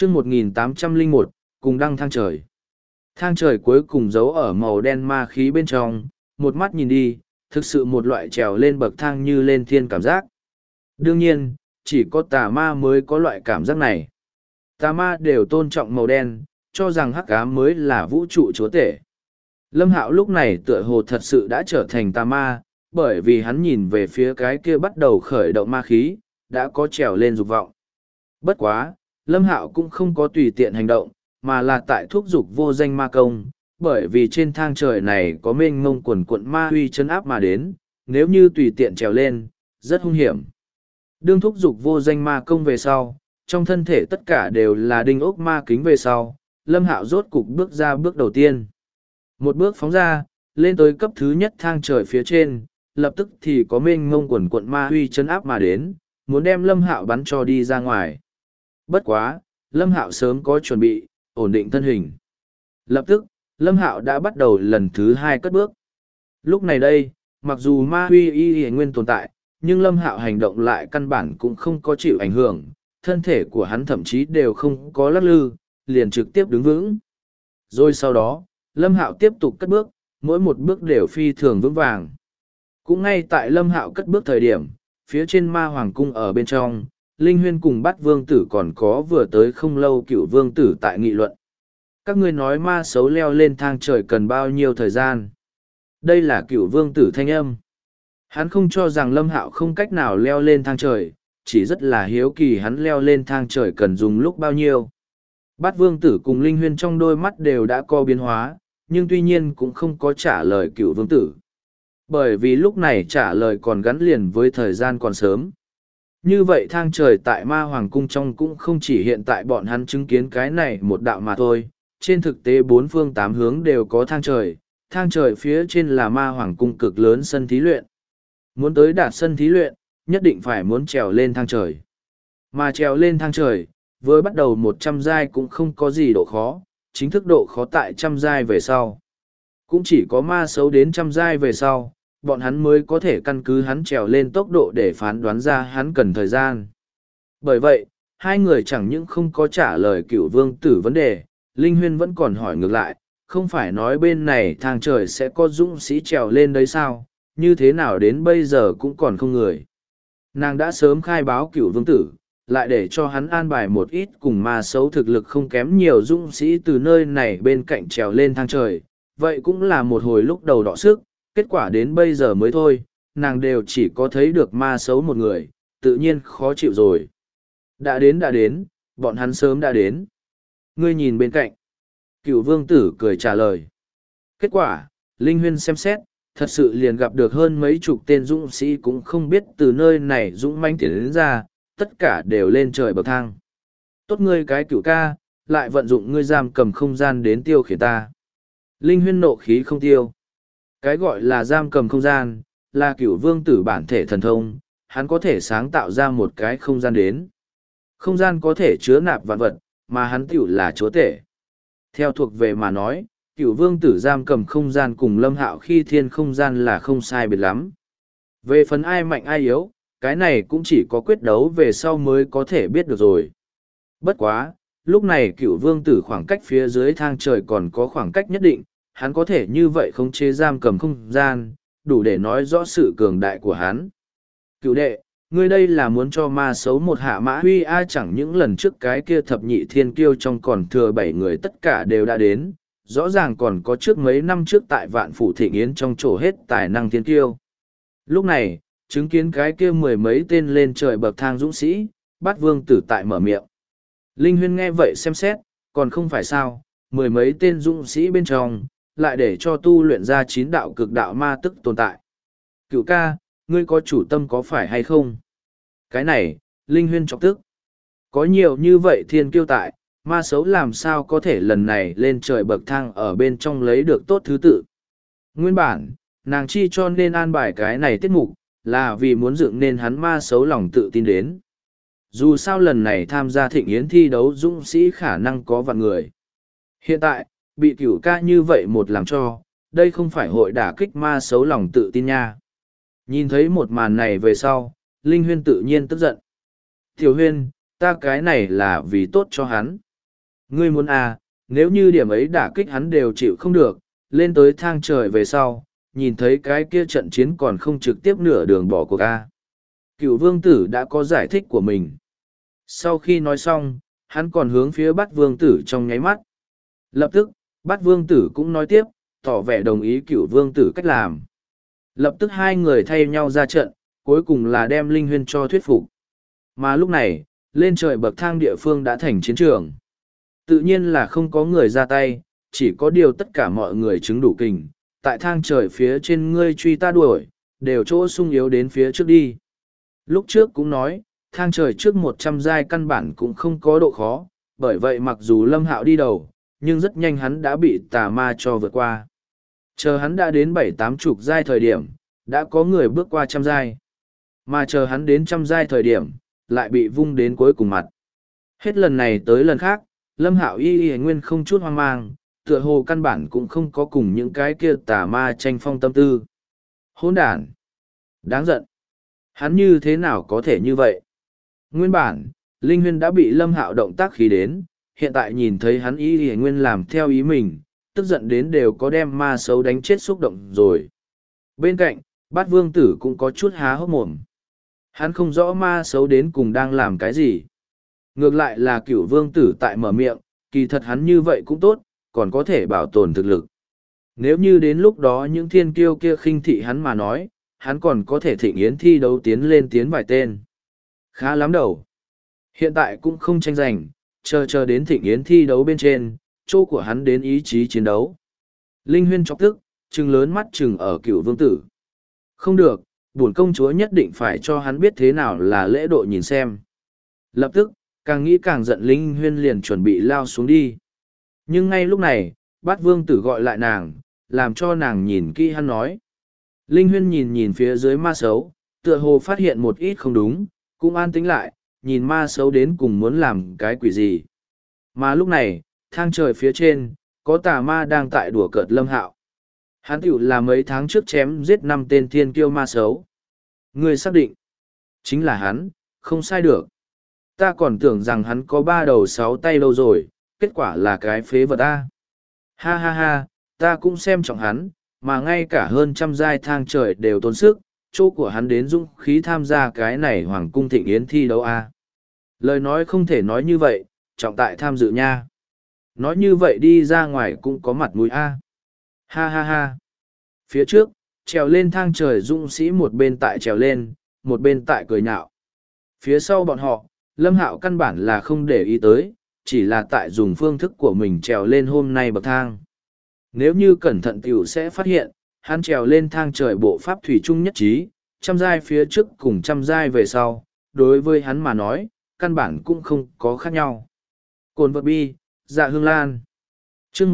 chương 1801, cùng đăng thang trời. Thang trời cuối cùng giấu ở màu đen ma khí bên trong, một mắt nhìn đi, thực sự một loại trèo lên bậc thang như lên thiên cảm giác. Đương nhiên, chỉ có tà ma mới có loại cảm giác này. Tà ma đều tôn trọng màu đen, cho rằng hắc ám mới là vũ trụ chúa tể. Lâm Hạo lúc này tựa hồ thật sự đã trở thành tà ma, bởi vì hắn nhìn về phía cái kia bắt đầu khởi động ma khí, đã có trèo lên dục vọng. Bất quá, Lâm Hạo cũng không có tùy tiện hành động, mà là tại thúc dục vô danh ma công, bởi vì trên thang trời này có mênh mông quần quận ma huy chấn áp mà đến, nếu như tùy tiện trèo lên, rất hung hiểm. Đương thúc dục vô danh ma công về sau, trong thân thể tất cả đều là đinh ốc ma kính về sau, Lâm Hạo rốt cục bước ra bước đầu tiên. Một bước phóng ra, lên tới cấp thứ nhất thang trời phía trên, lập tức thì có mênh mông quần quận ma huy chấn áp mà đến, muốn đem Lâm Hạo bắn cho đi ra ngoài. Bất quá, Lâm Hạo sớm có chuẩn bị, ổn định thân hình. Lập tức, Lâm Hạo đã bắt đầu lần thứ hai cất bước. Lúc này đây, mặc dù ma huy y nguyên tồn tại, nhưng Lâm Hạo hành động lại căn bản cũng không có chịu ảnh hưởng, thân thể của hắn thậm chí đều không có lắc lư, liền trực tiếp đứng vững. Rồi sau đó, Lâm Hạo tiếp tục cất bước, mỗi một bước đều phi thường vững vàng. Cũng ngay tại Lâm Hạo cất bước thời điểm, phía trên ma hoàng cung ở bên trong, Linh Huyên cùng Bát Vương Tử còn có vừa tới không lâu Cửu Vương Tử tại nghị luận. Các ngươi nói ma xấu leo lên thang trời cần bao nhiêu thời gian? Đây là Cửu Vương Tử thanh âm. Hắn không cho rằng Lâm Hạo không cách nào leo lên thang trời, chỉ rất là hiếu kỳ hắn leo lên thang trời cần dùng lúc bao nhiêu. Bát Vương Tử cùng Linh Huyên trong đôi mắt đều đã có biến hóa, nhưng tuy nhiên cũng không có trả lời Cửu Vương Tử. Bởi vì lúc này trả lời còn gắn liền với thời gian còn sớm. Như vậy thang trời tại ma hoàng cung trong cũng không chỉ hiện tại bọn hắn chứng kiến cái này một đạo mà thôi. Trên thực tế bốn phương tám hướng đều có thang trời phía trên là ma hoàng cung cực lớn sân thí luyện. Muốn tới đạt sân thí luyện, nhất định phải muốn trèo lên thang trời. Mà trèo lên thang trời, với bắt đầu 100 giai cũng không có gì độ khó, chính thức độ khó tại 100 giai về sau. Cũng chỉ có ma xấu đến 100 giai về sau, bọn hắn mới có thể căn cứ hắn trèo lên tốc độ để phán đoán ra hắn cần thời gian. Bởi vậy, hai người chẳng những không có trả lời Cửu Vương Tử vấn đề, Linh Huyên vẫn còn hỏi ngược lại, không phải nói bên này thang trời sẽ có dũng sĩ trèo lên đấy sao, như thế nào đến bây giờ cũng còn không người. Nàng đã sớm khai báo Cửu Vương Tử, lại để cho hắn an bài một ít cùng ma xấu thực lực không kém nhiều dũng sĩ từ nơi này bên cạnh trèo lên thang trời, vậy cũng là một hồi lúc đầu đọ sức, kết quả đến bây giờ mới thôi, nàng đều chỉ có thấy được ma xấu một người, tự nhiên khó chịu rồi. Đã đến, bọn hắn sớm đã đến. Ngươi nhìn bên cạnh. Cửu Vương Tử cười trả lời. Kết quả, Linh Huyên xem xét, thật sự liền gặp được hơn mấy chục tên dũng sĩ cũng không biết từ nơi này dũng manh tiến đến ra, tất cả đều lên trời bậc thang. Tốt ngươi cái Cửu ca, lại vận dụng ngươi giam cầm không gian đến tiêu khiển ta. Linh Huyên nộ khí không tiêu. Cái gọi là giam cầm không gian, là Cửu Vương Tử bản thể thần thông, hắn có thể sáng tạo ra một cái không gian đến. Không gian có thể chứa nạp vạn vật, mà hắn tiểu là chúa tể. Theo thuộc về mà nói, Cửu Vương Tử giam cầm không gian cùng Lâm Hạo khi thiên không gian là không sai biệt lắm. Về phần ai mạnh ai yếu, cái này cũng chỉ có quyết đấu về sau mới có thể biết được rồi. Bất quá, lúc này Cửu Vương Tử khoảng cách phía dưới thang trời còn có khoảng cách nhất định, hắn có thể như vậy khống chế giam cầm không gian, đủ để nói rõ sự cường đại của hắn. Cửu đệ, ngươi đây là muốn cho ma xấu một hạ mã huy a, chẳng những lần trước cái kia thập nhị thiên kiêu trong còn thừa 7 người tất cả đều đã đến, rõ ràng còn có trước mấy năm trước tại Vạn Phủ Thịnh Yến trong chỗ hết tài năng thiên kiêu. Lúc này, chứng kiến cái kia mười mấy tên lên trời bậc thang dũng sĩ, Bát Vương Tử tại mở miệng. Linh Huyên nghe vậy xem xét, còn không phải sao, mười mấy tên dũng sĩ bên trong, lại để cho tu luyện ra 9 đạo cực đạo ma tức tồn tại. Cửu ca, ngươi có chủ tâm có phải hay không? Cái này, Linh Huyên chọc tức. Có nhiều như vậy thiên kiêu tại, ma xấu làm sao có thể lần này lên trời bậc thang ở bên trong lấy được tốt thứ tự. Nguyên bản, nàng chi cho nên an bài cái này tiết mục, là vì muốn dựng nên hắn ma xấu lòng tự tin đến. Dù sao lần này tham gia thịnh yến thi đấu dũng sĩ khả năng có vạn người. Hiện tại, bị Cửu ca như vậy một làm cho, đây không phải hội đả kích ma xấu lòng tự tin nha. Nhìn thấy một màn này về sau, Linh Huyên tự nhiên tức giận. Tiểu Huyên, ta cái này là vì tốt cho hắn. Ngươi muốn à, nếu như điểm ấy đả kích hắn đều chịu không được, lên tới thang trời về sau, nhìn thấy cái kia trận chiến còn không trực tiếp nửa đường bỏ cuộc a. Cựu vương tử đã có giải thích của mình. Sau khi nói xong, hắn còn hướng phía Bát vương tử trong nháy mắt. Lập tức, Bát vương tử cũng nói tiếp, tỏ vẻ đồng ý cựu vương tử cách làm. Lập tức hai người thay nhau ra trận, cuối cùng là đem Linh Huyên cho thuyết phục. Mà lúc này, lên trời bậc thang địa phương đã thành chiến trường. Tự nhiên là không có người ra tay, chỉ có điều tất cả mọi người chứng đủ kình, tại thang trời phía trên ngươi truy ta đuổi, đều chỗ sung yếu đến phía trước đi. Lúc trước cũng nói, thang trời trước 100 giai căn bản cũng không có độ khó, bởi vậy mặc dù Lâm Hạo đi đầu, nhưng rất nhanh hắn đã bị tà ma cho vượt qua. Chờ hắn đã đến 7-80 giai thời điểm, đã có người bước qua 100 giai. Mà chờ hắn đến 100 giai thời điểm, lại bị vung đến cuối cùng mặt. Hết lần này tới lần khác, Lâm Hạo y nguyên không chút hoang mang, tựa hồ căn bản cũng không có cùng những cái kia tà ma tranh phong tâm tư. Hỗn đản! Đáng giận! Hắn như thế nào có thể như vậy? Nguyên bản, Linh Huyên đã bị Lâm Hạo động tác khí đến, hiện tại nhìn thấy hắn y nguyên làm theo ý mình, tức giận đến đều có đem ma xấu đánh chết xúc động rồi. Bên cạnh, Bát vương tử cũng có chút há hốc mồm. Hắn không rõ ma xấu đến cùng đang làm cái gì. Ngược lại là Cửu vương tử tại mở miệng, kỳ thật hắn như vậy cũng tốt, còn có thể bảo tồn thực lực. Nếu như đến lúc đó những thiên kiêu kia khinh thị hắn mà nói, hắn còn có thể thịnh yến thi đấu tiến vài tên. Khá lắm đầu. Hiện tại cũng không tranh giành, chờ đến thịnh yến thi đấu bên trên, chỗ của hắn đến ý chí chiến đấu. Linh Huyên chọc tức, trừng lớn mắt trừng ở Cửu vương tử. Không được, bổn công chúa nhất định phải cho hắn biết thế nào là lễ độ nhìn xem. Lập tức, càng nghĩ càng giận, Linh Huyên liền chuẩn bị lao xuống đi. Nhưng ngay lúc này, Bát vương tử gọi lại nàng, làm cho nàng nhìn kỹ hắn nói. Linh Huyên nhìn phía dưới ma xấu, tựa hồ phát hiện một ít không đúng, cũng an tĩnh lại, nhìn ma xấu đến cùng muốn làm cái quỷ gì. Mà lúc này, thang trời phía trên, có tà ma đang tại đùa cợt Lâm Hạo. Hắn tiểu là mấy tháng trước chém giết 5 tên thiên kiêu ma xấu. Người xác định, chính là hắn, không sai được. Ta còn tưởng rằng hắn có 3 đầu 6 tay lâu rồi, kết quả là cái phế vật ta. Ha ha ha, ta cũng xem trọng hắn, mà ngay cả hơn 100 giai thang trời đều tốn sức, chỗ của hắn đến dũng khí tham gia cái này hoàng cung thịnh yến thi đấu a. Lời nói không thể nói như vậy, trọng tại tham dự nha. Nói như vậy đi ra ngoài cũng có mặt mũi a. Ha ha ha. Phía trước, trèo lên thang trời dũng sĩ một bên tại trèo lên, một bên tại cười nhạo. Phía sau bọn họ, Lâm Hạo căn bản là không để ý tới, chỉ là tại dùng phương thức của mình trèo lên hôm nay bậc thang. Nếu như cẩn thận tiểu sẽ phát hiện, hắn trèo lên thang trời bộ pháp thủy chung nhất trí, 100 giai phía trước cùng 100 giai về sau, đối với hắn mà nói, căn bản cũng không có khác nhau. Cồn vật bi, dạ hương lan. Chương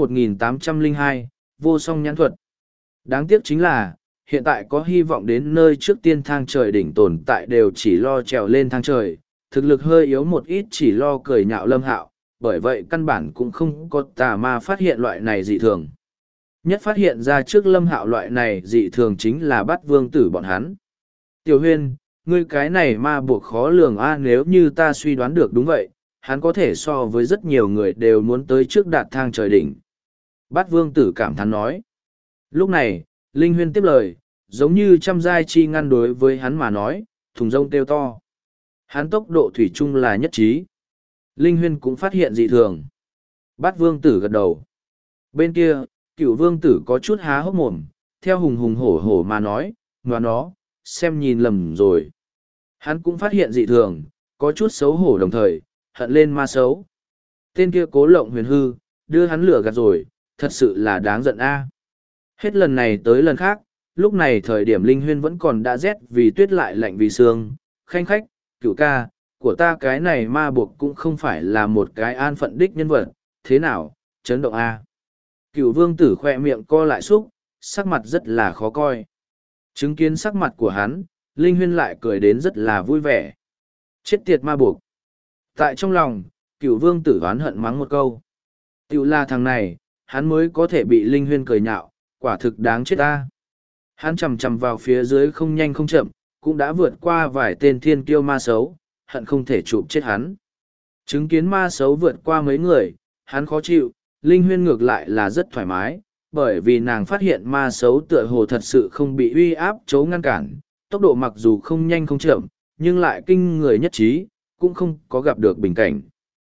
1802, vô song nhãn thuật. Đáng tiếc chính là, hiện tại có hy vọng đến nơi trước tiên thang trời đỉnh tồn tại đều chỉ lo trèo lên thang trời, thực lực hơi yếu một ít chỉ lo cười nhạo Lâm Hạo, bởi vậy căn bản cũng không có tà ma phát hiện loại này dị thường. Nhất phát hiện ra trước Lâm Hạo loại này dị thường chính là Bát vương tử bọn hắn. Tiểu Huyên, ngươi cái này ma buộc khó lường a, nếu như ta suy đoán được đúng vậy, hắn có thể so với rất nhiều người đều muốn tới trước đạt thang trời đỉnh. Bát vương tử cảm thán nói. Lúc này, Linh Huyên tiếp lời, giống như 100 giai chi ngăn đối với hắn mà nói, thùng rông kêu to. Hắn tốc độ thủy chung là nhất trí. Linh Huyên cũng phát hiện dị thường. Bát vương tử gật đầu. Bên kia, Cửu vương tử có chút há hốc mồm, theo hùng hùng hổ hổ mà nói, mà nó, xem nhìn lầm rồi. Hắn cũng phát hiện dị thường, có chút xấu hổ đồng thời, hận lên ma xấu. Tên kia Cố Lộng Huyền hư, đưa hắn lửa gạt rồi, thật sự là đáng giận a. Hết lần này tới lần khác, lúc này thời điểm Linh Huyên vẫn còn đã rét vì tuyết lại lạnh vì sương, khanh khách, Cửu ca, của ta cái này ma buộc cũng không phải là một cái an phận đích nhân vật, thế nào, chấn động a. Cửu vương tử khoe miệng co lại xúc, sắc mặt rất là khó coi. Chứng kiến sắc mặt của hắn, Linh Huyên lại cười đến rất là vui vẻ. Chết tiệt ma buộc. Tại trong lòng, Cửu vương tử oán hận mắng một câu. Tiểu là thằng này, hắn mới có thể bị Linh Huyên cười nhạo, quả thực đáng chết ta. Hắn chầm chầm vào phía dưới không nhanh không chậm, cũng đã vượt qua vài tên thiên kiêu ma xấu, hận không thể chụp chết hắn. Chứng kiến ma xấu vượt qua mấy người, hắn khó chịu, Linh Huyên ngược lại là rất thoải mái, bởi vì nàng phát hiện ma xấu tựa hồ thật sự không bị uy áp chấu ngăn cản, tốc độ mặc dù không nhanh không chậm, nhưng lại kinh người nhất trí, cũng không có gặp được bình cảnh.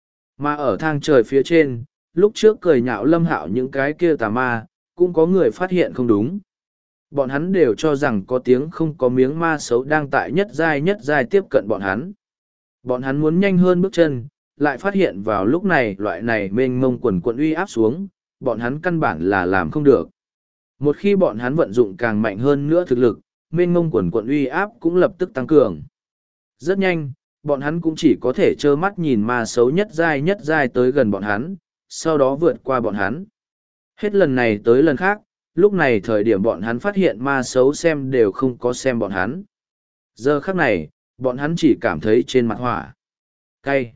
Mà ở thang trời phía trên, lúc trước cười nhạo Lâm Hạo những cái kia tà ma, cũng có người phát hiện không đúng. Bọn hắn đều cho rằng có tiếng không có miếng ma xấu đang tại nhất giai tiếp cận bọn hắn. Bọn hắn muốn nhanh hơn bước chân, lại phát hiện vào lúc này loại này mênh mông quần quận uy áp xuống, bọn hắn căn bản là làm không được. Một khi bọn hắn vận dụng càng mạnh hơn nữa thực lực, mênh mông quần quận uy áp cũng lập tức tăng cường. Rất nhanh, bọn hắn cũng chỉ có thể trơ mắt nhìn ma xấu nhất giai tới gần bọn hắn, sau đó vượt qua bọn hắn. Hết lần này tới lần khác, lúc này thời điểm bọn hắn phát hiện ma xấu xem đều không có xem bọn hắn. Giờ khắc này, bọn hắn chỉ cảm thấy trên mặt hỏa. Cay.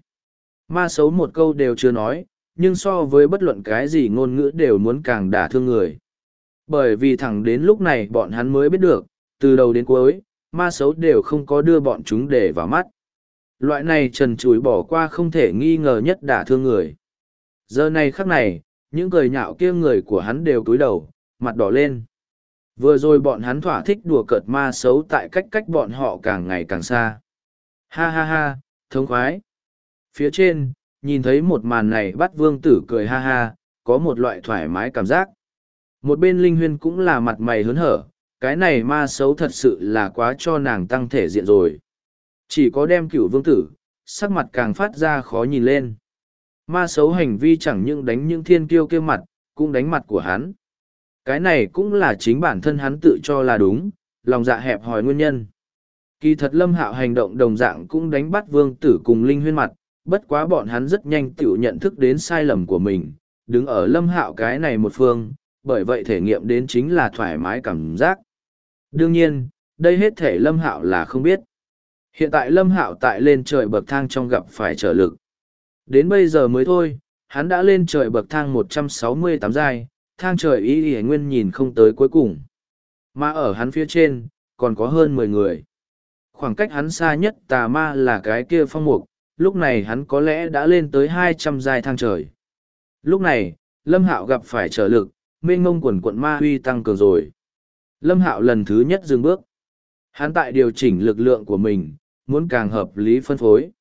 Ma xấu một câu đều chưa nói, nhưng so với bất luận cái gì ngôn ngữ đều muốn càng đả thương người. Bởi vì thẳng đến lúc này bọn hắn mới biết được, từ đầu đến cuối, ma xấu đều không có đưa bọn chúng để vào mắt. Loại này trần trụi bỏ qua không thể nghi ngờ nhất đả thương người. Giờ này khắc này, những cười nhạo kia người của hắn đều cúi đầu, mặt đỏ lên. Vừa rồi bọn hắn thỏa thích đùa cợt ma xấu tại cách bọn họ càng ngày càng xa. Ha ha ha, thống khoái. Phía trên, nhìn thấy một màn này Bát Vương Tử cười ha ha, có một loại thoải mái cảm giác. Một bên Linh Huyên cũng là mặt mày hớn hở, cái này ma xấu thật sự là quá cho nàng tăng thể diện rồi. Chỉ có đem Cửu Vương Tử, sắc mặt càng phát ra khó nhìn lên. Ma xấu hành vi chẳng những đánh những thiên kiêu kia mặt, cũng đánh mặt của hắn. Cái này cũng là chính bản thân hắn tự cho là đúng, lòng dạ hẹp hòi nguyên nhân. Kỳ thật Lâm Hạo hành động đồng dạng cũng đánh bắt Vương Tử cùng Linh Huyên mặt, bất quá bọn hắn rất nhanh tự nhận thức đến sai lầm của mình, đứng ở Lâm Hạo cái này một phương, bởi vậy thể nghiệm đến chính là thoải mái cảm giác. Đương nhiên, đây hết thể Lâm Hạo là không biết. Hiện tại Lâm Hạo tại lên trời bậc thang trong gặp phải trở lực. Đến bây giờ mới thôi, hắn đã lên trời bậc thang 168 giai, thang trời y nguyên nhìn không tới cuối cùng. Mà ở hắn phía trên, còn có hơn 10 người. Khoảng cách hắn xa nhất tà ma là cái kia phong mục, lúc này hắn có lẽ đã lên tới 200 giai thang trời. Lúc này, Lâm Hạo gặp phải trở lực, mênh mông quần quận ma huy tăng cường rồi. Lâm Hạo lần thứ nhất dừng bước. Hắn tại điều chỉnh lực lượng của mình, muốn càng hợp lý phân phối.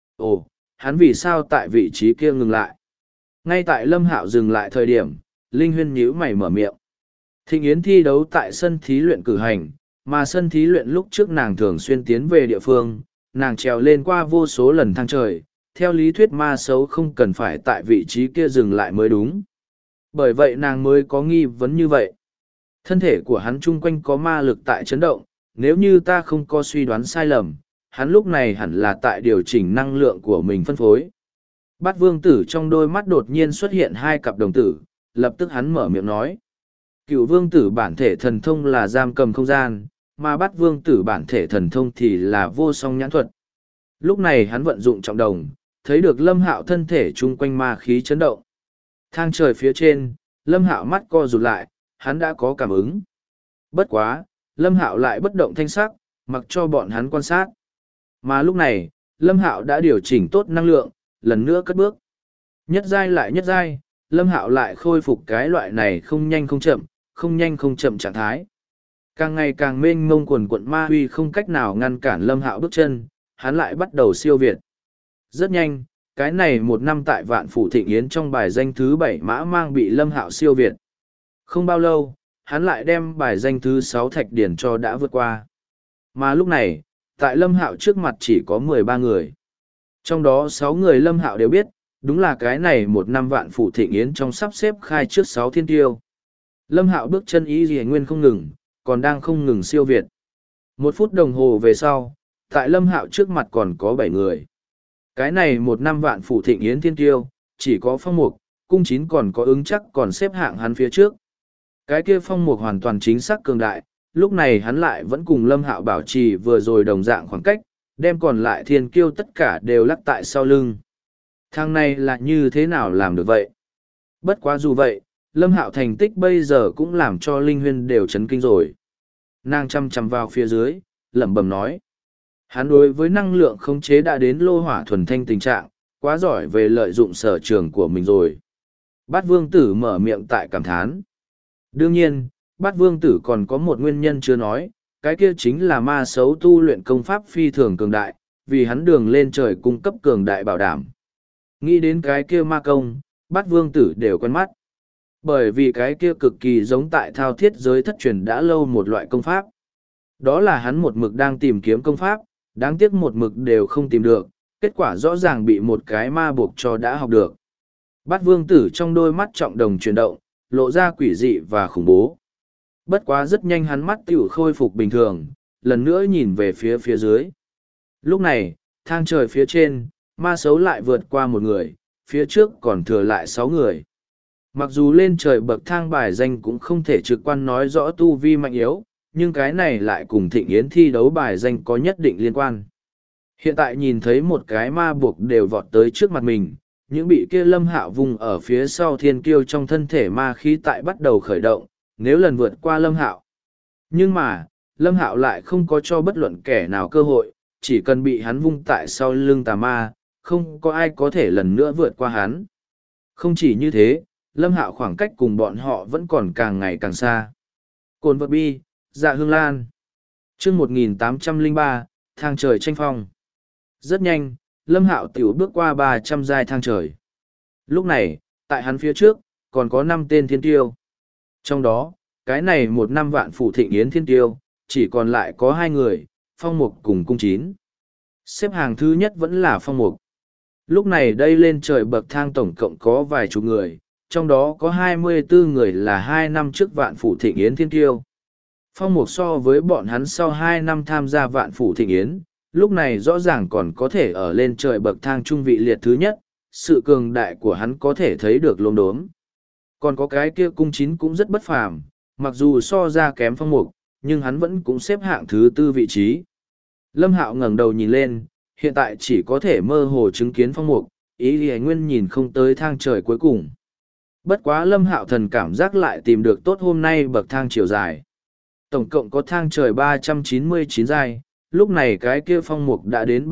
Ồ, hắn vì sao tại vị trí kia ngừng lại? Ngay tại Lâm Hạo dừng lại thời điểm, Linh Huyên nhíu mày mở miệng. Thịnh yến thi đấu tại sân thí luyện cử hành, mà sân thí luyện lúc trước nàng thường xuyên tiến về địa phương, nàng trèo lên qua vô số lần thang trời, theo lý thuyết ma xấu không cần phải tại vị trí kia dừng lại mới đúng. Bởi vậy nàng mới có nghi vấn như vậy. Thân thể của hắn chung quanh có ma lực tại chấn động, nếu như ta không có suy đoán sai lầm, hắn lúc này hẳn là tại điều chỉnh năng lượng của mình phân phối. Bát Vương Tử trong đôi mắt đột nhiên xuất hiện hai cặp đồng tử, lập tức hắn mở miệng nói. Cựu Vương Tử bản thể thần thông là giam cầm không gian, mà Bát Vương Tử bản thể thần thông thì là vô song nhãn thuật. Lúc này hắn vận dụng trọng đồng, thấy được Lâm Hạo thân thể chung quanh ma khí chấn động. Thang trời phía trên, Lâm Hạo mắt co rụt lại, hắn đã có cảm ứng. Bất quá, Lâm Hạo lại bất động thanh sắc, mặc cho bọn hắn quan sát. Mà lúc này, Lâm Hạo đã điều chỉnh tốt năng lượng, lần nữa cất bước. Nhất giai lại nhất giai, Lâm Hạo lại khôi phục cái loại này không nhanh không chậm, không nhanh không chậm trạng thái. Càng ngày càng mênh mông quần quận ma huy không cách nào ngăn cản Lâm Hạo bước chân, hắn lại bắt đầu siêu việt. Rất nhanh, cái này một năm tại Vạn Phủ Thịnh Yến trong bài danh thứ 7 mã mang bị Lâm Hạo siêu việt. Không bao lâu, hắn lại đem bài danh thứ 6 thạch điển cho đã vượt qua. Mà lúc này, tại Lâm Hạo trước mặt chỉ có 13 người. Trong đó 6 người Lâm Hạo đều biết, đúng là cái này một năm Vạn Phủ Thịnh Yến trong sắp xếp khai trước 6 thiên tiêu. Lâm Hạo bước chân ý gì nguyên không ngừng, còn đang không ngừng siêu việt. 1 phút đồng hồ về sau, tại Lâm Hạo trước mặt còn có 7 người. Cái này một năm Vạn Phủ Thịnh Yến thiên tiêu, chỉ có Phong Mục, Cung Chín còn có ứng chắc còn xếp hạng hắn phía trước. Cái kia Phong Mục hoàn toàn chính xác cường đại, lúc này hắn lại vẫn cùng Lâm Hạo bảo trì vừa rồi đồng dạng khoảng cách, đem còn lại thiên kiêu tất cả đều lắc tại sau lưng. Thằng này là như thế nào làm được vậy? Bất quá dù vậy, Lâm Hạo thành tích bây giờ cũng làm cho Linh Huyên đều chấn kinh rồi. Nàng chăm chăm vào phía dưới, lẩm bẩm nói. Hắn đối với năng lượng khống chế đã đến lô hỏa thuần thanh tình trạng, quá giỏi về lợi dụng sở trường của mình rồi. Bát vương tử mở miệng tại cảm thán. Đương nhiên, bát vương tử còn có một nguyên nhân chưa nói, cái kia chính là ma xấu tu luyện công pháp phi thường cường đại, vì hắn đường lên trời cung cấp cường đại bảo đảm. Nghĩ đến cái kia ma công, bát vương tử đều quen mắt. Bởi vì cái kia cực kỳ giống tại thao thiết giới thất truyền đã lâu một loại công pháp. Đó là hắn một mực đang tìm kiếm công pháp, đáng tiếc một mực đều không tìm được, kết quả rõ ràng bị một cái ma buộc cho đã học được. Bát vương tử trong đôi mắt trọng đồng chuyển động, lộ ra quỷ dị và khủng bố. Bất quá rất nhanh hắn mắt tiểu khôi phục bình thường, lần nữa nhìn về phía dưới. Lúc này, thang trời phía trên, ma xấu lại vượt qua một người, phía trước còn thừa lại 6 người. Mặc dù lên trời bậc thang bài danh cũng không thể trực quan nói rõ tu vi mạnh yếu, nhưng cái này lại cùng thịnh yến thi đấu bài danh có nhất định liên quan. Hiện tại nhìn thấy một cái ma buộc đều vọt tới trước mặt mình, những bị kia Lâm Hạo vùng ở phía sau thiên kiêu trong thân thể ma khí tại bắt đầu khởi động, nếu lần vượt qua Lâm Hạo. Nhưng mà, Lâm Hạo lại không có cho bất luận kẻ nào cơ hội, chỉ cần bị hắn vung tại sau lưng tà ma, không có ai có thể lần nữa vượt qua hắn. Không chỉ như thế, Lâm Hạo khoảng cách cùng bọn họ vẫn còn càng ngày càng xa. Cồn vật bi, Dạ Hương Lan. Chương 1803, thang trời tranh phong. Rất nhanh, Lâm Hạo tiểu bước qua 300 giai thang trời. Lúc này, tại hắn phía trước, còn có 5 tên thiên tiêu. Trong đó, cái này một năm vạn phủ thịnh yến thiên tiêu, chỉ còn lại có 2 người, Phong Mục cùng Cung Chín. Xếp hàng thứ nhất vẫn là Phong Mục. Lúc này đây lên trời bậc thang tổng cộng có vài chục người, trong đó có 24 người là 2 năm trước vạn phủ thịnh yến thiên tiêu. Phong Mục so với bọn hắn sau 2 năm tham gia vạn phủ thịnh yến, lúc này rõ ràng còn có thể ở lên trời bậc thang trung vị liệt thứ nhất, sự cường đại của hắn có thể thấy được lốm đốm. Còn có cái kia Cung Chín cũng rất bất phàm, mặc dù so ra kém Phong Mục, nhưng hắn vẫn cũng xếp hạng thứ 4 vị trí. Lâm Hạo ngẩng đầu nhìn lên, hiện tại chỉ có thể mơ hồ chứng kiến Phong Mục, ý Lì Nguyên nhìn không tới thang trời cuối cùng. Bất quá Lâm Hạo thần cảm giác lại tìm được tốt hôm nay bậc thang chiều dài. Tổng cộng có thang trời 399 giai, lúc này cái kia Phong Mục đã đến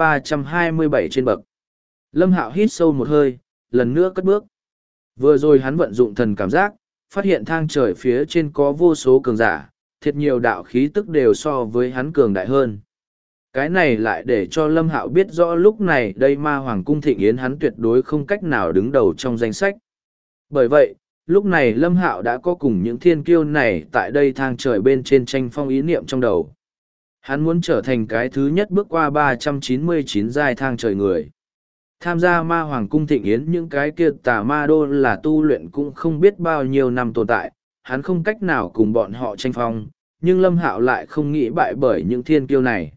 327 trên bậc. Lâm Hạo hít sâu một hơi, lần nữa cất bước. Vừa rồi hắn vận dụng thần cảm giác, phát hiện thang trời phía trên có vô số cường giả, thiệt nhiều đạo khí tức đều so với hắn cường đại hơn. Cái này lại để cho Lâm Hạo biết rõ lúc này đây ma hoàng cung thịnh yến hắn tuyệt đối không cách nào đứng đầu trong danh sách. Bởi vậy, lúc này Lâm Hạo đã có cùng những thiên kiêu này tại đây thang trời bên trên tranh phong ý niệm trong đầu. Hắn muốn trở thành cái thứ nhất bước qua 399 giai thang trời người. Tham gia ma hoàng cung thịnh yến những cái kia tà ma đô là tu luyện cũng không biết bao nhiêu năm tồn tại, hắn không cách nào cùng bọn họ tranh phong, nhưng Lâm Hạo lại không nghĩ bại bởi những thiên kiêu này.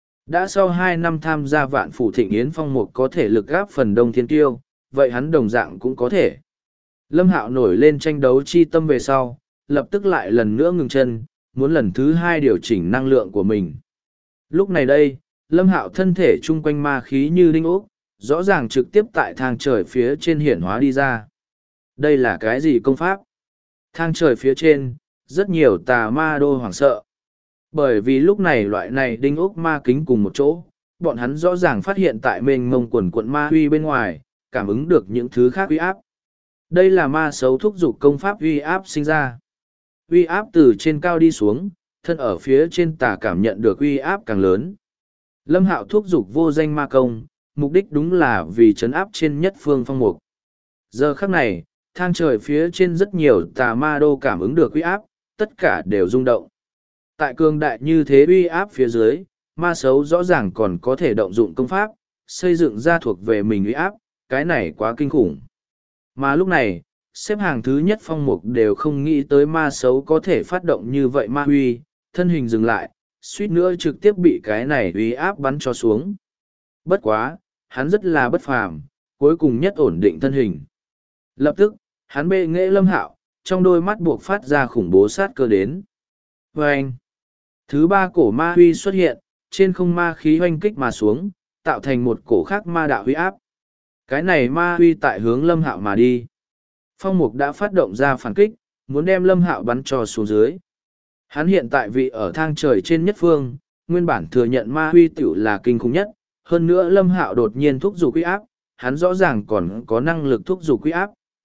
Đã sau 2 năm tham gia vạn phủ thịnh yến Phong Mục có thể lực gáp phần đông thiên kiêu, vậy hắn đồng dạng cũng có thể. Lâm Hạo nổi lên tranh đấu chi tâm về sau, lập tức lại lần nữa ngừng chân, muốn lần thứ 2 điều chỉnh năng lượng của mình. Lúc này đây, Lâm Hạo thân thể chung quanh ma khí như đinh ốc, rõ ràng trực tiếp tại thang trời phía trên hiển hóa đi ra. Đây là cái gì công pháp? Thang trời phía trên, rất nhiều tà ma đô hoảng sợ. Bởi vì lúc này loại này đinh ốc ma kính cùng một chỗ, bọn hắn rõ ràng phát hiện tại mênh mông quần quận ma huy bên ngoài, cảm ứng được những thứ khác uy áp. Đây là ma xấu thúc giục công pháp uy áp sinh ra. Uy áp từ trên cao đi xuống, thân ở phía trên tà cảm nhận được uy áp càng lớn. Lâm Hạo thúc giục vô danh ma công, mục đích đúng là vì trấn áp trên nhất phương Phong Mục. Giờ khắc này, thang trời phía trên rất nhiều tà ma đô cảm ứng được uy áp, tất cả đều rung động. Tại cường đại như thế uy áp phía dưới, ma xấu rõ ràng còn có thể động dụng công pháp, xây dựng ra thuộc về mình uy áp, cái này quá kinh khủng. Mà lúc này, xếp hàng thứ nhất Phong Mục đều không nghĩ tới ma xấu có thể phát động như vậy ma huy, thân hình dừng lại, suýt nữa trực tiếp bị cái này uy áp bắn cho xuống. Bất quá, hắn rất là bất phàm, cuối cùng nhất ổn định thân hình. Lập tức, hắn bệ nghệ Lâm Hạo, trong đôi mắt buộc phát ra khủng bố sát cơ đến. Vâng! Thứ 3 cổ ma huy xuất hiện, trên không ma khí hoanh kích mà xuống, tạo thành một cổ khác ma đạo huy áp. Cái này ma huy tại hướng Lâm Hạo mà đi. Phong Mục đã phát động ra phản kích, muốn đem Lâm Hạo bắn cho xuống dưới. Hắn hiện tại vị ở thang trời trên nhất phương, nguyên bản thừa nhận ma huy tiểu là kinh khủng nhất. Hơn nữa Lâm Hạo đột nhiên thúc giục huy áp, hắn rõ ràng còn có năng lực thúc giục huy áp,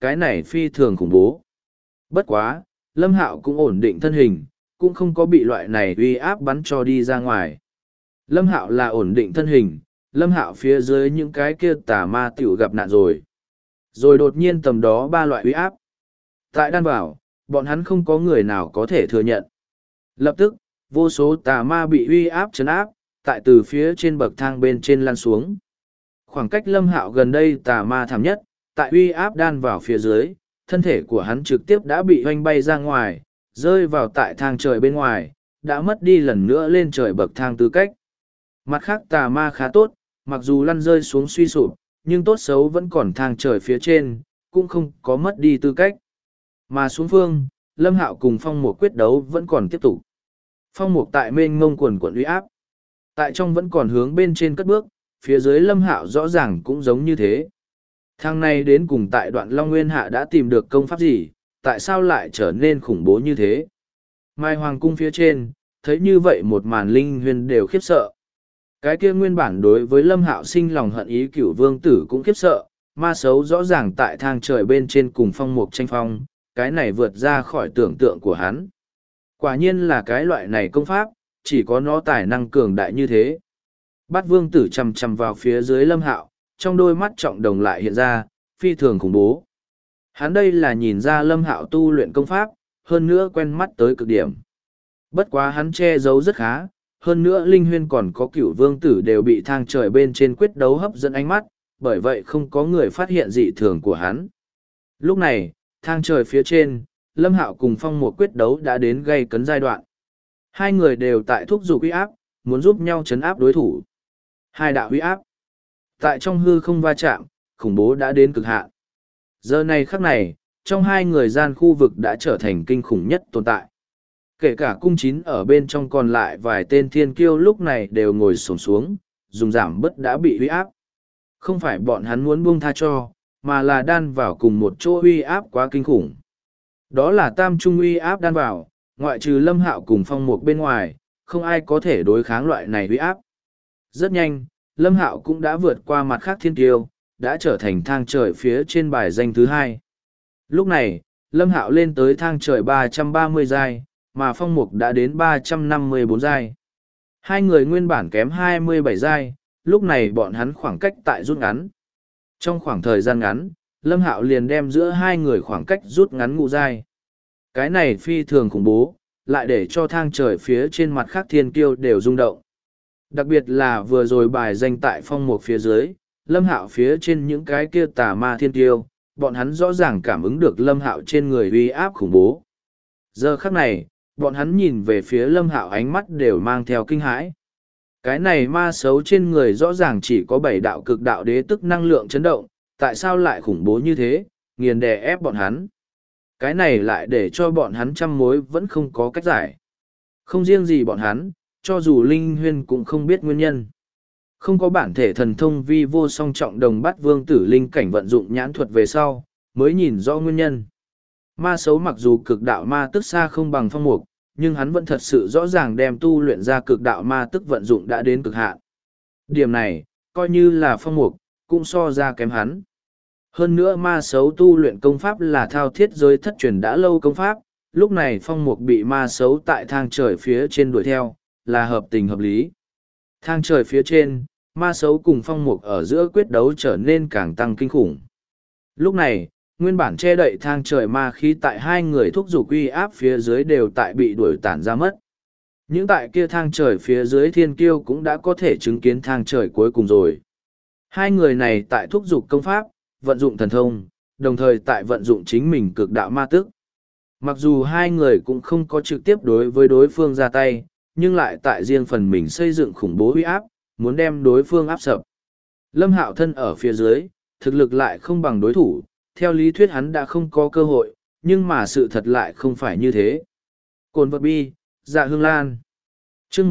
cái này phi thường khủng bố. Bất quá, Lâm Hạo cũng ổn định thân hình, cũng không có bị loại này uy áp bắn cho đi ra ngoài. Lâm Hạo là ổn định thân hình, Lâm Hạo phía dưới những cái kia tà ma tiểu gặp nạn rồi. Rồi đột nhiên tầm đó ba loại uy áp. Tại đan bảo, bọn hắn không có người nào có thể thừa nhận. Lập tức, vô số tà ma bị uy áp trấn áp, tại từ phía trên bậc thang bên trên lăn xuống. Khoảng cách Lâm Hạo gần đây tà ma thảm nhất, tại uy áp đan vào phía dưới, thân thể của hắn trực tiếp đã bị hoanh bay ra ngoài, rơi vào tại thang trời bên ngoài, đã mất đi lần nữa lên trời bậc thang tư cách. Mặt khác tà ma khá tốt, mặc dù lăn rơi xuống suy sụp, nhưng tốt xấu vẫn còn thang trời phía trên, cũng không có mất đi tư cách. Mà xuống phương, Lâm Hạo cùng Phong Mục quyết đấu vẫn còn tiếp tục. Phong Mục tại mênh mông quần quận uy áp. Tại trong vẫn còn hướng bên trên cất bước, phía dưới Lâm Hạo rõ ràng cũng giống như thế. Thang này đến cùng tại đoạn Long Nguyên Hạ đã tìm được công pháp gì, tại sao lại trở nên khủng bố như thế? Mai Hoàng cung phía trên, thấy như vậy một màn linh huyền đều khiếp sợ. Cái kia nguyên bản đối với Lâm Hạo sinh lòng hận ý Cửu vương tử cũng khiếp sợ, ma xấu rõ ràng tại thang trời bên trên cùng Phong Mục tranh phong, cái này vượt ra khỏi tưởng tượng của hắn. Quả nhiên là cái loại này công pháp, chỉ có nó tài năng cường đại như thế. Bát vương tử chầm chầm vào phía dưới Lâm Hạo, trong đôi mắt trọng đồng lại hiện ra, phi thường khủng bố. Hắn đây là nhìn ra Lâm Hạo tu luyện công pháp, hơn nữa quen mắt tới cực điểm. Bất quá hắn che giấu rất khá, hơn nữa Linh Huyên còn có Cửu vương tử đều bị thang trời bên trên quyết đấu hấp dẫn ánh mắt, bởi vậy không có người phát hiện dị thường của hắn. Lúc này, thang trời phía trên, Lâm Hạo cùng Phong Mục quyết đấu đã đến gay cấn giai đoạn. Hai người đều tại thúc giục uy áp, muốn giúp nhau chấn áp đối thủ. Hai đạo uy áp. Tại trong hư không va chạm, khủng bố đã đến cực hạn. Giờ này khắc này, trong hai người gian khu vực đã trở thành kinh khủng nhất tồn tại. Kể cả cung chín ở bên trong còn lại vài tên thiên kiêu lúc này đều ngồi xổm xuống, dùng giảm bớt đã bị uy áp. Không phải bọn hắn muốn buông tha cho, mà là đan vào cùng một chỗ uy áp quá kinh khủng. Đó là tam trung uy áp đan vào, ngoại trừ Lâm Hạo cùng Phong Mục bên ngoài, không ai có thể đối kháng loại này uy áp. Rất nhanh, Lâm Hạo cũng đã vượt qua mặt khác thiên kiêu, đã trở thành thang trời phía trên bài danh thứ hai. Lúc này, Lâm Hạo lên tới thang trời 330 giai, mà Phong Mục đã đến 354 giai. Hai người nguyên bản kém 27 giai, lúc này bọn hắn khoảng cách tại rút ngắn. Trong khoảng thời gian ngắn, Lâm Hạo liền đem giữa hai người khoảng cách rút ngắn ngũ giai. Cái này phi thường khủng bố, lại để cho thang trời phía trên mặt khác thiên kiêu đều rung động. Đặc biệt là vừa rồi bài danh tại Phong Mục phía dưới, Lâm Hạo phía trên những cái kia tà ma thiên kiêu, bọn hắn rõ ràng cảm ứng được Lâm Hạo trên người uy áp khủng bố. Giờ khắc này, bọn hắn nhìn về phía Lâm Hạo ánh mắt đều mang theo kinh hãi. Cái này ma xấu trên người rõ ràng chỉ có 7 đạo cực đạo đế tức năng lượng chấn động, tại sao lại khủng bố như thế, nghiền đè ép bọn hắn. Cái này lại để cho bọn hắn trăm mối vẫn không có cách giải. Không riêng gì bọn hắn, cho dù Linh Huyên cũng không biết nguyên nhân. Không có bản thể thần thông vi vô song trọng đồng bắt vương tử linh cảnh vận dụng nhãn thuật về sau, mới nhìn rõ nguyên nhân. Ma xấu mặc dù cực đạo ma tức xa không bằng Phong Mục, nhưng hắn vẫn thật sự rõ ràng đem tu luyện ra cực đạo ma tức vận dụng đã đến cực hạn. Điểm này, coi như là Phong Mục, cũng so ra kém hắn. Hơn nữa ma xấu tu luyện công pháp là thao thiết giới thất truyền đã lâu công pháp, lúc này Phong Mục bị ma xấu tại thang trời phía trên đuổi theo, là hợp tình hợp lý. Thang trời phía trên, ma xấu cùng Phong Mục ở giữa quyết đấu trở nên càng tăng kinh khủng. Lúc này, nguyên bản che đậy thang trời ma khí tại hai người thúc giục uy áp phía dưới đều tại bị đuổi tản ra mất. Những tại kia thang trời phía dưới thiên kiêu cũng đã có thể chứng kiến thang trời cuối cùng rồi. Hai người này tại thúc giục công pháp, vận dụng thần thông, đồng thời tại vận dụng chính mình cực đạo ma tức. Mặc dù hai người cũng không có trực tiếp đối với đối phương ra tay, nhưng lại tại riêng phần mình xây dựng khủng bố uy áp, muốn đem đối phương áp sập. Lâm Hạo thân ở phía dưới, thực lực lại không bằng đối thủ, theo lý thuyết hắn đã không có cơ hội, nhưng mà sự thật lại không phải như thế. Cồn vật bi, dạ hương lan. Chương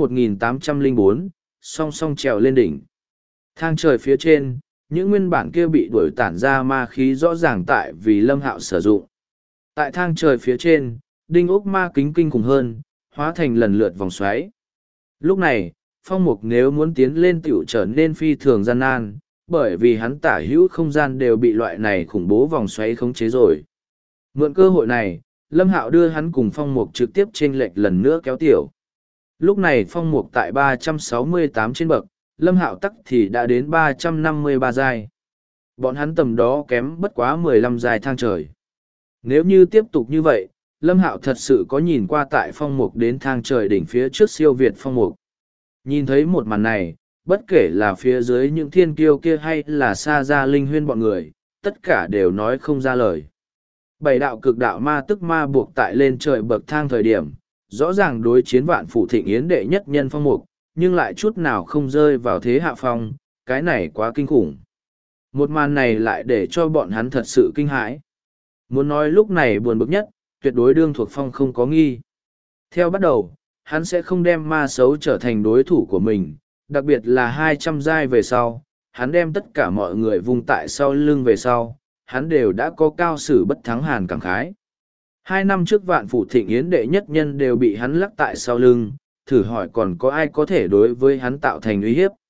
1804, song song trèo lên đỉnh. Thang trời phía trên, những nguyên bản kia bị đuổi tản ra ma khí rõ ràng tại vì Lâm Hạo sử dụng. Tại thang trời phía trên, đinh ốc ma kính kinh khủng hơn, hóa thành lần lượt vòng xoáy. Lúc này, Phong Mục nếu muốn tiến lên tiểu trở nên phi thường gian nan, bởi vì hắn tả hữu không gian đều bị loại này khủng bố vòng xoáy khống chế rồi. Mượn cơ hội này, Lâm Hạo đưa hắn cùng Phong Mục trực tiếp chênh lệch lần nữa kéo tiểu. Lúc này Phong Mục tại 368 trên bậc, Lâm Hạo tắc thì đã đến 353 giai. Bọn hắn tầm đó kém bất quá 15 giai thang trời. Nếu như tiếp tục như vậy, Lâm Hạo thật sự có nhìn qua tại Phong Mục đến thang trời đỉnh phía trước siêu việt Phong Mục. Nhìn thấy một màn này, bất kể là phía dưới những thiên kiêu kia hay là xa ra linh huyên bọn người, tất cả đều nói không ra lời. Bảy đạo cực đạo ma tức ma buộc tại lên trời bậc thang thời điểm, rõ ràng đối chiến vạn phủ thịnh yến đệ nhất nhân Phong Mục, nhưng lại chút nào không rơi vào thế hạ phong, cái này quá kinh khủng. Một màn này lại để cho bọn hắn thật sự kinh hãi. Muốn nói lúc này buồn bực nhất, tuyệt đối đương thuộc Phong không có nghi. Theo bắt đầu, hắn sẽ không đem ma xấu trở thành đối thủ của mình, đặc biệt là 200 giai về sau, hắn đem tất cả mọi người vung tại sau lưng về sau, hắn đều đã có cao sử bất thắng hàn cảm khái. 2 năm trước vạn phủ thịnh yến đệ nhất nhân đều bị hắn lắc tại sau lưng, thử hỏi còn có ai có thể đối với hắn tạo thành uy hiếp.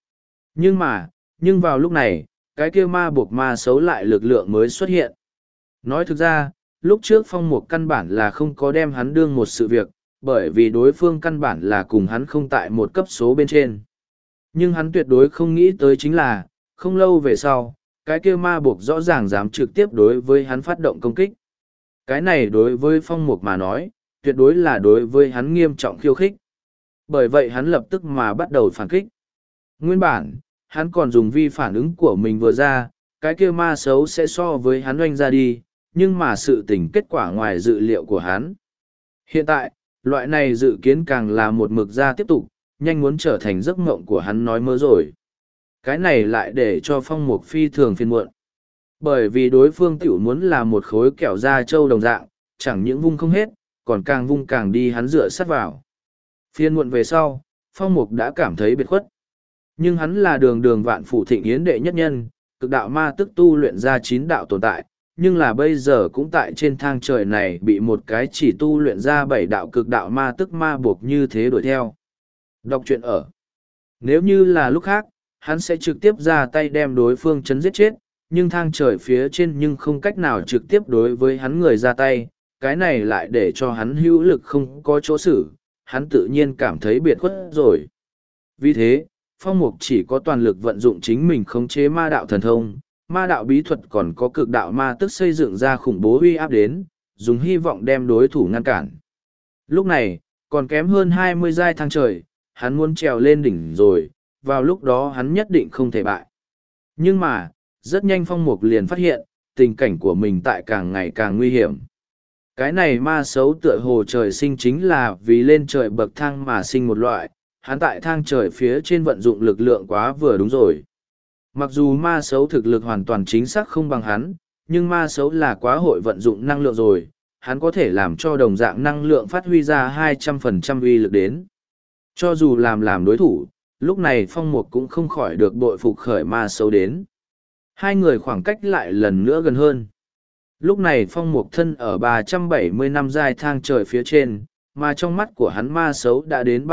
Nhưng vào lúc này, cái kia ma buộc ma xấu lại lực lượng mới xuất hiện. Nói thực ra, lúc trước Phong Mục căn bản là không có đem hắn đương một sự việc, bởi vì đối phương căn bản là cùng hắn không tại một cấp số bên trên. Nhưng hắn tuyệt đối không nghĩ tới chính là, không lâu về sau, cái kia ma buộc rõ ràng dám trực tiếp đối với hắn phát động công kích. Cái này đối với Phong Mục mà nói, tuyệt đối là đối với hắn nghiêm trọng khiêu khích. Bởi vậy hắn lập tức mà bắt đầu phản kích. Nguyên bản, hắn còn dùng vi phản ứng của mình vừa ra, cái kia ma xấu sẽ so với hắn oanh ra đi, nhưng mà sự tình kết quả ngoài dự liệu của hắn. Hiện tại, loại này dự kiến càng là một mực ra tiếp tục, nhanh muốn trở thành giấc mộng của hắn nói mơ rồi. Cái này lại để cho Phong Mục phi thường phiền muộn. Bởi vì đối phương tiểu muốn là một khối kẹo da trâu đồng dạng, chẳng những vung không hết, còn càng vung càng đi hắn dựa sát vào. Phiền muộn về sau, Phong Mục đã cảm thấy biệt khuất. Nhưng hắn là đường vạn phủ thịnh yến đệ nhất nhân, cực đạo ma tức tu luyện ra 9 đạo tồn tại, nhưng là bây giờ cũng tại trên thang trời này bị một cái chỉ tu luyện ra 7 đạo cực đạo ma tức ma buộc như thế đuổi theo. Đọc truyện ở. Nếu như là lúc khác, hắn sẽ trực tiếp ra tay đem đối phương chấn giết chết, nhưng thang trời phía trên nhưng không cách nào trực tiếp đối với hắn người ra tay, cái này lại để cho hắn hữu lực không có chỗ xử, hắn tự nhiên cảm thấy biệt khuất rồi. Vì thế, Phong Mục chỉ có toàn lực vận dụng chính mình khống chế ma đạo thần thông, ma đạo bí thuật còn có cực đạo ma tức xây dựng ra khủng bố uy áp đến, dùng hy vọng đem đối thủ ngăn cản. Lúc này, còn kém hơn 20 giai thang trời, hắn muốn trèo lên đỉnh rồi, vào lúc đó hắn nhất định không thể bại. Nhưng mà, rất nhanh Phong Mục liền phát hiện, tình cảnh của mình tại càng ngày càng nguy hiểm. Cái này ma xấu tựa hồ trời sinh chính là vì lên trời bậc thang mà sinh một loại, hắn tại thang trời phía trên vận dụng lực lượng quá vừa đúng rồi. Mặc dù ma xấu thực lực hoàn toàn chính xác không bằng hắn, nhưng ma xấu là quá hội vận dụng năng lượng rồi, hắn có thể làm cho đồng dạng năng lượng phát huy ra 200% uy lực đến. Cho dù làm đối thủ, lúc này Phong Mục cũng không khỏi được bội phục khởi ma xấu đến. Hai người khoảng cách lại lần nữa gần hơn. Lúc này Phong Mục thân ở 370 năm giai thang trời phía trên, mà trong mắt của hắn ma xấu đã đến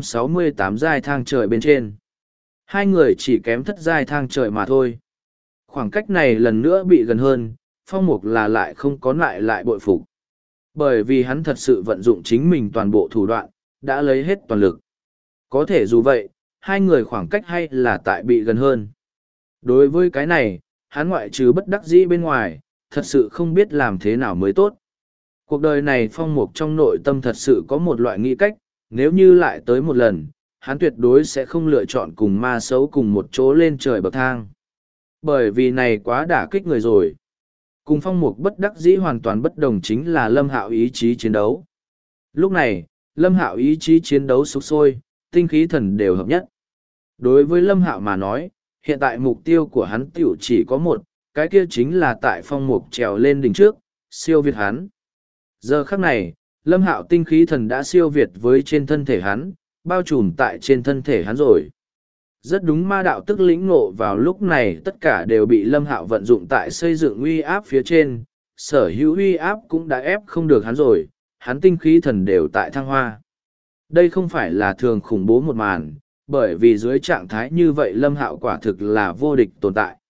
368 giai thang trời bên trên. Hai người chỉ kém thất giai thang trời mà thôi. Khoảng cách này lần nữa bị gần hơn, Phong Mục là lại không có lại bội phục. Bởi vì hắn thật sự vận dụng chính mình toàn bộ thủ đoạn, đã lấy hết toàn lực. Có thể dù vậy, hai người khoảng cách hay là tại bị gần hơn. Đối với cái này, hắn ngoại trừ bất đắc dĩ bên ngoài, thật sự không biết làm thế nào mới tốt. Cuộc đời này Phong Mục trong nội tâm thật sự có một loại nghĩ cách, nếu như lại tới một lần, hắn tuyệt đối sẽ không lựa chọn cùng ma xấu cùng một chỗ lên trời bậc thang. Bởi vì này quá đả kích người rồi. Cùng Phong Mục bất đắc dĩ hoàn toàn bất đồng chính là Lâm Hạo ý chí chiến đấu. Lúc này, Lâm Hạo ý chí chiến đấu sục sôi, tinh khí thần đều hợp nhất. Đối với Lâm Hạo mà nói, hiện tại mục tiêu của hắn tiểu chỉ có một, cái kia chính là tại Phong Mục trèo lên đỉnh trước, siêu việt hắn. Giờ khắc này, Lâm Hạo tinh khí thần đã siêu việt với trên thân thể hắn, bao trùm tại trên thân thể hắn rồi. Rất đúng ma đạo tức lĩnh ngộ vào lúc này tất cả đều bị Lâm Hạo vận dụng tại xây dựng uy áp phía trên, sở hữu uy áp cũng đã ép không được hắn rồi, hắn tinh khí thần đều tại thăng hoa. Đây không phải là thường khủng bố một màn, bởi vì dưới trạng thái như vậy Lâm Hạo quả thực là vô địch tồn tại.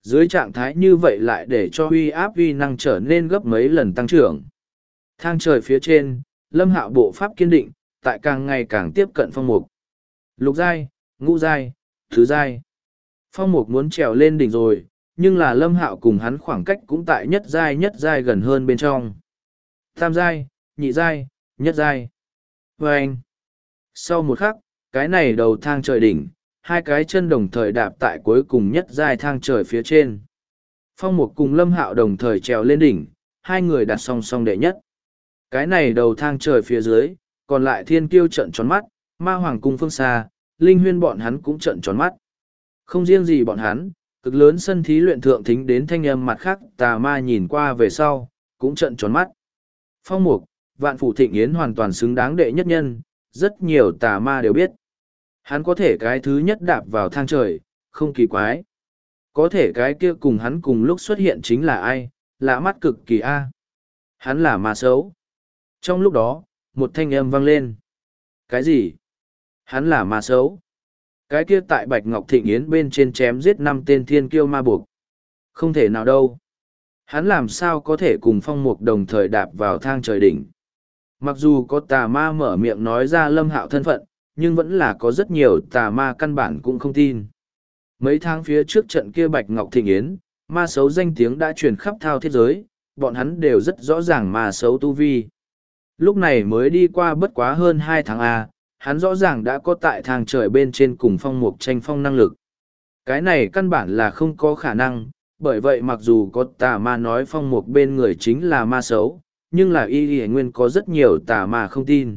Dưới trạng thái như vậy lại để cho uy áp uy năng trở nên gấp mấy lần tăng trưởng. Thang trời phía trên, Lâm Hạo bộ pháp kiên định, tại càng ngày càng tiếp cận phong mục. Lục giai, ngũ giai, thứ giai. Phong mục muốn trèo lên đỉnh rồi, nhưng là Lâm Hạo cùng hắn khoảng cách cũng tại nhất giai gần hơn bên trong. Tam giai, nhị giai, nhất giai. Và anh. Sau một khắc, cái này đầu thang trời đỉnh, hai cái chân đồng thời đạp tại cuối cùng nhất giai thang trời phía trên. Phong mục cùng Lâm Hạo đồng thời trèo lên đỉnh, hai người đặt song song đệ nhất. Cái này đầu thang trời phía dưới, còn lại thiên kiêu trận tròn mắt, ma hoàng cung phương xa, linh huyên bọn hắn cũng trận tròn mắt. Không riêng gì bọn hắn, cực lớn sân thí luyện thượng thính đến thanh âm mặt khác tà ma nhìn qua về sau, cũng trận tròn mắt. Phong mục, vạn phủ thịnh yến hoàn toàn xứng đáng đệ nhất nhân, rất nhiều tà ma đều biết. Hắn có thể cái thứ nhất đạp vào thang trời, không kỳ quái. Có thể cái kia cùng hắn cùng lúc xuất hiện chính là ai, lạ mắt cực kỳ a. Hắn là ma xấu. Trong lúc đó, một thanh âm vang lên. Cái gì? Hắn là ma xấu. Cái kia tại Bạch Ngọc Thịnh Yến bên trên chém giết 5 tên thiên kiêu ma buộc. Không thể nào đâu. Hắn làm sao có thể cùng phong mục đồng thời đạp vào thang trời đỉnh. Mặc dù có tà ma mở miệng nói ra Lâm Hạo thân phận, nhưng vẫn là có rất nhiều tà ma căn bản cũng không tin. Mấy tháng phía trước trận kia Bạch Ngọc Thịnh Yến, ma xấu danh tiếng đã truyền khắp thao thiết giới, bọn hắn đều rất rõ ràng ma xấu tu vi. Lúc này mới đi qua bất quá hơn 2 tháng A, hắn rõ ràng đã có tại thang trời bên trên cùng phong mục tranh phong năng lực. Cái này căn bản là không có khả năng, bởi vậy mặc dù có tà ma nói phong mục bên người chính là ma xấu, nhưng là y nguyên có rất nhiều tà ma không tin.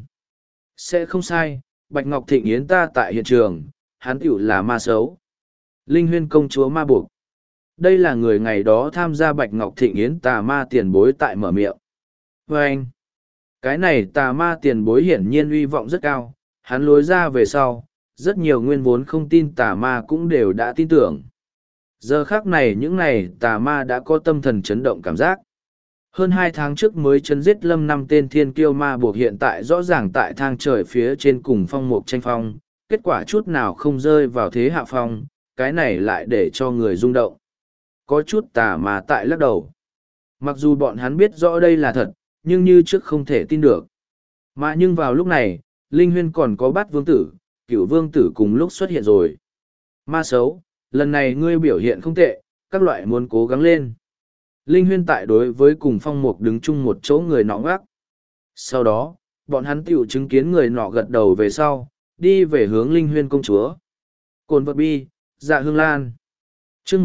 Sẽ không sai, Bạch Ngọc Thịnh Yến ta tại hiện trường, hắn tiểu là ma xấu. Linh huyên công chúa ma buộc. Đây là người ngày đó tham gia Bạch Ngọc Thịnh Yến tà ma tiền bối tại mở miệng. Và anh, cái này tà ma tiền bối hiển nhiên uy vọng rất cao, hắn lối ra về sau, rất nhiều nguyên vốn không tin tà ma cũng đều đã tin tưởng. Giờ khác này những này tà ma đã có tâm thần chấn động cảm giác. Hơn 2 tháng trước mới chấn giết Lâm 5 tên thiên kiêu ma buộc hiện tại rõ ràng tại thang trời phía trên cùng phong mục tranh phong, kết quả chút nào không rơi vào thế hạ phong, cái này lại để cho người rung động. Có chút tà ma tại lắc đầu. Mặc dù bọn hắn biết rõ đây là thật, nhưng như trước không thể tin được. Mà nhưng vào lúc này, Linh Huyên còn có Bát vương tử, Cửu vương tử cùng lúc xuất hiện rồi. Ma xấu, lần này ngươi biểu hiện không tệ, các loại muốn cố gắng lên. Linh Huyên tại đối với cùng phong mục đứng chung một chỗ người nọ gác. Sau đó, bọn hắn tiểu chứng kiến người nọ gật đầu về sau, đi về hướng Linh Huyên công chúa. Cồn vật bi, dạ hương lan. chương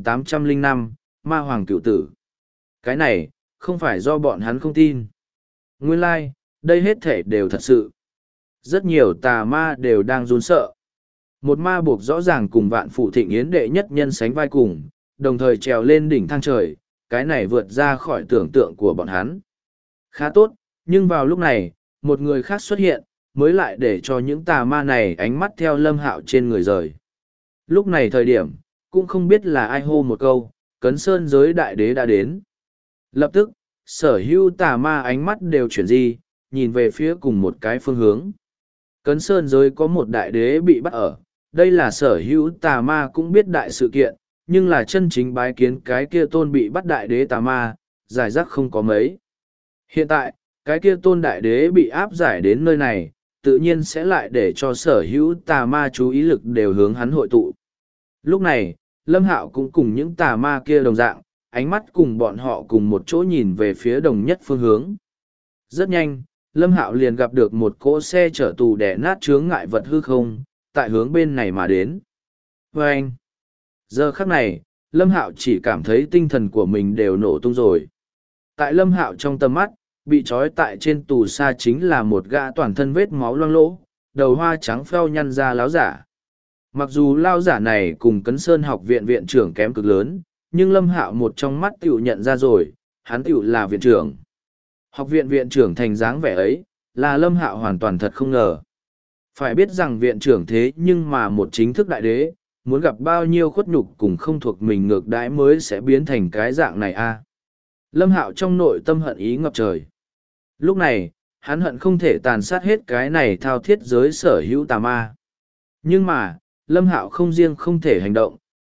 1805, Ma Hoàng Cửu Tử. Cái này, không phải do bọn hắn không tin. Nguyên lai, đây hết thể đều thật sự. Rất nhiều tà ma đều đang run sợ. Một ma buộc rõ ràng cùng vạn phụ thịnh yến đệ nhất nhân sánh vai cùng, đồng thời trèo lên đỉnh thang trời, cái này vượt ra khỏi tưởng tượng của bọn hắn. Khá tốt, nhưng vào lúc này, một người khác xuất hiện, mới lại để cho những tà ma này ánh mắt theo Lâm Hạo trên người rời. Lúc này thời điểm, cũng không biết là ai hô một câu, Cấn Sơn giới đại đế đã đến. Lập tức, sở hữu tà ma ánh mắt đều chuyển di, nhìn về phía cùng một cái phương hướng. Cấn Sơn giới có một đại đế bị bắt ở, đây là sở hữu tà ma cũng biết đại sự kiện, nhưng là chân chính bái kiến cái kia tôn bị bắt đại đế tà ma, giải rác không có mấy. Hiện tại, cái kia tôn đại đế bị áp giải đến nơi này, tự nhiên sẽ lại để cho sở hữu tà ma chú ý lực đều hướng hắn hội tụ. Lúc này, Lâm Hạo cũng cùng những tà ma kia đồng dạng, ánh mắt cùng bọn họ cùng một chỗ nhìn về phía đồng nhất phương hướng. Rất nhanh, Lâm Hạo liền gặp được một cỗ xe chở tù đẻ nát chướng ngại vật hư không, tại hướng bên này mà đến. Và anh, giờ khắc này, Lâm Hạo chỉ cảm thấy tinh thần của mình đều nổ tung rồi. Tại Lâm Hạo trong tầm mắt, bị trói tại trên tù xa chính là một gã toàn thân vết máu loang lỗ, đầu hoa trắng pheo nhăn ra láo giả. Mặc dù lao giả này cùng Cấn Sơn học viện viện trưởng kém cực lớn, nhưng Lâm Hạo một trong mắt tiểu nhận ra rồi, hắn tiểu là viện trưởng. Học viện viện trưởng thành dáng vẻ ấy, là Lâm Hạo hoàn toàn thật không ngờ. Phải biết rằng viện trưởng thế nhưng mà một chính thức đại đế, muốn gặp bao nhiêu khuất nhục cùng không thuộc mình ngược đãi mới sẽ biến thành cái dạng này a. Lâm Hạo trong nội tâm hận ý ngập trời. Lúc này, hắn hận không thể tàn sát hết cái này thao thiết giới sở hữu tà ma. Nhưng mà, Lâm Hạo không riêng không thể hành động,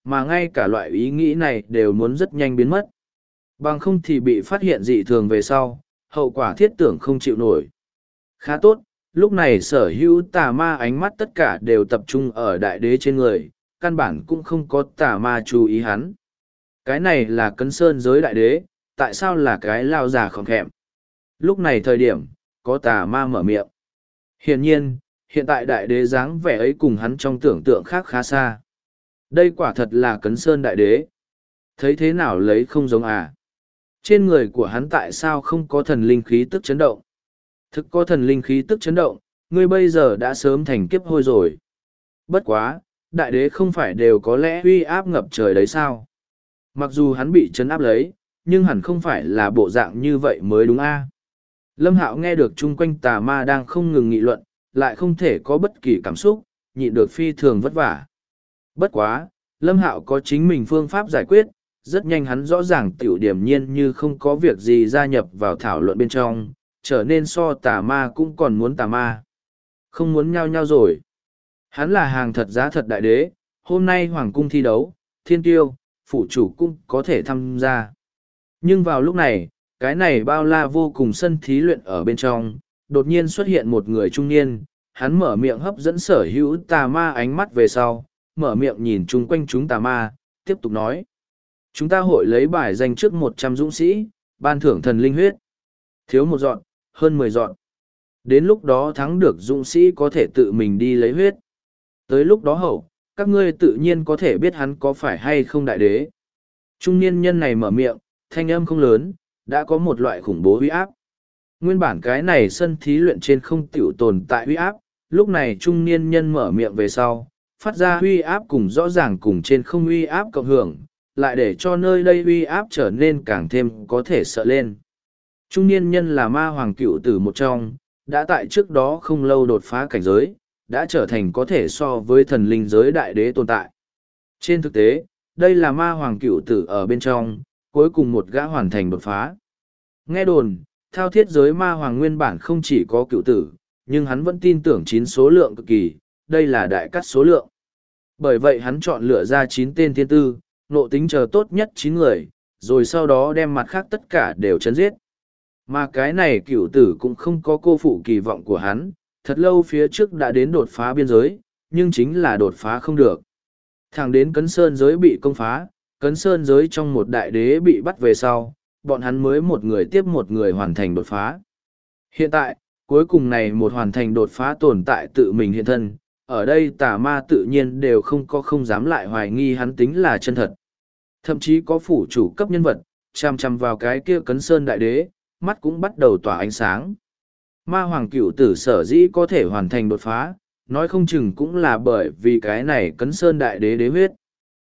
mà ngay cả loại ý nghĩ này đều muốn rất nhanh biến mất. Bằng không thì bị phát hiện dị thường về sau, hậu quả thiết tưởng không chịu nổi. Khá tốt, lúc này sở hữu tà ma ánh mắt tất cả đều tập trung ở đại đế trên người, căn bản cũng không có tà ma chú ý hắn. Cái này là Cấn Sơn giới đại đế, tại sao là cái lao già khỏm khẹm? Lúc này thời điểm, có tà ma mở miệng. Hiển nhiên, hiện tại đại đế dáng vẻ ấy cùng hắn trong tưởng tượng khác khá xa. Đây quả thật là Cấn Sơn đại đế. Thấy thế nào lấy không giống à? Trên người của hắn tại sao không có thần linh khí tức chấn động? Thực có thần linh khí tức chấn động, ngươi bây giờ đã sớm thành kiếp hôi rồi. Bất quá, đại đế không phải đều có lẽ uy áp ngập trời đấy sao? Mặc dù hắn bị chấn áp lấy, nhưng hẳn không phải là bộ dạng như vậy mới đúng a. Lâm Hạo nghe được chung quanh tà ma đang không ngừng nghị luận, lại không thể có bất kỳ cảm xúc, nhịn được phi thường vất vả. Bất quá, Lâm Hạo có chính mình phương pháp giải quyết, rất nhanh hắn rõ ràng tiểu điểm nhiên như không có việc gì gia nhập vào thảo luận bên trong, trở nên so tà ma cũng còn muốn tà ma. Không muốn nhau nhau rồi. Hắn là hàng thật giá thật đại đế, hôm nay hoàng cung thi đấu, thiên tiêu, phụ chủ cũng có thể tham gia. Nhưng vào lúc này, cái này bao la vô cùng sân thí luyện ở bên trong, đột nhiên xuất hiện một người trung niên, hắn mở miệng hấp dẫn sở hữu tà ma ánh mắt về sau, mở miệng nhìn chung quanh chúng tà ma, tiếp tục nói. Chúng ta hội lấy bài danh trước 100 dũng sĩ, ban thưởng thần linh huyết. Thiếu một dọn, hơn 10 dọn. Đến lúc đó thắng được dũng sĩ có thể tự mình đi lấy huyết. Tới lúc đó hậu, các ngươi tự nhiên có thể biết hắn có phải hay không đại đế. Trung niên nhân này mở miệng, thanh âm không lớn, đã có một loại khủng bố uy áp. Nguyên bản cái này sân thí luyện trên không tiểu tồn tại uy áp, lúc này trung niên nhân mở miệng về sau, phát ra uy áp cùng rõ ràng cùng trên không uy áp cộng hưởng, lại để cho nơi đây uy áp trở nên càng thêm có thể sợ lên. Trung niên nhân là ma hoàng cựu tử một trong, đã tại trước đó không lâu đột phá cảnh giới, đã trở thành có thể so với thần linh giới đại đế tồn tại. Trên thực tế, đây là ma hoàng cựu tử ở bên trong, cuối cùng một gã hoàn thành đột phá. Nghe đồn, thao thiết giới ma hoàng nguyên bản không chỉ có cựu tử, nhưng hắn vẫn tin tưởng 9 số lượng cực kỳ, đây là đại cắt số lượng. Bởi vậy hắn chọn lựa ra 9 tên thiên tư, nộ tính chờ tốt nhất 9 người, rồi sau đó đem mặt khác tất cả đều chấn giết. Mà cái này cựu tử cũng không có cô phụ kỳ vọng của hắn, thật lâu phía trước đã đến đột phá biên giới, nhưng chính là đột phá không được. Thẳng đến Cấn Sơn giới bị công phá, Cấn Sơn giới trong một đại đế bị bắt về sau, bọn hắn mới một người tiếp một người hoàn thành đột phá. Hiện tại, cuối cùng này một hoàn thành đột phá tồn tại tự mình hiện thân, ở đây tà ma tự nhiên đều không dám lại hoài nghi hắn tính là chân thật. Thậm chí có phủ chủ cấp nhân vật, chằm chằm vào cái kia Cấn Sơn đại đế, mắt cũng bắt đầu tỏa ánh sáng. Ma hoàng cửu tử sở dĩ có thể hoàn thành đột phá, nói không chừng cũng là bởi vì cái này Cấn Sơn đại đế đế huyết.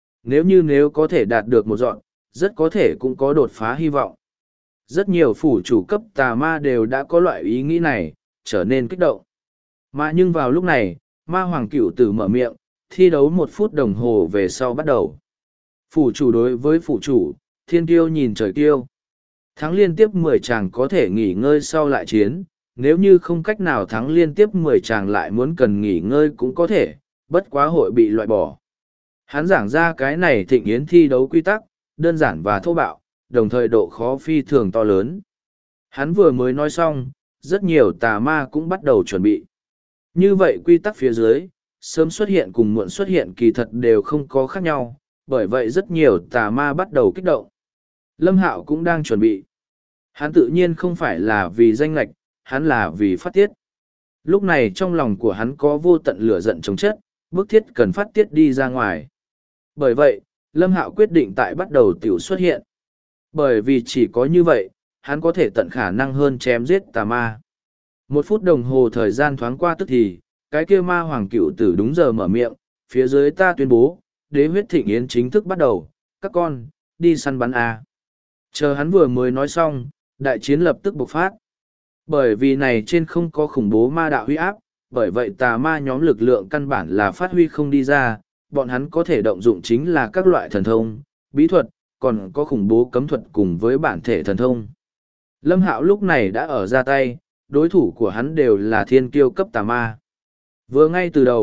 Nếu có thể đạt được một dọn, rất có thể cũng có đột phá hy vọng. Rất nhiều phủ chủ cấp tà ma đều đã có loại ý nghĩ này, trở nên kích động. Mà nhưng vào lúc này, ma hoàng cửu tử mở miệng, thi đấu 1 phút đồng hồ về sau bắt đầu. Phủ chủ đối với phủ chủ, thiên kiêu nhìn trời kiêu. Thắng liên tiếp 10 chàng có thể nghỉ ngơi sau lại chiến, nếu như không cách nào thắng liên tiếp 10 chàng lại muốn cần nghỉ ngơi cũng có thể, bất quá hội bị loại bỏ. Hắn giảng ra cái này thịnh yến thi đấu quy tắc, đơn giản và thô bạo, đồng thời độ khó phi thường to lớn. Hắn vừa mới nói xong, rất nhiều tà ma cũng bắt đầu chuẩn bị. Như vậy quy tắc phía dưới, sớm xuất hiện cùng muộn xuất hiện kỳ thật đều không có khác nhau, bởi vậy rất nhiều tà ma bắt đầu kích động. Lâm Hạo cũng đang chuẩn bị. Hắn tự nhiên không phải là vì danh lệch, hắn là vì phát tiết. Lúc này trong lòng của hắn có vô tận lửa giận chống chất, bức thiết cần phát tiết đi ra ngoài. Bởi vậy, Lâm Hạo quyết định tại bắt đầu tiểu xuất hiện. Bởi vì chỉ có như vậy, hắn có thể tận khả năng hơn chém giết tà ma. 1 phút đồng hồ thời gian thoáng qua tức thì, cái kia ma hoàng cựu tử đúng giờ mở miệng, phía dưới ta tuyên bố, đế huyết thịnh yến chính thức bắt đầu, các con, đi săn bắn A. Chờ hắn vừa mới nói xong, đại chiến lập tức bộc phát. Bởi vì này trên không có khủng bố ma đạo huy áp, bởi vậy tà ma nhóm lực lượng căn bản là phát huy không đi ra, bọn hắn có thể động dụng chính là các loại thần thông, bí thuật, còn có khủng bố cấm thuật cùng với bản thể thần thông. Lâm Hạo lúc này đã ở ra tay, đối thủ của hắn đều là thiên kiêu cấp tà ma. Vừa ngay từ đầu,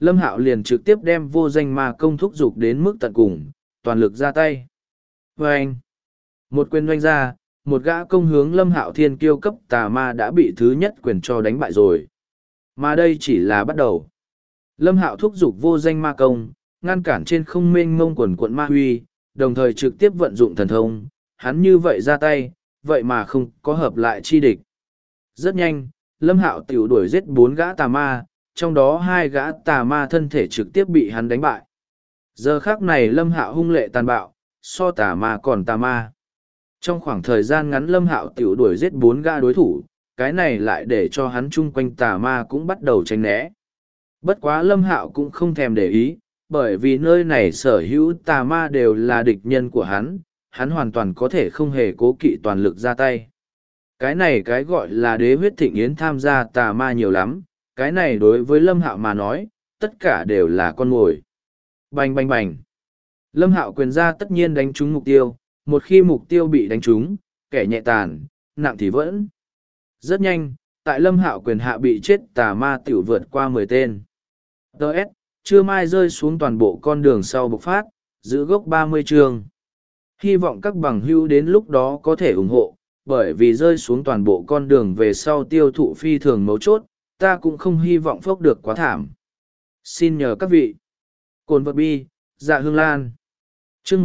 Lâm Hạo liền trực tiếp đem vô danh ma công thúc giục đến mức tận cùng, toàn lực ra tay. Vâng! Một quyền doanh ra, một gã công hướng Lâm Hạo thiên kiêu cấp tà ma đã bị thứ nhất quyền cho đánh bại rồi. Mà đây chỉ là bắt đầu. Lâm Hạo thúc giục vô danh ma công, ngăn cản trên không mênh mông quần quận ma huy, đồng thời trực tiếp vận dụng thần thông, hắn như vậy ra tay, vậy mà không có hợp lại chi địch. Rất nhanh, Lâm Hạo tiểu đuổi giết 4 gã tà ma, trong đó 2 gã tà ma thân thể trực tiếp bị hắn đánh bại. Giờ khắc này Lâm Hạo hung lệ tàn bạo, so tà ma còn tà ma. Trong khoảng thời gian ngắn Lâm Hạo tiểu đuổi giết 4 gã đối thủ, cái này lại để cho hắn chung quanh tà ma cũng bắt đầu tránh né. Bất quá Lâm Hạo cũng không thèm để ý, bởi vì nơi này sở hữu tà ma đều là địch nhân của hắn hoàn toàn có thể không hề cố kỵ toàn lực ra tay. Cái này cái gọi là đế huyết thịnh yến tham gia tà ma nhiều lắm, cái này đối với Lâm Hạo mà nói, tất cả đều là con mồi. Bành bành bành. Lâm Hạo quyền ra tất nhiên đánh trúng mục tiêu, một khi mục tiêu bị đánh trúng, kẻ nhẹ tàn, nặng thì vẫn. Rất nhanh, tại Lâm Hạo quyền hạ bị chết tà ma tiểu vượt qua 10 tên. Đợt, chưa mai rơi xuống toàn bộ con đường sau bộc phát, giữ gốc 30 chương. Hy vọng các bằng hữu đến lúc đó có thể ủng hộ, bởi vì rơi xuống toàn bộ con đường về sau tiêu thụ phi thường mấu chốt, ta cũng không hy vọng phốc được quá thảm. Xin nhờ các vị. Cồn vật bi, dạ hương lan. Chương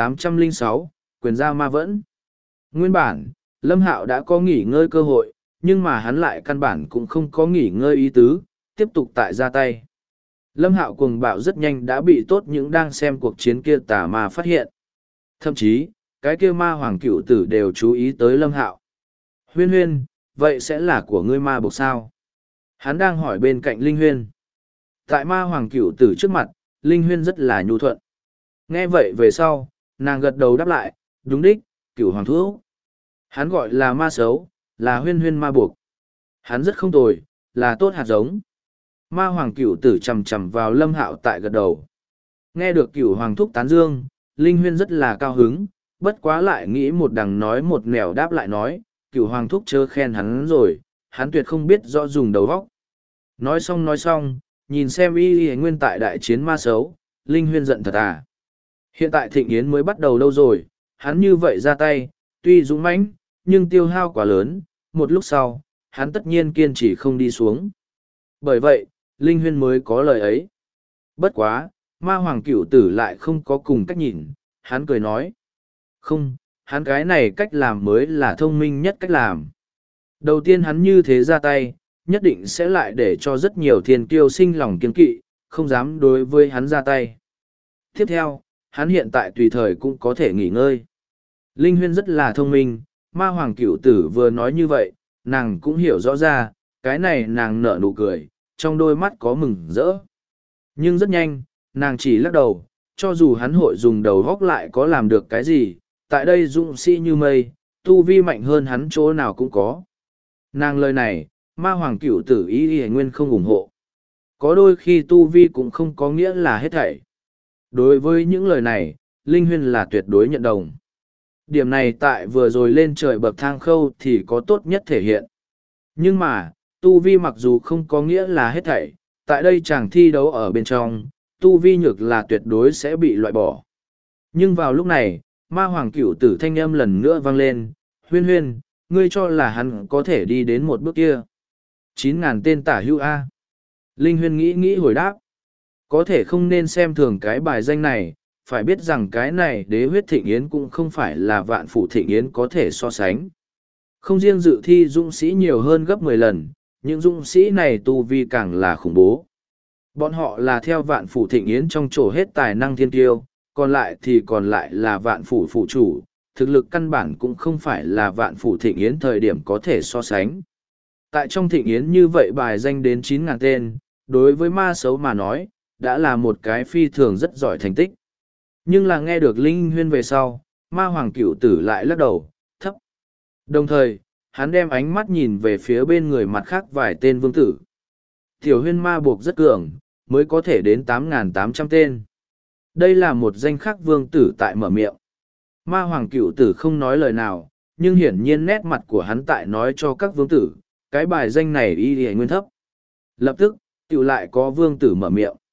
1806, quyền gia ma vẫn. Nguyên bản, Lâm Hạo đã có nghỉ ngơi cơ hội, nhưng mà hắn lại căn bản cũng không có nghỉ ngơi ý tứ, tiếp tục tại ra tay. Lâm Hạo cuồng bạo rất nhanh đã bị tốt những đang xem cuộc chiến kia tà ma phát hiện. Thậm chí, cái kia ma hoàng cựu tử đều chú ý tới Lâm Hạo. Huyên huyên, vậy sẽ là của ngươi ma buộc sao? Hắn đang hỏi bên cạnh Linh Huyên. Tại ma hoàng cựu tử trước mặt, Linh Huyên rất là nhu thuận. Nghe vậy về sau, nàng gật đầu đáp lại, đúng đích, cựu hoàng thuốc. Hắn gọi là ma xấu, là huyên huyên ma buộc. Hắn rất không tồi, là tốt hạt giống. Ma hoàng cựu tử chầm chầm vào Lâm Hạo tại gật đầu. Nghe được cựu hoàng thúc tán dương, Linh Huyên rất là cao hứng, bất quá lại nghĩ một đằng nói một nẻo đáp lại nói, cựu hoàng thúc chớ khen hắn rồi, hắn tuyệt không biết rõ dùng đầu óc. Nói xong, nhìn xem y nguyên tại đại chiến ma xấu, Linh Huyên giận thật à. Hiện tại thịnh yến mới bắt đầu đâu rồi, hắn như vậy ra tay, tuy dũng mãnh, nhưng tiêu hao quá lớn, một lúc sau, hắn tất nhiên kiên trì không đi xuống. Bởi vậy, Linh Huyên mới có lời ấy. Bất quá, ma hoàng cửu tử lại không có cùng cách nhìn, hắn cười nói. Không, hắn cái này cách làm mới là thông minh nhất cách làm. Đầu tiên hắn như thế ra tay, nhất định sẽ lại để cho rất nhiều thiên kiêu sinh lòng kiên kỵ, không dám đối với hắn ra tay. Tiếp theo, hắn hiện tại tùy thời cũng có thể nghỉ ngơi. Linh Huyên rất là thông minh, ma hoàng cửu tử vừa nói như vậy, nàng cũng hiểu rõ ra, cái này nàng nở nụ cười, trong đôi mắt có mừng rỡ. Nhưng rất nhanh, nàng chỉ lắc đầu, cho dù hắn hội dùng đầu góc lại có làm được cái gì, tại đây dũng sĩ như mây, tu vi mạnh hơn hắn chỗ nào cũng có. Nàng lời này, ma hoàng cửu tử ý nguyên không ủng hộ. Có đôi khi tu vi cũng không có nghĩa là hết thảy. Đối với những lời này, Linh Huyên là tuyệt đối nhận đồng. Điểm này tại vừa rồi lên trời bậc thang khâu thì có tốt nhất thể hiện. Nhưng mà, tu vi mặc dù không có nghĩa là hết thảy, tại đây chàng thi đấu ở bên trong, tu vi nhược là tuyệt đối sẽ bị loại bỏ. Nhưng vào lúc này, ma hoàng cửu tử thanh âm lần nữa vang lên, Huyên huyên, ngươi cho là hắn có thể đi đến một bước kia. 9.000 tên tả hữu A. Linh Huyên nghĩ hồi đáp. Có thể không nên xem thường cái bài danh này, phải biết rằng cái này đế huyết thịnh yến cũng không phải là vạn phủ thịnh yến có thể so sánh. Không riêng dự thi dũng sĩ nhiều hơn gấp 10 lần, những dũng sĩ này tu vi càng là khủng bố. Bọn họ là theo vạn phủ thịnh yến trong chỗ hết tài năng thiên tiêu, còn lại là vạn phủ phụ chủ, thực lực căn bản cũng không phải là vạn phủ thịnh yến thời điểm có thể so sánh. Tại trong thịnh yến như vậy bài danh đến 9.000 tên, đối với ma xấu mà nói, đã là một cái phi thường rất giỏi thành tích. Nhưng là nghe được Linh Huyên về sau, ma hoàng cửu tử lại lắc đầu, thấp. Đồng thời, hắn đem ánh mắt nhìn về phía bên người mặt khác vài tên vương tử. Tiểu Huyên ma buộc rất cường, mới có thể đến 8.800 tên. Đây là một danh khắc vương tử tại mở miệng. Ma hoàng cửu tử không nói lời nào, nhưng hiển nhiên nét mặt của hắn tại nói cho các vương tử, cái bài danh này y nguyên thấp. Lập tức, tiểu lại có vương tử mở miệng.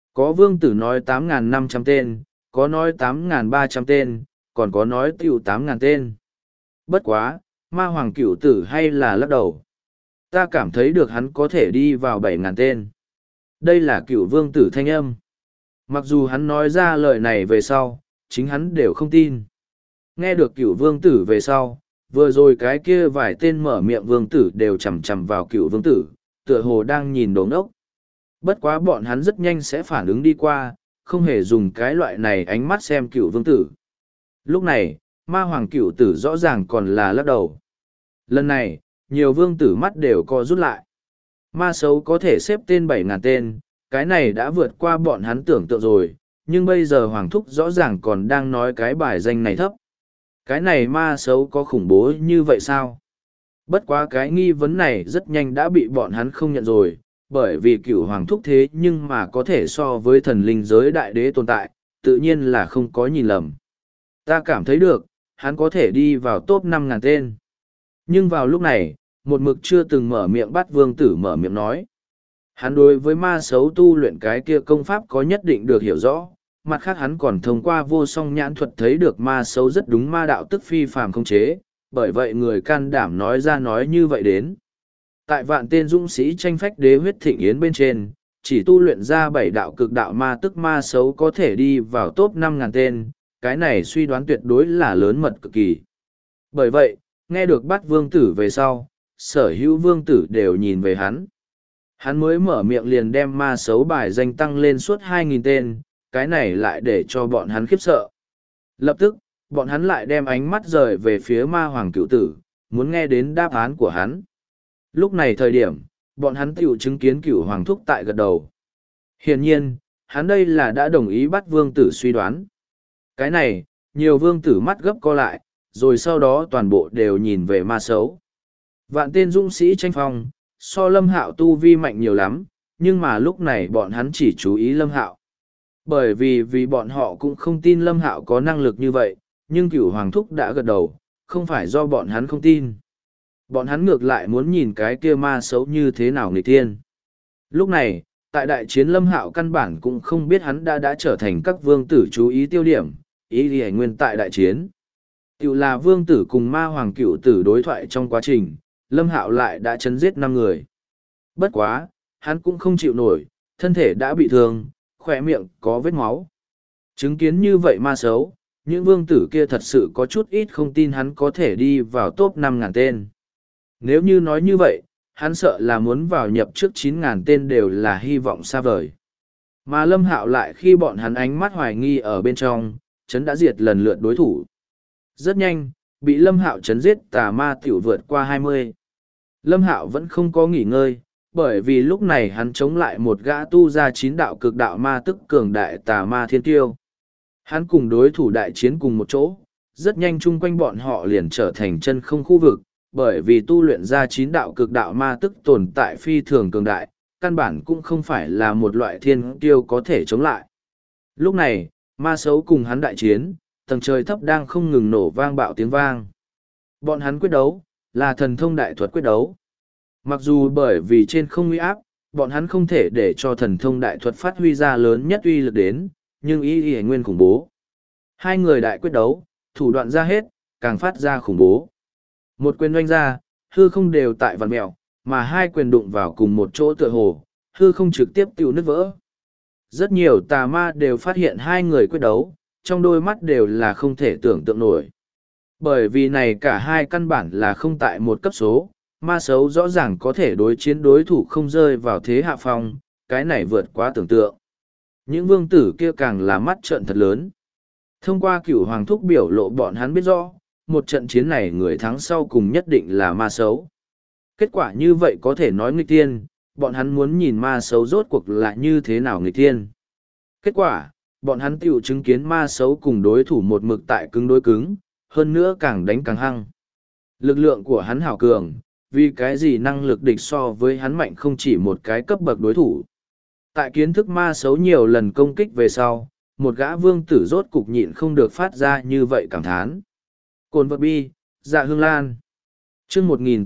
Có vương tử nói 8.500 tên, có nói 8.300 tên, còn có nói tiểu 8.000 tên. Bất quá, ma hoàng cửu tử hay là lắc đầu. Ta cảm thấy được hắn có thể đi vào 7.000 tên. Đây là cửu vương tử thanh âm. Mặc dù hắn nói ra lời này về sau, chính hắn đều không tin. Nghe được cửu vương tử về sau, vừa rồi cái kia vài tên mở miệng vương tử đều chằm chằm vào cửu vương tử, tựa hồ đang nhìn đồ ngốc. Bất quá bọn hắn rất nhanh sẽ phản ứng đi qua, không hề dùng cái loại này ánh mắt xem cửu vương tử. Lúc này, ma hoàng cửu tử rõ ràng còn là lắc đầu. Lần này, nhiều vương tử mắt đều co rút lại. Ma xấu có thể xếp tên 7.000 tên, cái này đã vượt qua bọn hắn tưởng tượng rồi, nhưng bây giờ hoàng thúc rõ ràng còn đang nói cái bài danh này thấp. Cái này ma xấu có khủng bố như vậy sao? Bất quá cái nghi vấn này rất nhanh đã bị bọn hắn không nhận rồi, bởi vì cửu hoàng thúc thế nhưng mà có thể so với thần linh giới đại đế tồn tại, tự nhiên là không có nhìn lầm. Ta cảm thấy được, hắn có thể đi vào top 5.000 tên. Nhưng vào lúc này, một mực chưa từng mở miệng bắt vương tử mở miệng nói. Hắn đối với ma xấu tu luyện cái kia công pháp có nhất định được hiểu rõ, mặt khác hắn còn thông qua vô song nhãn thuật thấy được ma xấu rất đúng ma đạo tức phi phàm không chế, bởi vậy người can đảm nói ra nói như vậy đến. Tại vạn tên dũng sĩ tranh phách đế huyết thịnh yến bên trên, chỉ tu luyện ra 7 đạo cực đạo ma tức ma xấu có thể đi vào top 5.000 tên, cái này suy đoán tuyệt đối là lớn mật cực kỳ. Bởi vậy, nghe được bắt vương tử về sau, sở hữu vương tử đều nhìn về hắn. Hắn mới mở miệng liền đem ma xấu bài danh tăng lên suốt 2.000 tên, cái này lại để cho bọn hắn khiếp sợ. Lập tức, bọn hắn lại đem ánh mắt rời về phía ma hoàng cựu tử, muốn nghe đến đáp án của hắn. Lúc này thời điểm, bọn hắn tiểu chứng kiến cựu hoàng thúc tại gật đầu. Hiển nhiên, hắn đây là đã đồng ý bắt vương tử suy đoán. Cái này, nhiều vương tử mắt gấp co lại, rồi sau đó toàn bộ đều nhìn về ma xấu. Vạn tên dũng sĩ tranh phong, so Lâm Hạo tu vi mạnh nhiều lắm, nhưng mà lúc này bọn hắn chỉ chú ý Lâm Hạo. Bởi vì bọn họ cũng không tin Lâm Hạo có năng lực như vậy, nhưng cửu hoàng thúc đã gật đầu, không phải do bọn hắn không tin. Bọn hắn ngược lại muốn nhìn cái kia ma xấu như thế nào nghịch thiên. Lúc này, tại đại chiến Lâm Hạo căn bản cũng không biết hắn đã trở thành các vương tử chú ý tiêu điểm, ý đi nguyên tại đại chiến. Tiểu là vương tử cùng ma hoàng cựu tử đối thoại trong quá trình, Lâm Hạo lại đã chấn giết 5 người. Bất quá, hắn cũng không chịu nổi, thân thể đã bị thương, khỏe miệng có vết máu. Chứng kiến như vậy ma xấu, những vương tử kia thật sự có chút ít không tin hắn có thể đi vào top 5.000 tên. Nếu như nói như vậy, hắn sợ là muốn vào nhập trước 9.000 tên đều là hy vọng xa vời. Mà Lâm Hạo lại khi bọn hắn ánh mắt hoài nghi ở bên trong, chấn đã diệt lần lượt đối thủ. Rất nhanh, bị Lâm Hạo chấn giết tà ma tiểu vượt qua 20. Lâm Hạo vẫn không có nghỉ ngơi, bởi vì lúc này hắn chống lại một gã tu ra 9 đạo cực đạo ma tức cường đại tà ma thiên tiêu. Hắn cùng đối thủ đại chiến cùng một chỗ, rất nhanh chung quanh bọn họ liền trở thành chân không khu vực, bởi vì tu luyện ra 9 đạo cực đạo ma tức tồn tại phi thường cường đại, căn bản cũng không phải là một loại thiên tiêu có thể chống lại. Lúc này, ma xấu cùng hắn đại chiến, tầng trời thấp đang không ngừng nổ vang bạo tiếng vang. Bọn hắn quyết đấu, là thần thông đại thuật quyết đấu. Mặc dù bởi vì trên không uy áp, bọn hắn không thể để cho thần thông đại thuật phát huy ra lớn nhất uy lực đến, nhưng ý nguyên khủng bố. Hai người đại quyết đấu, thủ đoạn ra hết, càng phát ra khủng bố. Một quyền doanh ra, hư không đều tại vằn mẹo, mà hai quyền đụng vào cùng một chỗ tựa hồ, hư không trực tiếp tiêu nứt vỡ. Rất nhiều tà ma đều phát hiện hai người quyết đấu, trong đôi mắt đều là không thể tưởng tượng nổi. Bởi vì này cả hai căn bản là không tại một cấp số, ma xấu rõ ràng có thể đối chiến đối thủ không rơi vào thế hạ phong, cái này vượt quá tưởng tượng. Những vương tử kia càng là mắt trợn thật lớn. Thông qua cửu hoàng thúc biểu lộ bọn hắn biết rõ, một trận chiến này người thắng sau cùng nhất định là ma xấu. Kết quả như vậy có thể nói nghịch thiên, bọn hắn muốn nhìn ma xấu rốt cuộc là như thế nào nghịch thiên. Kết quả, bọn hắn tiểu chứng kiến ma xấu cùng đối thủ một mực tại cứng đối cứng, hơn nữa càng đánh càng hăng. Lực lượng của hắn hảo cường, vì cái gì năng lực địch so với hắn mạnh không chỉ một cái cấp bậc đối thủ. Tại kiến thức ma xấu nhiều lần công kích về sau, một gã vương tử rốt cục nhịn không được phát ra như vậy cảm thán. Cồn vật bi, dạ hương lan. chương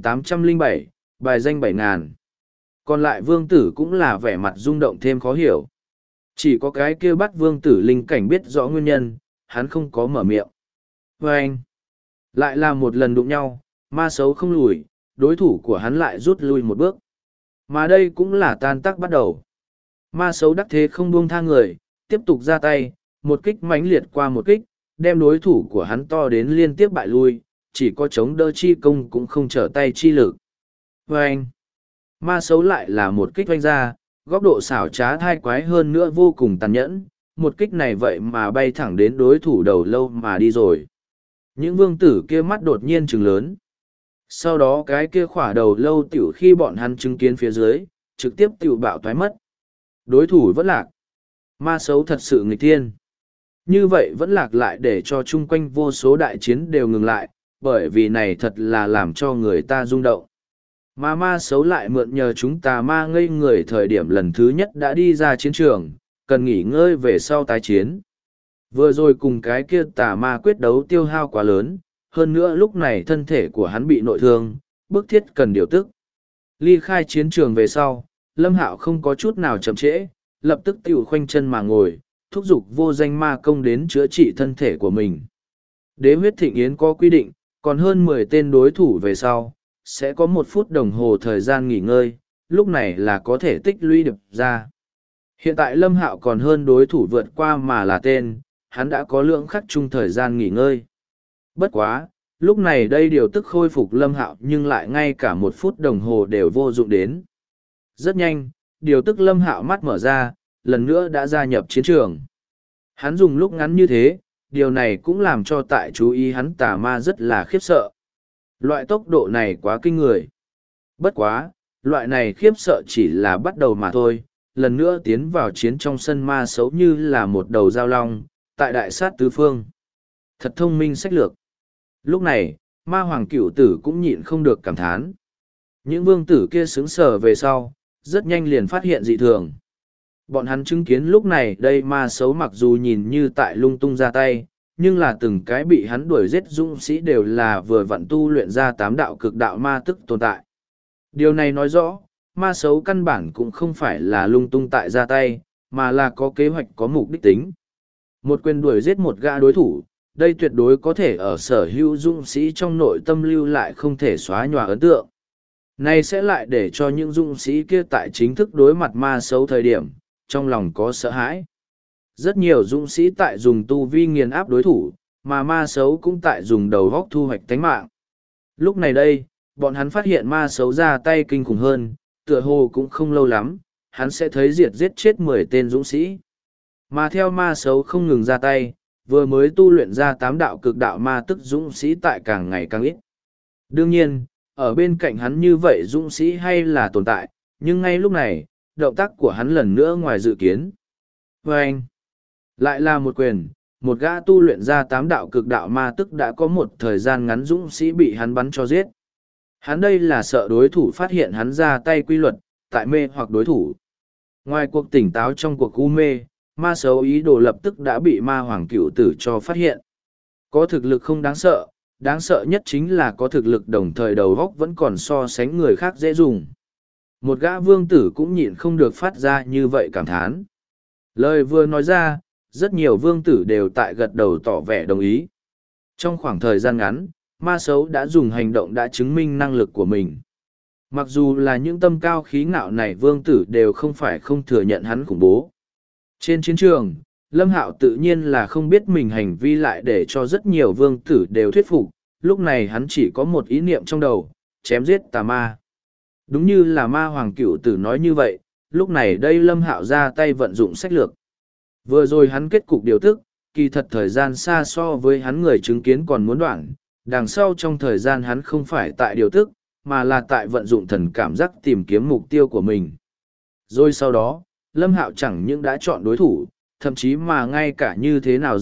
1807, bài danh 7.000. Còn lại vương tử cũng là vẻ mặt rung động thêm khó hiểu. Chỉ có cái kia bắt vương tử linh cảnh biết rõ nguyên nhân, hắn không có mở miệng. Và anh, lại là một lần đụng nhau, ma xấu không lùi, đối thủ của hắn lại rút lui một bước. Mà đây cũng là tan tác bắt đầu. Ma xấu đắc thế không buông tha người, tiếp tục ra tay, một kích mãnh liệt qua một kích, đem đối thủ của hắn to đến liên tiếp bại lui, chỉ có chống đỡ chi công cũng không trở tay chi lực. Và anh, ma xấu lại là một kích oanh ra, góc độ xảo trá thai quái hơn nữa vô cùng tàn nhẫn, một kích này vậy mà bay thẳng đến đối thủ đầu lâu mà đi rồi. Những vương tử kia mắt đột nhiên trừng lớn. Sau đó cái kia khỏa đầu lâu tiểu khi bọn hắn chứng kiến phía dưới, trực tiếp tiểu bạo thoái mất. Đối thủ vẫn lạc. Ma xấu thật sự nghịch thiên. Như vậy vẫn lạc lại để cho chung quanh vô số đại chiến đều ngừng lại, bởi vì này thật là làm cho người ta rung động. Mà ma xấu lại mượn nhờ chúng tà ma ngây người thời điểm lần thứ nhất đã đi ra chiến trường, cần nghỉ ngơi về sau tái chiến. Vừa rồi cùng cái kia tà ma quyết đấu tiêu hao quá lớn, hơn nữa lúc này thân thể của hắn bị nội thương, bức thiết cần điều tức. Ly khai chiến trường về sau, Lâm Hạo không có chút nào chậm trễ, lập tức tiểu khoanh chân mà ngồi, thúc giục vô danh ma công đến chữa trị thân thể của mình. Đế huyết thịnh yến có quy định, còn hơn 10 tên đối thủ về sau, sẽ có 1 phút đồng hồ thời gian nghỉ ngơi, lúc này là có thể tích lũy được ra. Hiện tại Lâm Hạo còn hơn đối thủ vượt qua mà là tên, hắn đã có lượng khắc chung thời gian nghỉ ngơi. Bất quá, lúc này đây điều tức khôi phục Lâm Hạo nhưng lại ngay cả 1 phút đồng hồ đều vô dụng đến. Rất nhanh, điều tức Lâm Hạo mắt mở ra, lần nữa đã gia nhập chiến trường. Hắn dùng lúc ngắn như thế, điều này cũng làm cho tại chú ý hắn tà ma rất là khiếp sợ. Loại tốc độ này quá kinh người. Bất quá, loại này khiếp sợ chỉ là bắt đầu mà thôi, lần nữa tiến vào chiến trong sân ma xấu như là một đầu dao long, tại đại sát tứ phương. Thật thông minh sách lược. Lúc này, ma hoàng cửu tử cũng nhịn không được cảm thán. Những vương tử kia sững sờ về sau, rất nhanh liền phát hiện dị thường. Bọn hắn chứng kiến lúc này đây ma xấu mặc dù nhìn như tại lung tung ra tay, nhưng là từng cái bị hắn đuổi giết dũng sĩ đều là vừa vặn tu luyện ra 8 đạo cực đạo ma tức tồn tại. Điều này nói rõ, ma xấu căn bản cũng không phải là lung tung tại ra tay, mà là có kế hoạch có mục đích tính. Một quyền đuổi giết một gã đối thủ, đây tuyệt đối có thể ở sở hữu dũng sĩ trong nội tâm lưu lại không thể xóa nhòa ấn tượng. Này sẽ lại để cho những dũng sĩ kia tại chính thức đối mặt ma xấu thời điểm, trong lòng có sợ hãi. Rất nhiều dũng sĩ tại dùng tu vi nghiền áp đối thủ, mà ma xấu cũng tại dùng đầu góc thu hoạch tánh mạng. Lúc này đây, bọn hắn phát hiện ma xấu ra tay kinh khủng hơn, tựa hồ cũng không lâu lắm, hắn sẽ thấy diệt giết chết 10 tên dũng sĩ. Mà theo ma xấu không ngừng ra tay, vừa mới tu luyện ra 8 đạo cực đạo ma tức dũng sĩ tại càng ngày càng ít. Đương nhiên, ở bên cạnh hắn như vậy dũng sĩ hay là tồn tại, nhưng ngay lúc này, động tác của hắn lần nữa ngoài dự kiến. Và anh, lại là một quyền, một gã tu luyện ra 8 đạo cực đạo ma tức đã có một thời gian ngắn dũng sĩ bị hắn bắn cho giết. Hắn đây là sợ đối thủ phát hiện hắn ra tay quy luật, tại mê hoặc đối thủ. Ngoài cuộc tỉnh táo trong cuộc u mê, ma xấu ý đồ lập tức đã bị ma hoàng cựu tử cho phát hiện. Có thực lực không đáng sợ nhất chính là có thực lực đồng thời đầu góc vẫn còn so sánh người khác dễ dùng. Một gã vương tử cũng nhịn không được phát ra như vậy cảm thán. Lời vừa nói ra, rất nhiều vương tử đều tại gật đầu tỏ vẻ đồng ý. Trong khoảng thời gian ngắn, ma xấu đã dùng hành động đã chứng minh năng lực của mình. Mặc dù là những tâm cao khí ngạo này vương tử đều không phải không thừa nhận hắn khủng bố. Trên chiến trường, Lâm Hạo tự nhiên là không biết mình hành vi lại để cho rất nhiều vương tử đều thuyết phục, lúc này hắn chỉ có một ý niệm trong đầu, chém giết tà ma. Đúng như là ma hoàng cựu tử nói như vậy, lúc này đây Lâm Hạo ra tay vận dụng sách lược. Vừa rồi hắn kết cục điều tức, kỳ thật thời gian xa so với hắn người chứng kiến còn muốn đoạn, đằng sau trong thời gian hắn không phải tại điều tức, mà là tại vận dụng thần cảm giác tìm kiếm mục tiêu của mình. Rồi sau đó, Lâm Hạo chẳng những đã chọn đối thủ, thậm chí mà ngay cả như thế nào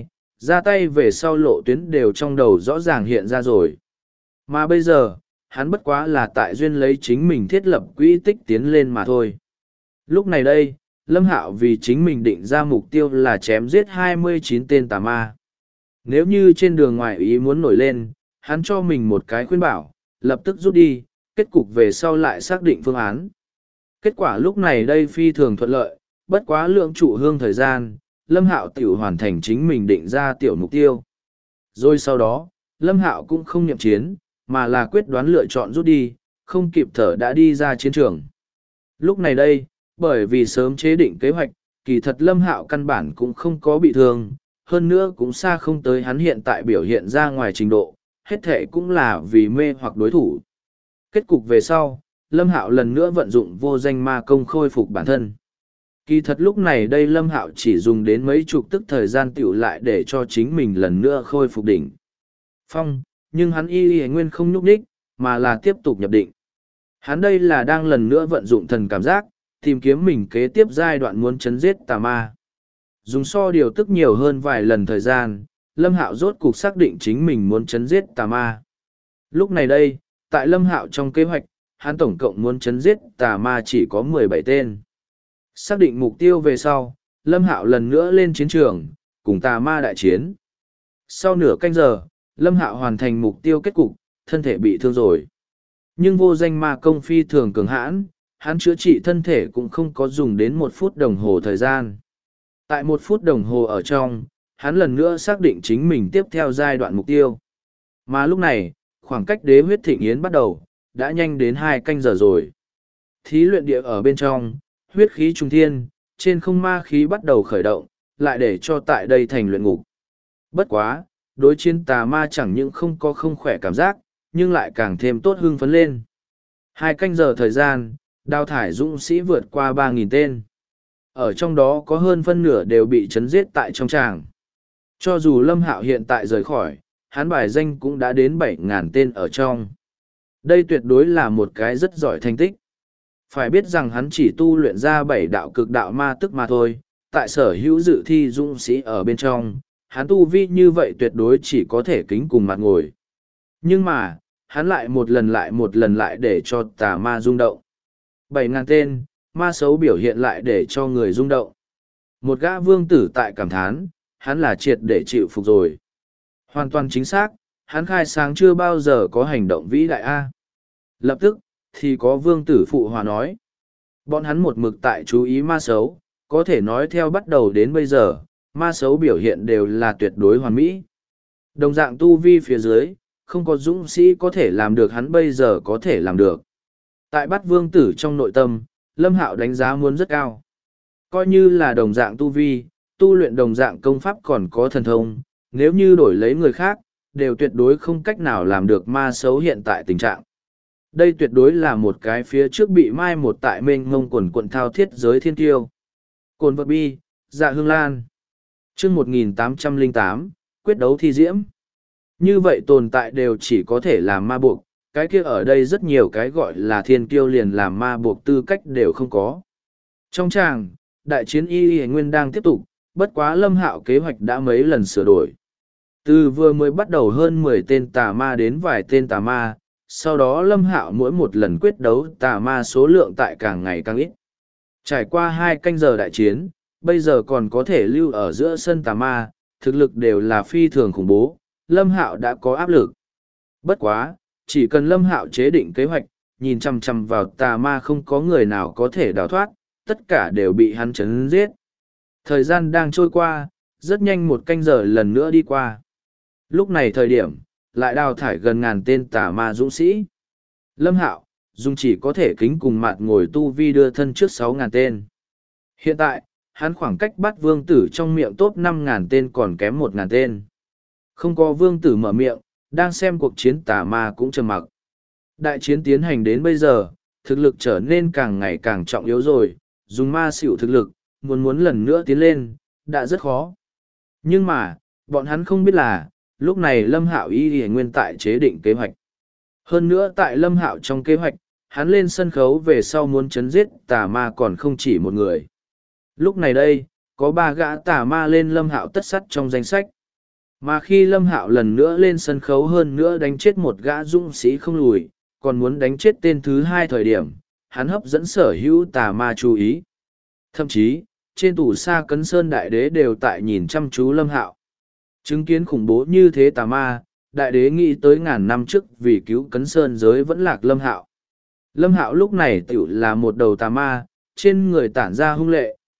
ra tay về sau lộ tuyến đều trong đầu rõ ràng hiện ra rồi. Mà bây giờ, hắn bất quá là tại duyên lấy chính mình thiết lập quỹ tích tiến lên mà thôi. Lúc này đây, Lâm Hạo vì chính mình định ra mục tiêu là chém giết 29 tên tà ma. Nếu như trên đường ngoài ý muốn nổi lên, hắn cho mình một cái khuyên bảo, lập tức rút đi, kết cục về sau lại xác định phương án. Kết quả lúc này đây phi thường thuận lợi, bất quá lượng trụ hương thời gian, Lâm Hạo tiểu hoàn thành chính mình định ra tiểu mục tiêu. Rồi sau đó, Lâm Hạo cũng không nhậm chiến, mà là quyết đoán lựa chọn rút đi, không kịp thở đã đi ra chiến trường. Lúc này đây, bởi vì sớm chế định kế hoạch, kỳ thật Lâm Hạo căn bản cũng không có bị thương, hơn nữa cũng xa không tới hắn hiện tại biểu hiện ra ngoài trình độ, hết thể cũng là vì mê hoặc đối thủ. Kết cục về sau, Lâm Hạo lần nữa vận dụng vô danh ma công khôi phục bản thân. Kỳ thật lúc này đây Lâm Hạo chỉ dùng đến mấy chục tức thời gian tiểu lại để cho chính mình lần nữa khôi phục đỉnh phong, nhưng hắn y nguyên không nhúc nhích, mà là tiếp tục nhập định. Hắn đây là đang lần nữa vận dụng thần cảm giác, tìm kiếm mình kế tiếp giai đoạn muốn chấn giết tà ma. Dùng so điều tức nhiều hơn vài lần thời gian, Lâm Hạo rốt cục xác định chính mình muốn chấn giết tà ma. Lúc này đây, tại Lâm Hạo trong kế hoạch, hắn tổng cộng muốn chấn giết tà ma chỉ có 17 tên. Xác định mục tiêu về sau, Lâm Hạo lần nữa lên chiến trường, cùng tà ma đại chiến. Sau nửa canh giờ, Lâm Hạo hoàn thành mục tiêu kết cục, thân thể bị thương rồi. Nhưng vô danh ma công phi thường cường hãn, hắn chữa trị thân thể cũng không có dùng đến 1 phút đồng hồ thời gian. Tại 1 phút đồng hồ ở trong, hắn lần nữa xác định chính mình tiếp theo giai đoạn mục tiêu. Mà lúc này, khoảng cách đế huyết thịnh yến bắt đầu, đã nhanh đến 2 canh giờ rồi. Thí luyện địa ở bên trong, huyết khí trung thiên, trên không ma khí bắt đầu khởi động, lại để cho tại đây thành luyện ngục. Bất quá, đối chiến tà ma chẳng những không có không khỏe cảm giác, nhưng lại càng thêm tốt hưng phấn lên. 2 canh giờ thời gian, đào thải dũng sĩ vượt qua 3.000 tên. Ở trong đó có hơn phân nửa đều bị chấn giết tại trong tràng. Cho dù Lâm Hạo hiện tại rời khỏi, hắn bài danh cũng đã đến 7.000 tên ở trong. Đây tuyệt đối là một cái rất giỏi thành tích. Phải biết rằng hắn chỉ tu luyện ra 7 đạo cực đạo ma tức mà thôi, tại sở hữu dự thi dũng sĩ ở bên trong, hắn tu vi như vậy tuyệt đối chỉ có thể kính cùng mặt ngồi. Nhưng mà, hắn lại một lần lại để cho tà ma rung động. 7.000 tên, ma xấu biểu hiện lại để cho người rung động. Một gã vương tử tại cảm thán, hắn là triệt để chịu phục rồi. Hoàn toàn chính xác, hắn khai sáng chưa bao giờ có hành động vĩ đại A. Lập tức, thì có vương tử phụ hòa nói. Bọn hắn một mực tại chú ý ma xấu, có thể nói theo bắt đầu đến bây giờ, ma xấu biểu hiện đều là tuyệt đối hoàn mỹ. Đồng dạng tu vi phía dưới, không có dũng sĩ có thể làm được hắn bây giờ có thể làm được. Tại bắt vương tử trong nội tâm, Lâm Hạo đánh giá muốn rất cao. Coi như là đồng dạng tu vi, tu luyện đồng dạng công pháp còn có thần thông, nếu như đổi lấy người khác, đều tuyệt đối không cách nào làm được ma xấu hiện tại tình trạng. Đây tuyệt đối là một cái phía trước bị mai một tại mênh mông quần quận thao thiết giới thiên tiêu. Cồn vật bi, dạ hương lan. chương 1808, quyết đấu thi diễm. Như vậy tồn tại đều chỉ có thể làm ma buộc, cái kia ở đây rất nhiều cái gọi là thiên kiêu liền làm ma buộc tư cách đều không có. Trong tràng, đại chiến y nguyên đang tiếp tục, bất quá Lâm Hạo kế hoạch đã mấy lần sửa đổi. Từ vừa mới bắt đầu hơn 10 tên tà ma đến vài tên tà ma, sau đó Lâm Hạo mỗi một lần quyết đấu tà ma số lượng tại càng ngày càng ít. Trải qua 2 canh giờ đại chiến, bây giờ còn có thể lưu ở giữa sân tà ma, thực lực đều là phi thường khủng bố, Lâm Hạo đã có áp lực. Bất quá, chỉ cần Lâm Hạo chế định kế hoạch, nhìn chằm chằm vào tà ma không có người nào có thể đào thoát, tất cả đều bị hắn chấn giết. Thời gian đang trôi qua, rất nhanh 1 canh giờ lần nữa đi qua. Lúc này thời điểm, lại đào thải gần ngàn tên tà ma dũng sĩ. Lâm Hạo, dùng chỉ có thể kính cùng mặt ngồi tu vi đưa thân trước 6.000 tên. Hiện tại, hắn khoảng cách bắt vương tử trong miệng top 5.000 tên còn kém 1.000 tên. Không có vương tử mở miệng, đang xem cuộc chiến tà ma cũng trầm mặc. Đại chiến tiến hành đến bây giờ, thực lực trở nên càng ngày càng trọng yếu rồi, dùng ma xỉu thực lực, muốn lần nữa tiến lên, đã rất khó. Nhưng mà, bọn hắn không biết là, lúc này Lâm Hạo y nguyên tại chế định kế hoạch. Hơn nữa tại Lâm Hạo trong kế hoạch, hắn lên sân khấu về sau muốn chấn giết tà ma còn không chỉ một người. Lúc này đây, có 3 gã tà ma lên Lâm Hạo tất sắt trong danh sách. Mà khi Lâm Hạo lần nữa lên sân khấu hơn nữa đánh chết một gã dũng sĩ không lùi, còn muốn đánh chết tên thứ 2 thời điểm, hắn hấp dẫn sở hữu tà ma chú ý. Thậm chí, trên tủ xa Cấn Sơn Đại Đế đều tại nhìn chăm chú Lâm Hạo. Chứng kiến khủng bố như thế tà ma, Đại Đế nghĩ tới ngàn năm trước vì cứu Cấn Sơn giới vẫn lạc Lâm Hạo. Lâm Hạo lúc này tiểu là một đầu tà ma, trên người tản ra hung lệ,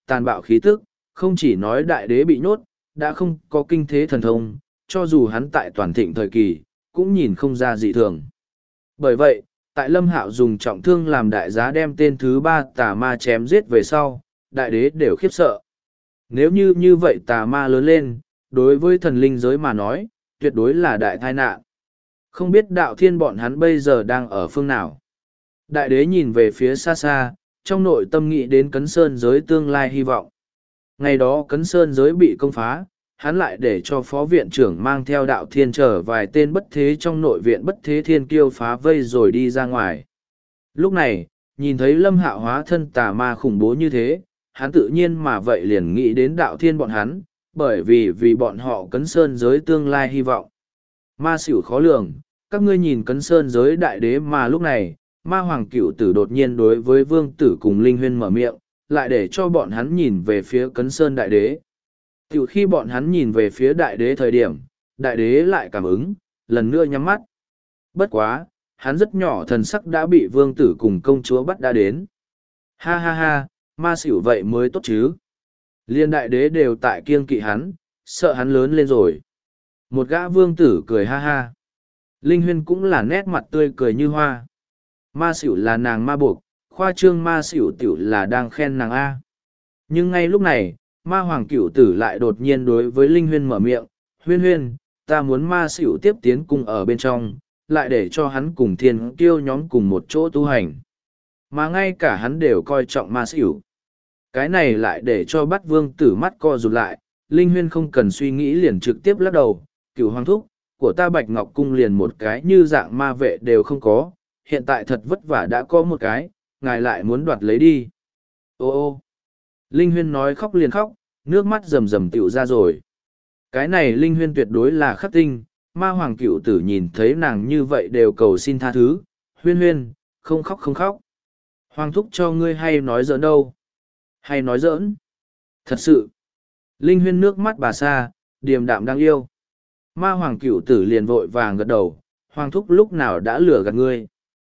tàn bạo khí tức, không chỉ nói đại đế bị nhốt, đã không có kinh thế thần thông, cho dù hắn tại toàn thịnh thời kỳ, cũng nhìn không ra dị thường. Bởi vậy, tại Lâm Hạo dùng trọng thương làm đại giá đem tên thứ ba tà ma chém giết về sau, đại đế đều khiếp sợ. Nếu như vậy tà ma lớn lên, đối với thần linh giới mà nói, tuyệt đối là đại tai nạn. Không biết đạo thiên bọn hắn bây giờ đang ở phương nào. Đại đế nhìn về phía xa xa, trong nội tâm nghĩ đến Cấn Sơn giới tương lai hy vọng. Ngày đó Cấn Sơn giới bị công phá, hắn lại để cho phó viện trưởng mang theo đạo thiên trở vài tên bất thế trong nội viện bất thế thiên kiêu phá vây rồi đi ra ngoài. Lúc này, nhìn thấy Lâm Hạo hóa thân tà ma khủng bố như thế, hắn tự nhiên mà vậy liền nghĩ đến đạo thiên bọn hắn, bởi vì bọn họ Cấn Sơn giới tương lai hy vọng. Ma xỉu khó lường, các ngươi nhìn Cấn Sơn giới đại đế mà lúc này, ma hoàng cựu tử đột nhiên đối với vương tử cùng linh huyên mở miệng, lại để cho bọn hắn nhìn về phía Cấn Sơn đại đế. Tiểu khi bọn hắn nhìn về phía đại đế thời điểm, đại đế lại cảm ứng, lần nữa nhắm mắt. Bất quá, hắn rất nhỏ thần sắc đã bị vương tử cùng công chúa bắt đã đến. Ha ha ha, ma xỉu vậy mới tốt chứ. Liên đại đế đều tại kiêng kỵ hắn, sợ hắn lớn lên rồi. Một gã vương tử cười ha ha. Linh huyên cũng là nét mặt tươi cười như hoa. Ma xỉu là nàng ma buộc, khoa trương ma xỉu tiểu là đang khen nàng A. Nhưng ngay lúc này, ma hoàng cửu tử lại đột nhiên đối với Linh huyên mở miệng, huyên huyên, ta muốn ma xỉu tiếp tiến cùng ở bên trong, lại để cho hắn cùng thiên kiêu nhóm cùng một chỗ tu hành. Mà ngay cả hắn đều coi trọng ma xỉu. Cái này lại để cho bắt vương tử mắt co rụt lại, Linh huyên không cần suy nghĩ liền trực tiếp lắc đầu, cửu hoàng thúc, của ta Bạch Ngọc Cung liền một cái như dạng ma vệ đều không có, hiện tại thật vất vả đã có một cái, ngài lại muốn đoạt lấy đi. Ô ô, Linh huyên nói khóc liền khóc, nước mắt rầm rầm tiểu ra rồi. Cái này Linh huyên tuyệt đối là khắc tinh, ma hoàng cựu tử nhìn thấy nàng như vậy đều cầu xin tha thứ, huyên huyên, không khóc không khóc. Hoàng thúc cho ngươi hay nói giỡn đâu? Hay nói giỡn? Thật sự. Linh huyên nước mắt bà xa, điềm đạm đáng yêu. Ma hoàng cựu tử liền vội vàng gật đầu, hoàng thúc lúc nào đã lừa gạt ngươi.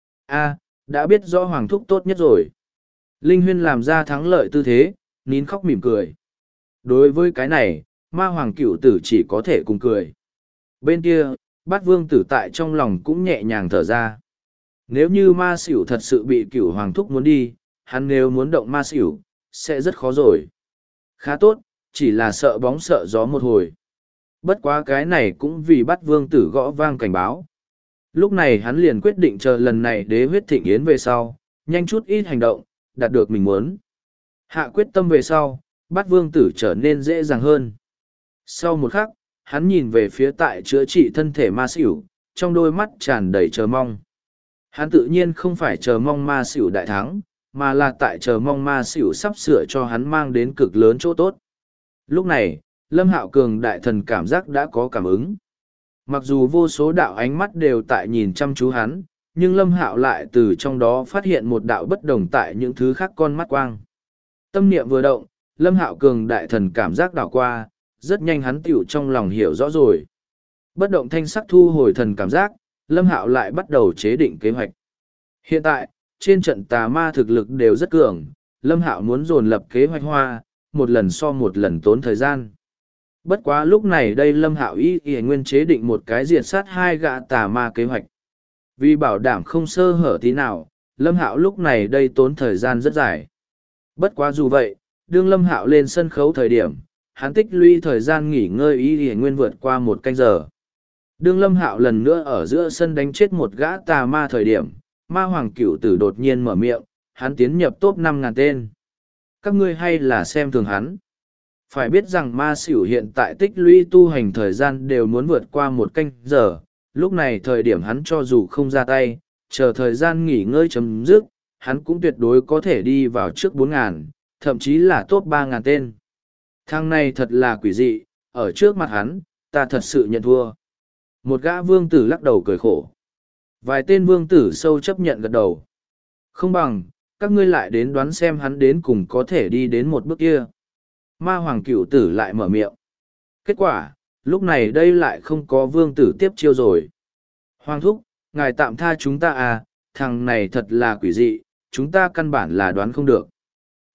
A, đã biết rõ hoàng thúc tốt nhất rồi. Linh huyên làm ra thắng lợi tư thế, nín khóc mỉm cười. Đối với cái này, ma hoàng cựu tử chỉ có thể cùng cười. Bên kia, bát vương tử tại trong lòng cũng nhẹ nhàng thở ra. Nếu như ma xỉu thật sự bị cựu hoàng thúc muốn đi, hắn nếu muốn động ma xỉu, sẽ rất khó rồi. Khá tốt, chỉ là sợ bóng sợ gió một hồi. Bất quá cái này cũng vì bát vương tử gõ vang cảnh báo. Lúc này hắn liền quyết định chờ lần này đế huyết thịnh yến về sau, nhanh chút ít hành động, đạt được mình muốn. Hạ quyết tâm về sau, bát vương tử trở nên dễ dàng hơn. Sau một khắc, hắn nhìn về phía tại chữa trị thân thể ma xỉu, trong đôi mắt tràn đầy chờ mong. Hắn tự nhiên không phải chờ mong ma xỉu đại thắng, mà là tại chờ mong ma xỉu sắp sửa cho hắn mang đến cực lớn chỗ tốt. Lúc này, Lâm Hạo Cường đại thần cảm giác đã có cảm ứng. Mặc dù vô số đạo ánh mắt đều tại nhìn chăm chú hắn, nhưng Lâm Hạo lại từ trong đó phát hiện một đạo bất đồng tại những thứ khác con mắt quang. Tâm niệm vừa động, Lâm Hạo Cường đại thần cảm giác đảo qua, rất nhanh hắn tiểu trong lòng hiểu rõ rồi. Bất động thanh sắc thu hồi thần cảm giác, Lâm Hạo lại bắt đầu chế định kế hoạch. Hiện tại, trên trận tà ma thực lực đều rất cường, Lâm Hạo muốn dồn lập kế hoạch hoa, một lần so một lần tốn thời gian. Bất quá lúc này đây Lâm Hạo y nguyên chế định một cái diệt sát hai gã tà ma kế hoạch. Vì bảo đảm không sơ hở tí nào, Lâm Hạo lúc này đây tốn thời gian rất dài. Bất quá dù vậy, đương Lâm Hạo lên sân khấu thời điểm, hắn tích lũy thời gian nghỉ ngơi y nguyên vượt qua một canh giờ. Đương Lâm Hạo lần nữa ở giữa sân đánh chết một gã tà ma thời điểm, ma hoàng cửu tử đột nhiên mở miệng, hắn tiến nhập top 5.000 tên. Các ngươi hay là xem thường hắn. Phải biết rằng ma xỉu hiện tại tích lũy tu hành thời gian đều muốn vượt qua một canh giờ, lúc này thời điểm hắn cho dù không ra tay, chờ thời gian nghỉ ngơi chấm dứt, hắn cũng tuyệt đối có thể đi vào trước 4.000, thậm chí là top 3.000 tên. Thằng này thật là quỷ dị, ở trước mặt hắn, ta thật sự nhận thua. Một gã vương tử lắc đầu cười khổ. Vài tên vương tử sâu chấp nhận gật đầu. Không bằng, các ngươi lại đến đoán xem hắn đến cùng có thể đi đến một bước kia. Ma hoàng cửu tử lại mở miệng. Kết quả, lúc này đây lại không có vương tử tiếp chiêu rồi. Hoàng thúc, ngài tạm tha chúng ta à, thằng này thật là quỷ dị, chúng ta căn bản là đoán không được.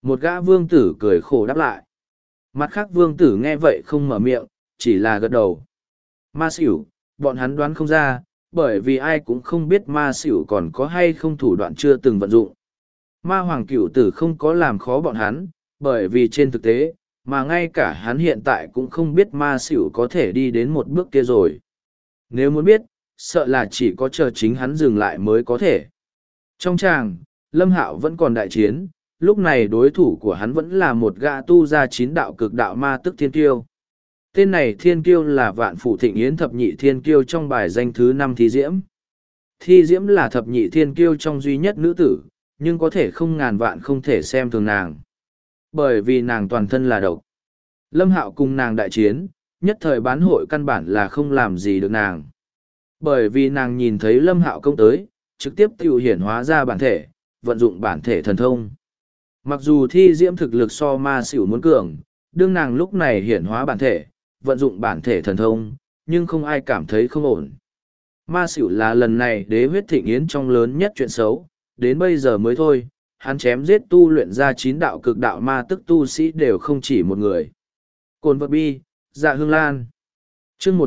Một gã vương tử cười khổ đáp lại. Mặt khác vương tử nghe vậy không mở miệng, chỉ là gật đầu. Ma xỉu, bọn hắn đoán không ra, bởi vì ai cũng không biết ma xỉu còn có hay không thủ đoạn chưa từng vận dụng. Ma hoàng cửu tử không có làm khó bọn hắn, bởi vì trên thực tế, mà ngay cả hắn hiện tại cũng không biết ma xỉu có thể đi đến một bước kia rồi. Nếu muốn biết, sợ là chỉ có chờ chính hắn dừng lại mới có thể. Trong tràng, Lâm Hạo vẫn còn đại chiến, lúc này đối thủ của hắn vẫn là một gã tu ra 9 đạo cực đạo ma tức thiên kiêu. Tên này thiên kiêu là Vạn Phủ Thịnh Yến thập nhị thiên kiêu trong bài danh thứ 5 Thi Diễm. Thi Diễm là thập nhị thiên kiêu trong duy nhất nữ tử, nhưng có thể không ngàn vạn không thể xem thường nàng. Bởi vì nàng toàn thân là độc. Lâm Hạo cùng nàng đại chiến, nhất thời bán hội căn bản là không làm gì được nàng. Bởi vì nàng nhìn thấy Lâm Hạo công tới, trực tiếp tiêu hiển hóa ra bản thể, vận dụng bản thể thần thông. Mặc dù Thi Diễm thực lực so ma xỉu muốn cường, đương nàng lúc này hiển hóa bản thể, vận dụng bản thể thần thông, nhưng không ai cảm thấy không ổn. Ma xỉu là lần này đế huyết thịnh yến trong lớn nhất chuyện xấu, đến bây giờ mới thôi, hắn chém giết tu luyện ra 9 đạo cực đạo ma tức tu sĩ đều không chỉ một người. Cồn vật bi, dạ hương lan. chương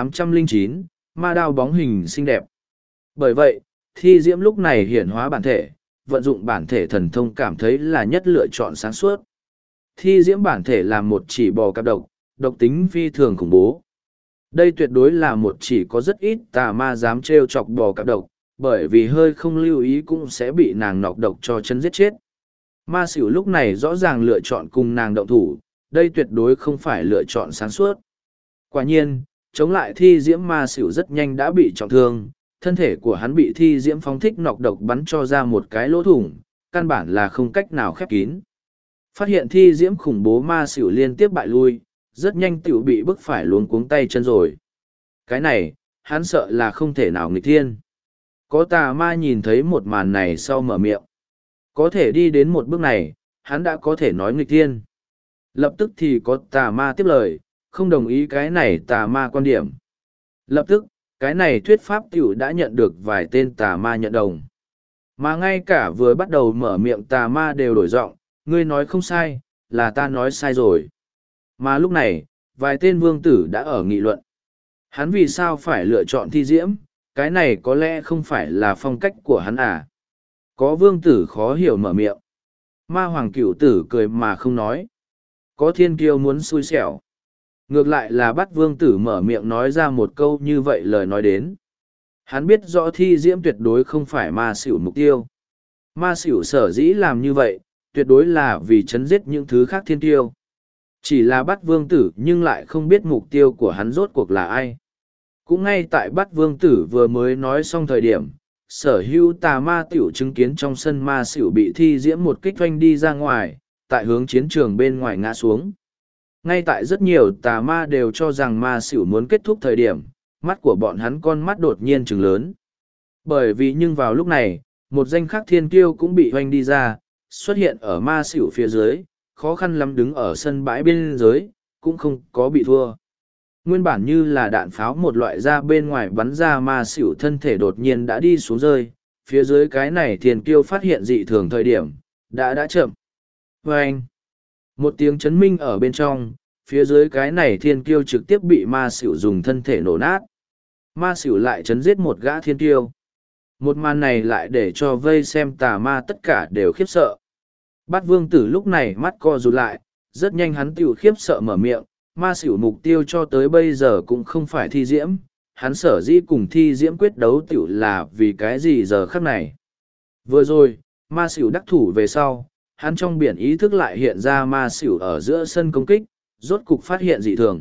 1809, ma đao bóng hình xinh đẹp. Bởi vậy, Thi Diễm lúc này hiển hóa bản thể, vận dụng bản thể thần thông cảm thấy là nhất lựa chọn sáng suốt. Thi Diễm bản thể là một chỉ bò cạp độc, độc tính phi thường khủng bố. Đây tuyệt đối là một chỉ có rất ít tà ma dám trêu chọc bò cạp độc, bởi vì hơi không lưu ý cũng sẽ bị nàng nọc độc cho chân giết chết. Ma xỉu lúc này rõ ràng lựa chọn cùng nàng động thủ, đây tuyệt đối không phải lựa chọn sáng suốt. Quả nhiên, chống lại Thi Diễm ma xỉu rất nhanh đã bị trọng thương, thân thể của hắn bị Thi Diễm phóng thích nọc độc bắn cho ra một cái lỗ thủng, căn bản là không cách nào khép kín. Phát hiện Thi Diễm khủng bố ma xỉu liên tiếp bại lui, rất nhanh tiểu bị bức phải luống cuống tay chân rồi. Cái này, hắn sợ là không thể nào nghịch thiên. Có tà ma nhìn thấy một màn này sau mở miệng. Có thể đi đến một bước này, hắn đã có thể nói nghịch thiên. Lập tức thì có tà ma tiếp lời, không đồng ý cái này tà ma quan điểm. Lập tức, cái này thuyết pháp tiểu đã nhận được vài tên tà ma nhận đồng. Mà ngay cả vừa bắt đầu mở miệng tà ma đều đổi giọng, ngươi nói không sai, là ta nói sai rồi. Mà lúc này, vài tên vương tử đã ở nghị luận. Hắn vì sao phải lựa chọn Thi Diễm, cái này có lẽ không phải là phong cách của hắn à. Có vương tử khó hiểu mở miệng. Ma hoàng cửu tử cười mà không nói. Có thiên kiêu muốn xui xẻo. Ngược lại là bắt vương tử mở miệng nói ra một câu như vậy lời nói đến. Hắn biết rõ Thi Diễm tuyệt đối không phải ma xỉu mục tiêu. Ma xỉu sở dĩ làm như vậy, tuyệt đối là vì chấn giết những thứ khác thiên tiêu. Chỉ là bắt vương tử nhưng lại không biết mục tiêu của hắn rốt cuộc là ai. Cũng ngay tại bắt vương tử vừa mới nói xong thời điểm, sở hữu tà ma tiểu chứng kiến trong sân ma xỉu bị Thi Diễm một kích doanh đi ra ngoài, tại hướng chiến trường bên ngoài ngã xuống. Ngay tại rất nhiều tà ma đều cho rằng ma xỉu muốn kết thúc thời điểm, mắt của bọn hắn con mắt đột nhiên trừng lớn. Bởi vì nhưng vào lúc này, một danh khắc thiên kiêu cũng bị hoanh đi ra, xuất hiện ở ma xỉu phía dưới, khó khăn lắm đứng ở sân bãi bên dưới, cũng không có bị thua. Nguyên bản như là đạn pháo một loại ra bên ngoài bắn ra ma xỉu thân thể đột nhiên đã đi xuống rơi, phía dưới cái này thiên kiêu phát hiện dị thường thời điểm, đã chậm. Vâng! Một tiếng chấn minh ở bên trong, phía dưới cái này thiên kiêu trực tiếp bị ma xỉu dùng thân thể nổ nát. Ma xỉu lại chấn giết một gã thiên kiêu. Một màn này lại để cho vây xem tà ma tất cả đều khiếp sợ. Bát vương tử lúc này mắt co rụt lại, rất nhanh hắn tiểu khiếp sợ mở miệng, ma xỉu mục tiêu cho tới bây giờ cũng không phải Thi Diễm, hắn sở dĩ cùng Thi Diễm quyết đấu tiểu là vì cái gì giờ khắc này. Vừa rồi, ma xỉu đắc thủ về sau, hắn trong biển ý thức lại hiện ra ma xỉu ở giữa sân công kích, rốt cục phát hiện dị thường.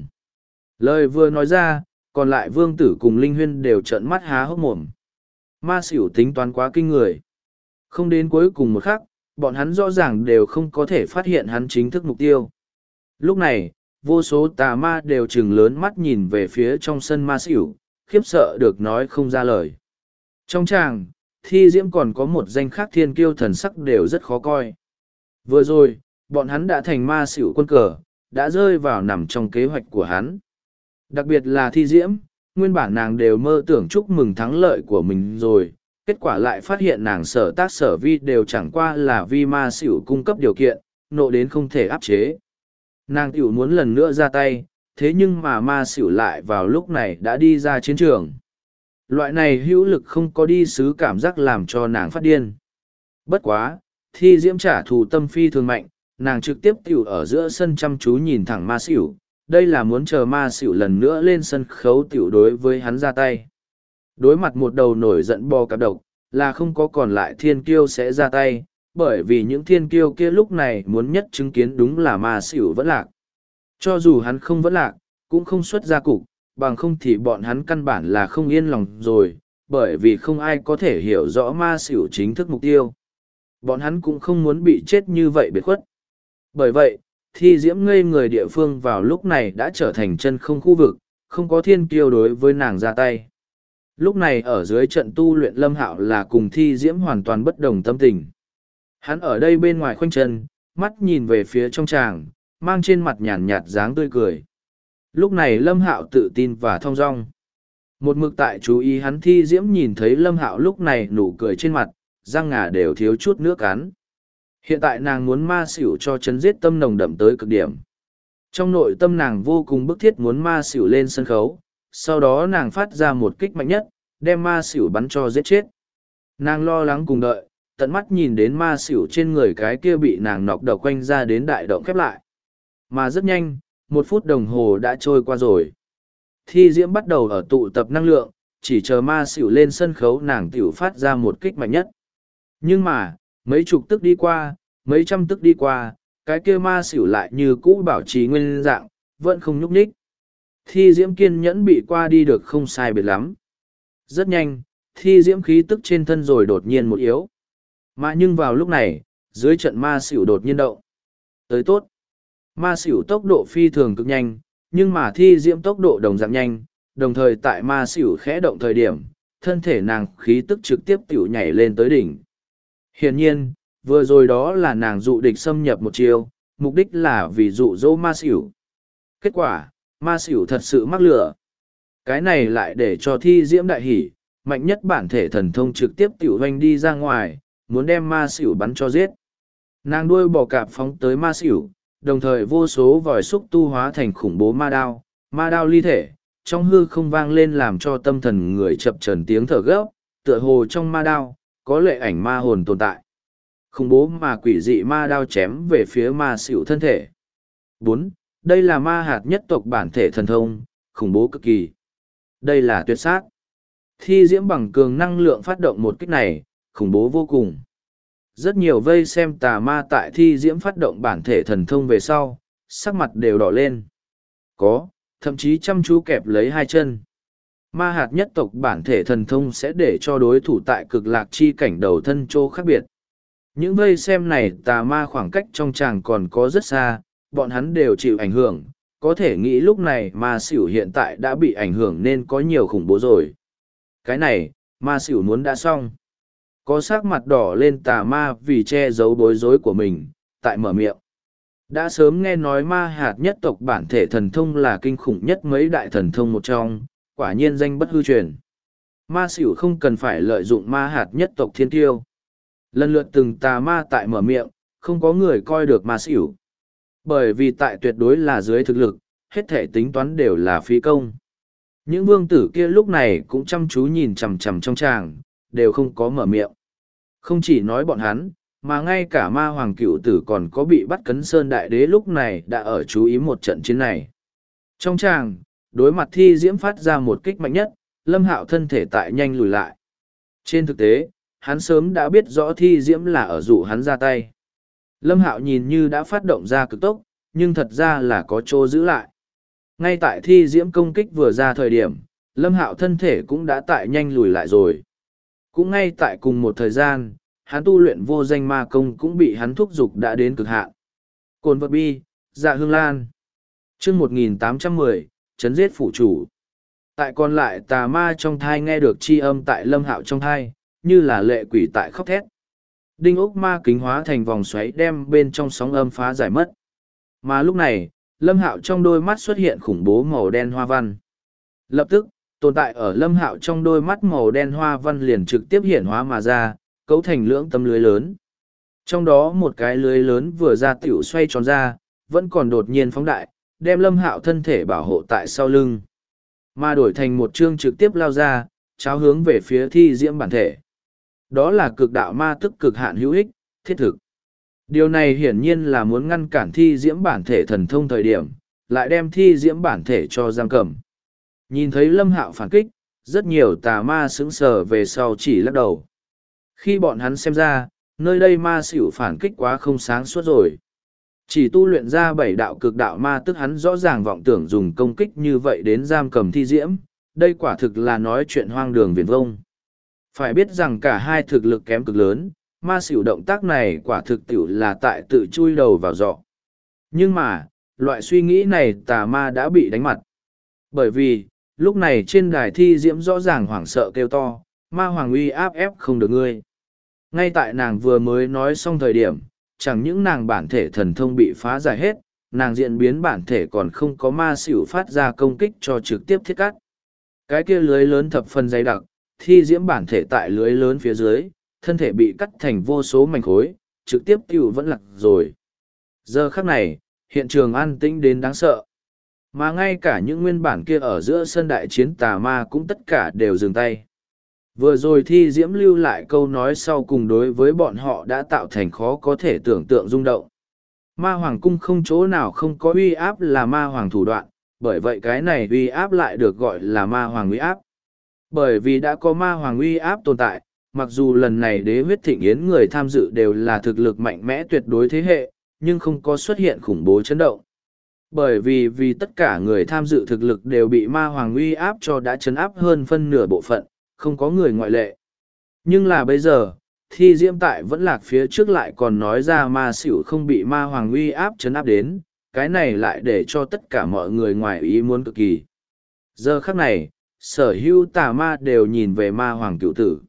Lời vừa nói ra, còn lại vương tử cùng Linh Huyên đều trợn mắt há hốc mồm. Ma xỉu tính toán quá kinh người. Không đến cuối cùng một khắc, bọn hắn rõ ràng đều không có thể phát hiện hắn chính thức mục tiêu. Lúc này, vô số tà ma đều trừng lớn mắt nhìn về phía trong sân ma xỉu, khiếp sợ được nói không ra lời. Trong tràng, Thi Diễm còn có một danh khác thiên kiêu thần sắc đều rất khó coi. Vừa rồi, bọn hắn đã thành ma xỉu quân cờ, đã rơi vào nằm trong kế hoạch của hắn. Đặc biệt là Thi Diễm, nguyên bản nàng đều mơ tưởng chúc mừng thắng lợi của mình rồi, kết quả lại phát hiện nàng sở tác sở vi đều chẳng qua là vi ma xỉu cung cấp điều kiện, nộ đến không thể áp chế. Nàng tiểu muốn lần nữa ra tay, thế nhưng mà ma xỉu lại vào lúc này đã đi ra chiến trường. Loại này hữu lực không có đi xứ cảm giác làm cho nàng phát điên. Bất quá, thi diễm trả thù tâm phi thường mạnh, nàng trực tiếp tiểu ở giữa sân chăm chú nhìn thẳng ma xỉu, đây là muốn chờ ma xỉu lần nữa lên sân khấu tiểu đối với hắn ra tay. Đối mặt một đầu nổi giận bò cạp độc, là không có còn lại thiên kiêu sẽ ra tay, bởi vì những thiên kiêu kia lúc này muốn nhất chứng kiến đúng là ma xỉu vẫn lạc. Cho dù hắn không vẫn lạc, cũng không xuất ra cục, bằng không thì bọn hắn căn bản là không yên lòng rồi, bởi vì không ai có thể hiểu rõ ma xỉu chính thức mục tiêu. Bọn hắn cũng không muốn bị chết như vậy biệt khuất. Bởi vậy, thi diễm ngây người địa phương vào lúc này đã trở thành chân không khu vực, không có thiên kiêu đối với nàng ra tay. Lúc này ở dưới trận tu luyện Lâm Hạo là cùng thi diễm hoàn toàn bất đồng tâm tình. Hắn ở đây bên ngoài khoanh chân, mắt nhìn về phía trong tràng, mang trên mặt nhàn nhạt dáng tươi cười. Lúc này Lâm Hạo tự tin và thong dong. Một mực tại chú ý hắn thi diễm nhìn thấy Lâm Hạo lúc này nụ cười trên mặt, răng ngà đều thiếu chút nước cắn. Hiện tại nàng muốn ma xỉu cho chấn giết tâm nồng đậm tới cực điểm. Trong nội tâm nàng vô cùng bức thiết muốn ma xỉu lên sân khấu, sau đó nàng phát ra một kích mạnh nhất, đem ma xỉu bắn cho giết chết. Nàng lo lắng cùng đợi, tận mắt nhìn đến ma xỉu trên người cái kia bị nàng nọc độc quanh ra đến đại động khép lại. Mà rất nhanh, 1 phút đồng hồ đã trôi qua rồi. Thi diễm bắt đầu ở tụ tập năng lượng, chỉ chờ ma xỉu lên sân khấu nàng tiểu phát ra một kích mạnh nhất. Nhưng mà, mấy chục tức đi qua, mấy trăm tức đi qua, cái kia ma xỉu lại như cũ bảo trì nguyên dạng, vẫn không nhúc nhích. Thi diễm kiên nhẫn bị qua đi được không sai biệt lắm. Rất nhanh, thi diễm khí tức trên thân rồi đột nhiên một yếu. Mà nhưng vào lúc này, dưới trận ma xỉu đột nhiên động. Tới tốt. Ma xỉu tốc độ phi thường cực nhanh, nhưng mà thi diễm tốc độ đồng dạng nhanh, đồng thời tại ma xỉu khẽ động thời điểm, thân thể nàng khí tức trực tiếp tiểu nhảy lên tới đỉnh. Hiển nhiên, vừa rồi đó là nàng dụ địch xâm nhập một chiêu, mục đích là vì dụ dỗ ma xỉu. Kết quả, ma xỉu thật sự mắc lửa. Cái này lại để cho thi diễm đại hỉ, mạnh nhất bản thể thần thông trực tiếp tiểu hoành đi ra ngoài, muốn đem ma xỉu bắn cho giết. Nàng đuôi bò cạp phóng tới ma xỉu, đồng thời vô số vòi xúc tu hóa thành khủng bố ma đao ly thể, trong hư không vang lên làm cho tâm thần người chập chờn tiếng thở gấp, tựa hồ trong ma đao, có lệ ảnh ma hồn tồn tại. Khủng bố mà quỷ dị ma đao chém về phía ma xỉu thân thể. 4. Đây là ma hạt nhất tộc bản thể thần thông, khủng bố cực kỳ. Đây là tuyệt sát. Thi diễm bằng cường năng lượng phát động một kích này, khủng bố vô cùng. Rất nhiều vây xem tà ma tại thi diễm phát động bản thể thần thông về sau, sắc mặt đều đỏ lên. Có, thậm chí chăm chú kẹp lấy hai chân. Ma hạt nhất tộc bản thể thần thông sẽ để cho đối thủ tại cực lạc chi cảnh đầu thân chỗ khác biệt. Những vây xem này tà ma khoảng cách trong tràng còn có rất xa, bọn hắn đều chịu ảnh hưởng, có thể nghĩ lúc này ma xỉu hiện tại đã bị ảnh hưởng nên có nhiều khủng bố rồi. Cái này, ma xỉu muốn đã xong. Có sắc mặt đỏ lên tà ma vì che giấu bối rối của mình, tại mở miệng. Đã sớm nghe nói ma hạt nhất tộc bản thể thần thông là kinh khủng nhất mấy đại thần thông một trong, quả nhiên danh bất hư truyền. Ma xỉu không cần phải lợi dụng ma hạt nhất tộc thiên tiêu. Lần lượt từng tà ma tại mở miệng, không có người coi được ma xỉu. Bởi vì tại tuyệt đối là dưới thực lực, hết thể tính toán đều là phi công. Những vương tử kia lúc này cũng chăm chú nhìn chằm chằm trong tràng, đều không có mở miệng. Không chỉ nói bọn hắn, mà ngay cả ma hoàng cựu tử còn có bị bắt cấn sơn đại đế lúc này đã ở chú ý một trận chiến này. Trong tràng, đối mặt thi diễm phát ra một kích mạnh nhất, Lâm Hạo thân thể tại nhanh lùi lại. Trên thực tế, hắn sớm đã biết rõ thi diễm là ở dụ hắn ra tay. Lâm Hạo nhìn như đã phát động ra cực tốc, nhưng thật ra là có chỗ giữ lại. Ngay tại thi diễm công kích vừa ra thời điểm, Lâm Hạo thân thể cũng đã tại nhanh lùi lại rồi. Cũng ngay tại cùng một thời gian, hắn tu luyện vô danh ma công cũng bị hắn thúc giục đã đến cực hạn. Cồn vật bi, dạ hương lan. chương 1810, chấn giết phủ chủ. Tại còn lại tà ma trong thai nghe được chi âm tại Lâm Hạo trong thai, như là lệ quỷ tại khóc thét. Đinh ốc ma kính hóa thành vòng xoáy đem bên trong sóng âm phá giải mất. Mà lúc này, Lâm Hạo trong đôi mắt xuất hiện khủng bố màu đen hoa văn. Lập tức, tồn tại ở Lâm Hạo trong đôi mắt màu đen hoa văn liền trực tiếp hiển hóa mà ra, cấu thành lưỡng tấm lưới lớn. Trong đó một cái lưới lớn vừa ra tiểu xoay tròn ra, vẫn còn đột nhiên phóng đại, đem Lâm Hạo thân thể bảo hộ tại sau lưng. Mà đổi thành một chương trực tiếp lao ra, cháo hướng về phía thi diễm bản thể. Đó là cực đạo ma tức cực hạn hữu ích, thiết thực. Điều này hiển nhiên là muốn ngăn cản thi diễm bản thể thần thông thời điểm, lại đem thi diễm bản thể cho giam cầm. Nhìn thấy Lâm Hạo phản kích, rất nhiều tà ma sững sờ về sau chỉ lắc đầu. Khi bọn hắn xem ra, nơi đây ma xỉu phản kích quá không sáng suốt rồi. Chỉ tu luyện ra 7 đạo cực đạo ma tức hắn rõ ràng vọng tưởng dùng công kích như vậy đến giam cầm thi diễm, đây quả thực là nói chuyện hoang đường viển vông. Phải biết rằng cả hai thực lực kém cực lớn, ma xỉu động tác này quả thực tiểu là tại tự chui đầu vào giọ. Nhưng mà, loại suy nghĩ này tà ma đã bị đánh mặt. Bởi vì, lúc này trên đài thi diễm rõ ràng hoảng sợ kêu to, ma hoàng uy áp ép không được ngươi. Ngay tại nàng vừa mới nói xong thời điểm, chẳng những nàng bản thể thần thông bị phá giải hết, nàng diễn biến bản thể còn không có ma xỉu phát ra công kích cho trực tiếp thiết cắt. Cái kia lưới lớn thập phần dày đặc, thi diễm bản thể tại lưới lớn phía dưới, thân thể bị cắt thành vô số mảnh khối, trực tiếp tiêu vẫn lặc rồi. Giờ khắc này, hiện trường an tĩnh đến đáng sợ. Mà ngay cả những nguyên bản kia ở giữa sân đại chiến tà ma cũng tất cả đều dừng tay. Vừa rồi thi diễm lưu lại câu nói sau cùng đối với bọn họ đã tạo thành khó có thể tưởng tượng rung động. Ma hoàng cung không chỗ nào không có uy áp là ma hoàng thủ đoạn, bởi vậy cái này uy áp lại được gọi là ma hoàng uy áp. Bởi vì đã có ma hoàng uy áp tồn tại, mặc dù lần này đế huyết thịnh yến người tham dự đều là thực lực mạnh mẽ tuyệt đối thế hệ, nhưng không có xuất hiện khủng bố chấn động. Bởi vì tất cả người tham dự thực lực đều bị ma hoàng uy áp cho đã chấn áp hơn phân nửa bộ phận, không có người ngoại lệ. Nhưng là bây giờ, thi diễm tại vẫn lạc phía trước lại còn nói ra ma xỉu không bị ma hoàng uy áp chấn áp đến, cái này lại để cho tất cả mọi người ngoài ý muốn cực kỳ. Giờ khắc này, sở hữu tà ma đều nhìn về ma hoàng cựu tử.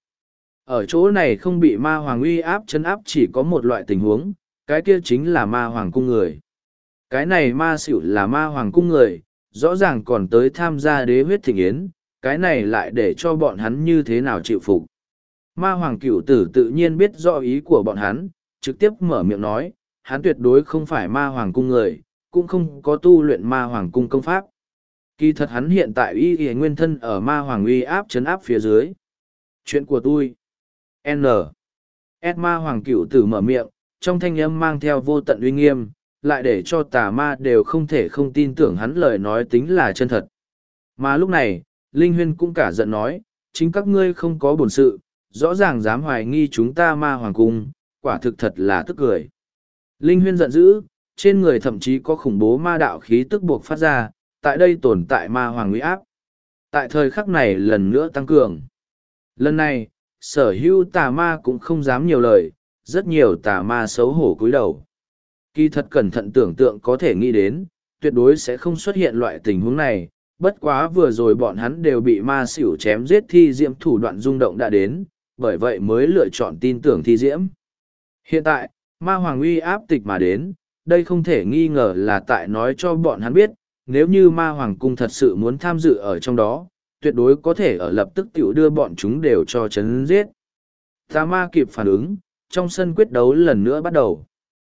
Ở chỗ này không bị ma hoàng uy áp chấn áp chỉ có một loại tình huống, cái kia chính là ma hoàng cung người. Cái này ma xỉu là ma hoàng cung người, rõ ràng còn tới tham gia đế huyết thịnh yến, cái này lại để cho bọn hắn như thế nào chịu phục. Ma hoàng cửu tử tự nhiên biết rõ ý của bọn hắn, trực tiếp mở miệng nói, hắn tuyệt đối không phải ma hoàng cung người, cũng không có tu luyện ma hoàng cung công pháp. Kỳ thật hắn hiện tại y y nguyên thân ở ma hoàng uy áp chấn áp phía dưới. Chuyện của tôi. N. S ma hoàng cửu tử mở miệng, trong thanh âm mang theo vô tận uy nghiêm, lại để cho tà ma đều không thể không tin tưởng hắn lời nói tính là chân thật. Mà lúc này, Linh Huyên cũng cả giận nói, chính các ngươi không có bổn sự, rõ ràng dám hoài nghi chúng ta ma hoàng cung, quả thực thật là tức cười. Linh Huyên giận dữ, trên người thậm chí có khủng bố ma đạo khí tức buộc phát ra, tại đây tồn tại ma hoàng uy áp. Tại thời khắc này lần nữa tăng cường. Lần này, sở hữu tà ma cũng không dám nhiều lời, rất nhiều tà ma xấu hổ cúi đầu. Kỳ thật cẩn thận tưởng tượng có thể nghĩ đến, tuyệt đối sẽ không xuất hiện loại tình huống này, bất quá vừa rồi bọn hắn đều bị ma xỉu chém giết thi diễm thủ đoạn rung động đã đến, bởi vậy mới lựa chọn tin tưởng thi diễm. Hiện tại, ma hoàng uy áp tịch mà đến, đây không thể nghi ngờ là tại nói cho bọn hắn biết, nếu như ma hoàng cung thật sự muốn tham dự ở trong đó, tuyệt đối có thể ở lập tức tiểu đưa bọn chúng đều cho chấn giết. Tà ma kịp phản ứng, trong sân quyết đấu lần nữa bắt đầu.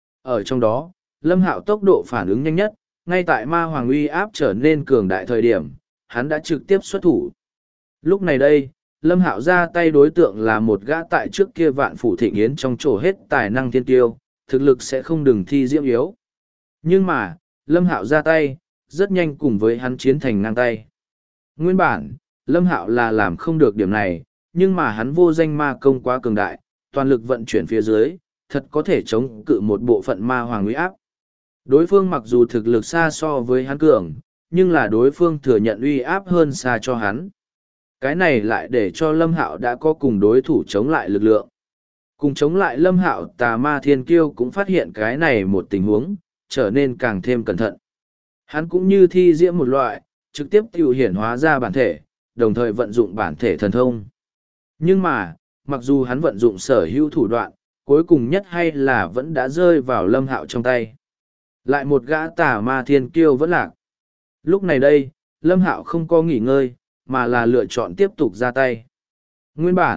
Ở trong đó, Lâm Hạo tốc độ phản ứng nhanh nhất, ngay tại ma hoàng uy áp trở nên cường đại thời điểm, hắn đã trực tiếp xuất thủ. Lúc này đây, Lâm Hạo ra tay đối tượng là một gã tại trước kia vạn phủ thịnh yến trong chỗ hết tài năng thiên tiêu, thực lực sẽ không đừng thi diễm yếu. Nhưng mà, Lâm Hạo ra tay, rất nhanh cùng với hắn chiến thành ngang tay. Nguyên bản, Lâm Hạo là làm không được điểm này, nhưng mà hắn vô danh ma công quá cường đại, toàn lực vận chuyển phía dưới, thật có thể chống cự một bộ phận ma hoàng uy áp. Đối phương mặc dù thực lực xa so với hắn cường, nhưng là đối phương thừa nhận uy áp hơn xa cho hắn. Cái này lại để cho Lâm Hạo đã có cùng đối thủ chống lại lực lượng. Cùng chống lại Lâm Hạo, tà ma thiên kiêu cũng phát hiện cái này một tình huống, trở nên càng thêm cẩn thận. Hắn cũng như thi diễm một loại, trực tiếp tiêu hiển hóa ra bản thể, đồng thời vận dụng bản thể thần thông. Nhưng mà, mặc dù hắn vận dụng sở hữu thủ đoạn, cuối cùng nhất hay là vẫn đã rơi vào Lâm Hạo trong tay. Lại một gã tà ma thiên kiêu vẫn lạc. Lúc này đây, Lâm Hạo không có nghỉ ngơi, mà là lựa chọn tiếp tục ra tay. Nguyên bản,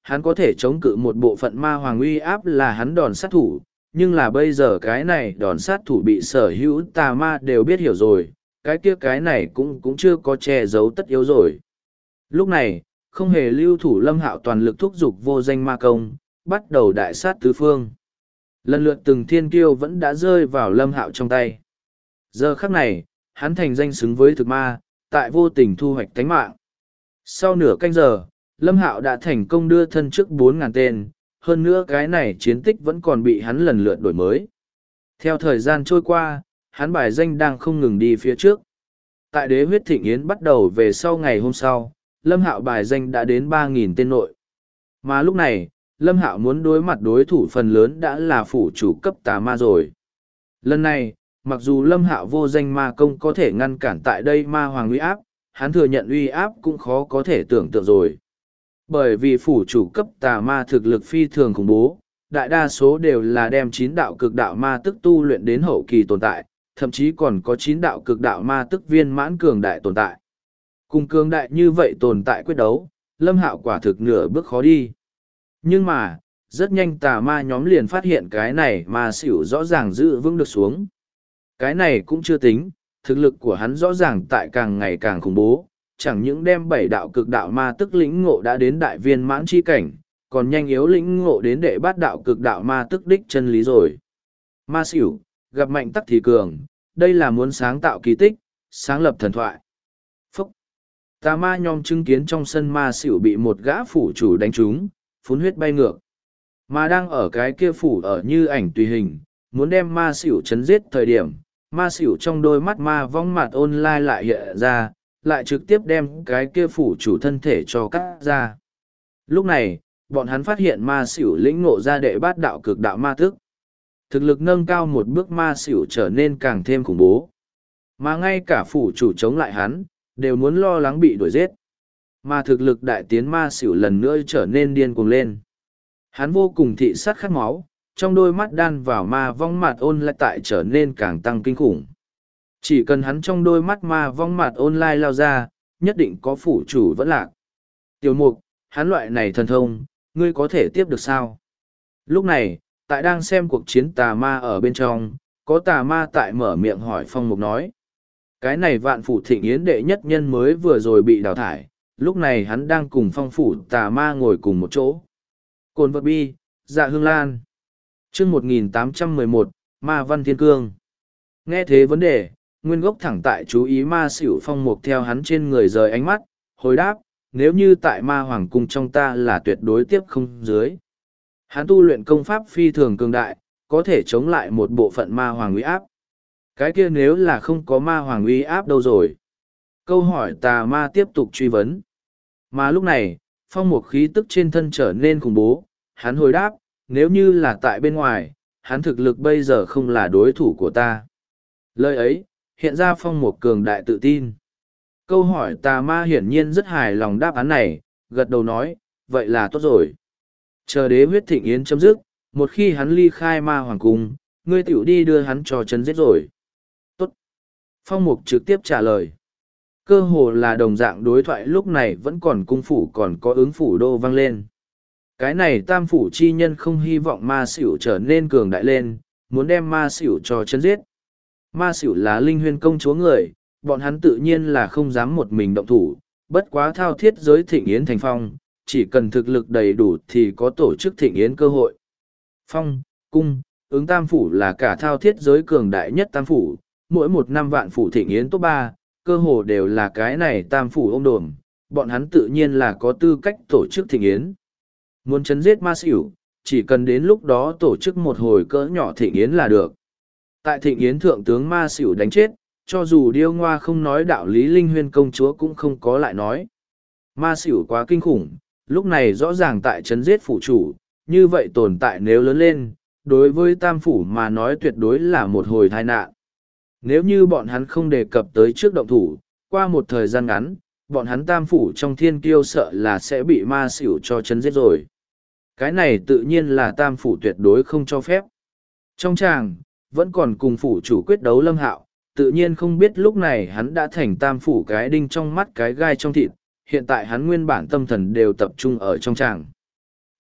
hắn có thể chống cự một bộ phận ma hoàng uy áp là hắn đòn sát thủ, nhưng là bây giờ cái này đòn sát thủ bị sở hữu tà ma đều biết hiểu rồi, cái kia cái này cũng chưa có che giấu tất yếu rồi. Lúc này, không hề lưu thủ Lâm Hạo toàn lực thúc giục vô danh ma công, bắt đầu đại sát tứ phương. Lần lượt từng thiên kiêu vẫn đã rơi vào Lâm Hạo trong tay. Giờ khắc này, hắn thành danh xứng với thực ma, tại vô tình thu hoạch tánh mạng. Sau nửa canh giờ, Lâm Hạo đã thành công đưa thân trước 4.000 tên, hơn nữa cái này chiến tích vẫn còn bị hắn lần lượt đổi mới. Theo thời gian trôi qua, hắn bài danh đang không ngừng đi phía trước. Tại đế huyết thịnh yến bắt đầu về sau ngày hôm sau, Lâm Hạo bài danh đã đến 3.000 tên nội. Mà lúc này, Lâm Hạo muốn đối mặt đối thủ phần lớn đã là phủ chủ cấp tà ma rồi. Lần này, mặc dù Lâm Hạo vô danh ma công có thể ngăn cản tại đây ma hoàng uy áp, hắn thừa nhận uy áp cũng khó có thể tưởng tượng rồi. Bởi vì phủ chủ cấp tà ma thực lực phi thường khủng bố, đại đa số đều là đem 9 đạo cực đạo ma tức tu luyện đến hậu kỳ tồn tại, thậm chí còn có 9 đạo cực đạo ma tức viên mãn cường đại tồn tại. Cùng cường đại như vậy tồn tại quyết đấu, Lâm Hạo quả thực nửa bước khó đi. Nhưng mà, rất nhanh tà ma nhóm liền phát hiện cái này ma xỉu rõ ràng giữ vững được xuống. Cái này cũng chưa tính, thực lực của hắn rõ ràng tại càng ngày càng khủng bố, chẳng những đem 7 đạo cực đạo ma tức lĩnh ngộ đã đến đại viên mãn chi cảnh, còn nhanh yếu lĩnh ngộ đến đệ bát đạo cực đạo ma tức đích chân lý rồi. Ma xỉu, gặp mạnh tắc thì cường, đây là muốn sáng tạo kỳ tích, sáng lập thần thoại. Phúc! Tà ma nhóm chứng kiến trong sân ma xỉu bị một gã phủ chủ đánh trúng, phun huyết bay ngược. Mà đang ở cái kia phủ ở như ảnh tùy hình, muốn đem ma xỉu chấn giết thời điểm, ma xỉu trong đôi mắt ma vong mặt online lại hiện ra, lại trực tiếp đem cái kia phủ chủ thân thể cho cắt ra. Lúc này, bọn hắn phát hiện ma xỉu lĩnh ngộ ra đệ bát đạo cực đạo ma thức. Thực lực nâng cao một bước ma xỉu trở nên càng thêm khủng bố. Mà ngay cả phủ chủ chống lại hắn, đều muốn lo lắng bị đuổi giết. Mà thực lực đại tiến ma xỉu lần nữa trở nên điên cuồng lên. Hắn vô cùng thị sát khát máu, trong đôi mắt đan vào ma vong mặt online tại trở nên càng tăng kinh khủng. Chỉ cần hắn trong đôi mắt ma vong mặt online lao ra, nhất định có phủ chủ vẫn lạc. Tiểu mục, hắn loại này thần thông, ngươi có thể tiếp được sao? Lúc này, tại đang xem cuộc chiến tà ma ở bên trong, có tà ma tại mở miệng hỏi Phong Mục nói. Cái này vạn phủ thịnh yến đệ nhất nhân mới vừa rồi bị đào thải, lúc này hắn đang cùng Phong phủ tà ma ngồi cùng một chỗ. Cồn vật bi, dạ hương lan. chương 1811, Ma Văn Thiên Cương. Nghe thế vấn đề, nguyên gốc thẳng tại chú ý ma xỉu Phong Mục theo hắn trên người rời ánh mắt, hồi đáp, nếu như tại ma hoàng cung trong ta là tuyệt đối tiếp không dưới. Hắn tu luyện công pháp phi thường cường đại, có thể chống lại một bộ phận ma hoàng uy áp. Cái kia nếu là không có ma hoàng uy áp đâu rồi? Câu hỏi tà ma tiếp tục truy vấn. Mà lúc này, Phong Mục khí tức trên thân trở nên khủng bố, hắn hồi đáp, nếu như là tại bên ngoài, hắn thực lực bây giờ không là đối thủ của ta. Lời ấy, hiện ra Phong Mục cường đại tự tin. Câu hỏi tà ma hiển nhiên rất hài lòng đáp án này, gật đầu nói, vậy là tốt rồi. Chờ đế huyết thịnh yến chấm dứt, một khi hắn ly khai ma hoàng cung, ngươi tiểu đi đưa hắn cho chấn giết rồi. Tốt. Phong Mục trực tiếp trả lời. Cơ hồ là đồng dạng đối thoại lúc này vẫn còn cung phủ còn có ứng phủ đô vang lên. Cái này tam phủ chi nhân không hy vọng ma xỉu trở nên cường đại lên, muốn đem ma xỉu cho chấn giết. Ma xỉu là linh huyên công chúa người, bọn hắn tự nhiên là không dám một mình động thủ, bất quá thao thiết giới thịnh yến thành phong, chỉ cần thực lực đầy đủ thì có tổ chức thịnh yến cơ hội. Phong, cung, ứng tam phủ là cả thao thiết giới cường đại nhất tam phủ, mỗi một năm vạn phủ thịnh yến top 3, cơ hồ đều là cái này tam phủ ôm đồm, bọn hắn tự nhiên là có tư cách tổ chức thịnh yến. Muốn chấn giết ma xỉu, chỉ cần đến lúc đó tổ chức một hồi cỡ nhỏ thịnh yến là được. Tại thịnh yến thượng tướng ma xỉu đánh chết, cho dù điêu ngoa không nói đạo lý linh huyên công chúa cũng không có lại nói. Ma xỉu quá kinh khủng, lúc này rõ ràng tại chấn giết phủ chủ, như vậy tồn tại nếu lớn lên, đối với tam phủ mà nói tuyệt đối là một hồi tai nạn. Nếu như bọn hắn không đề cập tới trước động thủ, qua một thời gian ngắn, bọn hắn tam phủ trong thiên kiêu sợ là sẽ bị ma xỉu cho chấn giết rồi. Cái này tự nhiên là tam phủ tuyệt đối không cho phép. Trong tràng, vẫn còn cùng phủ chủ quyết đấu Lâm Hạo, tự nhiên không biết lúc này hắn đã thành tam phủ cái đinh trong mắt cái gai trong thịt, hiện tại hắn nguyên bản tâm thần đều tập trung ở trong tràng.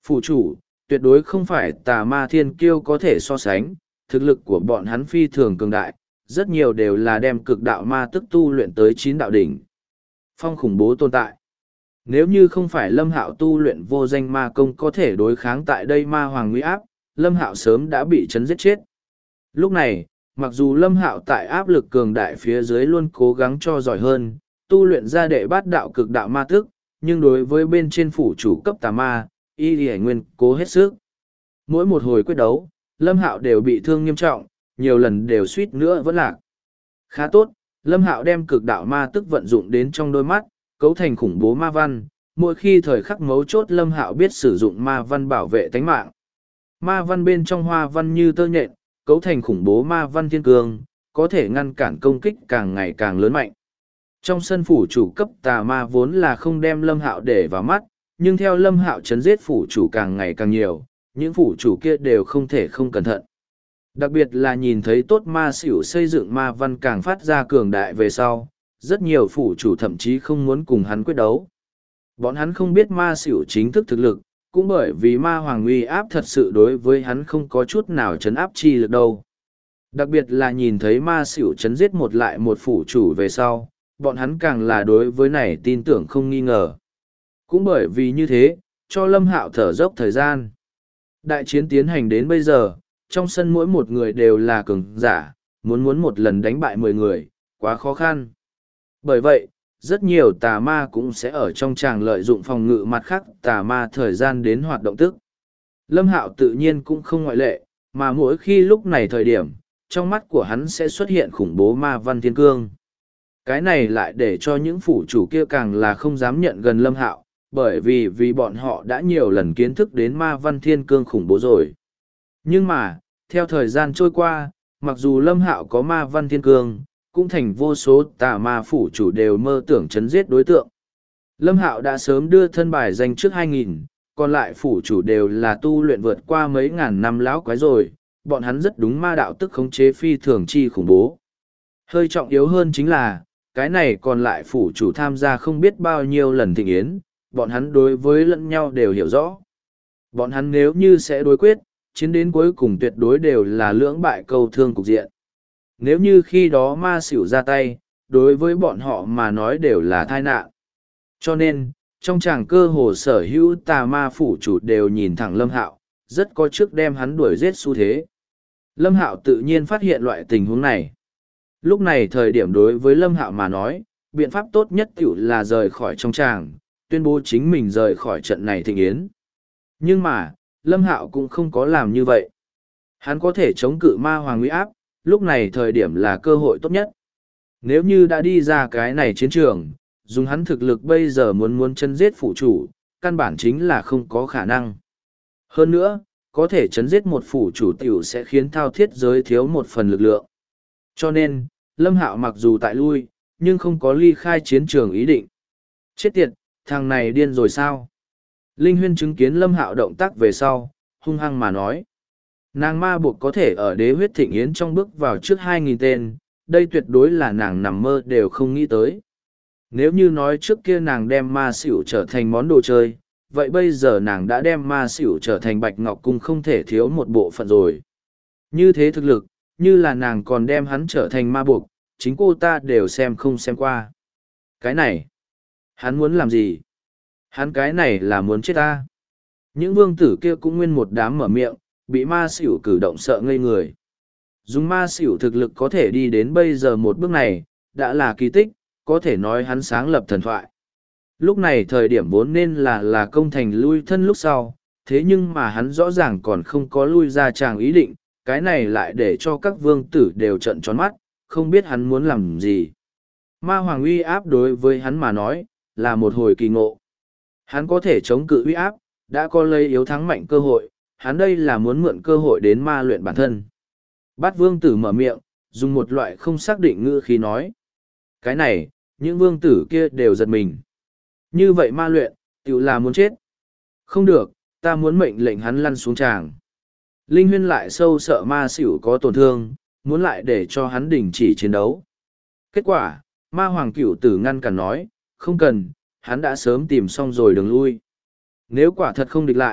Phủ chủ, tuyệt đối không phải tà ma thiên kiêu có thể so sánh, thực lực của bọn hắn phi thường cường đại, rất nhiều đều là đem cực đạo ma tức tu luyện tới 9 đạo đỉnh. Phong khủng bố tồn tại. Nếu như không phải Lâm Hạo tu luyện vô danh ma công có thể đối kháng tại đây ma hoàng nguy áp, Lâm Hạo sớm đã bị chấn giết chết. Lúc này, mặc dù Lâm Hạo tại áp lực cường đại phía dưới luôn cố gắng cho giỏi hơn, tu luyện ra đệ bát đạo cực đạo ma tức, nhưng đối với bên trên phủ chủ cấp tà ma, y lì nguyên cố hết sức. Mỗi một hồi quyết đấu, Lâm Hạo đều bị thương nghiêm trọng, nhiều lần đều suýt nữa vẫn lạc. Khá tốt, Lâm Hạo đem cực đạo ma tức vận dụng đến trong đôi mắt, cấu thành khủng bố ma văn. Mỗi khi thời khắc mấu chốt Lâm Hạo biết sử dụng ma văn bảo vệ tánh mạng. Ma văn bên trong hoa văn như tơ nhện, cấu thành khủng bố ma văn thiên cương, có thể ngăn cản công kích càng ngày càng lớn mạnh. Trong sân phủ chủ cấp tà ma vốn là không đem Lâm Hạo để vào mắt, nhưng theo Lâm Hạo chấn giết phủ chủ càng ngày càng nhiều, những phủ chủ kia đều không thể không cẩn thận. Đặc biệt là nhìn thấy tốt ma xỉu xây dựng ma văn càng phát ra cường đại về sau, rất nhiều phủ chủ thậm chí không muốn cùng hắn quyết đấu. Bọn hắn không biết ma xỉu chính thức thực lực, cũng bởi vì ma hoàng uy áp thật sự đối với hắn không có chút nào chấn áp chi lực đâu. Đặc biệt là nhìn thấy ma xỉu chấn giết một lại một phủ chủ về sau, bọn hắn càng là đối với này tin tưởng không nghi ngờ. Cũng bởi vì như thế, cho Lâm Hạo thở dốc thời gian. Đại chiến tiến hành đến bây giờ, trong sân mỗi một người đều là cường giả, muốn một lần đánh bại 10 người, quá khó khăn. Bởi vậy, rất nhiều tà ma cũng sẽ ở trong tràng lợi dụng phòng ngự mặt khác tà ma thời gian đến hoạt động tức. Lâm Hạo tự nhiên cũng không ngoại lệ, mà mỗi khi lúc này thời điểm, trong mắt của hắn sẽ xuất hiện khủng bố ma văn thiên cương. Cái này lại để cho những phủ chủ kia càng là không dám nhận gần Lâm Hạo, bởi vì bọn họ đã nhiều lần kiến thức đến ma văn thiên cương khủng bố rồi. Nhưng mà, theo thời gian trôi qua, mặc dù Lâm Hạo có ma văn thiên cương, cũng thành vô số tà ma phủ chủ đều mơ tưởng chấn giết đối tượng. Lâm Hạo đã sớm đưa thân bài danh trước 2000, còn lại phủ chủ đều là tu luyện vượt qua mấy ngàn năm lão quái rồi, bọn hắn rất đúng ma đạo tức khống chế phi thường chi khủng bố. Hơi trọng yếu hơn chính là, cái này còn lại phủ chủ tham gia không biết bao nhiêu lần thịnh yến, bọn hắn đối với lẫn nhau đều hiểu rõ. Bọn hắn nếu như sẽ đối quyết, chiến đến cuối cùng tuyệt đối đều là lưỡng bại câu thương cục diện. Nếu như khi đó ma xỉu ra tay, đối với bọn họ mà nói đều là tai nạn. Cho nên, trong tràng cơ hồ sở hữu tà ma phủ chủ đều nhìn thẳng Lâm Hạo, rất có trước đem hắn đuổi giết xu thế. Lâm Hạo tự nhiên phát hiện loại tình huống này. Lúc này thời điểm đối với Lâm Hạo mà nói, biện pháp tốt nhất tiểu là rời khỏi trong tràng, tuyên bố chính mình rời khỏi trận này thịnh yến. Nhưng mà, Lâm Hạo cũng không có làm như vậy. Hắn có thể chống cự ma hoàng uy áp, lúc này thời điểm là cơ hội tốt nhất. Nếu như đã đi ra cái này chiến trường, dùng hắn thực lực bây giờ muốn chân giết phủ chủ, căn bản chính là không có khả năng. Hơn nữa, có thể chấn giết một phủ chủ tiểu sẽ khiến thao thiết giới thiếu một phần lực lượng. Cho nên, Lâm Hạo mặc dù tại lui, nhưng không có ly khai chiến trường ý định. Chết tiệt, thằng này điên rồi sao? Linh Huyên chứng kiến Lâm Hạo động tác về sau, hung hăng mà nói. Nàng ma buộc có thể ở đế huyết thịnh yến trong bước vào trước 2000 tên, đây tuyệt đối là nàng nằm mơ đều không nghĩ tới. Nếu như nói trước kia nàng đem ma xỉu trở thành món đồ chơi, vậy bây giờ nàng đã đem ma xỉu trở thành bạch ngọc cung không thể thiếu một bộ phận rồi. Như thế thực lực, như là nàng còn đem hắn trở thành ma buộc, chính cô ta đều xem không xem qua. Cái này, hắn muốn làm gì? Hắn cái này là muốn chết ta. Những vương tử kia cũng nguyên một đám mở miệng, bị ma xỉu cử động sợ ngây người. Dùng ma xỉu thực lực có thể đi đến bây giờ một bước này, đã là kỳ tích, có thể nói hắn sáng lập thần thoại. Lúc này thời điểm vốn nên là công thành lui thân lúc sau, thế nhưng mà hắn rõ ràng còn không có lui ra tràng ý định, cái này lại để cho các vương tử đều trợn tròn mắt, không biết hắn muốn làm gì. Ma hoàng uy áp đối với hắn mà nói, là một hồi kỳ ngộ. Hắn có thể chống cự uy áp, đã có lấy yếu thắng mạnh cơ hội, hắn đây là muốn mượn cơ hội đến ma luyện bản thân. Bát vương tử mở miệng, dùng một loại không xác định ngữ khí nói. Cái này, những vương tử kia đều giật mình. Như vậy ma luyện, tự là muốn chết. Không được, ta muốn mệnh lệnh hắn lăn xuống tràng. Linh Huyên lại sâu sợ ma xỉu có tổn thương, muốn lại để cho hắn đình chỉ chiến đấu. Kết quả, ma hoàng cửu tử ngăn cản nói, không cần, hắn đã sớm tìm xong rồi đường lui. Nếu quả thật không địch lại,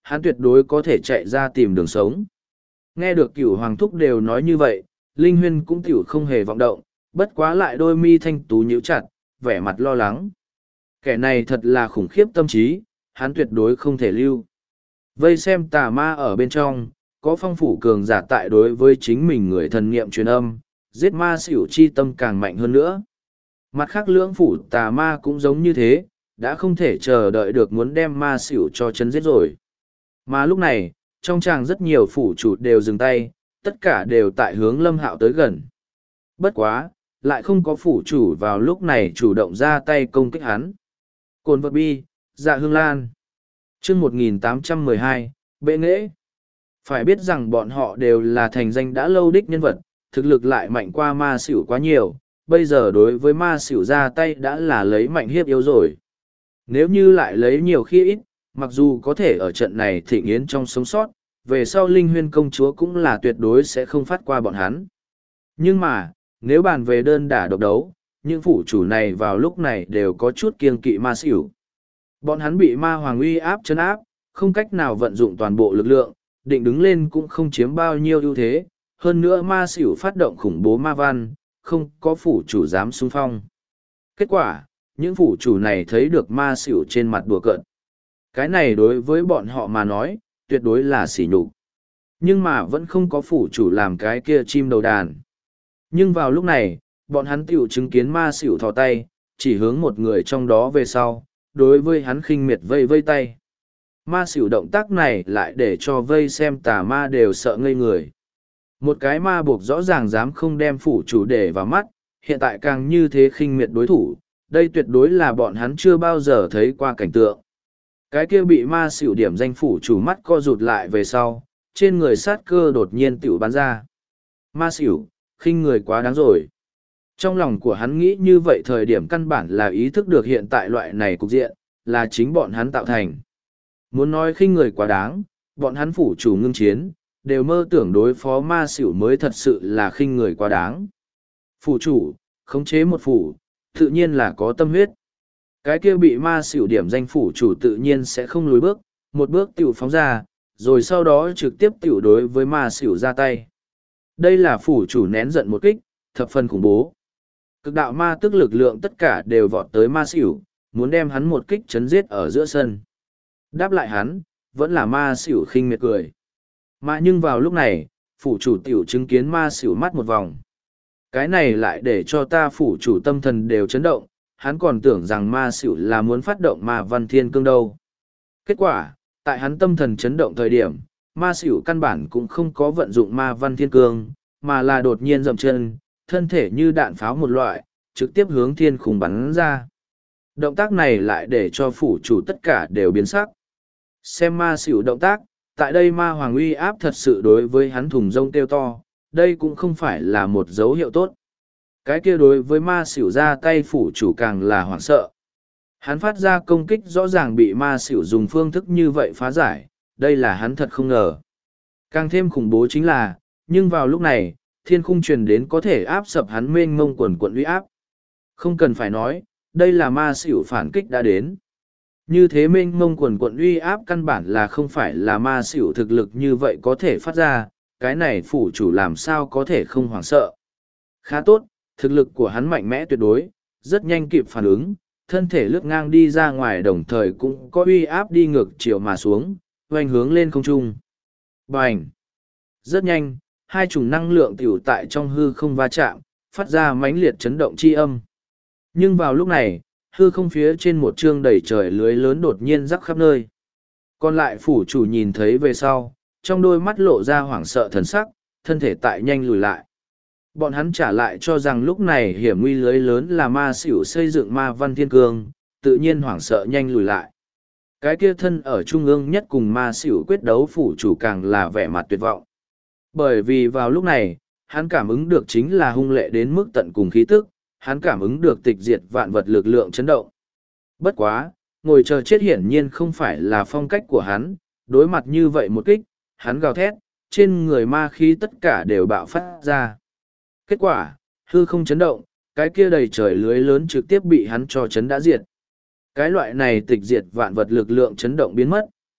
hắn tuyệt đối có thể chạy ra tìm đường sống. Nghe được Cửu Hoàng Thúc đều nói như vậy, Linh Huyên cũng tiểu không hề vọng động, bất quá lại đôi mi thanh tú nhíu chặt, vẻ mặt lo lắng. Kẻ này thật là khủng khiếp tâm trí, hắn tuyệt đối không thể lưu. Vây xem tà ma ở bên trong, có phong phủ cường giả tại đối với chính mình người thần niệm truyền âm, giết ma xỉu chi tâm càng mạnh hơn nữa. Mặt khác lưỡng phủ tà ma cũng giống như thế, đã không thể chờ đợi được muốn đem ma xỉu cho chấn giết rồi. Mà lúc này, trong tràng rất nhiều phủ chủ đều dừng tay, tất cả đều tại hướng Lâm Hạo tới gần. Bất quá, lại không có phủ chủ vào lúc này chủ động ra tay công kích hắn. Cồn vật bi, dạ hương lan. chương 1812, bệ nghệ. Phải biết rằng bọn họ đều là thành danh đã lâu đích nhân vật, thực lực lại mạnh qua ma xỉu quá nhiều, bây giờ đối với ma xỉu ra tay đã là lấy mạnh hiếp yếu rồi. Nếu như lại lấy nhiều khi ít, mặc dù có thể ở trận này thịnh yến trong sống sót, về sau Linh Huyên công chúa cũng là tuyệt đối sẽ không phát qua bọn hắn. Nhưng mà, nếu bàn về đơn đả độc đấu, những phủ chủ này vào lúc này đều có chút kiêng kỵ ma xỉu. Bọn hắn bị ma hoàng uy áp chấn áp, không cách nào vận dụng toàn bộ lực lượng, định đứng lên cũng không chiếm bao nhiêu ưu thế, hơn nữa ma xỉu phát động khủng bố ma văn, không có phủ chủ dám xung phong. Kết quả, những phủ chủ này thấy được ma xỉu trên mặt đùa cợt. Cái này đối với bọn họ mà nói, tuyệt đối là sỉ nhục. Nhưng mà vẫn không có phủ chủ làm cái kia chim đầu đàn. Nhưng vào lúc này, bọn hắn tiểu chứng kiến ma xỉu thò tay, chỉ hướng một người trong đó về sau, đối với hắn khinh miệt vây vây tay. Ma xỉu động tác này lại để cho vây xem tà ma đều sợ ngây người. Một cái ma buộc rõ ràng dám không đem phủ chủ để vào mắt, hiện tại càng như thế khinh miệt đối thủ, đây tuyệt đối là bọn hắn chưa bao giờ thấy qua cảnh tượng. Cái kia bị ma xỉu điểm danh phủ chủ mắt co rụt lại về sau, trên người sát cơ đột nhiên tiểu bắn ra. Ma xỉu, khinh người quá đáng rồi. Trong lòng của hắn nghĩ như vậy thời điểm căn bản là ý thức được hiện tại loại này cục diện, là chính bọn hắn tạo thành. Muốn nói khinh người quá đáng, bọn hắn phủ chủ ngưng chiến, đều mơ tưởng đối phó ma xỉu mới thật sự là khinh người quá đáng. Phủ chủ, khống chế một phủ, tự nhiên là có tâm huyết. Cái kia bị ma xỉu điểm danh phủ chủ tự nhiên sẽ không lùi bước, một bước tiểu phóng ra, rồi sau đó trực tiếp tiểu đối với ma xỉu ra tay. Đây là phủ chủ nén giận một kích, thập phần khủng bố. Cực đạo ma tức lực lượng tất cả đều vọt tới ma xỉu, muốn đem hắn một kích chấn giết ở giữa sân. Đáp lại hắn, vẫn là ma xỉu khinh miệt cười. Mà nhưng vào lúc này, phủ chủ tiểu chứng kiến ma xỉu mắt một vòng. Cái này lại để cho ta phủ chủ tâm thần đều chấn động, hắn còn tưởng rằng ma xỉu là muốn phát động ma văn thiên cương đâu. Kết quả, tại hắn tâm thần chấn động thời điểm, ma xỉu căn bản cũng không có vận dụng ma văn thiên cương, mà là đột nhiên dậm chân, thân thể như đạn pháo một loại, trực tiếp hướng thiên khung bắn ra. Động tác này lại để cho phủ chủ tất cả đều biến sắc. Xem ma xỉu động tác, tại đây ma hoàng uy áp thật sự đối với hắn thùng rông kêu to, đây cũng không phải là một dấu hiệu tốt. Cái kia đối với ma xỉu ra tay phủ chủ càng là hoảng sợ. Hắn phát ra công kích rõ ràng bị ma xỉu dùng phương thức như vậy phá giải, đây là hắn thật không ngờ. Càng thêm khủng bố chính là, nhưng vào lúc này, thiên khung truyền đến có thể áp sập hắn mênh mông quần quận uy áp. Không cần phải nói, đây là ma xỉu phản kích đã đến. Như thế mênh mông quần quận uy áp căn bản là không phải là ma xỉu thực lực như vậy có thể phát ra, cái này phủ chủ làm sao có thể không hoảng sợ. Khá tốt, thực lực của hắn mạnh mẽ tuyệt đối, rất nhanh kịp phản ứng, thân thể lướt ngang đi ra ngoài đồng thời cũng có uy áp đi ngược chiều mà xuống, hoành hướng lên không trung. Bành! Rất nhanh, hai chủng năng lượng tiểu tại trong hư không va chạm, phát ra mãnh liệt chấn động chi âm. Nhưng vào lúc này, hư không phía trên một chương đầy trời lưới lớn đột nhiên rắc khắp nơi. Còn lại phủ chủ nhìn thấy về sau, trong đôi mắt lộ ra hoảng sợ thần sắc, thân thể tại nhanh lùi lại. Bọn hắn trả lại cho rằng lúc này hiểm nguy lưới lớn là ma xỉu xây dựng ma văn thiên cương, tự nhiên hoảng sợ nhanh lùi lại. Cái kia thân ở trung ương nhất cùng ma xỉu quyết đấu phủ chủ càng là vẻ mặt tuyệt vọng. Bởi vì vào lúc này, hắn cảm ứng được chính là hung lệ đến mức tận cùng khí tức, hắn cảm ứng được tịch diệt vạn vật lực lượng chấn động. Bất quá, ngồi chờ chết hiển nhiên không phải là phong cách của hắn, đối mặt như vậy một kích, hắn gào thét, trên người ma khí tất cả đều bạo phát ra. Kết quả, hư không chấn động, cái kia đầy trời lưới lớn trực tiếp bị hắn cho chấn đã diệt. Cái loại này tịch diệt vạn vật lực lượng chấn động biến mất,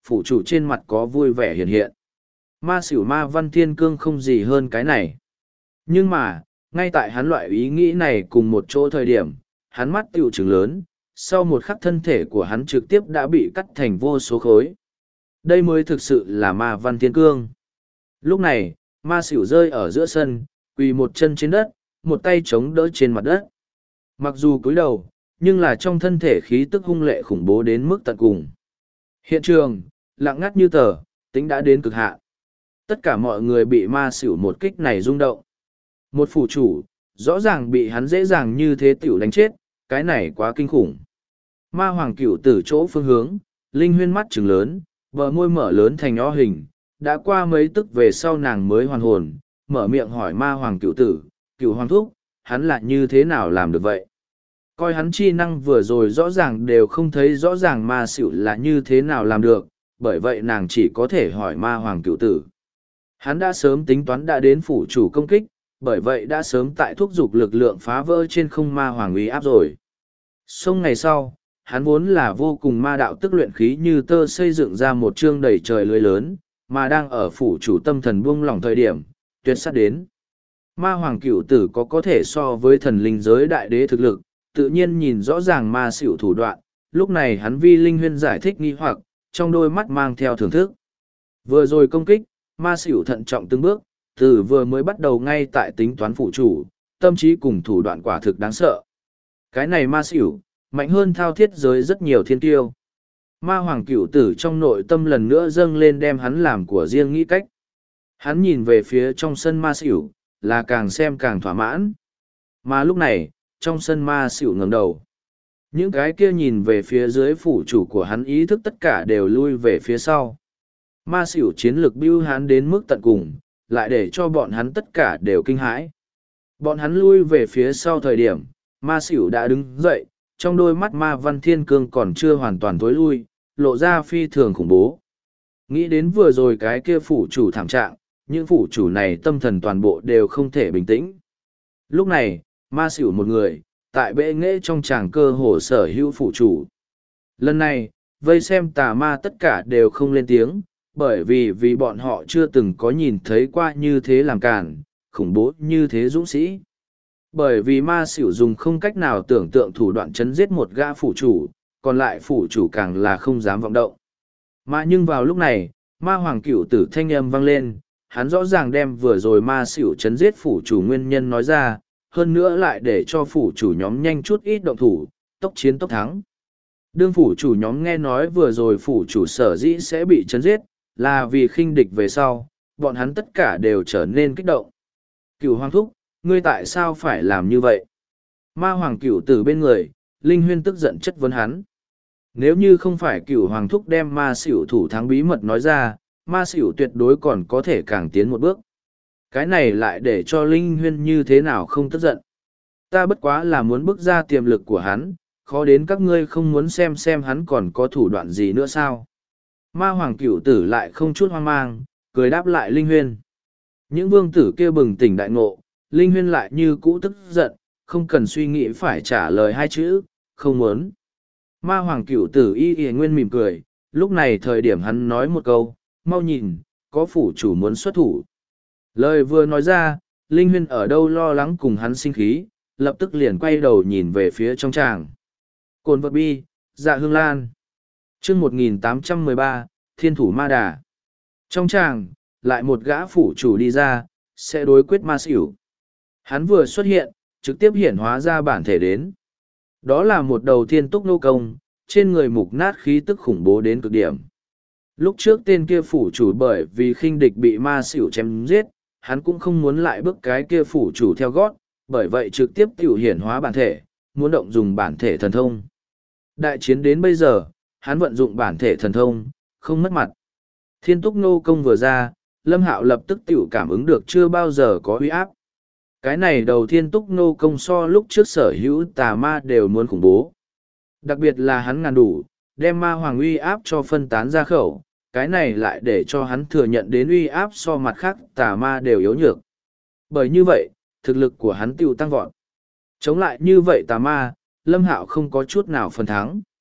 phủ chủ trên mặt có vui vẻ hiện hiện. Ma xỉu ma văn thiên cương không gì hơn cái này. Nhưng mà, ngay tại hắn loại ý nghĩ này cùng một chỗ thời điểm, hắn mắt tựu trừng lớn, sau một khắc thân thể của hắn trực tiếp đã bị cắt thành vô số khối. Đây mới thực sự là ma văn thiên cương. Lúc này, ma xỉu rơi ở giữa sân, quỳ một chân trên đất, một tay chống đỡ trên mặt đất. Mặc dù cúi đầu, nhưng là trong thân thể khí tức hung lệ khủng bố đến mức tận cùng. Hiện trường, lặng ngắt như tờ, tính đã đến cực hạn. Tất cả mọi người bị ma xỉu một kích này rung động. Một phủ chủ, rõ ràng bị hắn dễ dàng như thế tiểu đánh chết, cái này quá kinh khủng. Ma hoàng cửu tử chỗ phương hướng, linh huyên mắt trừng lớn, bờ môi mở lớn thành o hình, đã qua mấy tức về sau nàng mới hoàn hồn, mở miệng hỏi ma hoàng cửu tử, cửu hoàng thúc, hắn lại như thế nào làm được vậy? Coi hắn chi năng vừa rồi rõ ràng đều không thấy rõ ràng ma xỉu là như thế nào làm được, bởi vậy nàng chỉ có thể hỏi ma hoàng cửu tử. Hắn đã sớm tính toán đã đến phủ chủ công kích, bởi vậy đã sớm tại thúc giục lực lượng phá vỡ trên không ma hoàng uy áp rồi. Xong ngày sau, hắn vốn là vô cùng ma đạo tức luyện khí như tơ xây dựng ra một chương đầy trời lưới lớn, mà đang ở phủ chủ tâm thần buông lỏng thời điểm, tuyệt sát đến. Ma hoàng cửu tử có thể so với thần linh giới đại đế thực lực, tự nhiên nhìn rõ ràng ma xỉu thủ đoạn, lúc này hắn vi linh huyên giải thích nghi hoặc, trong đôi mắt mang theo thưởng thức. Vừa rồi công kích, ma xỉu thận trọng từng bước, từ vừa mới bắt đầu ngay tại tính toán phụ chủ, tâm trí cùng thủ đoạn quả thực đáng sợ. Cái này ma xỉu, mạnh hơn thao thiết giới rất nhiều thiên tiêu. Ma hoàng cửu tử trong nội tâm lần nữa dâng lên đem hắn làm của riêng nghĩ cách. Hắn nhìn về phía trong sân ma xỉu, là càng xem càng thỏa mãn. Mà lúc này, trong sân ma xỉu ngẩng đầu. Những cái kia nhìn về phía dưới phủ chủ của hắn ý thức tất cả đều lui về phía sau. Ma xỉu chiến lực bưu hắn đến mức tận cùng, lại để cho bọn hắn tất cả đều kinh hãi. Bọn hắn lui về phía sau thời điểm, ma xỉu đã đứng dậy, trong đôi mắt ma văn thiên cương còn chưa hoàn toàn tối lui, lộ ra phi thường khủng bố. Nghĩ đến vừa rồi cái kia phủ chủ thảm trạng, những phủ chủ này tâm thần toàn bộ đều không thể bình tĩnh. Lúc này, ma xỉu một người, tại bệ nghệ trong tràng cơ hồ sở hữu phủ chủ. Lần này, vây xem tà ma tất cả đều không lên tiếng, bởi vì bọn họ chưa từng có nhìn thấy qua như thế làm cản, khủng bố như thế dũng sĩ. Bởi vì ma xỉu dùng không cách nào tưởng tượng thủ đoạn chấn giết một gã phủ chủ, còn lại phủ chủ càng là không dám vọng động. Mà nhưng vào lúc này, ma hoàng cửu tử thanh âm vang lên, hắn rõ ràng đem vừa rồi ma xỉu chấn giết phủ chủ nguyên nhân nói ra, hơn nữa lại để cho phủ chủ nhóm nhanh chút ít động thủ, tốc chiến tốc thắng. Đương phủ chủ nhóm nghe nói vừa rồi phủ chủ sở dĩ sẽ bị chấn giết, là vì khinh địch về sau, bọn hắn tất cả đều trở nên kích động. Cửu hoàng thúc, ngươi tại sao phải làm như vậy? Ma hoàng cửu tử bên người, Linh Huyên tức giận chất vấn hắn. Nếu như không phải cửu hoàng thúc đem ma xỉu thủ thắng bí mật nói ra, ma xỉu tuyệt đối còn có thể càng tiến một bước. Cái này lại để cho Linh Huyên như thế nào không tức giận. Ta bất quá là muốn bước ra tiềm lực của hắn, khó đến các ngươi không muốn xem hắn còn có thủ đoạn gì nữa sao? Ma hoàng cửu tử lại không chút hoang mang, cười đáp lại Linh Huyên. Những vương tử kia bừng tỉnh đại ngộ, Linh Huyên lại như cũ tức giận, không cần suy nghĩ phải trả lời hai chữ, không muốn. Ma hoàng cửu tử y nguyên mỉm cười, lúc này thời điểm hắn nói một câu, mau nhìn, có phủ chủ muốn xuất thủ. Lời vừa nói ra, Linh Huyên ở đâu lo lắng cùng hắn sinh khí, lập tức liền quay đầu nhìn về phía trong tràng. Cồn vật bi, dạ hương lan. chương 1813, Thiên thủ ma đà. Trong tràng, lại một gã phủ chủ đi ra, sẽ đối quyết ma xỉu. Hắn vừa xuất hiện, trực tiếp hiển hóa ra bản thể đến. Đó là một đầu thiên túc nô công, trên người mục nát khí tức khủng bố đến cực điểm. Lúc trước tên kia phủ chủ bởi vì khinh địch bị ma xỉu chém giết, hắn cũng không muốn lại bước cái kia phủ chủ theo gót, bởi vậy trực tiếp tiểu hiển hóa bản thể, muốn động dùng bản thể thần thông. Đại chiến đến bây giờ, hắn vận dụng bản thể thần thông, không mất mặt. Thiên túc nô công vừa ra, Lâm Hạo lập tức tiểu cảm ứng được chưa bao giờ có uy áp. Cái này đầu thiên túc nô công so lúc trước sở hữu tà ma đều muốn khủng bố. Đặc biệt là hắn ngàn đủ, đem ma hoàng uy áp cho phân tán ra khẩu, cái này lại để cho hắn thừa nhận đến uy áp so mặt khác tà ma đều yếu nhược. Bởi như vậy, thực lực của hắn tiêu tăng vọt. Chống lại như vậy tà ma, Lâm Hạo không có chút nào phần thắng.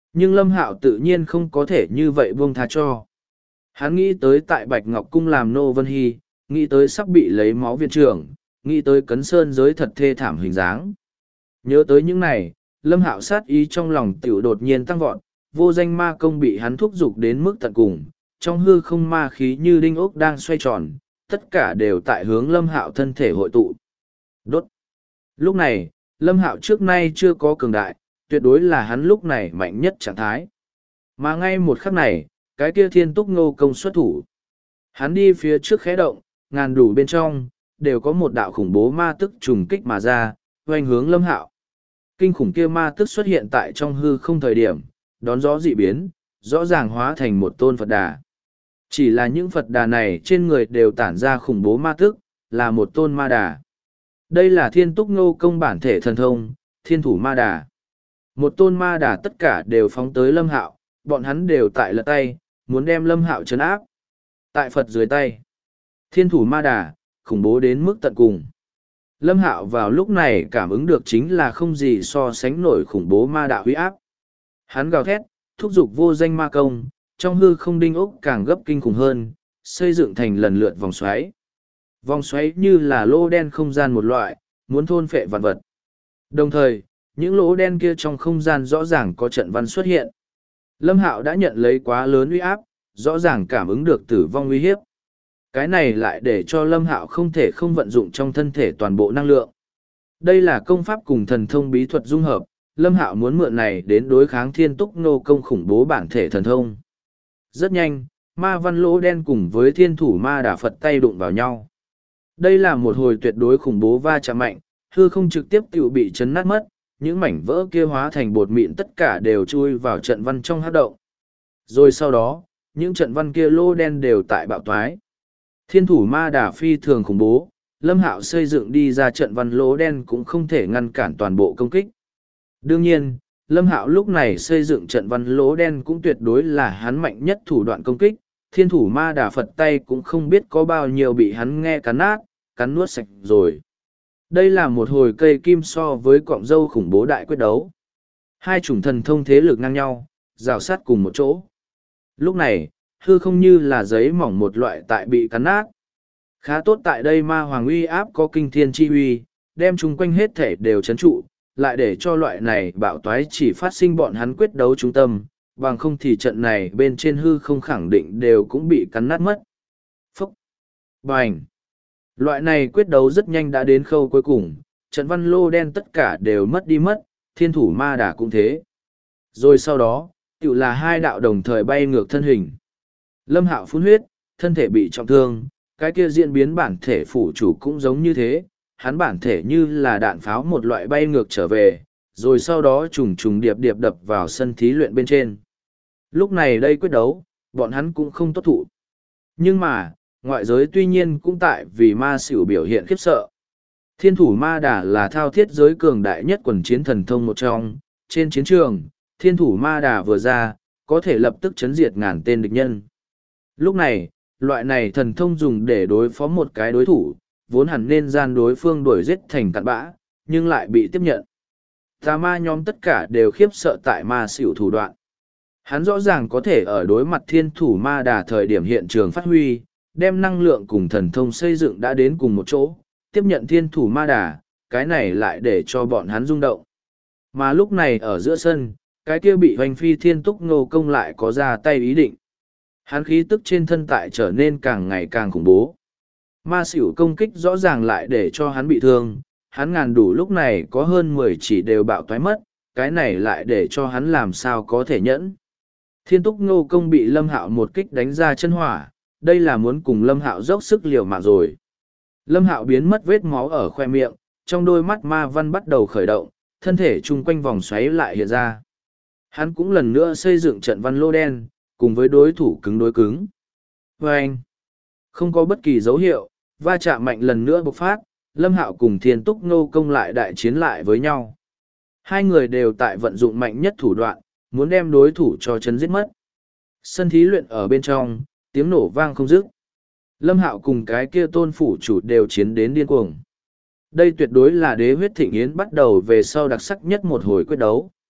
Nhưng Lâm Hạo tự nhiên không có thể như vậy buông tha cho. Hắn nghĩ tới tại Bạch Ngọc Cung làm nô Vân Hy, nghĩ tới sắp bị lấy máu viện trưởng, nghĩ tới Cấn Sơn giới thật thê thảm hình dáng. Nhớ tới những này, Lâm Hạo sát ý trong lòng tiểu đột nhiên tăng vọt, vô danh ma công bị hắn thúc giục đến mức tận cùng, trong hư không ma khí như đinh ốc đang xoay tròn, tất cả đều tại hướng Lâm Hạo thân thể hội tụ. Đốt. Lúc này, Lâm Hạo trước nay chưa có cường đại, tuyệt đối là hắn lúc này mạnh nhất trạng thái. Mà ngay một khắc này, cái kia Thiên Túc Ngô công xuất thủ. Hắn đi phía trước khẽ động, ngàn đủ bên trong, đều có một đạo khủng bố ma tức trùng kích mà ra, hoành hướng Lâm Hạo. Kinh khủng kia ma tức xuất hiện tại trong hư không thời điểm, đón gió dị biến, rõ ràng hóa thành một tôn Phật Đà. Chỉ là những Phật Đà này trên người đều tản ra khủng bố ma tức, là một tôn ma đà. Đây là Thiên Túc Ngô công bản thể thần thông, Thiên Thủ Ma Đà. Một tôn ma đà tất cả đều phóng tới Lâm Hạo, bọn hắn đều tại lật tay, muốn đem Lâm Hạo trấn áp. Tại Phật dưới tay, Thiên Thủ Ma Đà, khủng bố đến mức tận cùng. Lâm Hạo vào lúc này cảm ứng được chính là không gì so sánh nổi khủng bố ma đạo uy áp. Hắn gào thét, thúc giục vô danh ma công, trong hư không đinh ốc càng gấp kinh khủng hơn, xây dựng thành lần lượt vòng xoáy. Vòng xoáy như là lỗ đen không gian một loại, muốn thôn phệ vạn vật. Đồng thời, những lỗ đen kia trong không gian rõ ràng có trận văn xuất hiện. Lâm Hạo đã nhận lấy quá lớn uy áp, rõ ràng cảm ứng được tử vong uy hiếp. Cái này lại để cho Lâm Hạo không thể không vận dụng trong thân thể toàn bộ năng lượng. Đây là công pháp cùng thần thông bí thuật dung hợp, Lâm Hạo muốn mượn này đến đối kháng Thiên Túc Ngô công khủng bố bản thể thần thông. Rất nhanh, ma văn lỗ đen cùng với Thiên Thủ Ma Đà Phật tay đụng vào nhau. Đây là một hồi tuyệt đối khủng bố va chạm mạnh, hư không trực tiếp tự bị chấn nát mất, những mảnh vỡ kia hóa thành bột mịn tất cả đều chui vào trận văn trong hắc động. Rồi sau đó, những trận văn kia lô đen đều tại bạo toái. Thiên Thủ Ma Đà phi thường khủng bố, Lâm Hạo xây dựng đi ra trận văn lỗ đen cũng không thể ngăn cản toàn bộ công kích. Đương nhiên, Lâm Hạo lúc này xây dựng trận văn lỗ đen cũng tuyệt đối là hắn mạnh nhất thủ đoạn công kích, Thiên Thủ Ma Đà Phật tay cũng không biết có bao nhiêu bị hắn nghe cắn nát, cắn nuốt sạch rồi. Đây là một hồi cây kim so với cọng dâu khủng bố đại quyết đấu. Hai chủng thần thông thế lực ngang nhau, rào sát cùng một chỗ. Lúc này, hư không như là giấy mỏng một loại tại bị cắn nát. Khá tốt tại đây ma hoàng uy áp có kinh thiên chi uy, đem chung quanh hết thể đều chấn trụ, lại để cho loại này bạo toái chỉ phát sinh bọn hắn quyết đấu trung tâm, bằng không thì trận này bên trên hư không khẳng định đều cũng bị cắn nát mất. Phúc! Bành! Loại này quyết đấu rất nhanh đã đến khâu cuối cùng, trận văn lô đen tất cả đều mất đi mất, Thiên Thủ Ma Đà cũng thế. Rồi sau đó, tự là hai đạo đồng thời bay ngược thân hình. Lâm Hạo phun huyết, thân thể bị trọng thương, cái kia diễn biến bản thể phủ chủ cũng giống như thế, hắn bản thể như là đạn pháo một loại bay ngược trở về, rồi sau đó trùng trùng điệp điệp đập vào sân thí luyện bên trên. Lúc này đây quyết đấu, bọn hắn cũng không tốt thụ. Nhưng mà, ngoại giới tuy nhiên cũng tại vì ma xỉu biểu hiện khiếp sợ. Thiên Thủ Ma Đà là thao thiết giới cường đại nhất quần chiến thần thông một trong, trên chiến trường, Thiên Thủ Ma Đà vừa ra, có thể lập tức chấn diệt ngàn tên địch nhân. Lúc này, loại này thần thông dùng để đối phó một cái đối thủ, vốn hẳn nên gian đối phương đuổi giết thành cặn bã, nhưng lại bị tiếp nhận. Tà ma nhóm tất cả đều khiếp sợ tại ma xỉu thủ đoạn. Hắn rõ ràng có thể ở đối mặt Thiên Thủ Ma Đà thời điểm hiện trường phát huy, đem năng lượng cùng thần thông xây dựng đã đến cùng một chỗ, tiếp nhận Thiên Thủ Ma Đà, cái này lại để cho bọn hắn rung động. Mà lúc này ở giữa sân, cái kia bị hoành phi Thiên Túc Ngô công lại có ra tay ý định. Hắn khí tức trên thân tại trở nên càng ngày càng khủng bố. Ma xỉu công kích rõ ràng lại để cho hắn bị thương, hắn ngàn đủ lúc này có hơn 10 chỉ đều bạo toái mất, cái này lại để cho hắn làm sao có thể nhẫn. Thiên Túc Ngô công bị Lâm Hạo một kích đánh ra chân hỏa, đây là muốn cùng Lâm Hạo dốc sức liều mạng rồi. Lâm Hạo biến mất vết máu ở khoe miệng, trong đôi mắt ma văn bắt đầu khởi động, thân thể chung quanh vòng xoáy lại hiện ra. Hắn cũng lần nữa xây dựng trận văn lô đen, cùng với đối thủ cứng đối cứng. Và anh, không có bất kỳ dấu hiệu, va chạm mạnh lần nữa bộc phát, Lâm Hạo cùng Thiên Túc Ngô công lại đại chiến lại với nhau. Hai người đều tại vận dụng mạnh nhất thủ đoạn, muốn đem đối thủ cho chấn giết mất. Sân thí luyện ở bên trong, tiếng nổ vang không dứt. Lâm Hạo cùng cái kia tôn phủ chủ đều chiến đến điên cuồng. Đây tuyệt đối là đế huyết thịnh yến bắt đầu về sau đặc sắc nhất một hồi quyết đấu.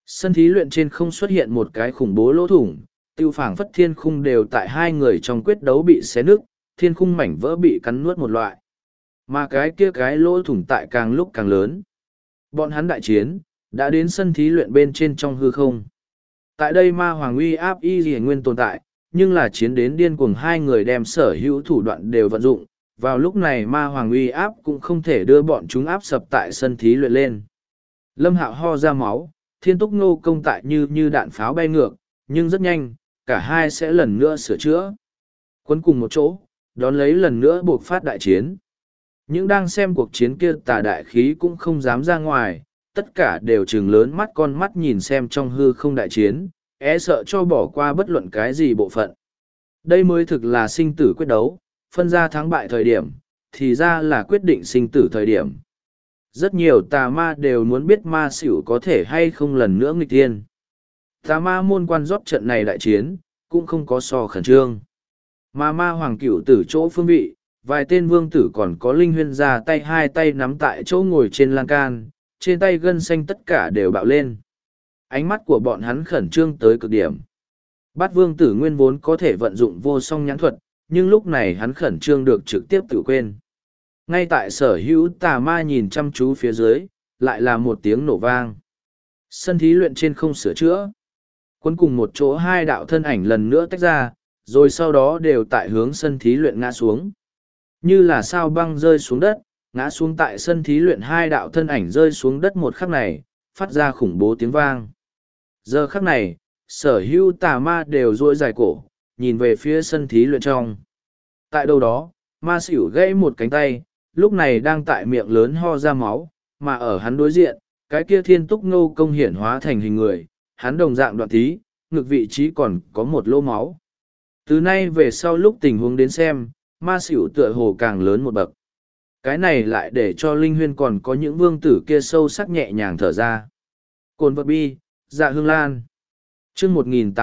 Sân thí luyện trên không xuất hiện một cái khủng bố lỗ thủng, tiêu phảng phất thiên khung đều tại hai người trong quyết đấu bị xé nứt, thiên khung mảnh vỡ bị cắn nuốt một loại. Mà cái lỗ thủng tại càng lúc càng lớn. Bọn hắn đại chiến, đã đến sân thí luyện bên trên trong hư không. Tại đây ma hoàng uy áp y dì nguyên tồn tại, nhưng là chiến đến điên cuồng hai người đem sở hữu thủ đoạn đều vận dụng. Vào lúc này ma hoàng uy áp cũng không thể đưa bọn chúng áp sập tại sân thí luyện lên. Lâm Hạo ho ra máu, thiên túc ngô công tại như đạn pháo bay ngược, nhưng rất nhanh, cả hai sẽ lần nữa sửa chữa. Quấn cùng một chỗ, đón lấy lần nữa buộc phát đại chiến. Những đang xem cuộc chiến kia tà đại khí cũng không dám ra ngoài, tất cả đều trừng lớn mắt con mắt nhìn xem trong hư không đại chiến, e sợ cho bỏ qua bất luận cái gì bộ phận. Đây mới thực là sinh tử quyết đấu, phân ra thắng bại thời điểm, thì ra là quyết định sinh tử thời điểm. Rất nhiều tà ma đều muốn biết ma xỉu có thể hay không lần nữa nghịch tiên. Tà ma môn quan rót trận này đại chiến, cũng không có so khẩn trương. Mà ma hoàng cửu tử chỗ phương vị, vài tên vương tử còn có linh huyên ra tay hai tay nắm tại chỗ ngồi trên lan can, trên tay gân xanh tất cả đều bạo lên. Ánh mắt của bọn hắn khẩn trương tới cực điểm. Bát vương tử nguyên vốn có thể vận dụng vô song nhãn thuật, nhưng lúc này hắn khẩn trương được trực tiếp tự quên. Ngay tại sở hữu tà ma nhìn chăm chú phía dưới, lại là một tiếng nổ vang. Sân thí luyện trên không sửa chữa. Quân cùng một chỗ hai đạo thân ảnh lần nữa tách ra, rồi sau đó đều tại hướng sân thí luyện ngã xuống. Như là sao băng rơi xuống đất, ngã xuống tại sân thí luyện hai đạo thân ảnh rơi xuống đất một khắc này, phát ra khủng bố tiếng vang. Giờ khắc này, sở hữu tà ma đều duỗi dài cổ, nhìn về phía sân thí luyện trong. Tại đâu đó, ma xỉu gãy một cánh tay, lúc này đang tại miệng lớn ho ra máu, mà ở hắn đối diện, cái kia thiên túc ngô công hiển hóa thành hình người, hắn đồng dạng đoạn tí, ngực vị trí còn có một lỗ máu. Từ nay về sau lúc tình huống đến xem, ma xỉu tựa hồ càng lớn một bậc. Cái này lại để cho Linh Huyên còn có những vương tử kia sâu sắc nhẹ nhàng thở ra. Cồn vật bi, dạ hương lan. chương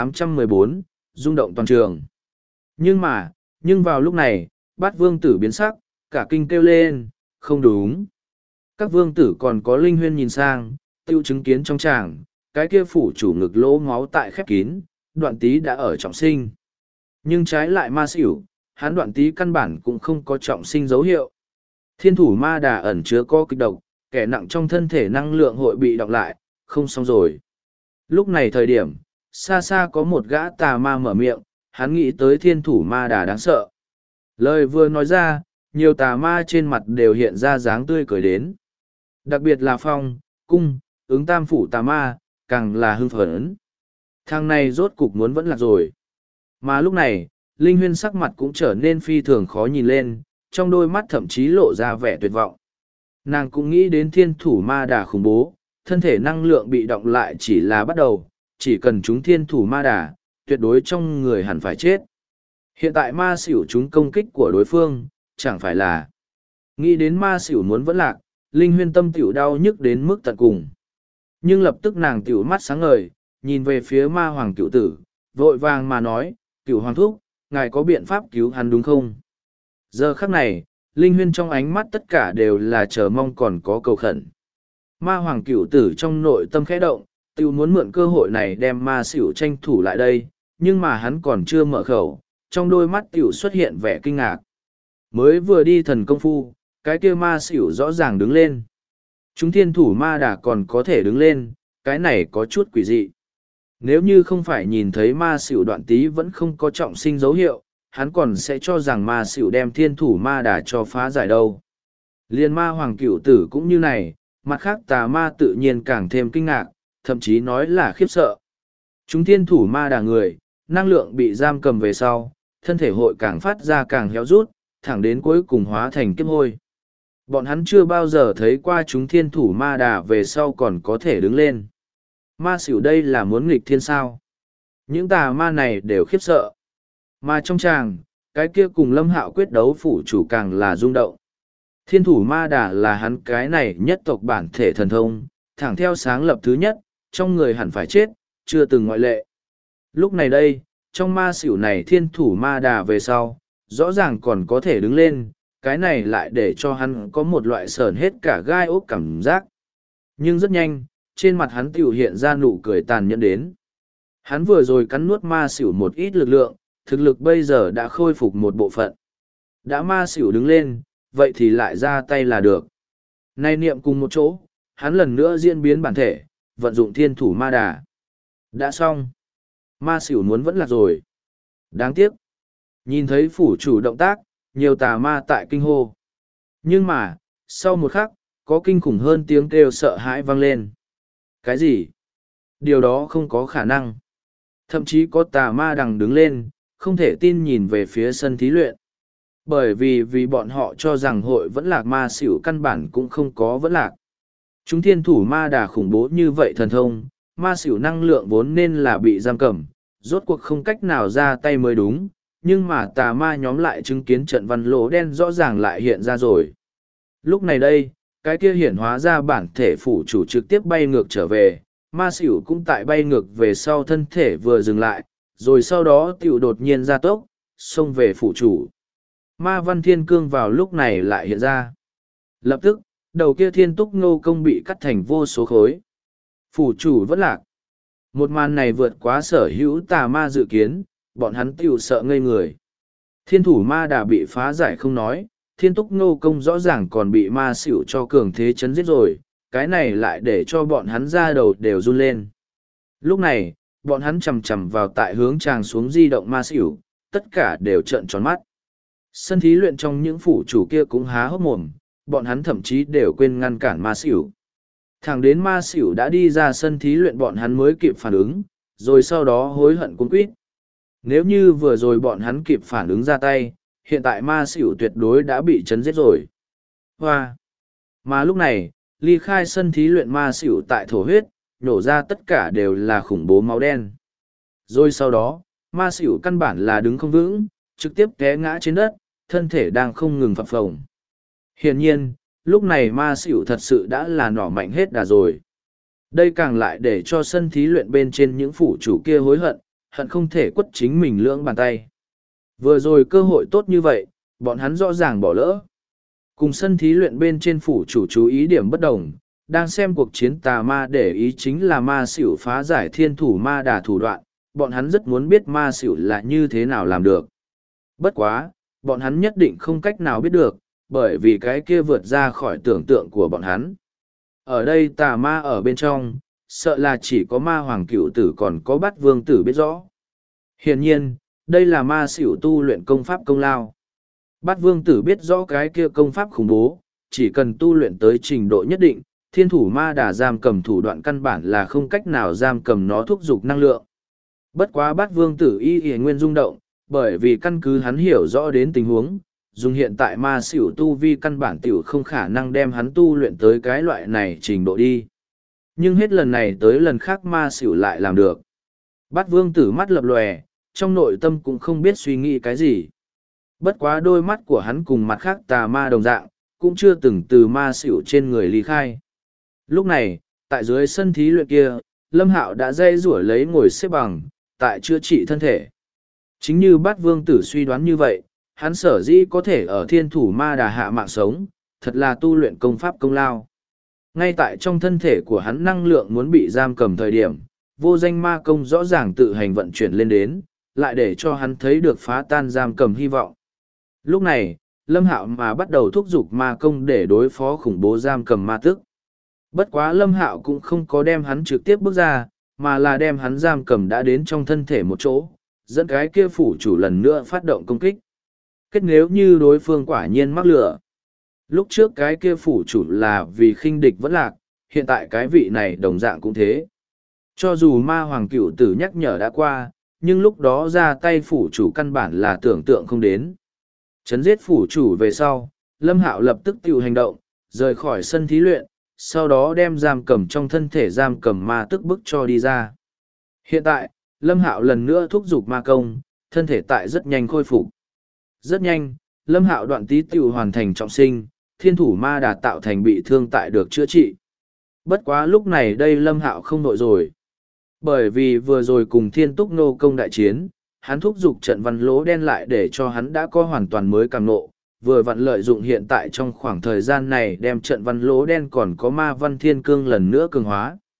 1814, rung động toàn trường. Nhưng vào lúc này, bát vương tử biến sắc, cả kinh kêu lên, không đúng. Các vương tử còn có Linh Huyên nhìn sang, tiêu chứng kiến trong tràng, cái kia phủ chủ ngực lỗ máu tại khép kín, đoạn tí đã ở trọng sinh. Nhưng trái lại ma xỉu, hắn đoạn tí căn bản cũng không có trọng sinh dấu hiệu. Thiên thủ ma đà ẩn chứa có kịch độc, kẻ nặng trong thân thể năng lượng hội bị đọc lại, không xong rồi. Lúc này thời điểm, xa xa có một gã tà ma mở miệng, hắn nghĩ tới thiên thủ ma đà đáng sợ. Lời vừa nói ra, nhiều tà ma trên mặt đều hiện ra dáng tươi cười đến. Đặc biệt là Phong, Cung, ứng tam phủ tà ma, càng là hưng phấn. Thằng này rốt cục muốn vẫn lạc rồi. Mà lúc này, Linh Huyên sắc mặt cũng trở nên phi thường khó nhìn lên, trong đôi mắt thậm chí lộ ra vẻ tuyệt vọng. Nàng cũng nghĩ đến thiên thủ ma đà khủng bố, thân thể năng lượng bị động lại chỉ là bắt đầu, chỉ cần chúng thiên thủ ma đà, tuyệt đối trong người hẳn phải chết. Hiện tại ma xỉu chúng công kích của đối phương, chẳng phải là nghĩ đến ma xỉu muốn vẫn lạc, Linh Huyên tâm tiểu đau nhức đến mức tận cùng. Nhưng lập tức nàng tiểu mắt sáng ngời, nhìn về phía ma hoàng cựu tử, vội vàng mà nói, cựu hoàng thúc, ngài có biện pháp cứu hắn đúng không? Giờ khắc này, Linh Huyên trong ánh mắt tất cả đều là chờ mong còn có cầu khẩn. Ma hoàng cựu tử trong nội tâm khẽ động, tiểu muốn mượn cơ hội này đem ma xỉu tranh thủ lại đây, nhưng mà hắn còn chưa mở khẩu, trong đôi mắt tiểu xuất hiện vẻ kinh ngạc. Mới vừa đi thần công phu, cái kia ma xỉu rõ ràng đứng lên. Chúng thiên thủ ma đà còn có thể đứng lên, cái này có chút quỷ dị. Nếu như không phải nhìn thấy ma xỉu đoạn tí vẫn không có trọng sinh dấu hiệu, hắn còn sẽ cho rằng ma xỉu đem thiên thủ ma đà cho phá giải đâu. Liên ma hoàng cửu tử cũng như này, mặt khác tà ma tự nhiên càng thêm kinh ngạc, thậm chí nói là khiếp sợ. Chúng thiên thủ ma đà người, năng lượng bị giam cầm về sau, thân thể hội càng phát ra càng héo rút, thẳng đến cuối cùng hóa thành kiếp hôi. Bọn hắn chưa bao giờ thấy qua chúng thiên thủ ma đà về sau còn có thể đứng lên. Ma xỉu đây là muốn nghịch thiên sao. Những tà ma này đều khiếp sợ. Mà trong tràng, cái kia cùng Lâm Hạo quyết đấu phủ chủ càng là rung động. Thiên thủ ma đà là hắn cái này nhất tộc bản thể thần thông, thẳng theo sáng lập thứ nhất, trong người hẳn phải chết, chưa từng ngoại lệ. Lúc này đây, trong ma xỉu này thiên thủ ma đà về sau, rõ ràng còn có thể đứng lên, cái này lại để cho hắn có một loại sờn hết cả gai ốc cảm giác. Nhưng rất nhanh, trên mặt hắn tiểu hiện ra nụ cười tàn nhẫn đến. Hắn vừa rồi cắn nuốt ma xỉu một ít lực lượng, thực lực bây giờ đã khôi phục một bộ phận. Đã ma xỉu đứng lên, vậy thì lại ra tay là được. Nay niệm cùng một chỗ, hắn lần nữa diễn biến bản thể, vận dụng thiên thủ ma đà. Đã xong. Ma xỉu muốn vẫn lạc rồi. Đáng tiếc. Nhìn thấy phủ chủ động tác, nhiều tà ma tại kinh hô. Nhưng mà, sau một khắc, có kinh khủng hơn tiếng kêu sợ hãi vang lên. Cái gì? Điều đó không có khả năng. Thậm chí có tà ma đằng đứng lên, không thể tin nhìn về phía sân thí luyện. Bởi vì bọn họ cho rằng hội vẫn lạc ma xỉu căn bản cũng không có vẫn lạc. Chúng thiên thủ ma đà khủng bố như vậy thần thông, ma xỉu năng lượng vốn nên là bị giam cầm, rốt cuộc không cách nào ra tay mới đúng, nhưng mà tà ma nhóm lại chứng kiến trận văn lỗ đen rõ ràng lại hiện ra rồi. Lúc này đây, cái kia hiển hóa ra bản thể phủ chủ trực tiếp bay ngược trở về, ma xỉu cũng tại bay ngược về sau thân thể vừa dừng lại, rồi sau đó tiểu đột nhiên ra tốc, xông về phủ chủ. Ma văn thiên cương vào lúc này lại hiện ra. Lập tức, đầu kia thiên túc ngô công bị cắt thành vô số khối. Phủ chủ vẫn lạc. Một màn này vượt quá sở hữu tà ma dự kiến, bọn hắn tiểu sợ ngây người. Thiên thủ ma đã bị phá giải không nói, thiên túc ngô công rõ ràng còn bị ma xỉu cho cường thế chấn giết rồi, cái này lại để cho bọn hắn ra đầu đều run lên. Lúc này, bọn hắn chầm chầm vào tại hướng tràng xuống di động ma xỉu, tất cả đều trợn tròn mắt. Sân thí luyện trong những phủ chủ kia cũng há hốc mồm, bọn hắn thậm chí đều quên ngăn cản ma xỉu. Thẳng đến ma xỉu đã đi ra sân thí luyện bọn hắn mới kịp phản ứng, rồi sau đó hối hận cuống quýt. Nếu như vừa rồi bọn hắn kịp phản ứng ra tay, hiện tại ma xỉu tuyệt đối đã bị chấn giết rồi. Hoa! Mà lúc này, ly khai sân thí luyện ma xỉu tại thổ huyết, nhổ ra tất cả đều là khủng bố máu đen. Rồi sau đó, ma xỉu căn bản là đứng không vững, trực tiếp té ngã trên đất, thân thể đang không ngừng phập phồng. Hiển nhiên, lúc này ma xỉu thật sự đã là nỏ mạnh hết đà rồi. Đây càng lại để cho sân thí luyện bên trên những phủ chủ kia hối hận, hận không thể quất chính mình lưỡng bàn tay. Vừa rồi cơ hội tốt như vậy, bọn hắn rõ ràng bỏ lỡ. Cùng sân thí luyện bên trên phủ chủ chú ý điểm bất đồng, đang xem cuộc chiến tà ma để ý chính là ma xỉu phá giải thiên thủ ma đà thủ đoạn, bọn hắn rất muốn biết ma xỉu là như thế nào làm được. Bất quá, bọn hắn nhất định không cách nào biết được, bởi vì cái kia vượt ra khỏi tưởng tượng của bọn hắn. Ở đây tà ma ở bên trong, sợ là chỉ có ma hoàng cựu tử còn có bát vương tử biết rõ. Hiển nhiên, đây là ma xỉu tu luyện công pháp công lao. Bát vương tử biết rõ cái kia công pháp khủng bố, chỉ cần tu luyện tới trình độ nhất định, thiên thủ ma đà giam cầm thủ đoạn căn bản là không cách nào giam cầm nó thúc giục năng lượng. Bất quá bát vương tử y nguyên rung động, bởi vì căn cứ hắn hiểu rõ đến tình huống, dùng hiện tại ma xỉu tu vi căn bản tiểu không khả năng đem hắn tu luyện tới cái loại này trình độ đi. Nhưng hết lần này tới lần khác ma xỉu lại làm được. Bát vương tử mắt lập lòe, trong nội tâm cũng không biết suy nghĩ cái gì. Bất quá đôi mắt của hắn cùng mặt khác tà ma đồng dạng, cũng chưa từng từ ma xỉu trên người ly khai. Lúc này, tại dưới sân thí luyện kia, Lâm Hạo đã dây rủa lấy ngồi xếp bằng, tại chữa trị thân thể. Chính như Bát vương tử suy đoán như vậy, hắn sở dĩ có thể ở thiên thủ ma đà hạ mạng sống, thật là tu luyện công pháp công lao. Ngay tại trong thân thể của hắn năng lượng muốn bị giam cầm thời điểm, vô danh ma công rõ ràng tự hành vận chuyển lên đến, lại để cho hắn thấy được phá tan giam cầm hy vọng. Lúc này, Lâm Hạo mà bắt đầu thúc giục ma công để đối phó khủng bố giam cầm ma tức. Bất quá Lâm Hạo cũng không có đem hắn trực tiếp bước ra, mà là đem hắn giam cầm đã đến trong thân thể một chỗ, dẫn cái kia phủ chủ lần nữa phát động công kích. Kết nếu như đối phương quả nhiên mắc lửa. Lúc trước cái kia phủ chủ là vì khinh địch vẫn lạc, hiện tại cái vị này đồng dạng cũng thế. Cho dù ma hoàng cựu tử nhắc nhở đã qua, nhưng lúc đó ra tay phủ chủ căn bản là tưởng tượng không đến. Chấn giết phủ chủ về sau, Lâm Hạo lập tức tiêu hành động, rời khỏi sân thí luyện, sau đó đem giam cầm trong thân thể giam cầm ma tức bức cho đi ra. Hiện tại, Lâm Hạo lần nữa thúc giục ma công, thân thể tại rất nhanh khôi phục. Rất nhanh, Lâm Hạo đoạn tí tiêu hoàn thành trọng sinh, thiên thủ ma đà tạo thành bị thương tại được chữa trị. Bất quá lúc này đây Lâm Hạo không nội rồi. Bởi vì vừa rồi cùng thiên túc nô công đại chiến, hắn thúc giục trận văn lỗ đen lại để cho hắn đã có hoàn toàn mới càng nộ, vừa vặn lợi dụng hiện tại trong khoảng thời gian này đem trận văn lỗ đen còn có ma văn thiên cương lần nữa cường hóa.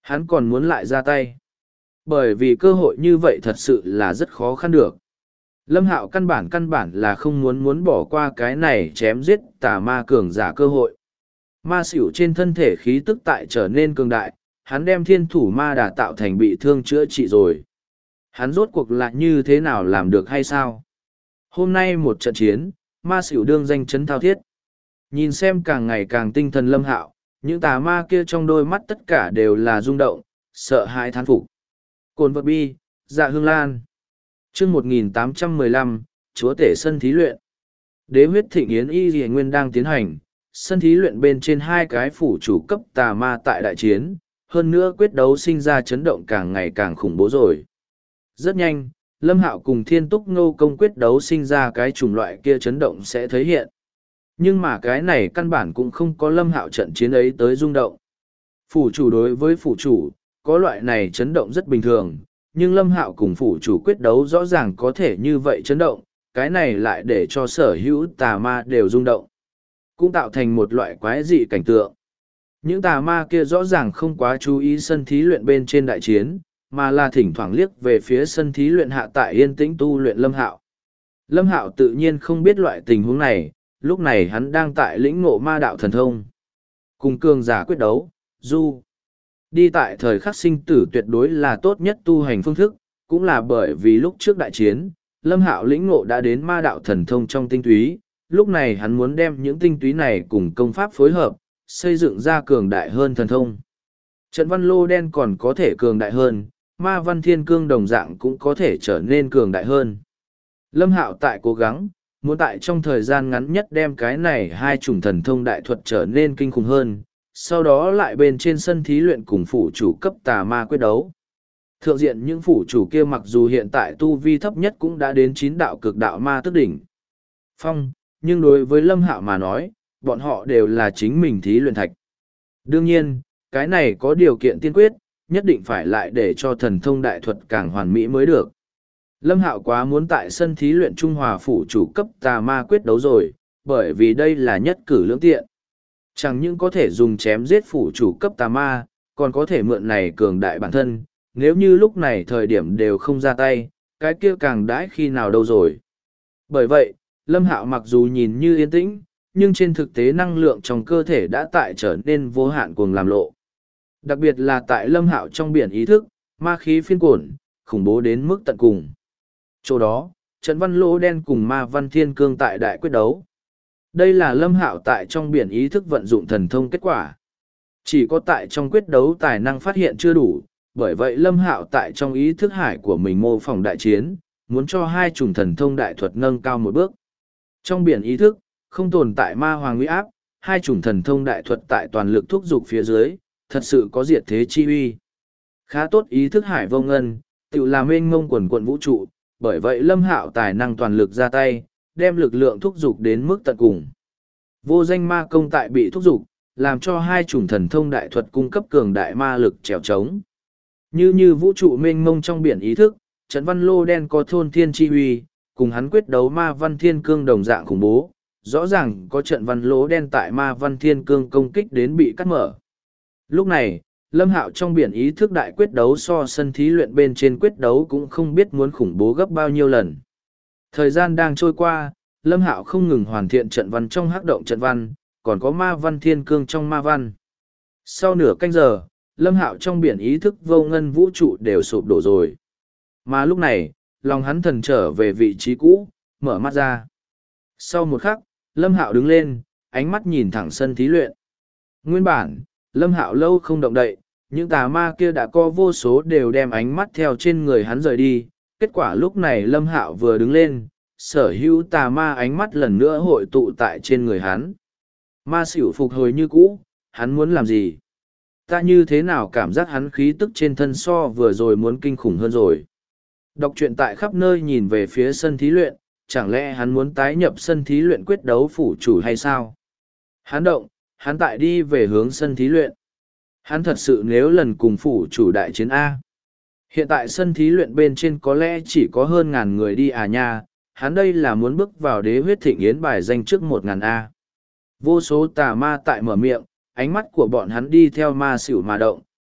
Hắn còn muốn lại ra tay. Bởi vì cơ hội như vậy thật sự là rất khó khăn được. Lâm Hạo căn bản là không muốn bỏ qua cái này chém giết tà ma cường giả cơ hội. Ma xỉu trên thân thể khí tức tại trở nên cường đại, hắn đem thiên thủ ma đà tạo thành bị thương chữa trị rồi. Hắn rốt cuộc lại như thế nào làm được hay sao? Hôm nay một trận chiến, ma xỉu đương danh chấn thao thiết. Nhìn xem càng ngày càng tinh thần Lâm Hạo, những tà ma kia trong đôi mắt tất cả đều là rung động, sợ hãi thán phục. Cồn vật bi, dạ hương lan. Chương 1815, Chúa tể sân thí luyện. Đế huyết thịnh yến y dị nguyên đang tiến hành, sân thí luyện bên trên hai cái phủ chủ cấp tà ma tại đại chiến, hơn nữa quyết đấu sinh ra chấn động càng ngày càng khủng bố rồi. Rất nhanh, Lâm Hạo cùng Thiên Túc Ngô Công quyết đấu sinh ra cái chủng loại kia chấn động sẽ thấy hiện. Nhưng mà cái này căn bản cũng không có Lâm Hạo trận chiến ấy tới rung động. Phủ chủ đối với phủ chủ, có loại này chấn động rất bình thường, nhưng Lâm Hạo cùng phủ chủ quyết đấu rõ ràng có thể như vậy chấn động, cái này lại để cho sở hữu tà ma đều rung động. Cũng tạo thành một loại quái dị cảnh tượng. Những tà ma kia rõ ràng không quá chú ý sân thí luyện bên trên đại chiến, mà là thỉnh thoảng liếc về phía sân thí luyện hạ tại yên tĩnh tu luyện Lâm Hạo. Lâm Hạo tự nhiên không biết loại tình huống này, lúc này hắn đang tại lĩnh ngộ ma đạo thần thông. Cùng cường giả quyết đấu, đi tại thời khắc sinh tử tuyệt đối là tốt nhất tu hành phương thức, cũng là bởi vì lúc trước đại chiến, Lâm Hạo lĩnh ngộ đã đến ma đạo thần thông trong tinh túy, lúc này hắn muốn đem những tinh túy này cùng công pháp phối hợp, xây dựng ra cường đại hơn thần thông. Trận văn lô đen còn có thể cường đại hơn, ma văn thiên cương đồng dạng cũng có thể trở nên cường đại hơn. Lâm Hạo tại cố gắng, muốn tại trong thời gian ngắn nhất đem cái này hai chủng thần thông đại thuật trở nên kinh khủng hơn, sau đó lại bên trên sân thí luyện cùng phủ chủ cấp tà ma quyết đấu. Thượng diện những phủ chủ kia mặc dù hiện tại tu vi thấp nhất cũng đã đến 9 đạo cực đạo ma tức đỉnh phong, nhưng đối với Lâm Hạo mà nói, bọn họ đều là chính mình thí luyện thạch. Đương nhiên, cái này có điều kiện tiên quyết, nhất định phải lại để cho thần thông đại thuật càng hoàn mỹ mới được. Lâm Hạo quá muốn tại sân thí luyện Trung Hòa phủ chủ cấp tà ma quyết đấu rồi, bởi vì đây là nhất cử lưỡng tiện. Chẳng những có thể dùng chém giết phủ chủ cấp tà ma, còn có thể mượn này cường đại bản thân, nếu như lúc này thời điểm đều không ra tay, cái kia càng đãi khi nào đâu rồi. Bởi vậy, Lâm Hạo mặc dù nhìn như yên tĩnh, nhưng trên thực tế năng lượng trong cơ thể đã tại trở nên vô hạn cuồng làm lộ. Đặc biệt là tại Lâm Hạo trong biển ý thức, ma khí phiên cuộn, khủng bố đến mức tận cùng. Chỗ đó, trận văn lỗ đen cùng ma văn thiên cương tại đại quyết đấu. Đây là Lâm Hạo tại trong biển ý thức vận dụng thần thông kết quả. Chỉ có tại trong quyết đấu tài năng phát hiện chưa đủ, bởi vậy Lâm Hạo tại trong ý thức hải của mình mô phỏng đại chiến, muốn cho hai chủng thần thông đại thuật nâng cao một bước. Trong biển ý thức, không tồn tại ma hoàng uy áp, hai chủng thần thông đại thuật tại toàn lực thúc dục phía dưới, thật sự có diệt thế chi uy. Khá tốt ý thức hải vô ngân, tự làm mênh mông quần quận vũ trụ, bởi vậy Lâm Hạo tài năng toàn lực ra tay, đem lực lượng thúc dục đến mức tận cùng. Vô danh ma công tại bị thúc dục, làm cho hai chủng thần thông đại thuật cung cấp cường đại ma lực trèo trống. Như vũ trụ mênh mông trong biển ý thức, trận văn lô đen có thôn thiên chi uy, cùng hắn quyết đấu ma văn thiên cương đồng dạng khủng bố, rõ ràng có trận văn lỗ đen tại ma văn thiên cương công kích đến bị cắt mở. Lúc này, Lâm Hạo trong biển ý thức đại quyết đấu so sân thí luyện bên trên quyết đấu cũng không biết muốn khủng bố gấp bao nhiêu lần. Thời gian đang trôi qua, Lâm Hạo không ngừng hoàn thiện trận văn trong hắc động trận văn, còn có ma văn thiên cương trong ma văn. Sau nửa canh giờ, Lâm Hạo trong biển ý thức vô ngân vũ trụ đều sụp đổ rồi. Mà lúc này, lòng hắn thần trở về vị trí cũ, mở mắt ra. Sau một khắc, Lâm Hạo đứng lên, ánh mắt nhìn thẳng sân thí luyện. Nguyên bản, Lâm Hạo lâu không động đậy, những tà ma kia đã có vô số đều đem ánh mắt theo trên người hắn rời đi. Kết quả lúc này Lâm Hạo vừa đứng lên, sở hữu tà ma ánh mắt lần nữa hội tụ tại trên người hắn. Ma xỉu phục hồi như cũ, hắn muốn làm gì? Ta như thế nào cảm giác hắn khí tức trên thân so vừa rồi muốn kinh khủng hơn rồi? Đọc truyện tại khắp nơi nhìn về phía sân thí luyện, chẳng lẽ hắn muốn tái nhập sân thí luyện quyết đấu phủ chủ hay sao? Hắn động, hắn tại đi về hướng sân thí luyện. Hắn thật sự nếu lần cùng phủ chủ đại chiến A. Hiện tại sân thí luyện bên trên có lẽ chỉ có hơn 1000 người đi à nha, hắn đây là muốn bước vào đế huyết thịnh yến bài danh trước 1000 A. Vô số tà ma tại mở miệng, ánh mắt của bọn hắn đi theo ma xỉu mà động,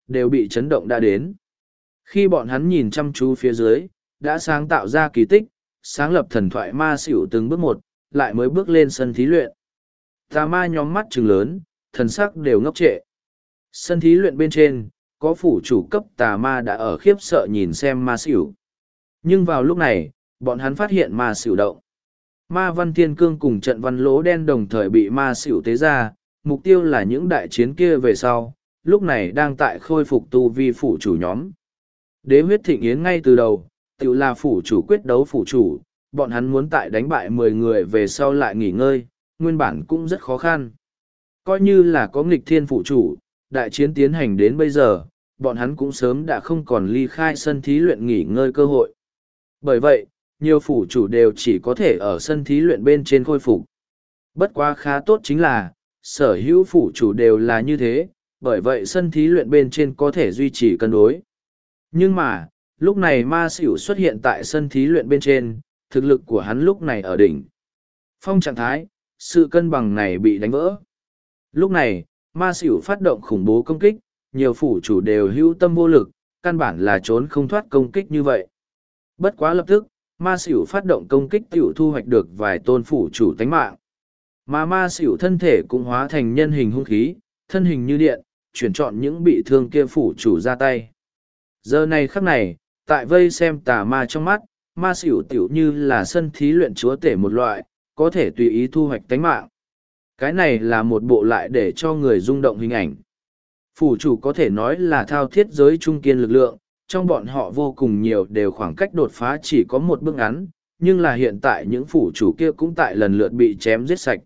đều bị chấn động đã đến. Khi bọn hắn nhìn chăm chú phía dưới, đã sáng tạo ra kỳ tích, sáng lập thần thoại ma xỉu từng bước một, lại mới bước lên sân thí luyện. Tà ma nhóm mắt trừng lớn, thần sắc đều ngốc trệ. Sân thí luyện bên trên, có phủ chủ cấp tà ma đã ở khiếp sợ nhìn xem ma xỉu. Nhưng vào lúc này, bọn hắn phát hiện ma xỉu động. Ma văn thiên cương cùng trận văn lỗ đen đồng thời bị ma xỉu tế ra, mục tiêu là những đại chiến kia về sau, lúc này đang tại khôi phục tu vi phủ chủ nhóm. Đế huyết thịnh yến ngay từ đầu, tự là phủ chủ quyết đấu phủ chủ, bọn hắn muốn tại đánh bại 10 người về sau lại nghỉ ngơi, nguyên bản cũng rất khó khăn. Coi như là có nghịch thiên phủ chủ, đại chiến tiến hành đến bây giờ, bọn hắn cũng sớm đã không còn ly khai sân thí luyện nghỉ ngơi cơ hội. Bởi vậy, nhiều phủ chủ đều chỉ có thể ở sân thí luyện bên trên khôi phục. Bất quá khá tốt chính là, sở hữu phủ chủ đều là như thế, bởi vậy sân thí luyện bên trên có thể duy trì cân đối. Nhưng mà, lúc này ma xỉu xuất hiện tại sân thí luyện bên trên, thực lực của hắn lúc này ở đỉnh. Phong trạng thái, sự cân bằng này bị đánh vỡ. Lúc này, ma xỉu phát động khủng bố công kích, nhiều phủ chủ đều hữu tâm vô lực, căn bản là trốn không thoát công kích như vậy. Bất quá lập tức, ma xỉu phát động công kích tiểu thu hoạch được vài tôn phủ chủ tánh mạng. Mà ma xỉu thân thể cũng hóa thành nhân hình hung khí, thân hình như điện, chuyển chọn những bị thương kia phủ chủ ra tay. Giờ này khắc này, tại vây xem tà ma trong mắt, ma xỉu tiểu như là sân thí luyện chúa tể một loại, có thể tùy ý thu hoạch tánh mạng. Cái này là một bộ lại để cho người rung động hình ảnh. Phủ chủ có thể nói là thao thiết giới trung kiên lực lượng, trong bọn họ vô cùng nhiều đều khoảng cách đột phá chỉ có một bước ngắn, nhưng là hiện tại những phủ chủ kia cũng tại lần lượt bị chém giết sạch.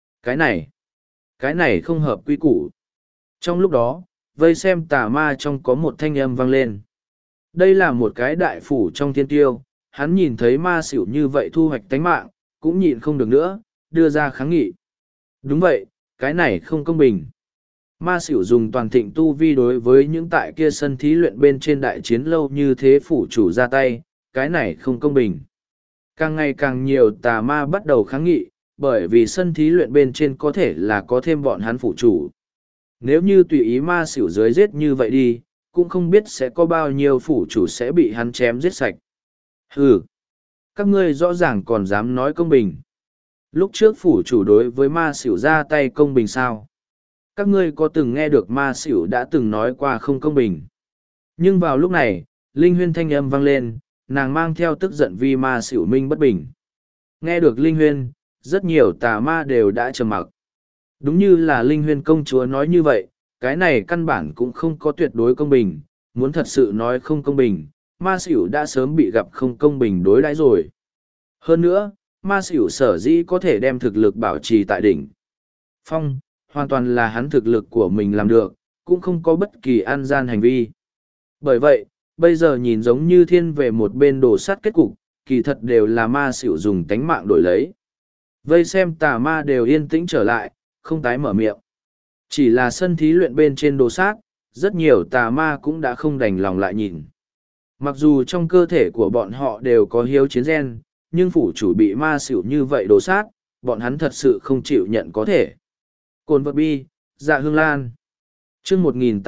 Cái này không hợp quy củ. Trong lúc đó, vây xem tà ma trong có một thanh âm vang lên. Đây là một cái đại phủ trong thiên tiêu, hắn nhìn thấy ma xỉu như vậy thu hoạch tánh mạng, cũng nhịn không được nữa, đưa ra kháng nghị. Đúng vậy, cái này không công bình. Ma xỉu dùng toàn thịnh tu vi đối với những tại kia sân thí luyện bên trên đại chiến lâu như thế phủ chủ ra tay, cái này không công bình. Càng ngày càng nhiều tà ma bắt đầu kháng nghị, bởi vì sân thí luyện bên trên có thể là có thêm bọn hắn phủ chủ. Nếu như tùy ý ma xỉu dưới giết như vậy đi, cũng không biết sẽ có bao nhiêu phủ chủ sẽ bị hắn chém giết sạch. Hừ, các ngươi rõ ràng còn dám nói công bình. Lúc trước phủ chủ đối với ma xỉu ra tay công bình sao? Các ngươi có từng nghe được ma xỉu đã từng nói qua không công bình. Nhưng vào lúc này, Linh Huyên thanh âm vang lên, nàng mang theo tức giận vì ma xỉu minh bất bình. Nghe được Linh Huyên, rất nhiều tà ma đều đã trầm mặc. Đúng như là Linh Huyên công chúa nói như vậy, cái này căn bản cũng không có tuyệt đối công bình, muốn thật sự nói không công bình, ma xỉu đã sớm bị gặp không công bình đối đãi rồi. Hơn nữa, ma xỉu sở dĩ có thể đem thực lực bảo trì tại đỉnh phong, hoàn toàn là hắn thực lực của mình làm được, cũng không có bất kỳ an gian hành vi. Bởi vậy, bây giờ nhìn giống như thiên về một bên đổ sát kết cục, kỳ thật đều là ma xỉu dùng tánh mạng đổi lấy. Vây xem tà ma đều yên tĩnh trở lại, không tái mở miệng. Chỉ là sân thí luyện bên trên đồ sát, rất nhiều tà ma cũng đã không đành lòng lại nhìn. Mặc dù trong cơ thể của bọn họ đều có hiếu chiến gen, nhưng phủ chủ bị ma xỉu như vậy đồ sát, bọn hắn thật sự không chịu nhận có thể. Cồn vật bi, dạ hương lan. chương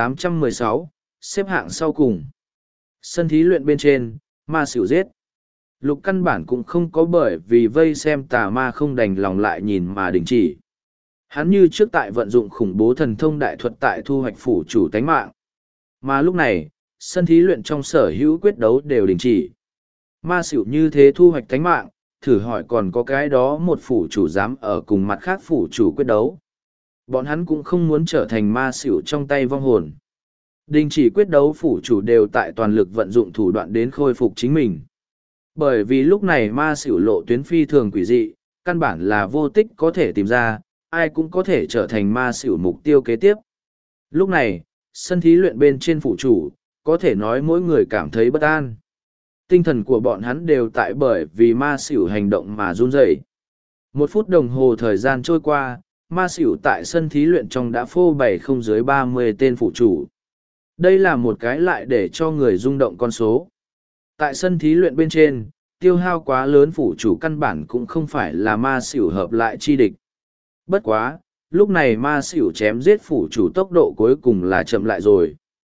1816, xếp hạng sau cùng. Sân thí luyện bên trên, ma xỉu giết. Lục căn bản cũng không có bởi vì vây xem tà ma không đành lòng lại nhìn mà đình chỉ. Hắn như trước tại vận dụng khủng bố thần thông đại thuật tại thu hoạch phủ chủ tánh mạng. Mà lúc này, sân thí luyện trong sở hữu quyết đấu đều đình chỉ. Ma xỉu như thế thu hoạch tánh mạng, thử hỏi còn có cái đó một phủ chủ dám ở cùng mặt khác phủ chủ quyết đấu. Bọn hắn cũng không muốn trở thành ma xỉu trong tay vong hồn. Đình chỉ quyết đấu phủ chủ đều tại toàn lực vận dụng thủ đoạn đến khôi phục chính mình. Bởi vì lúc này ma xỉu lộ tuyến phi thường quỷ dị, căn bản là vô tích có thể tìm ra, ai cũng có thể trở thành ma xỉu mục tiêu kế tiếp. Lúc này, sân thí luyện bên trên phủ chủ, có thể nói mỗi người cảm thấy bất an. Tinh thần của bọn hắn đều tại bởi vì ma xỉu hành động mà run rẩy. 1 phút đồng hồ thời gian trôi qua, ma xỉu tại sân thí luyện trong đã phô bày không dưới 30 tên phủ chủ. Đây là một cái lại để cho người rung động con số. Tại sân thí luyện bên trên, tiêu hao quá lớn phủ chủ căn bản cũng không phải là ma xỉu hợp lại chi địch. Bất quá, lúc này ma xỉu chém giết phủ chủ tốc độ cuối cùng là chậm lại rồi.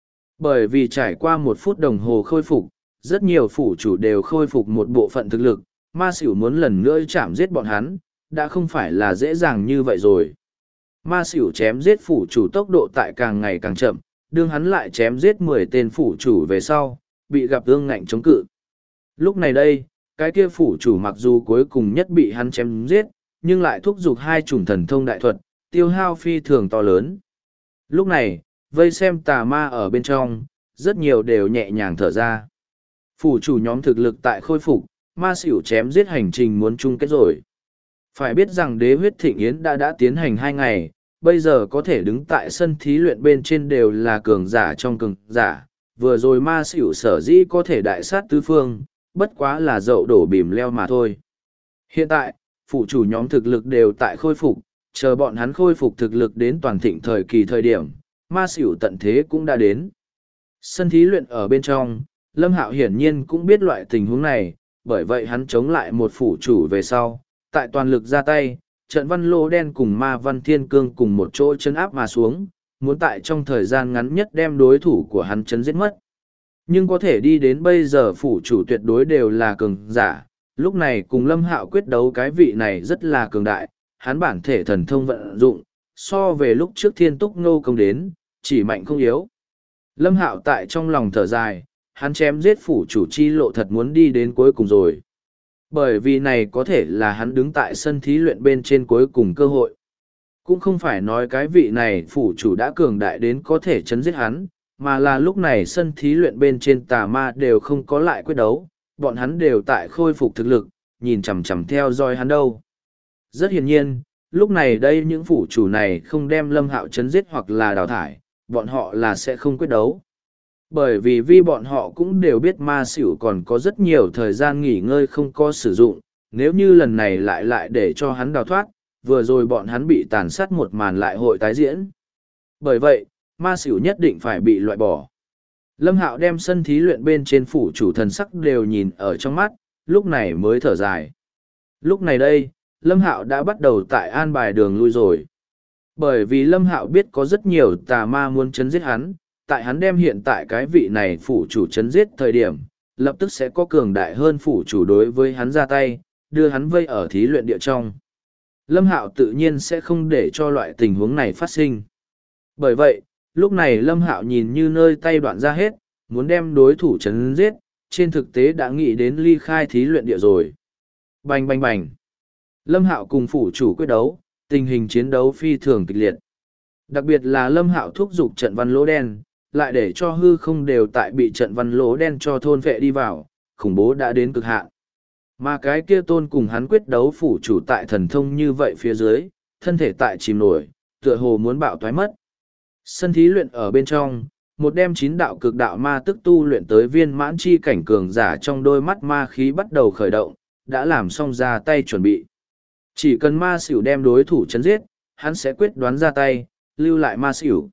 Bởi vì trải qua 1 phút đồng hồ khôi phục, rất nhiều phủ chủ đều khôi phục một bộ phận thực lực, ma xỉu muốn lần nữa chạm giết bọn hắn, đã không phải là dễ dàng như vậy rồi. Ma xỉu chém giết phủ chủ tốc độ tại càng ngày càng chậm, đương hắn lại chém giết 10 tên phủ chủ về sau, bị gặp ương ngạnh chống cự. Lúc này đây, cái kia phủ chủ mặc dù cuối cùng nhất bị hắn chém giết, nhưng lại thúc giục 2 chủng thần thông đại thuật, tiêu hao phi thường to lớn. Lúc này, vây xem tà ma ở bên trong, rất nhiều đều nhẹ nhàng thở ra. Phủ chủ nhóm thực lực tại khôi phục, ma xỉu chém giết hành trình muốn chung kết rồi. Phải biết rằng đế huyết thịnh yến đã tiến hành 2 ngày, bây giờ có thể đứng tại sân thí luyện bên trên đều là cường giả trong cường giả. Vừa rồi ma xỉu sở dĩ có thể đại sát tứ phương, bất quá là dậu đổ bìm leo mà thôi. Hiện tại, phủ chủ nhóm thực lực đều tại khôi phục, chờ bọn hắn khôi phục thực lực đến toàn thịnh thời kỳ thời điểm, ma xỉu tận thế cũng đã đến. Sân thí luyện ở bên trong, Lâm Hạo hiển nhiên cũng biết loại tình huống này, bởi vậy hắn chống lại một phủ chủ về sau, tại toàn lực ra tay, trận văn lô đen cùng ma văn thiên cương cùng một chỗ chấn áp mà xuống, muốn tại trong thời gian ngắn nhất đem đối thủ của hắn chấn giết mất. Nhưng có thể đi đến bây giờ phủ chủ tuyệt đối đều là cường giả, lúc này cùng Lâm Hạo quyết đấu cái vị này rất là cường đại, hắn bản thể thần thông vận dụng, so về lúc trước thiên túc ngô công đến, chỉ mạnh không yếu. Lâm Hạo tại trong lòng thở dài, hắn chém giết phủ chủ chi lộ thật muốn đi đến cuối cùng rồi. Bởi vì này có thể là hắn đứng tại sân thí luyện bên trên cuối cùng cơ hội. Cũng không phải nói cái vị này phủ chủ đã cường đại đến có thể chấn giết hắn, mà là lúc này sân thí luyện bên trên tà ma đều không có lại quyết đấu, bọn hắn đều tại khôi phục thực lực, nhìn chằm chằm theo dõi hắn đâu. Rất hiển nhiên, lúc này đây những phủ chủ này không đem Lâm Hạo chấn giết hoặc là đào thải, bọn họ là sẽ không quyết đấu. Bởi vì bọn họ cũng đều biết ma xỉu còn có rất nhiều thời gian nghỉ ngơi không có sử dụng, nếu như lần này lại để cho hắn đào thoát, vừa rồi bọn hắn bị tàn sát một màn lại hội tái diễn. Bởi vậy, ma xỉu nhất định phải bị loại bỏ. Lâm Hạo đem sân thí luyện bên trên phủ chủ thần sắc đều nhìn ở trong mắt, lúc này mới thở dài. Lúc này đây, Lâm Hạo đã bắt đầu tại an bài đường lui rồi. Bởi vì Lâm Hạo biết có rất nhiều tà ma muốn chấn giết hắn, tại hắn đem hiện tại cái vị này phủ chủ chấn giết thời điểm, lập tức sẽ có cường đại hơn phủ chủ đối với hắn ra tay, đưa hắn vây ở thí luyện địa trong. Lâm Hạo tự nhiên sẽ không để cho loại tình huống này phát sinh. Bởi vậy, lúc này Lâm Hạo nhìn như nơi tay đoạn ra hết, muốn đem đối thủ chấn giết, trên thực tế đã nghĩ đến ly khai thí luyện địa rồi. Bành bành bành. Lâm Hạo cùng phủ chủ quyết đấu, tình hình chiến đấu phi thường kịch liệt. Đặc biệt là Lâm Hạo thúc giục trận văn lỗ đen, lại để cho hư không đều tại bị trận văn lỗ đen cho thôn vệ đi vào, khủng bố đã đến cực hạn. Mà cái kia tôn cùng hắn quyết đấu phủ chủ tại thần thông như vậy phía dưới, thân thể tại chìm nổi, tựa hồ muốn bạo toái mất. Sân thí luyện ở bên trong, một đem 9 đạo cực đạo ma tức tu luyện tới viên mãn chi cảnh cường giả trong đôi mắt ma khí bắt đầu khởi động, đã làm xong ra tay chuẩn bị. Chỉ cần ma xỉu đem đối thủ chấn giết, hắn sẽ quyết đoán ra tay, lưu lại ma xỉu.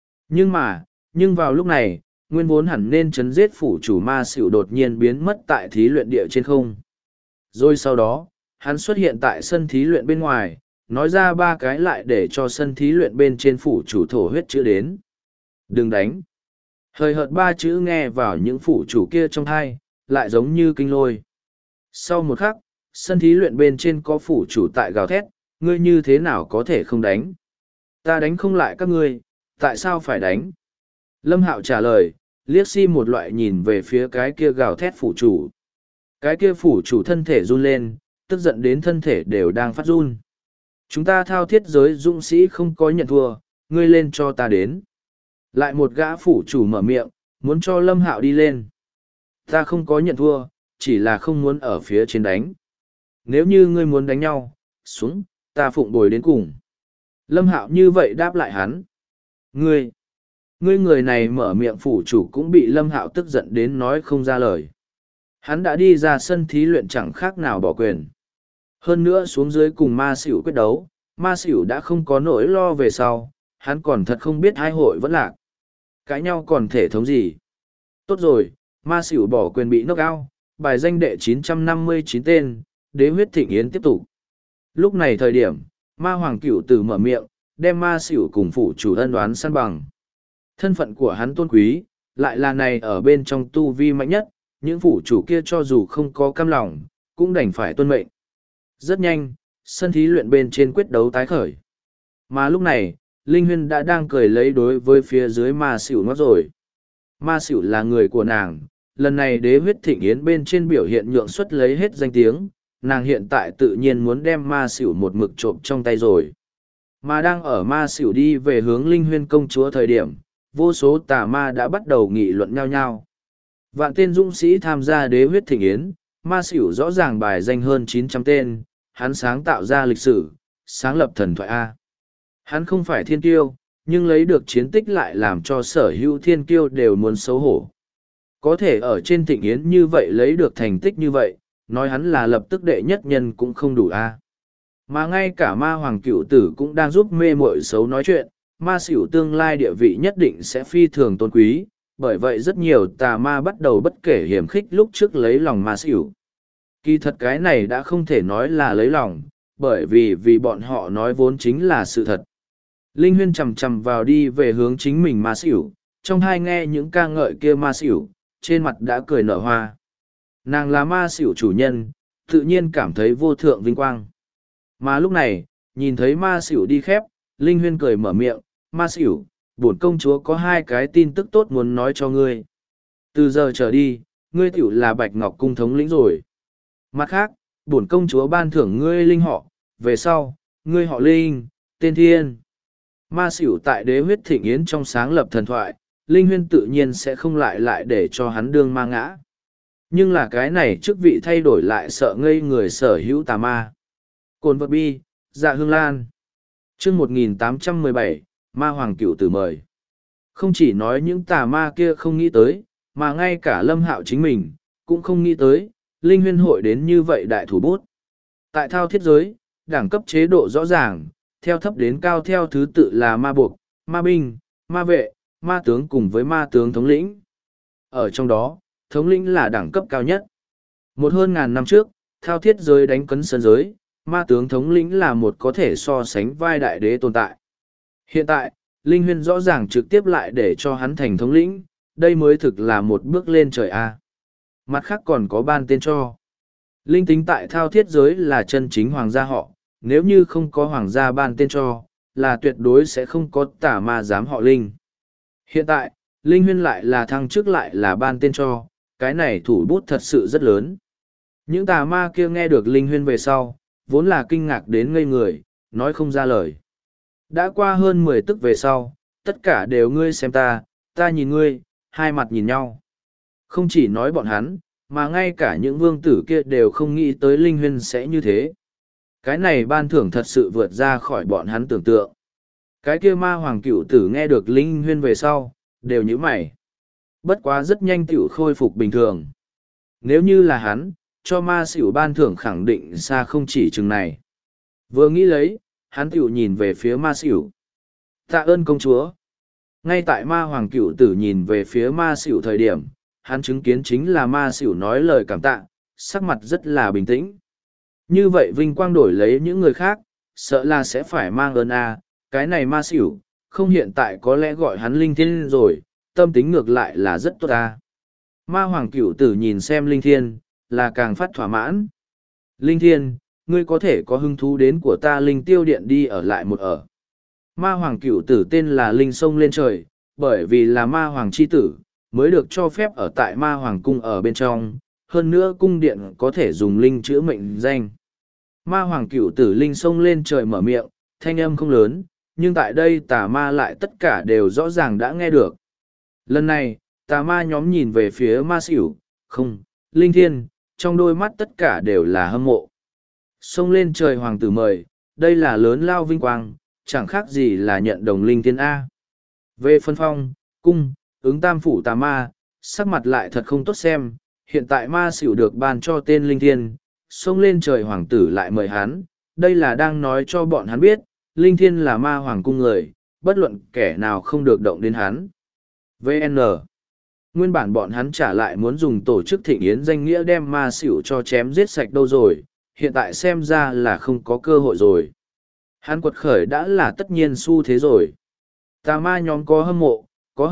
Nhưng vào lúc này, nguyên vốn hẳn nên chấn giết phủ chủ ma xỉu đột nhiên biến mất tại thí luyện địa trên không. Rồi sau đó, hắn xuất hiện tại sân thí luyện bên ngoài, nói ra 3 cái lại để cho sân thí luyện bên trên phủ chủ thổ huyết chữ đến. Đừng đánh. Hời hợt 3 chữ nghe vào những phủ chủ kia trong thai, lại giống như kinh lôi. Sau một khắc, sân thí luyện bên trên có phủ chủ tại gào thét, ngươi như thế nào có thể không đánh? Ta đánh không lại các ngươi, tại sao phải đánh? Lâm Hạo trả lời, liếc xi một loại nhìn về phía cái kia gào thét phủ chủ. Cái kia phủ chủ thân thể run lên, tức giận đến thân thể đều đang phát run. Chúng ta thao thiết giới dũng sĩ không có nhận thua, ngươi lên cho ta đến. Lại một gã phủ chủ mở miệng, muốn cho Lâm Hạo đi lên. Ta không có nhận thua, chỉ là không muốn ở phía trên đánh. Nếu như ngươi muốn đánh nhau, xuống, ta phụng bồi đến cùng. Lâm Hạo như vậy đáp lại hắn. Ngươi người này mở miệng phủ chủ cũng bị Lâm Hạo tức giận đến nói không ra lời. Hắn đã đi ra sân thí luyện chẳng khác nào bỏ quyền. Hơn nữa xuống dưới cùng ma xỉu quyết đấu, ma xỉu đã không có nỗi lo về sau, hắn còn thật không biết hai hội vẫn lạc. Cãi nhau còn thể thống gì. Tốt rồi, ma xỉu bỏ quyền bị knock out, bài danh đệ 959 tên, đế huyết thịnh yến tiếp tục. Lúc này thời điểm, ma hoàng cửu tử mở miệng, đem ma xỉu cùng phủ chủ ân đoán săn bằng. Thân phận của hắn tôn quý, lại là này ở bên trong tu vi mạnh nhất, những phủ chủ kia cho dù không có cam lòng, cũng đành phải tuân mệnh. Rất nhanh, sân thí luyện bên trên quyết đấu tái khởi. Mà lúc này, Linh Huyên đã đang cười lấy đối với phía dưới ma xỉu nó rồi. Ma xỉu là người của nàng, lần này đế huyết thịnh yến bên trên biểu hiện nhượng xuất lấy hết danh tiếng, nàng hiện tại tự nhiên muốn đem ma xỉu một mực trộm trong tay rồi. Mà đang ở ma xỉu đi về hướng Linh Huyên công chúa thời điểm, vô số tà ma đã bắt đầu nghị luận nhau nhau. Vạn tên dũng sĩ tham gia đế huyết thịnh yến, ma xỉu rõ ràng bài danh hơn 900 tên, hắn sáng tạo ra lịch sử, sáng lập thần thoại A. Hắn không phải thiên kiêu, nhưng lấy được chiến tích lại làm cho sở hữu thiên kiêu đều muốn xấu hổ. Có thể ở trên thịnh yến như vậy lấy được thành tích như vậy, nói hắn là lập tức đệ nhất nhân cũng không đủ A. Mà ngay cả ma hoàng cựu tử cũng đang giúp mê muội xấu nói chuyện, ma xỉu tương lai địa vị nhất định sẽ phi thường tôn quý, bởi vậy rất nhiều tà ma bắt đầu bất kể hiểm khích lúc trước lấy lòng ma xỉu. Kỳ thật cái này đã không thể nói là lấy lòng, bởi vì bọn họ nói vốn chính là sự thật. Linh Huyên chầm chầm vào đi về hướng chính mình ma xỉu, trong hai nghe những ca ngợi kia ma xỉu, trên mặt đã cười nở hoa. Nàng là ma xỉu chủ nhân, tự nhiên cảm thấy vô thượng vinh quang. Mà lúc này, nhìn thấy ma xỉu đi khép, Linh Huyên cười mở miệng, ma xỉu, bổn công chúa có hai cái tin tức tốt muốn nói cho ngươi. Từ giờ trở đi, ngươi tiểu là Bạch Ngọc Cung thống lĩnh rồi. Mặt khác, bổn công chúa ban thưởng ngươi linh họ, về sau, ngươi họ Linh, tên Thiên. Ma xỉu tại đế huyết thịnh yến trong sáng lập thần thoại, Linh Huyên tự nhiên sẽ không lại để cho hắn đương ma ngã. Nhưng là cái này chức vị thay đổi lại sợ ngây người sở hữu tà ma. Cồn vật bi, dạ hương lan. chương 1817, ma hoàng cửu tử mời. Không chỉ nói những tà ma kia không nghĩ tới, mà ngay cả Lâm Hạo chính mình, cũng không nghĩ tới, Linh Huyên hội đến như vậy đại thủ bút. Tại thao thiết giới, đẳng cấp chế độ rõ ràng, theo thấp đến cao theo thứ tự là ma buộc, ma binh, ma vệ, ma tướng cùng với ma tướng thống lĩnh. Ở trong đó, thống lĩnh là đẳng cấp cao nhất. Một hơn ngàn năm trước, thao thiết giới đánh cấn sơn giới, ma tướng thống lĩnh là một có thể so sánh vai đại đế tồn tại. Hiện tại, Linh Huyên rõ ràng trực tiếp lại để cho hắn thành thống lĩnh, đây mới thực là một bước lên trời A. Mặt khác còn có ban tên cho. Linh tính tại thao thiết giới là chân chính hoàng gia họ, nếu như không có hoàng gia ban tên cho, là tuyệt đối sẽ không có tà ma dám họ Linh. Hiện tại, Linh Huyên lại là thăng chức lại là ban tên cho, cái này thủ bút thật sự rất lớn. Những tà ma kia nghe được Linh Huyên về sau, vốn là kinh ngạc đến ngây người, nói không ra lời. Đã qua hơn 10 tức về sau, tất cả đều ngươi xem ta, ta nhìn ngươi, hai mặt nhìn nhau. Không chỉ nói bọn hắn, mà ngay cả những vương tử kia đều không nghĩ tới Linh Huyên sẽ như thế. Cái này ban thưởng thật sự vượt ra khỏi bọn hắn tưởng tượng. Cái kia ma hoàng cựu tử nghe được Linh Huyên về sau, đều nhíu mày. Bất quá rất nhanh tiểu khôi phục bình thường. Nếu như là hắn, cho ma xỉu ban thưởng khẳng định xa không chỉ chừng này. Vừa nghĩ lấy, hắn tiểu nhìn về phía ma xỉu. Tạ ơn công chúa. Ngay tại ma hoàng cựu tử nhìn về phía ma xỉu thời điểm, hắn chứng kiến chính là ma xỉu nói lời cảm tạ, sắc mặt rất là bình tĩnh. Như vậy vinh quang đổi lấy những người khác, sợ là sẽ phải mang ơn a. Cái này ma xỉu, không hiện tại có lẽ gọi hắn linh thiên rồi, tâm tính ngược lại là rất tốt a. Ma hoàng cựu tử nhìn xem linh thiên, là càng phát thỏa mãn. Linh thiên, ngươi có thể có hứng thú đến của ta linh tiêu điện đi ở lại một ở. Ma hoàng cựu tử tên là linh sông lên trời, bởi vì là ma hoàng chi tử, mới được cho phép ở tại ma hoàng cung ở bên trong, hơn nữa cung điện có thể dùng linh chữa mệnh danh. Ma hoàng cựu tử linh sông lên trời mở miệng, thanh âm không lớn, nhưng tại đây tà ma lại tất cả đều rõ ràng đã nghe được. Lần này, tà ma nhóm nhìn về phía ma xỉu, không, linh thiên, trong đôi mắt tất cả đều là hâm mộ. Sông lên trời hoàng tử mời, đây là lớn lao vinh quang, chẳng khác gì là nhận đồng linh thiên A. Về phân phong, cung, ứng tam phủ tà ma, sắc mặt lại thật không tốt xem, hiện tại ma xỉu được ban cho tên linh thiên, sông lên trời hoàng tử lại mời hắn, đây là đang nói cho bọn hắn biết, linh thiên là ma hoàng cung người, bất luận kẻ nào không được động đến hắn. VN. Nguyên bản bọn hắn trả lại muốn dùng tổ chức thịnh yến danh nghĩa đem ma xỉu cho chém giết sạch đâu rồi, hiện tại xem ra là không có cơ hội rồi. Hắn quật khởi đã là tất nhiên xu thế rồi. Tà ma nhóm có hâm mộ, có hận,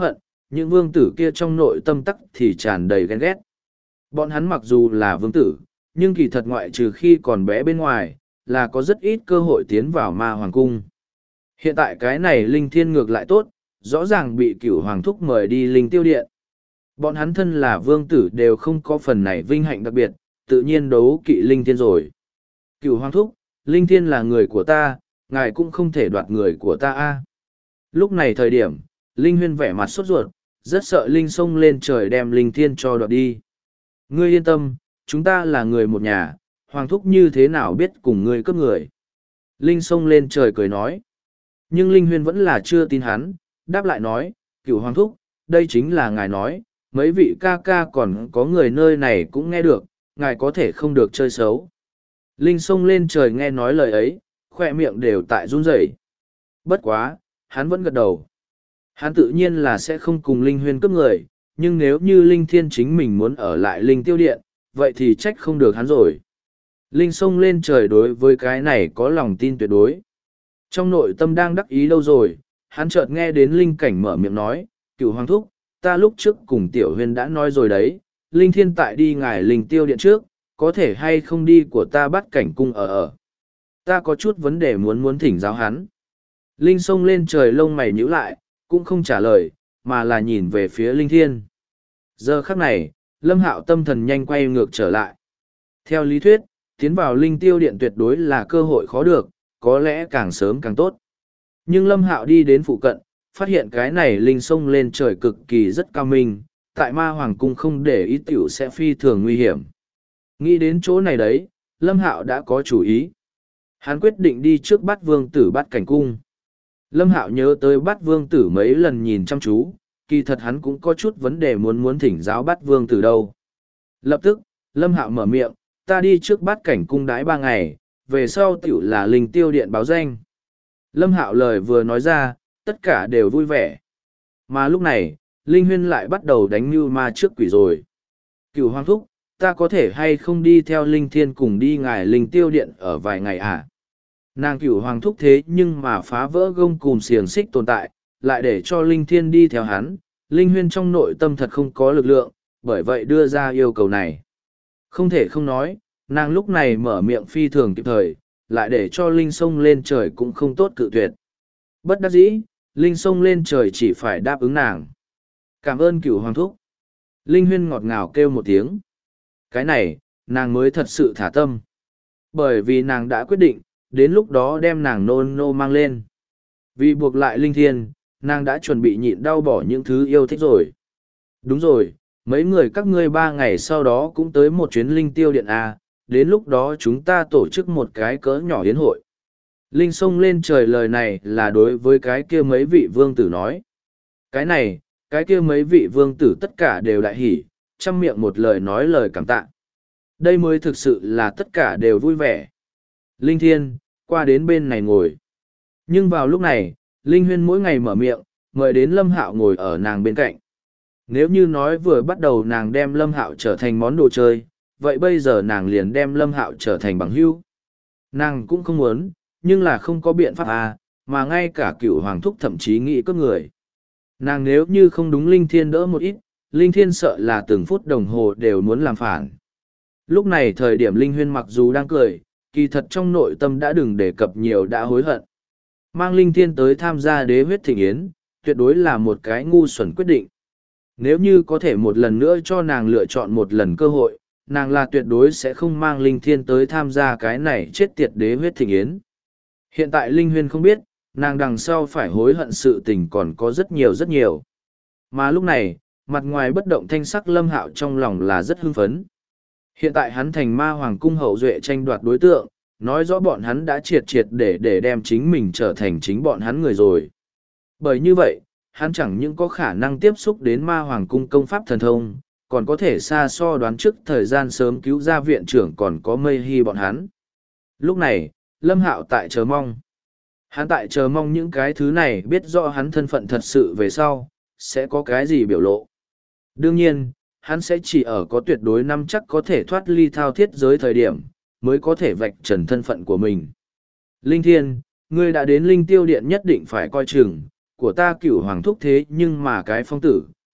những vương tử kia trong nội tâm tắc thì tràn đầy ghen ghét. Bọn hắn mặc dù là vương tử, nhưng kỳ thật ngoại trừ khi còn bé bên ngoài, là có rất ít cơ hội tiến vào ma hoàng cung. Hiện tại cái này linh thiên ngược lại tốt, rõ ràng bị cửu hoàng thúc mời đi linh tiêu điện. Bọn hắn thân là vương tử đều không có phần này vinh hạnh đặc biệt, tự nhiên đấu kỵ linh thiên rồi. Cửu hoàng thúc, linh thiên là người của ta, ngài cũng không thể đoạt người của ta a. Lúc này thời điểm, linh huyên vẻ mặt sốt ruột, rất sợ linh xông lên trời đem linh thiên cho đoạt đi. Ngươi yên tâm, chúng ta là người một nhà, hoàng thúc như thế nào biết cùng ngươi cướp người. Linh xông lên trời cười nói. Nhưng linh huyên vẫn là chưa tin hắn, đáp lại nói, cửu hoàng thúc, đây chính là ngài nói, mấy vị ca ca còn có người nơi này cũng nghe được, ngài có thể không được chơi xấu. Linh xông lên trời nghe nói lời ấy, khoe miệng đều tại run rẩy. Bất quá, hắn vẫn gật đầu. Hắn tự nhiên là sẽ không cùng Linh huyên cướp người, nhưng nếu như Linh thiên chính mình muốn ở lại Linh tiêu điện, vậy thì trách không được hắn rồi. Linh xông lên trời đối với cái này có lòng tin tuyệt đối. Trong nội tâm đang đắc ý đâu rồi, hắn chợt nghe đến Linh cảnh mở miệng nói, cửu hoàng thúc, ta lúc trước cùng tiểu huyên đã nói rồi đấy, Linh thiên tại đi ngài Linh tiêu điện trước, có thể hay không đi của ta bắt cảnh cung ở. Ta có chút vấn đề muốn thỉnh giáo hắn. Linh xông lên trời lông mày nhíu lại, cũng không trả lời, mà là nhìn về phía Linh thiên. Giờ khắc này, Lâm Hạo tâm thần nhanh quay ngược trở lại. Theo lý thuyết, tiến vào Linh tiêu điện tuyệt đối là cơ hội khó được, có lẽ càng sớm càng tốt. Nhưng Lâm Hạo đi đến phụ cận, phát hiện cái này Linh xông lên trời cực kỳ rất cao minh, tại ma hoàng cung không để ý tiểu sẽ phi thường nguy hiểm. Nghĩ đến chỗ này đấy, Lâm Hạo đã có chủ ý. Hắn quyết định đi trước bắt vương tử bắt cảnh cung. Lâm Hạo nhớ tới bắt vương tử mấy lần nhìn chăm chú, kỳ thật hắn cũng có chút vấn đề muốn thỉnh giáo bắt vương tử đâu. Lập tức, Lâm Hạo mở miệng, ta đi trước bắt cảnh cung đái 3 ngày, về sau tiểu là Linh tiêu điện báo danh. Lâm Hạo lời vừa nói ra, tất cả đều vui vẻ. Mà lúc này, Linh huyên lại bắt đầu đánh mưu ma trước quỷ rồi. Cửu hoàng thúc, ta có thể hay không đi theo Linh thiên cùng đi ngài Linh tiêu điện ở vài ngày à? Nàng cửu hoàng thúc thế nhưng mà phá vỡ gông cùm xiềng xích tồn tại, lại để cho Linh thiên đi theo hắn. Linh huyên trong nội tâm thật không có lực lượng, bởi vậy đưa ra yêu cầu này. Không thể không nói, nàng lúc này mở miệng phi thường kịp thời, lại để cho Linh xông lên trời cũng không tốt cự tuyệt. Bất đắc dĩ, Linh xông lên trời chỉ phải đáp ứng nàng. Cảm ơn cửu hoàng thúc. Linh huyên ngọt ngào kêu một tiếng. Cái này, nàng mới thật sự thả tâm. Bởi vì nàng đã quyết định, đến lúc đó đem nàng nôn nô mang lên. Vì buộc lại Linh thiên, nàng đã chuẩn bị nhịn đau bỏ những thứ yêu thích rồi. Đúng rồi, mấy người các ngươi 3 ngày sau đó cũng tới một chuyến Linh tiêu điện A, đến lúc đó chúng ta tổ chức một cái cỡ nhỏ hiến hội. Linh xông lên trời lời này là đối với cái kia mấy vị vương tử nói. Cái này, cái kia mấy vị vương tử tất cả đều đại hỉ, chăm miệng một lời nói lời cảm tạ. Đây mới thực sự là tất cả đều vui vẻ. Linh thiên, qua đến bên này ngồi. Nhưng vào lúc này, Linh huyên mỗi ngày mở miệng, mời đến Lâm Hạo ngồi ở nàng bên cạnh. Nếu như nói vừa bắt đầu nàng đem Lâm Hạo trở thành món đồ chơi, vậy bây giờ nàng liền đem Lâm Hạo trở thành bằng hữu. Nàng cũng không muốn, nhưng là không có biện pháp à, mà ngay cả cửu hoàng thúc thậm chí nghĩ cướp người. Nàng nếu như không đúng Linh thiên đỡ một ít, Linh thiên sợ là từng phút đồng hồ đều muốn làm phản. Lúc này thời điểm Linh huyên mặc dù đang cười, kỳ thật trong nội tâm đã đừng đề cập nhiều đã hối hận. Mang Linh thiên tới tham gia đế huyết thịnh yến, tuyệt đối là một cái ngu xuẩn quyết định. Nếu như có thể một lần nữa cho nàng lựa chọn một lần cơ hội, nàng là tuyệt đối sẽ không mang Linh thiên tới tham gia cái này chết tiệt đế huyết thịnh yến. Hiện tại Linh huyên không biết, nàng đằng sau phải hối hận sự tình còn có rất nhiều rất nhiều. Mà lúc này, mặt ngoài bất động thanh sắc Lâm Hạo trong lòng là rất hưng phấn. Hiện tại hắn thành ma hoàng cung hậu duệ tranh đoạt đối tượng, nói rõ bọn hắn đã triệt để đem chính mình trở thành chính bọn hắn người rồi. Bởi như vậy, hắn chẳng những có khả năng tiếp xúc đến ma hoàng cung công pháp thần thông, còn có thể xa so đoán trước thời gian sớm cứu ra viện trưởng còn có mây hy bọn hắn. Lúc này, Lâm Hạo tại chờ mong. Hắn tại chờ mong những cái thứ này biết rõ hắn thân phận thật sự về sau, sẽ có cái gì biểu lộ. Đương nhiên, hắn sẽ chỉ ở có tuyệt đối nắm chắc có thể thoát ly thao thiết giới thời điểm, mới có thể vạch trần thân phận của mình. Linh thiên, ngươi đã đến Linh tiêu điện nhất định phải coi chừng, của ta cửu hoàng thúc thế nhưng mà cái phong tử,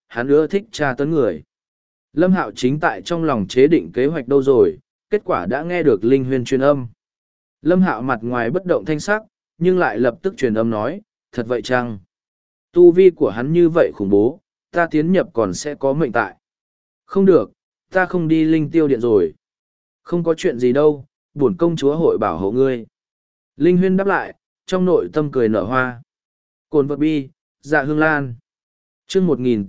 hắn ưa thích tra tấn người. Lâm Hạo chính tại trong lòng chế định kế hoạch đâu rồi, kết quả đã nghe được Linh Huyên truyền âm. Lâm Hạo mặt ngoài bất động thanh sắc, nhưng lại lập tức truyền âm nói, thật vậy chăng? Tu vi của hắn như vậy khủng bố, ta tiến nhập còn sẽ có mệnh tại. Không được, ta không đi Linh Tiêu Điện rồi. Không có chuyện gì đâu, bổn công chúa hội bảo hộ ngươi. Linh Huyên đáp lại, trong nội tâm cười nở hoa. Cồn vật bi, dạ hương lan. chương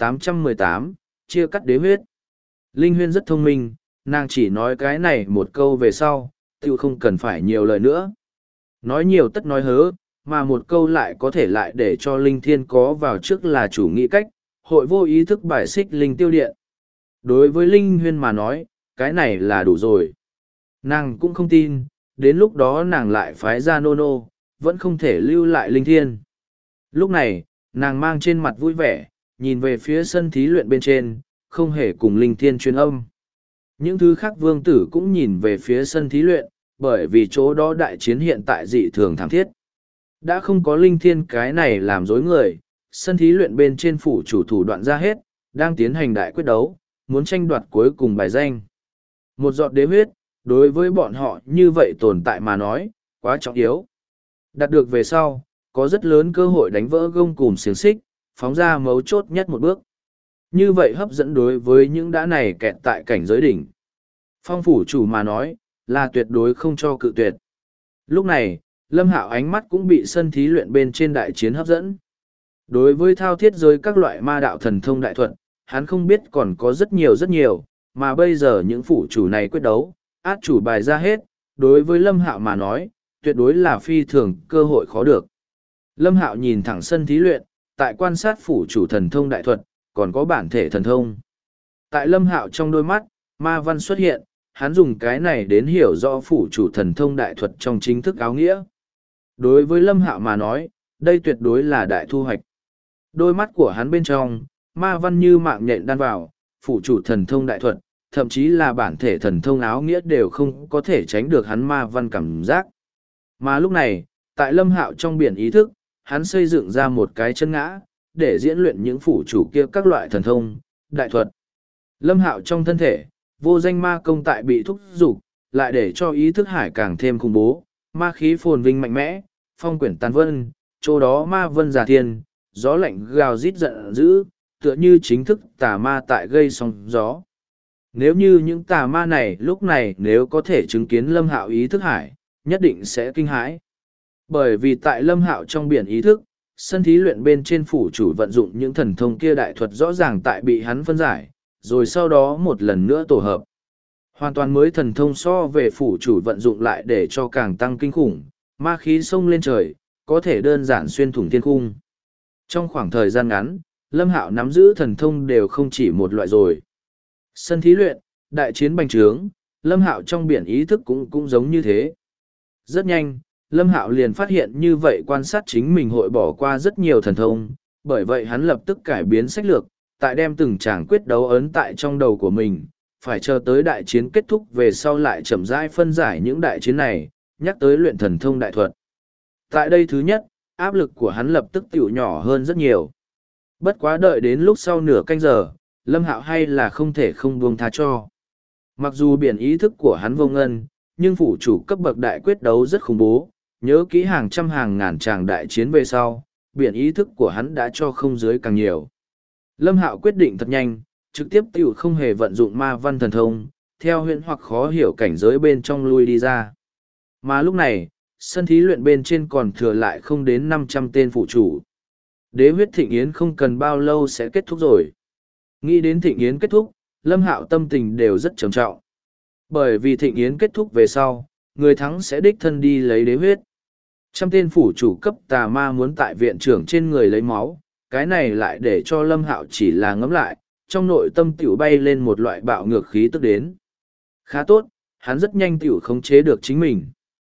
1818, chia cắt đế huyết. Linh Huyên rất thông minh, nàng chỉ nói cái này một câu về sau, tự không cần phải nhiều lời nữa. Nói nhiều tất nói hớ, mà một câu lại có thể lại để cho Linh Thiên có vào trước là chủ nghĩ cách, hội vô ý thức bài xích Linh Tiêu Điện. Đối với Linh Huyên mà nói, cái này là đủ rồi. Nàng cũng không tin, đến lúc đó nàng lại phái ra nô nô, vẫn không thể lưu lại Linh Thiên. Lúc này, nàng mang trên mặt vui vẻ, nhìn về phía sân thí luyện bên trên, không hề cùng Linh Thiên truyền âm. Những thứ khác vương tử cũng nhìn về phía sân thí luyện, bởi vì chỗ đó đại chiến hiện tại dị thường thảm thiết. Đã không có Linh Thiên cái này làm dối người, sân thí luyện bên trên phủ chủ thủ đoạn ra hết, đang tiến hành đại quyết đấu, muốn tranh đoạt cuối cùng bài danh. Một giọt đế huyết, đối với bọn họ như vậy tồn tại mà nói, quá trọng yếu. Đạt được về sau, có rất lớn cơ hội đánh vỡ gông cùm xiềng xích, phóng ra mấu chốt nhất một bước. Như vậy hấp dẫn đối với những đã này kẹt tại cảnh giới đỉnh. Phong phủ chủ mà nói, là tuyệt đối không cho cự tuyệt. Lúc này, Lâm Hạo ánh mắt cũng bị sân thí luyện bên trên đại chiến hấp dẫn. Đối với thao thiết giới các loại ma đạo thần thông đại thuật, hắn không biết còn có rất nhiều, mà bây giờ những phủ chủ này quyết đấu, át chủ bài ra hết, đối với Lâm Hạo mà nói, tuyệt đối là phi thường cơ hội khó được. Lâm Hạo nhìn thẳng sân thí luyện, tại quan sát phủ chủ thần thông đại thuật, còn có bản thể thần thông. Tại Lâm Hạo trong đôi mắt, ma văn xuất hiện, hắn dùng cái này đến hiểu rõ phủ chủ thần thông đại thuật trong chính thức áo nghĩa. Đối với Lâm Hạo mà nói, đây tuyệt đối là đại thu hoạch. Đôi mắt của hắn bên trong, ma văn như mạng nhện đan vào, phủ chủ thần thông đại thuật, thậm chí là bản thể thần thông áo nghĩa đều không có thể tránh được hắn ma văn cảm giác. Mà lúc này, tại Lâm Hạo trong biển ý thức, hắn xây dựng ra một cái chân ngã, để diễn luyện những phủ chủ kia các loại thần thông, đại thuật. Lâm Hạo trong thân thể, vô danh ma công tại bị thúc giục, lại để cho ý thức hải càng thêm khủng bố, ma khí phồn vinh mạnh mẽ, phong quyển tàn vân, chỗ đó ma vân giả thiên, gió lạnh gào rít giận dữ, tựa như chính thức tà ma tại gây sóng gió. Nếu như những tà ma này lúc này nếu có thể chứng kiến Lâm Hạo ý thức hải, nhất định sẽ kinh hãi. Bởi vì tại Lâm Hạo trong biển ý thức, sân thí luyện bên trên phủ chủ vận dụng những thần thông kia đại thuật rõ ràng tại bị hắn phân giải, rồi sau đó một lần nữa tổ hợp. Hoàn toàn mới thần thông so về phủ chủ vận dụng lại để cho càng tăng kinh khủng, ma khí xông lên trời, có thể đơn giản xuyên thủng thiên cung. Trong khoảng thời gian ngắn, Lâm Hạo nắm giữ thần thông đều không chỉ một loại rồi. Sân thí luyện, đại chiến bành trướng, Lâm Hạo trong biển ý thức cũng giống như thế. Rất nhanh, Lâm Hạo liền phát hiện như vậy quan sát chính mình hội bỏ qua rất nhiều thần thông, bởi vậy hắn lập tức cải biến sách lược, tại đem từng tràng quyết đấu ấn tại trong đầu của mình, phải chờ tới đại chiến kết thúc về sau lại chậm rãi phân giải những đại chiến này, nhắc tới luyện thần thông đại thuật. Tại đây thứ nhất, áp lực của hắn lập tức tiểu nhỏ hơn rất nhiều. Bất quá đợi đến lúc sau nửa canh giờ, Lâm Hạo hay là không thể không buông tha cho. Mặc dù biển ý thức của hắn vô ngân, nhưng phủ chủ cấp bậc đại quyết đấu rất khủng bố, nhớ kỹ hàng trăm hàng ngàn tràng đại chiến về sau, biển ý thức của hắn đã cho không dưới càng nhiều. Lâm Hạo quyết định thật nhanh, trực tiếp tiểu không hề vận dụng ma văn thần thông, theo huyện hoặc khó hiểu cảnh giới bên trong lui đi ra. Mà lúc này, sân thí luyện bên trên còn thừa lại không đến 500 tên phụ chủ. Đế huyết thịnh yến không cần bao lâu sẽ kết thúc rồi. Nghĩ đến thịnh yến kết thúc, Lâm Hạo tâm tình đều rất trầm trọng. Bởi vì thịnh yến kết thúc về sau, người thắng sẽ đích thân đi lấy đế huyết. Trăm tên phủ chủ cấp tà ma muốn tại viện trưởng trên người lấy máu, cái này lại để cho Lâm Hạo chỉ là ngẫm lại, trong nội tâm tiểu bay lên một loại bạo ngược khí tức đến. Khá tốt, hắn rất nhanh tiểu khống chế được chính mình.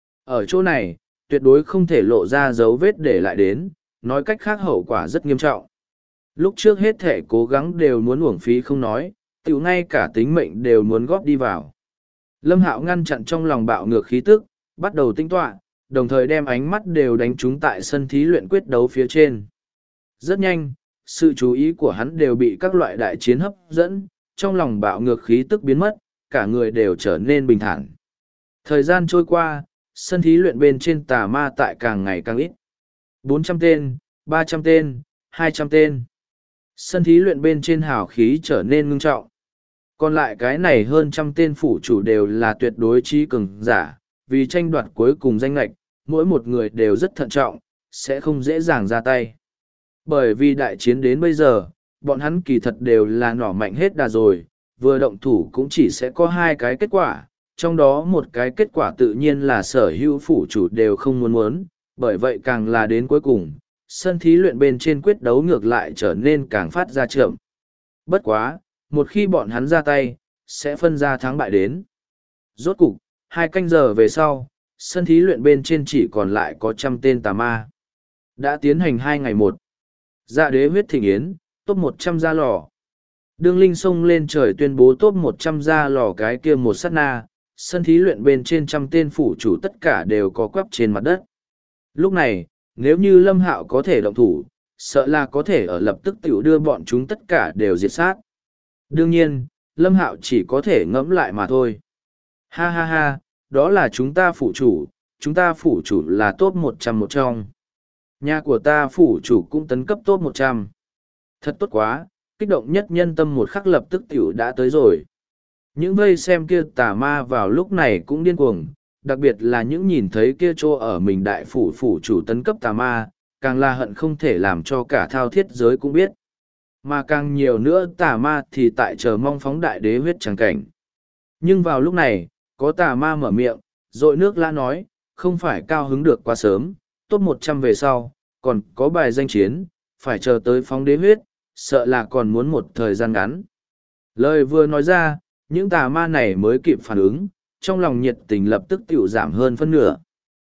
Ở chỗ này, tuyệt đối không thể lộ ra dấu vết để lại đến, nói cách khác hậu quả rất nghiêm trọng. Lúc trước hết thể cố gắng đều muốn uổng phí không nói, tiểu ngay cả tính mệnh đều muốn góp đi vào. Lâm Hạo ngăn chặn trong lòng bạo ngược khí tức, bắt đầu tinh tọa, đồng thời đem ánh mắt đều đánh trúng tại sân thí luyện quyết đấu phía trên. Rất nhanh, Sự chú ý của hắn đều bị các loại đại chiến hấp dẫn, trong lòng bạo ngược khí tức biến mất, cả người đều trở nên bình thản. Thời gian trôi qua, sân thí luyện bên trên tà ma tại càng ngày càng ít. 400 tên, 300 tên, 200 tên. Sân thí luyện bên trên hào khí trở nên ngưng trọng. Còn lại cái này hơn trăm tên phủ chủ đều là tuyệt đối trí cường giả, vì tranh đoạt cuối cùng danh lệch, mỗi một người đều rất thận trọng, sẽ không dễ dàng ra tay. Bởi vì đại chiến đến bây giờ, bọn hắn kỳ thật đều là nỏ mạnh hết đà rồi, vừa động thủ cũng chỉ sẽ có hai cái kết quả, trong đó một cái kết quả tự nhiên là sở hữu phủ chủ đều không muốn, bởi vậy càng là đến cuối cùng, sân thí luyện bên trên quyết đấu ngược lại trở nên càng phát ra chậm. Bất quá, một khi bọn hắn ra tay, sẽ phân ra thắng bại đến. Rốt cục, 2 canh giờ về sau, sân thí luyện bên trên chỉ còn lại có 100 tên tà ma. Đã tiến hành 2 ngày một. Dạ đế huyết thịnh yến, top 100 ra lò. Đương Linh xông lên trời tuyên bố top 100 ra lò cái kia một sát na, sân thí luyện bên trên 100 tên phủ chủ tất cả đều có quắp trên mặt đất. Lúc này, nếu như Lâm Hạo có thể động thủ, sợ là có thể ở lập tức tiểu đưa bọn chúng tất cả đều diệt sát. Đương nhiên, Lâm Hạo chỉ có thể ngẫm lại mà thôi. Ha ha ha, đó là chúng ta phủ chủ là top 100 một trong. Nhà của ta phủ chủ cũng tấn cấp top 100. Thật tốt quá, kích động nhất nhân tâm một khắc lập tức tiểu đã tới rồi. Những vây xem kia tà ma vào lúc này cũng điên cuồng, đặc biệt là những nhìn thấy kia chỗ ở mình đại phủ chủ tấn cấp tà ma, càng là hận không thể làm cho cả thao thiết giới cũng biết. Mà càng nhiều nữa tà ma thì tại chờ mong phóng đại đế huyết tràng cảnh. Nhưng vào lúc này, có tà ma mở miệng, rội nước la nói, không phải cao hứng được quá sớm, top 100 về sau, còn có bài danh chiến, phải chờ tới phóng đế huyết, sợ là còn muốn một thời gian ngắn. Lời vừa nói ra, những tà ma này mới kịp phản ứng, trong lòng nhiệt tình lập tức tiểu giảm hơn phân nửa.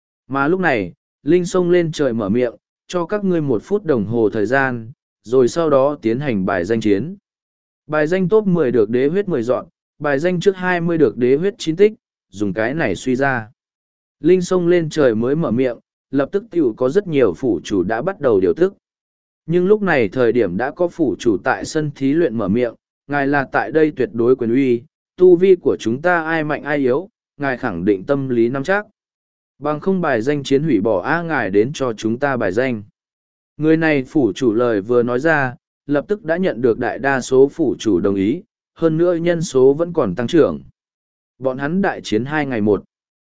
Mà lúc này, Linh xông lên trời mở miệng, cho các ngươi 1 phút đồng hồ thời gian, rồi sau đó tiến hành bài danh chiến. Bài danh top 10 được đế huyết 10 dọn, bài danh trước 20 được đế huyết 9 tích, dùng cái này suy ra. Linh xông lên trời mới mở miệng, lập tức tiểu có rất nhiều phủ chủ đã bắt đầu điều tức. Nhưng lúc này thời điểm đã có phủ chủ tại sân thí luyện mở miệng, ngài là tại đây tuyệt đối quyền uy, tu vi của chúng ta ai mạnh ai yếu, ngài khẳng định tâm lý nắm chắc. Bằng không bài danh chiến hủy bỏ ngài đến cho chúng ta bài danh. Người này phủ chủ lời vừa nói ra, lập tức đã nhận được đại đa số phủ chủ đồng ý, hơn nữa nhân số vẫn còn tăng trưởng. Bọn hắn đại chiến 2 ngày một.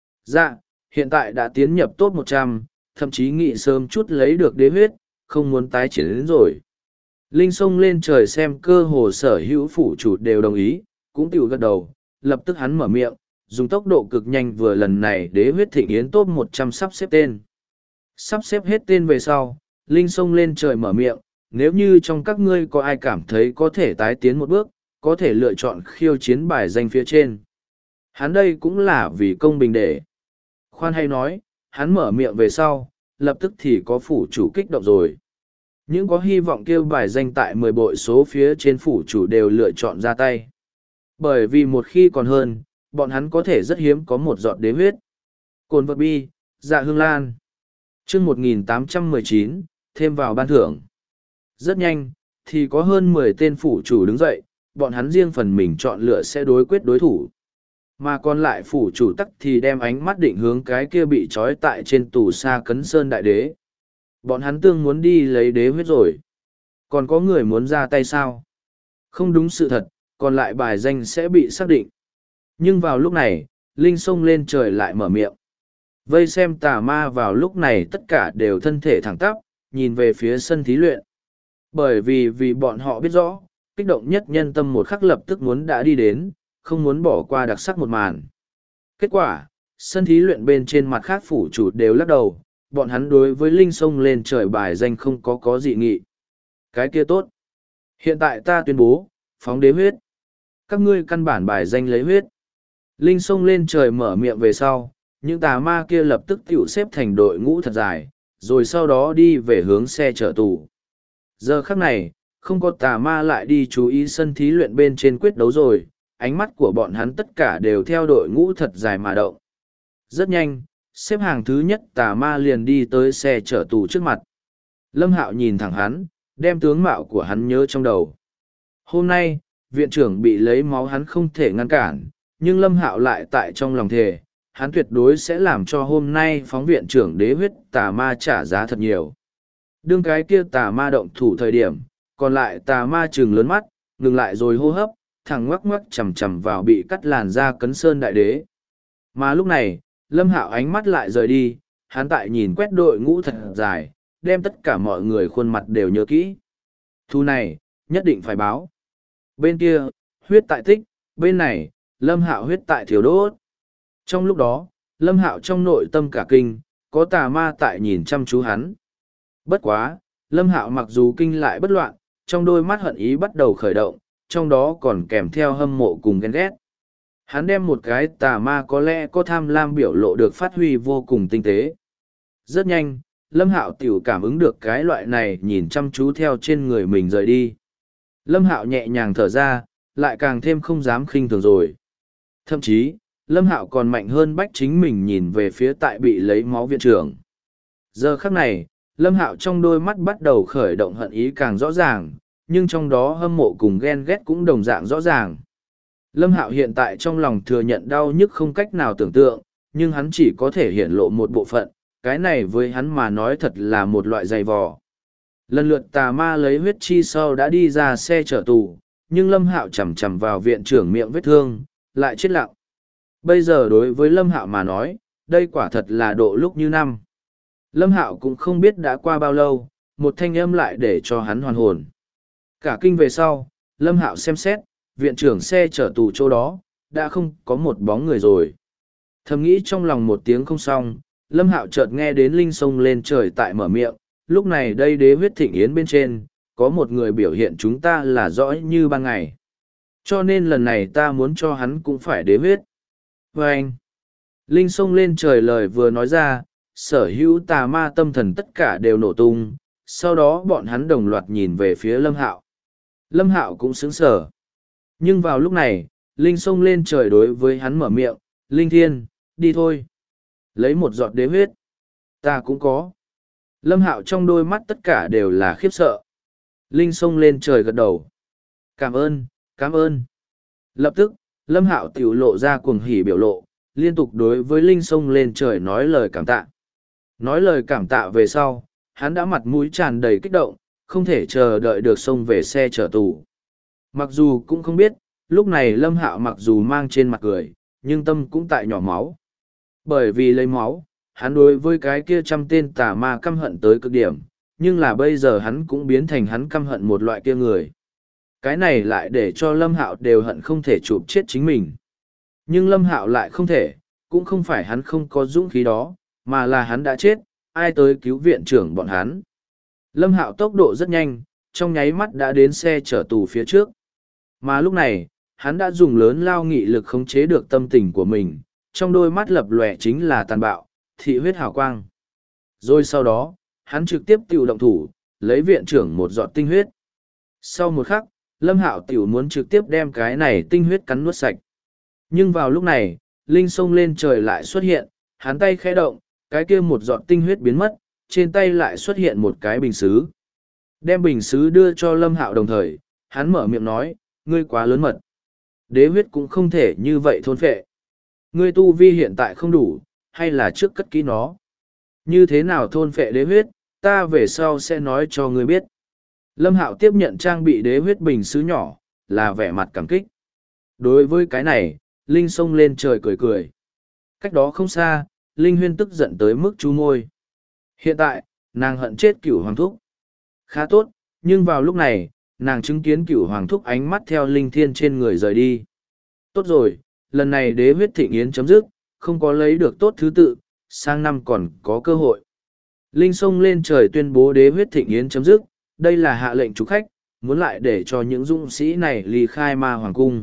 Dạ, hiện tại đã tiến nhập top 100, thậm chí nghị sớm chút lấy được đế huyết, không muốn tái chiến đến rồi. Linh xông lên trời xem cơ hồ sở hữu phủ chủ đều đồng ý, cũng tiểu gật đầu, lập tức hắn mở miệng, dùng tốc độ cực nhanh vừa lần này đế huyết thịnh yến top 100 sắp xếp tên. Sắp xếp hết tên về sau, Linh xông lên trời mở miệng, nếu như trong các ngươi có ai cảm thấy có thể tái tiến một bước, có thể lựa chọn khiêu chiến bài danh phía trên. Hắn đây cũng là vì công bình để. Khoan hay nói, hắn mở miệng về sau, lập tức thì có phủ chủ kích động rồi. Những có hy vọng kêu bài danh tại 10 bội số phía trên phủ chủ đều lựa chọn ra tay. Bởi vì một khi còn hơn, bọn hắn có thể rất hiếm có một giọt đế huyết. Cồn vật bi, dạ hương lan. chương 1819, thêm vào ban thưởng. Rất nhanh, thì có hơn 10 tên phủ chủ đứng dậy, bọn hắn riêng phần mình chọn lựa sẽ đối quyết đối thủ. Mà còn lại phủ chủ tắc thì đem ánh mắt định hướng cái kia bị trói tại trên tù xa Cấn Sơn Đại Đế. Bọn hắn tương muốn đi lấy đế huyết rồi. Còn có người muốn ra tay sao? Không đúng sự thật, còn lại bài danh sẽ bị xác định. Nhưng vào lúc này, Linh xông lên trời lại mở miệng. Vây xem tà ma vào lúc này tất cả đều thân thể thẳng tắp, nhìn về phía sân thí luyện. Bởi vì bọn họ biết rõ, kích động nhất nhân tâm một khắc lập tức muốn đã đi đến, không muốn bỏ qua đặc sắc một màn. Kết quả, sân thí luyện bên trên mặt khác phủ chủ đều lắc đầu, bọn hắn đối với Linh xông lên trời bài danh không có dị nghị. Cái kia tốt. Hiện tại ta tuyên bố, phóng đế huyết. Các ngươi căn bản bài danh lấy huyết. Linh xông lên trời mở miệng về sau, những tà ma kia lập tức tiểu xếp thành đội ngũ thật dài, rồi sau đó đi về hướng xe chở tù. Giờ khắc này, không có tà ma lại đi chú ý sân thí luyện bên trên quyết đấu rồi, ánh mắt của bọn hắn tất cả đều theo đội ngũ thật dài mà động. Rất nhanh, xếp hàng thứ nhất tà ma liền đi tới xe chở tù trước mặt. Lâm Hạo nhìn thẳng hắn, đem tướng mạo của hắn nhớ trong đầu. Hôm nay, viện trưởng bị lấy máu hắn không thể ngăn cản, nhưng Lâm Hạo lại tại trong lòng thề, hắn tuyệt đối sẽ làm cho hôm nay phóng viện trưởng đế huyết tà ma trả giá thật nhiều. Đương cái kia tà ma động thủ thời điểm, còn lại tà ma trừng lớn mắt, ngừng lại rồi hô hấp, thẳng ngoắc ngoắc chầm chầm vào bị cắt làn da Cấn Sơn đại đế. Mà lúc này, Lâm Hạo ánh mắt lại rời đi, hắn tại nhìn quét đội ngũ thật dài, đem tất cả mọi người khuôn mặt đều nhớ kỹ. Thu này, nhất định phải báo. Bên kia, huyết tại tích, bên này, Lâm Hạo huyết tại thiếu đốt. Trong lúc đó, Lâm Hạo trong nội tâm cả kinh, có tà ma tại nhìn chăm chú hắn. Bất quá, Lâm Hạo mặc dù kinh lại bất loạn, trong đôi mắt hận ý bắt đầu khởi động, trong đó còn kèm theo hâm mộ cùng ghen ghét. Hắn đem một cái tà ma có lẽ có tham lam biểu lộ được phát huy vô cùng tinh tế. Rất nhanh, Lâm Hạo tiểu cảm ứng được cái loại này nhìn chăm chú theo trên người mình rời đi. Lâm Hạo nhẹ nhàng thở ra, lại càng thêm không dám khinh thường rồi. Thậm chí, Lâm Hạo còn mạnh hơn bách chính mình nhìn về phía tại bị lấy máu viện trưởng. Giờ khắc này, Lâm Hạo trong đôi mắt bắt đầu khởi động hận ý càng rõ ràng, nhưng trong đó hâm mộ cùng ghen ghét cũng đồng dạng rõ ràng. Lâm Hạo hiện tại trong lòng thừa nhận đau nhức không cách nào tưởng tượng, nhưng hắn chỉ có thể hiển lộ một bộ phận, cái này với hắn mà nói thật là một loại dày vò. Lần lượt tà ma lấy huyết chi sau đã đi ra xe chở tù, nhưng Lâm Hạo chầm chầm vào viện trưởng miệng vết thương, lại chết lặng. Bây giờ đối với Lâm Hạo mà nói, đây quả thật là độ lúc như năm. Lâm Hạo cũng không biết đã qua bao lâu, một thanh âm lại để cho hắn hoàn hồn. Cả kinh về sau, Lâm Hạo xem xét, viện trưởng xe chở tù chỗ đó, đã không có một bóng người rồi. Thầm nghĩ trong lòng một tiếng không xong, Lâm Hạo chợt nghe đến linh sông lên trời tại mở miệng, lúc này đây đế huyết thịnh yến bên trên, có một người biểu hiện chúng ta là rõ như ban ngày. Cho nên lần này ta muốn cho hắn cũng phải đế huyết. Và anh, linh sông lên trời lời vừa nói ra, sở hữu tà ma tâm thần tất cả đều nổ tung, sau đó bọn hắn đồng loạt nhìn về phía Lâm Hạo. Lâm Hạo cũng sững sờ. Nhưng vào lúc này, linh sông lên trời đối với hắn mở miệng, linh thiên, đi thôi. Lấy một giọt đế huyết. Ta cũng có. Lâm Hạo trong đôi mắt tất cả đều là khiếp sợ. Linh sông lên trời gật đầu. Cảm ơn, cảm ơn. Lập tức, Lâm Hạo tiểu lộ ra cuồng hỉ biểu lộ, liên tục đối với Linh sông lên trời nói lời cảm tạ. Nói lời cảm tạ về sau, hắn đã mặt mũi tràn đầy kích động, không thể chờ đợi được xông về xe chở tù. Mặc dù cũng không biết, lúc này Lâm Hạo mặc dù mang trên mặt cười, nhưng tâm cũng tại nhỏ máu. Bởi vì lấy máu, hắn đối với cái kia trăm tên tà ma căm hận tới cực điểm, nhưng là bây giờ hắn cũng biến thành hắn căm hận một loại kia người. Cái này lại để cho Lâm Hạo đều hận không thể chụp chết chính mình. Nhưng Lâm Hạo lại không thể, cũng không phải hắn không có dũng khí đó, mà là hắn đã chết, ai tới cứu viện trưởng bọn hắn. Lâm Hạo tốc độ rất nhanh, trong nháy mắt đã đến xe chở tù phía trước. Mà lúc này, hắn đã dùng lớn lao nghị lực khống chế được tâm tình của mình, trong đôi mắt lập lòe chính là tàn bạo, thị huyết hào quang. Rồi sau đó, hắn trực tiếp tiểu động thủ, lấy viện trưởng một giọt tinh huyết. Sau một khắc, Lâm Hạo tiểu muốn trực tiếp đem cái này tinh huyết cắn nuốt sạch. Nhưng vào lúc này, linh sông lên trời lại xuất hiện, hắn tay khẽ động, cái kia một giọt tinh huyết biến mất, trên tay lại xuất hiện một cái bình xứ. Đem bình xứ đưa cho Lâm Hạo đồng thời, hắn mở miệng nói, ngươi quá lớn mật. Đế huyết cũng không thể như vậy thôn phệ. Ngươi tu vi hiện tại không đủ, hay là trước cất kỹ nó. Như thế nào thôn phệ đế huyết, ta về sau sẽ nói cho ngươi biết. Lâm Hạo tiếp nhận trang bị đế huyết bình sứ nhỏ, là vẻ mặt cảm kích. Đối với cái này, Linh xông lên trời cười cười. Cách đó không xa, Linh Huyên tức giận tới mức chú môi. Hiện tại, nàng hận chết Cửu Hoàng Thúc. Khá tốt, nhưng vào lúc này, nàng chứng kiến Cửu Hoàng Thúc ánh mắt theo Linh Thiên trên người rời đi. Tốt rồi, lần này đế huyết thịnh yến chấm dứt, không có lấy được tốt thứ tự, sang năm còn có cơ hội. Linh xông lên trời tuyên bố đế huyết thịnh yến chấm dứt, đây là hạ lệnh chủ khách, muốn lại để cho những dũng sĩ này ly khai ma hoàng cung.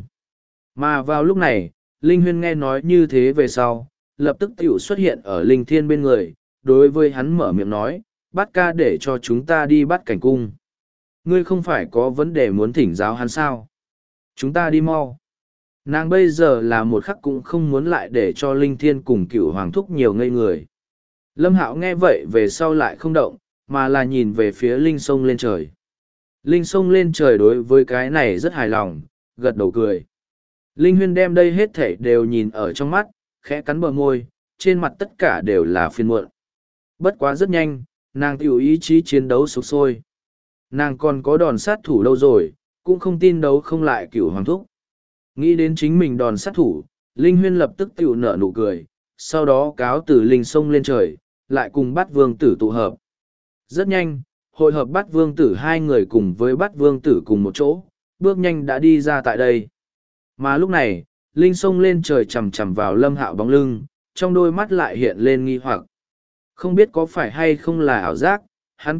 Mà vào lúc này, Linh Huyên nghe nói như thế về sau, lập tức tiểu xuất hiện ở Linh Thiên bên người, đối với hắn mở miệng nói, bắt ca để cho chúng ta đi bắt cảnh cung. Ngươi không phải có vấn đề muốn thỉnh giáo hắn sao? Chúng ta đi mau. Nàng bây giờ là một khắc cũng không muốn lại để cho Linh Thiên cùng Cửu Hoàng Thúc nhiều ngây người. Lâm Hạo nghe vậy về sau lại không động, mà là nhìn về phía Linh sông lên trời. Linh xông lên trời đối với cái này rất hài lòng, gật đầu cười. Linh Huyên đem đây hết thảy đều nhìn ở trong mắt, khẽ cắn bờ môi, trên mặt tất cả đều là phiền muộn. Bất quá rất nhanh, nàng tiểu ý chí chiến đấu sục sôi. Nàng còn có đòn sát thủ đâu rồi, cũng không tin đấu không lại cửu hoàng thúc. Nghĩ đến chính mình đòn sát thủ, Linh Huyên lập tức tiểu nở nụ cười, sau đó cáo từ Linh xông lên trời, lại cùng bắt vương tử tụ hợp. Rất nhanh, hội hợp bắt vương tử hai người cùng với bắt vương tử cùng một chỗ, bước nhanh đã đi ra tại đây. Mà lúc này, Linh xông lên trời chầm chầm vào Lâm Hạo bóng lưng, trong đôi mắt lại hiện lên nghi hoặc. Không biết có phải hay không là ảo giác, hắn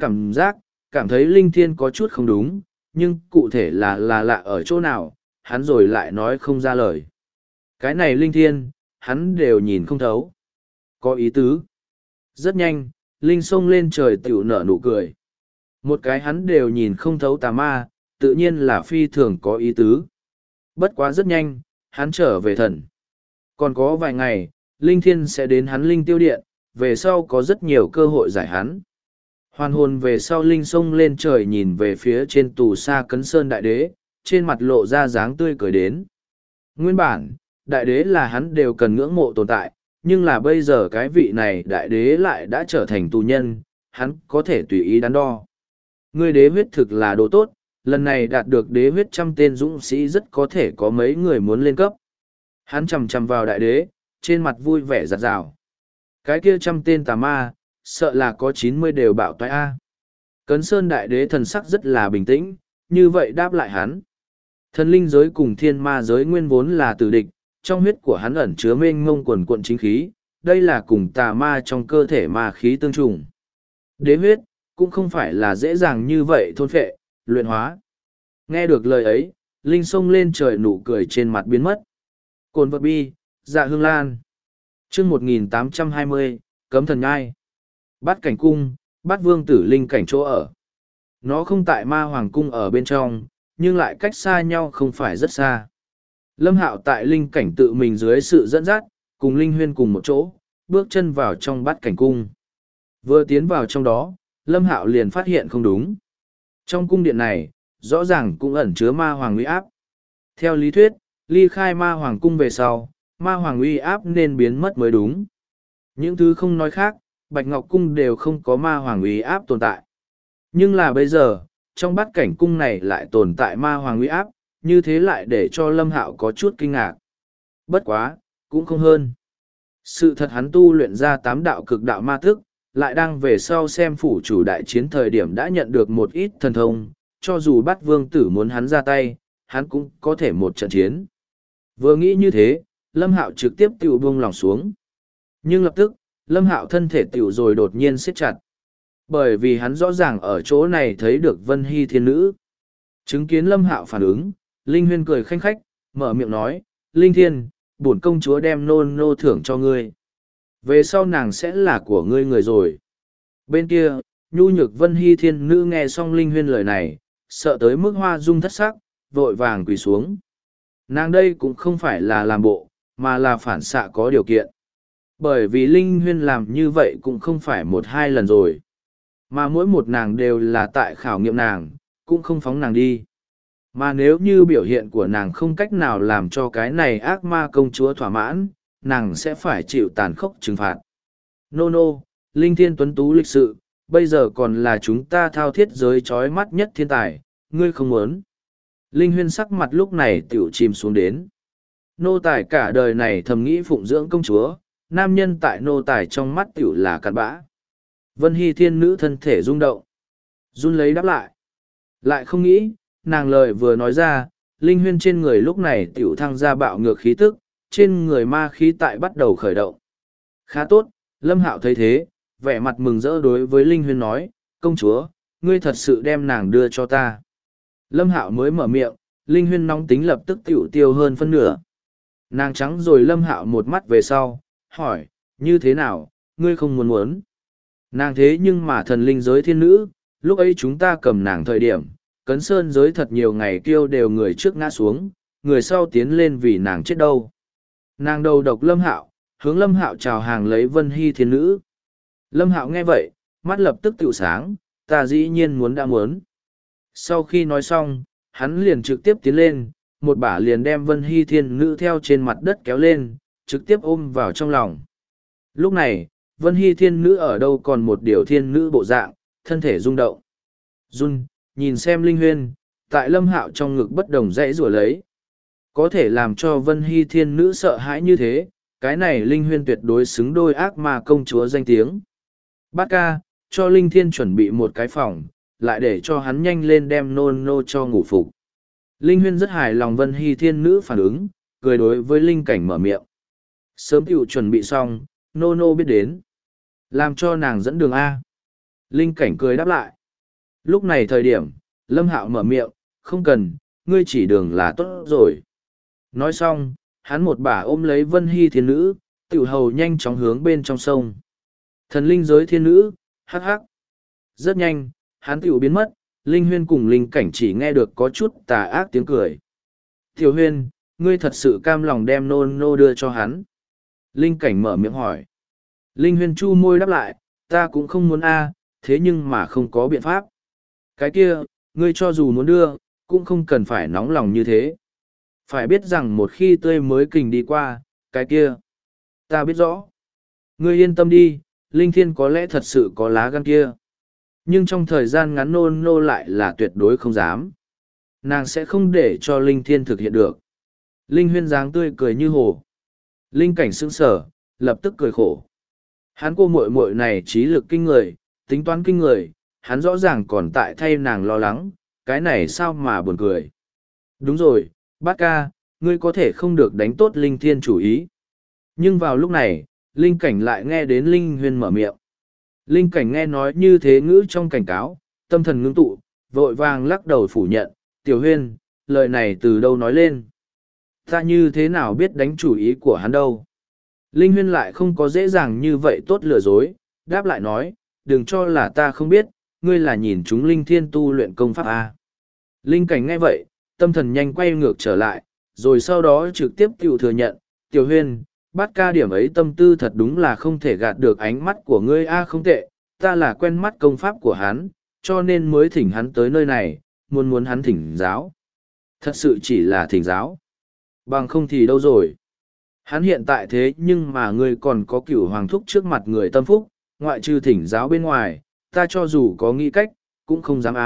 cảm thấy Linh Thiên có chút không đúng, nhưng cụ thể là lạ ở chỗ nào, hắn rồi lại nói không ra lời. Cái này Linh Thiên, hắn đều nhìn không thấu. Có ý tứ. Rất nhanh, Linh xông lên trời tiểu nở nụ cười. Một cái hắn đều nhìn không thấu tà ma, tự nhiên là phi thường có ý tứ. Bất quá rất nhanh, hắn trở về thần. Còn có vài ngày, Linh Thiên sẽ đến hắn Linh Tiêu Điện, về sau có rất nhiều cơ hội giải hắn. Hoàn hồn về sau Linh xông lên trời nhìn về phía trên tù xa Cấn Sơn Đại Đế, trên mặt lộ ra dáng tươi cười đến. Nguyên bản, Đại Đế là hắn đều cần ngưỡng mộ tồn tại, nhưng là bây giờ cái vị này Đại Đế lại đã trở thành tù nhân, hắn có thể tùy ý đắn đo. Ngươi đế huyết thực là đồ tốt, lần này đạt được đế huyết 100 tên dũng sĩ rất có thể có mấy người muốn lên cấp. Hắn chầm chầm vào Đại Đế, trên mặt vui vẻ giặt rào. Cái kia 100 tên tà ma, sợ là có 90 đều bạo toái A. Cấn Sơn Đại Đế thần sắc rất là bình tĩnh, như vậy đáp lại hắn. Thần linh giới cùng thiên ma giới nguyên vốn là tử địch, trong huyết của hắn ẩn chứa mênh ngông quần cuộn chính khí, đây là cùng tà ma trong cơ thể ma khí tương trùng. Đế huyết, cũng không phải là dễ dàng như vậy thôn phệ, luyện hóa. Nghe được lời ấy, Linh xông lên trời nụ cười trên mặt biến mất. Cồn vật bi, dạ hương lan. chương 1820, cấm thần nhai. Bát cảnh cung, bát vương tử linh cảnh chỗ ở. Nó không tại ma hoàng cung ở bên trong, nhưng lại cách xa nhau không phải rất xa. Lâm Hạo tại linh cảnh tự mình dưới sự dẫn dắt, cùng Linh Huyên cùng một chỗ, bước chân vào trong bát cảnh cung. Vừa tiến vào trong đó, Lâm Hạo liền phát hiện không đúng. Trong cung điện này, rõ ràng cũng ẩn chứa ma hoàng uy áp. Theo lý thuyết, ly khai ma hoàng cung về sau, ma hoàng uy áp nên biến mất mới đúng. Những thứ không nói khác, Bạch Ngọc Cung đều không có ma hoàng uy áp tồn tại. Nhưng là bây giờ, trong bát cảnh cung này lại tồn tại ma hoàng uy áp, như thế lại để cho Lâm Hạo có chút kinh ngạc. Bất quá, cũng không hơn. Sự thật hắn tu luyện ra 8 đạo cực đạo ma thức, lại đang về sau xem phủ chủ đại chiến thời điểm đã nhận được một ít thần thông, cho dù bắt vương tử muốn hắn ra tay, hắn cũng có thể một trận chiến. Vừa nghĩ như thế, Lâm Hạo trực tiếp tiểu buông lòng xuống. Nhưng lập tức, Lâm Hạo thân thể tiểu rồi đột nhiên siết chặt. Bởi vì hắn rõ ràng ở chỗ này thấy được Vân Hy thiên nữ. Chứng kiến Lâm Hạo phản ứng, Linh Huyên cười khanh khách, mở miệng nói, Linh Thiên, bổn công chúa đem nôn nô thưởng cho ngươi. Về sau nàng sẽ là của ngươi người rồi. Bên kia, nhu nhược Vân Hy thiên nữ nghe xong Linh Huyên lời này, sợ tới mức hoa dung thất sắc, vội vàng quỳ xuống. Nàng đây cũng không phải là làm bộ, mà là phản xạ có điều kiện. Bởi vì Linh Huyên làm như vậy cũng không phải một hai lần rồi. Mà mỗi một nàng đều là tại khảo nghiệm nàng, cũng không phóng nàng đi. Mà nếu như biểu hiện của nàng không cách nào làm cho cái này ác ma công chúa thỏa mãn, nàng sẽ phải chịu tàn khốc trừng phạt. Nô nô, Linh Thiên tuấn tú lịch sự, bây giờ còn là chúng ta thao thiết giới trói mắt nhất thiên tài, ngươi không muốn. Linh Huyên sắc mặt lúc này tiểu chìm xuống đến. Nô tài cả đời này thầm nghĩ phụng dưỡng công chúa, nam nhân tại nô tài trong mắt tiểu là cặn bã. Vân Hy thiên nữ thân thể rung động. Run lấy đáp lại. Lại không nghĩ, nàng lời vừa nói ra, Linh Huyên trên người lúc này tiểu thăng ra bạo ngược khí tức, trên người ma khí tại bắt đầu khởi động. Khá tốt, Lâm Hạo thấy thế, vẻ mặt mừng rỡ đối với Linh Huyên nói, công chúa, ngươi thật sự đem nàng đưa cho ta. Lâm Hạo mới mở miệng, Linh Huyên nóng tính lập tức tiểu tiêu hơn phân nửa. Nàng trắng rồi Lâm Hạo một mắt về sau, hỏi, như thế nào, ngươi không muốn muốn. Nàng thế nhưng mà thần linh giới thiên nữ, lúc ấy chúng ta cầm nàng thời điểm, Cấn Sơn giới thật nhiều ngày kêu đều người trước ngã xuống, người sau tiến lên vì nàng chết đâu. Nàng đầu độc Lâm Hạo, hướng Lâm Hạo chào hàng lấy Vân Hy thiên nữ. Lâm Hạo nghe vậy, mắt lập tức tựu sáng, ta dĩ nhiên muốn đã muốn. Sau khi nói xong, hắn liền trực tiếp tiến lên, một bả liền đem Vân Hy Thiên Nữ theo trên mặt đất kéo lên, trực tiếp ôm vào trong lòng. Lúc này, Vân Hy Thiên Nữ ở đâu còn một điều thiên nữ bộ dạng, thân thể rung động. Run, nhìn xem Linh Huyên, tại Lâm Hạo trong ngực bất đồng dãy rủa lấy. Có thể làm cho Vân Hy Thiên Nữ sợ hãi như thế, cái này Linh Huyên tuyệt đối xứng đôi ác ma công chúa danh tiếng. Bát ca, cho Linh Thiên chuẩn bị một cái phòng, lại để cho hắn nhanh lên đem nôn nô cho ngủ phục. Linh Huyên rất hài lòng Vân Hy Thiên Nữ phản ứng, cười đối với Linh Cảnh mở miệng. Sớm tiểu chuẩn bị xong, nô nô biết đến. Làm cho nàng dẫn đường A. Linh Cảnh cười đáp lại. Lúc này thời điểm, Lâm Hạo mở miệng, không cần, ngươi chỉ đường là tốt rồi. Nói xong, hắn một bà ôm lấy Vân Hy Thiên Nữ, tiểu hầu nhanh chóng hướng bên trong sông. Thần linh giới thiên nữ, hắc hắc. Rất nhanh, hắn tiểu biến mất, Linh Huyên cùng Linh Cảnh chỉ nghe được có chút tà ác tiếng cười. Tiểu Huyên, ngươi thật sự cam lòng đem nôn nô đưa cho hắn. Linh Cảnh mở miệng hỏi. Linh Huyên chu môi đáp lại, ta cũng không muốn thế nhưng mà không có biện pháp. Cái kia, ngươi cho dù muốn đưa, cũng không cần phải nóng lòng như thế. Phải biết rằng một khi tươi mới kình đi qua, cái kia. Ta biết rõ. Ngươi yên tâm đi, Linh Thiên có lẽ thật sự có lá gan kia. Nhưng trong thời gian ngắn nôn nô lại là tuyệt đối không dám. Nàng sẽ không để cho Linh Thiên thực hiện được. Linh Huyên dáng tươi cười như hồ. Linh Cảnh sững sờ, lập tức cười khổ. Hắn cô muội muội này trí lực kinh người, tính toán kinh người, hắn rõ ràng còn tại thay nàng lo lắng, cái này sao mà buồn cười. Đúng rồi, Bát ca, ngươi có thể không được đánh tốt Linh Thiên chủ ý. Nhưng vào lúc này, Linh Cảnh lại nghe đến Linh Huyên mở miệng. Linh Cảnh nghe nói như thế ngữ trong cảnh cáo, tâm thần ngưng tụ, vội vàng lắc đầu phủ nhận, Tiểu Huyên, lời này từ đâu nói lên. Ta như thế nào biết đánh chủ ý của hắn đâu. Linh Huyên lại không có dễ dàng như vậy tốt lừa dối, đáp lại nói, đừng cho là ta không biết, ngươi là nhìn chúng Linh Thiên tu luyện công pháp A. Linh Cảnh nghe vậy, tâm thần nhanh quay ngược trở lại, rồi sau đó trực tiếp tự thừa nhận, Tiểu Huyên, Bát ca điểm ấy tâm tư thật đúng là không thể gạt được ánh mắt của ngươi không tệ, ta là quen mắt công pháp của hắn, cho nên mới thỉnh hắn tới nơi này, muốn hắn thỉnh giáo. Thật sự chỉ là thỉnh giáo. Bằng không thì đâu rồi. Hắn hiện tại thế nhưng mà ngươi còn có cửu hoàng thúc trước mặt người tâm phúc, ngoại trừ thỉnh giáo bên ngoài, ta cho dù có nghĩ cách, cũng không dám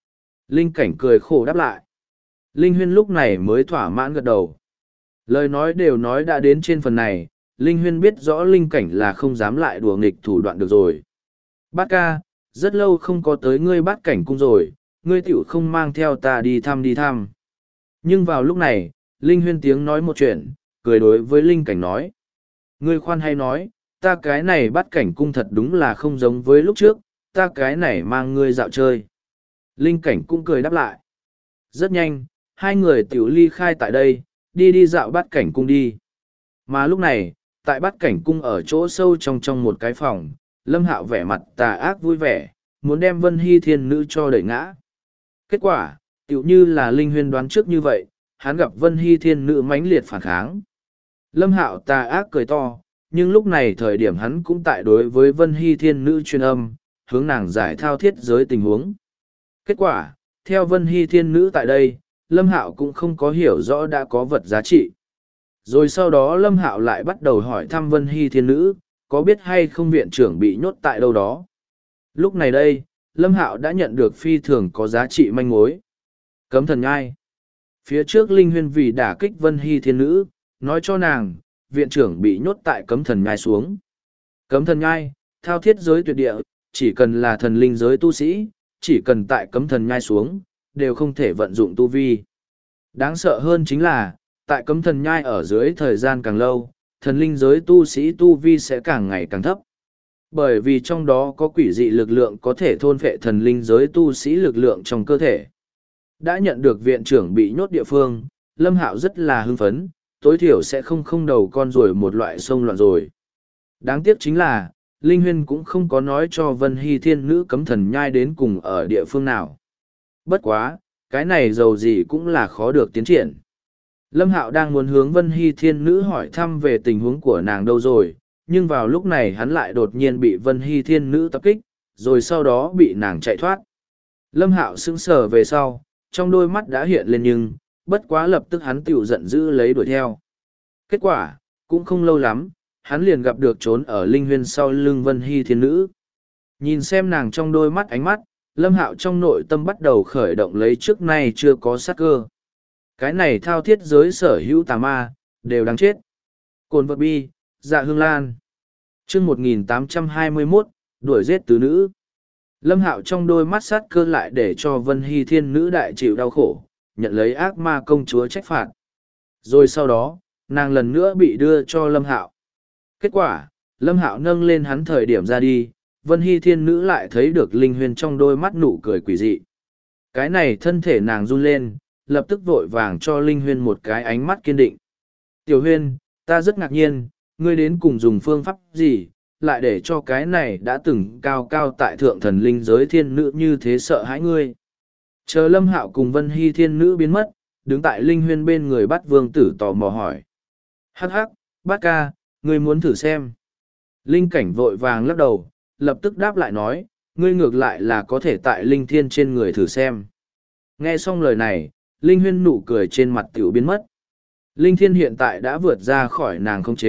Linh Cảnh cười khổ đáp lại. Linh Huyên lúc này mới thỏa mãn gật đầu. Lời nói đều nói đã đến trên phần này, Linh Huyên biết rõ Linh Cảnh là không dám lại đùa nghịch thủ đoạn được rồi. Bát ca, rất lâu không có tới ngươi Bát Cảnh cung rồi, ngươi tiểu không mang theo ta đi thăm. Nhưng vào lúc này, Linh Huyên tiếng nói một chuyện, cười đối với Linh Cảnh nói. Ngươi khoan hay nói, ta cái này Bát Cảnh cung thật đúng là không giống với lúc trước, ta cái này mang ngươi dạo chơi. Linh Cảnh cũng cười đáp lại. Rất nhanh, hai người tiểu ly khai tại đây, đi dạo Bát Cảnh cung đi. Mà lúc này, tại Bát Cảnh cung ở chỗ sâu trong một cái phòng, Lâm Hạo vẻ mặt tà ác vui vẻ, muốn đem Vân Hy Thiên Nữ cho đẩy ngã. Kết quả, tiểu như là Linh Huyên đoán trước như vậy, hắn gặp Vân Hy Thiên Nữ mãnh liệt phản kháng. Lâm Hạo tà ác cười to, nhưng lúc này thời điểm hắn cũng tại đối với Vân Hy Thiên Nữ truyền âm, hướng nàng giải thao thiết giới tình huống. Kết quả, theo Vân Hy Thiên Nữ tại đây, Lâm Hạo cũng không có hiểu rõ đã có vật giá trị. Rồi sau đó Lâm Hạo lại bắt đầu hỏi thăm Vân Hy Thiên Nữ, có biết hay không viện trưởng bị nhốt tại đâu đó. Lúc này đây, Lâm Hạo đã nhận được phi thường có giá trị manh mối. Cấm thần nhai. Phía trước Linh Huyên vì đả kích Vân Hy Thiên Nữ, nói cho nàng, viện trưởng bị nhốt tại cấm thần nhai xuống. Cấm thần nhai, thao thiết giới tuyệt địa, chỉ cần là thần linh giới tu sĩ, chỉ cần tại cấm thần nhai xuống, đều không thể vận dụng tu vi. Đáng sợ hơn chính là, tại cấm thần nhai ở dưới thời gian càng lâu, thần linh giới tu sĩ tu vi sẽ càng ngày càng thấp. Bởi vì trong đó có quỷ dị lực lượng có thể thôn phệ thần linh giới tu sĩ lực lượng trong cơ thể. Đã nhận được viện trưởng bị nhốt địa phương, Lâm Hạo rất là hưng phấn, tối thiểu sẽ không đầu con rồi một loại sông loạn rồi. Đáng tiếc chính là, Linh Huyên cũng không có nói cho Vân Hy Thiên Nữ cấm thần nhai đến cùng ở địa phương nào. Bất quá, cái này dầu gì cũng là khó được tiến triển. Lâm Hạo đang muốn hướng Vân Hy Thiên Nữ hỏi thăm về tình huống của nàng đâu rồi, nhưng vào lúc này hắn lại đột nhiên bị Vân Hy Thiên Nữ tập kích, rồi sau đó bị nàng chạy thoát. Lâm Hạo sững sờ về sau, trong đôi mắt đã hiện lên nhưng, bất quá lập tức hắn tiểu giận dữ lấy đuổi theo. Kết quả, cũng không lâu lắm, hắn liền gặp được trốn ở linh huyên sau lưng Vân Hy thiên nữ. Nhìn xem nàng trong đôi mắt ánh mắt, Lâm Hạo trong nội tâm bắt đầu khởi động lấy trước nay chưa có sát cơ. Cái này thao thiết giới sở hữu tà ma, đều đáng chết. Cồn vật bi, dạ hương lan. chương 1821, đuổi giết tứ nữ. Lâm Hạo trong đôi mắt sát cơ lại để cho Vân Hy thiên nữ đại chịu đau khổ, nhận lấy ác ma công chúa trách phạt. Rồi sau đó, nàng lần nữa bị đưa cho Lâm Hạo. Kết quả, Lâm Hạo nâng lên hắn thời điểm ra đi, Vân Hy thiên nữ lại thấy được linh huyên trong đôi mắt nụ cười quỷ dị. Cái này thân thể nàng run lên, lập tức vội vàng cho linh huyên một cái ánh mắt kiên định. Tiểu huyên, ta rất ngạc nhiên, ngươi đến cùng dùng phương pháp gì, lại để cho cái này đã từng cao cao tại thượng thần linh giới thiên nữ như thế sợ hãi ngươi. Chờ Lâm Hạo cùng Vân Hy thiên nữ biến mất, đứng tại linh huyên bên người bắt vương tử tò mò hỏi. Hắc hắc, bát ca, ngươi muốn thử xem. Linh cảnh vội vàng lắc đầu, lập tức đáp lại nói, ngươi ngược lại là có thể tại linh thiên trên người thử xem. Nghe xong lời này, linh huyên nụ cười trên mặt tiểu biến mất. Linh thiên hiện tại đã vượt ra khỏi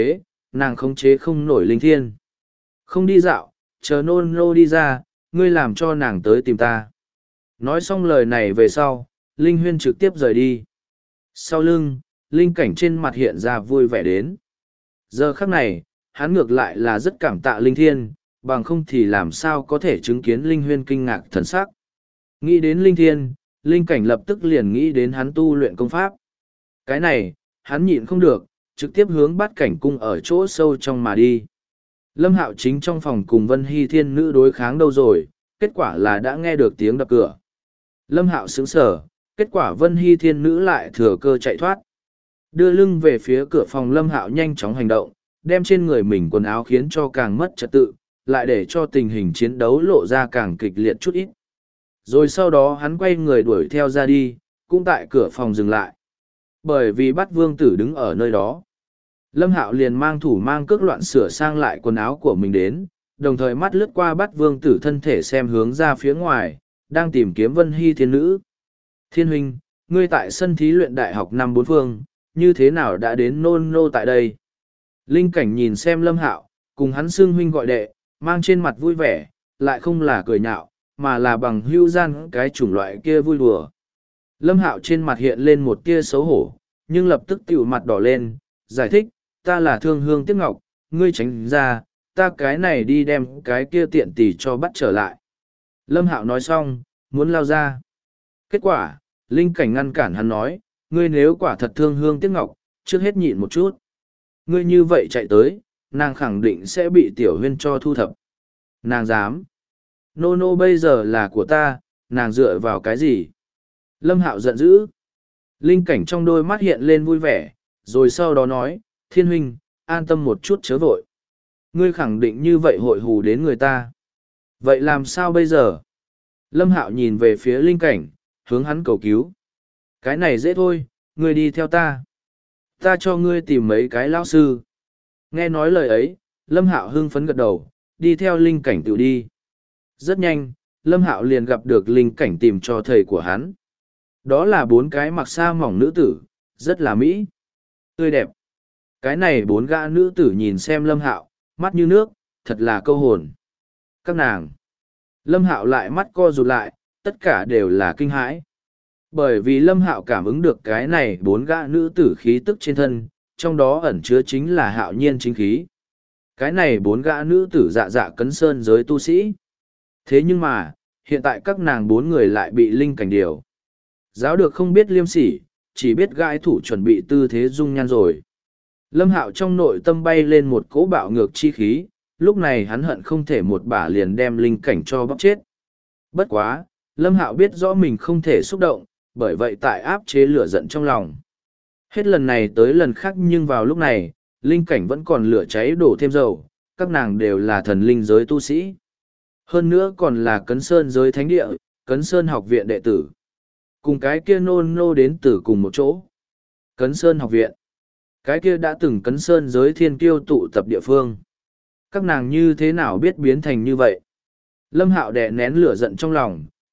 nàng khống chế không nổi linh thiên. Không đi dạo, chờ nôn nô đi ra, ngươi làm cho nàng tới tìm ta. Nói xong lời này về sau, linh huyên trực tiếp rời đi. Sau lưng, linh cảnh trên mặt hiện ra vui vẻ đến. Giờ khắc này, hắn ngược lại là rất cảm tạ linh thiên, bằng không thì làm sao có thể chứng kiến linh huyên kinh ngạc thần sắc. Nghĩ đến linh thiên, linh cảnh lập tức liền nghĩ đến hắn tu luyện công pháp. Cái này, hắn nhịn không được, trực tiếp hướng bát cảnh cung ở chỗ sâu trong mà đi. Lâm Hạo chính trong phòng cùng Vân Hy thiên nữ đối kháng đâu rồi, kết quả là đã nghe được tiếng đập cửa. Lâm Hạo sững sờ, kết quả Vân Hy thiên nữ lại thừa cơ chạy thoát. Đưa lưng về phía cửa phòng Lâm Hạo nhanh chóng hành động, đem trên người mình quần áo khiến cho càng mất trật tự, lại để cho tình hình chiến đấu lộ ra càng kịch liệt chút ít. Rồi sau đó hắn quay người đuổi theo ra đi, cũng tại cửa phòng dừng lại. Bởi vì bắt vương tử đứng ở nơi đó. Lâm Hạo liền mang thủ mang cước loạn sửa sang lại quần áo của mình đến, đồng thời mắt lướt qua bắt vương tử thân thể xem hướng ra phía ngoài, đang tìm kiếm Vân Hy thiên nữ. Thiên huynh, ngươi tại sân thí luyện đại học năm bốn phương, như thế nào đã đến nôn nô tại đây? Linh cảnh nhìn xem Lâm Hạo, cùng hắn xưng huynh gọi đệ, mang trên mặt vui vẻ, lại không là cười nhạo, mà là bằng hữu gian cái chủng loại kia vui đùa. Lâm Hạo trên mặt hiện lên một tia xấu hổ, nhưng lập tức tiểu mặt đỏ lên, giải thích, ta là thương hương tiếc ngọc, ngươi tránh ra, ta cái này đi đem cái kia tiện tỷ cho bắt trở lại. Lâm Hạo nói xong, muốn lao ra. Kết quả, Linh cảnh ngăn cản hắn nói, ngươi nếu quả thật thương hương tiếc ngọc, trước hết nhịn một chút. Ngươi như vậy chạy tới, nàng khẳng định sẽ bị tiểu huyên cho thu thập. Nàng dám. Nô nô bây giờ là của ta, nàng dựa vào cái gì? Lâm Hạo giận dữ. Linh cảnh trong đôi mắt hiện lên vui vẻ, rồi sau đó nói, thiên huynh, an tâm một chút chớ vội. Ngươi khẳng định như vậy hội hù đến người ta. Vậy làm sao bây giờ? Lâm Hạo nhìn về phía linh cảnh, hướng hắn cầu cứu. Cái này dễ thôi, ngươi đi theo ta. Ta cho ngươi tìm mấy cái lão sư. Nghe nói lời ấy, Lâm Hạo hưng phấn gật đầu, đi theo linh cảnh tự đi. Rất nhanh, Lâm Hạo liền gặp được linh cảnh tìm cho thầy của hắn. Đó là bốn cái mặc sa mỏng nữ tử, rất là mỹ, tươi đẹp. Cái này bốn gã nữ tử nhìn xem Lâm Hạo, mắt như nước, thật là câu hồn. Các nàng. Lâm Hạo lại mắt co rụt lại, tất cả đều là kinh hãi. Bởi vì Lâm Hạo cảm ứng được cái này bốn gã nữ tử khí tức trên thân, trong đó ẩn chứa chính là hạo nhiên chính khí. Cái này bốn gã nữ tử dạ dạ cấn sơn giới tu sĩ. Thế nhưng mà, hiện tại các nàng bốn người lại bị linh cảnh điều. Giáo được không biết liêm sỉ, chỉ biết gãi thủ chuẩn bị tư thế dung nhan rồi. Lâm Hạo trong nội tâm bay lên một cỗ bạo ngược chi khí, lúc này hắn hận không thể một bả liền đem linh cảnh cho bóc chết. Bất quá, Lâm Hạo biết rõ mình không thể xúc động, bởi vậy tại áp chế lửa giận trong lòng. Hết lần này tới lần khác nhưng vào lúc này, linh cảnh vẫn còn lửa cháy đổ thêm dầu, các nàng đều là thần linh giới tu sĩ. Hơn nữa còn là Cấn Sơn giới thánh địa, Cấn Sơn học viện đệ tử. Cùng cái kia nôn nô đến từ cùng một chỗ. Cấn Sơn học viện. Cái kia đã từng Cấn Sơn giới thiên kiêu tụ tập địa phương. Các nàng như thế nào biết biến thành như vậy? Lâm Hạo đè nén lửa giận trong lòng,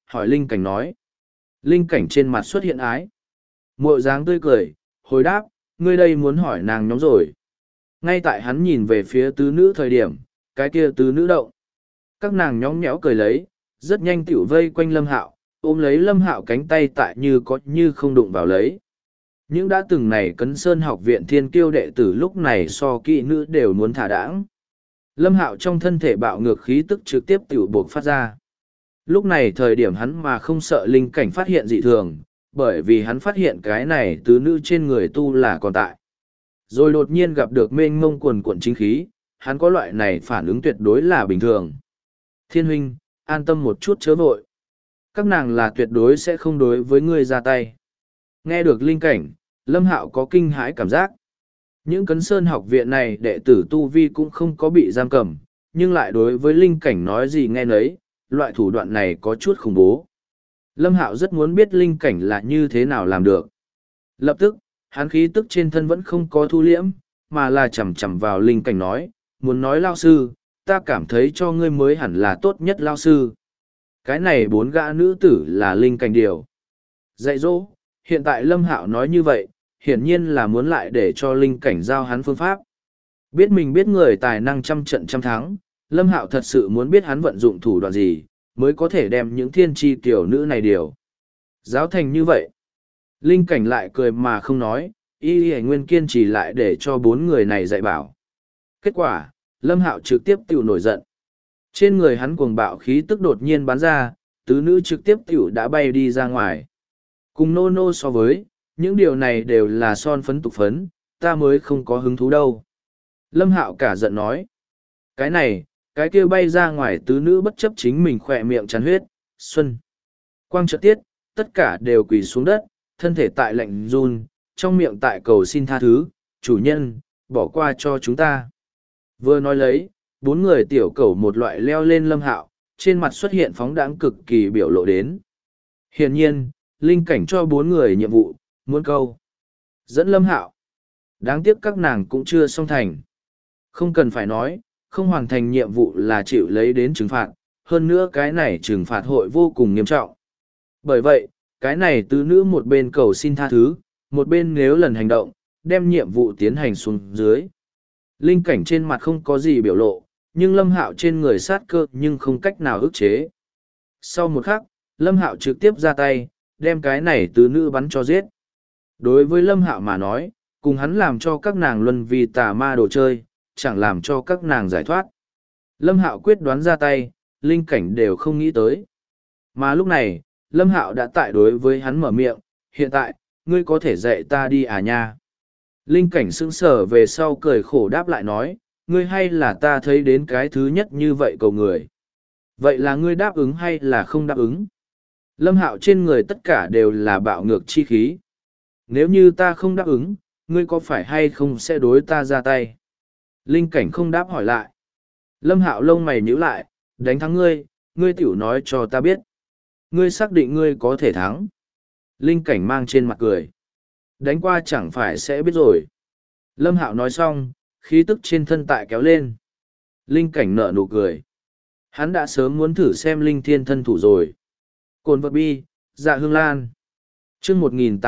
hỏi linh cảnh nói. Linh cảnh trên mặt xuất hiện ái. Mội dáng tươi cười, hồi đáp, ngươi đây muốn hỏi nàng nhóm rồi. Ngay tại hắn nhìn về phía tứ nữ thời điểm, cái kia tứ nữ động. Các nàng nhóng nhẽo cười lấy, rất nhanh tiểu vây quanh Lâm Hạo, ôm lấy Lâm Hạo cánh tay tại như có như không đụng vào lấy. Những đã từng này Cấn Sơn học viện thiên kiêu đệ tử lúc này so kỵ nữ đều muốn thả đãng. Lâm Hạo trong thân thể bạo ngược khí tức trực tiếp tiểu buộc phát ra. Lúc này thời điểm hắn mà không sợ linh cảnh phát hiện dị thường, bởi vì hắn phát hiện cái này tứ nữ trên người tu là còn tại. Rồi đột nhiên gặp được mênh mông quần cuộn chính khí, hắn có loại này phản ứng tuyệt đối là bình thường. Thiên huynh, an tâm một chút chớ vội. Các nàng là tuyệt đối sẽ không đối với ngươi ra tay. Nghe được linh cảnh, Lâm Hạo có kinh hãi cảm giác. Những Cấn Sơn học viện này đệ tử tu vi cũng không có bị giam cầm, nhưng lại đối với linh cảnh nói gì nghe nấy, loại thủ đoạn này có chút khủng bố. Lâm Hạo rất muốn biết linh cảnh là như thế nào làm được. Lập tức, hắn khí tức trên thân vẫn không có thu liễm, mà là chầm chầm vào linh cảnh nói, muốn nói lao sư, ta cảm thấy cho ngươi mới hẳn là tốt nhất lao sư. Cái này 4 gã nữ tử là linh cảnh điều. Dạy dỗ, hiện tại Lâm Hạo nói như vậy, hiển nhiên là muốn lại để cho linh cảnh giao hắn phương pháp. Biết mình biết người tài năng trăm trận trăm thắng, Lâm Hạo thật sự muốn biết hắn vận dụng thủ đoạn gì, mới có thể đem những thiên tri tiểu nữ này điều. Giáo thành như vậy. Linh cảnh lại cười mà không nói, y nguyên kiên trì lại để cho 4 người này dạy bảo. Kết quả, Lâm Hạo trực tiếp tiểu nổi giận. Trên người hắn cuồng bạo khí tức đột nhiên bắn ra, tứ nữ trực tiếp tiểu đã bay đi ra ngoài. Cùng nô nô so với, những điều này đều là son phấn tục phấn, ta mới không có hứng thú đâu. Lâm Hạo cả giận nói. Cái này, cái kia bay ra ngoài tứ nữ bất chấp chính mình khỏe miệng tràn huyết, xuân. Quang trợ tiết, tất cả đều quỳ xuống đất, thân thể tại lạnh run, trong miệng tại cầu xin tha thứ, chủ nhân, bỏ qua cho chúng ta. Vừa nói lấy, 4 người tiểu cầu một loại leo lên Lâm Hạo, trên mặt xuất hiện phóng đãng cực kỳ biểu lộ đến. Hiển nhiên, linh cảnh cho 4 người nhiệm vụ, muốn câu. Dẫn Lâm Hạo. Đáng tiếc các nàng cũng chưa xong thành. Không cần phải nói, không hoàn thành nhiệm vụ là chịu lấy đến trừng phạt, hơn nữa cái này trừng phạt hội vô cùng nghiêm trọng. Bởi vậy, cái này tứ nữ một bên cầu xin tha thứ, một bên nếu lần hành động, đem nhiệm vụ tiến hành xuống dưới. Linh cảnh trên mặt không có gì biểu lộ, nhưng Lâm Hạo trên người sát cơ nhưng không cách nào ức chế. Sau một khắc, Lâm Hạo trực tiếp ra tay, đem cái này tứ nữ bắn cho giết. Đối với Lâm Hạo mà nói, cùng hắn làm cho các nàng luân vì tà ma đồ chơi, chẳng làm cho các nàng giải thoát. Lâm Hạo quyết đoán ra tay, linh cảnh đều không nghĩ tới. Mà lúc này, Lâm Hạo đã tại đối với hắn mở miệng, hiện tại, ngươi có thể dạy ta đi à nha. Linh cảnh sững sờ về sau cười khổ đáp lại nói, ngươi hay là ta thấy đến cái thứ nhất như vậy cầu người. Vậy là ngươi đáp ứng hay là không đáp ứng? Lâm Hạo trên người tất cả đều là bạo ngược chi khí. Nếu như ta không đáp ứng, ngươi có phải hay không sẽ đối ta ra tay? Linh cảnh không đáp hỏi lại. Lâm Hạo lông mày nhíu lại, đánh thắng ngươi, ngươi tiểu nói cho ta biết. Ngươi xác định ngươi có thể thắng. Linh cảnh mang trên mặt cười. Đánh qua chẳng phải sẽ biết rồi. Lâm Hạo nói xong, khí tức trên thân tại kéo lên. Linh cảnh nở nụ cười. Hắn đã sớm muốn thử xem linh thiên thân thủ rồi. Cồn vật bi, dạ hương lan. chương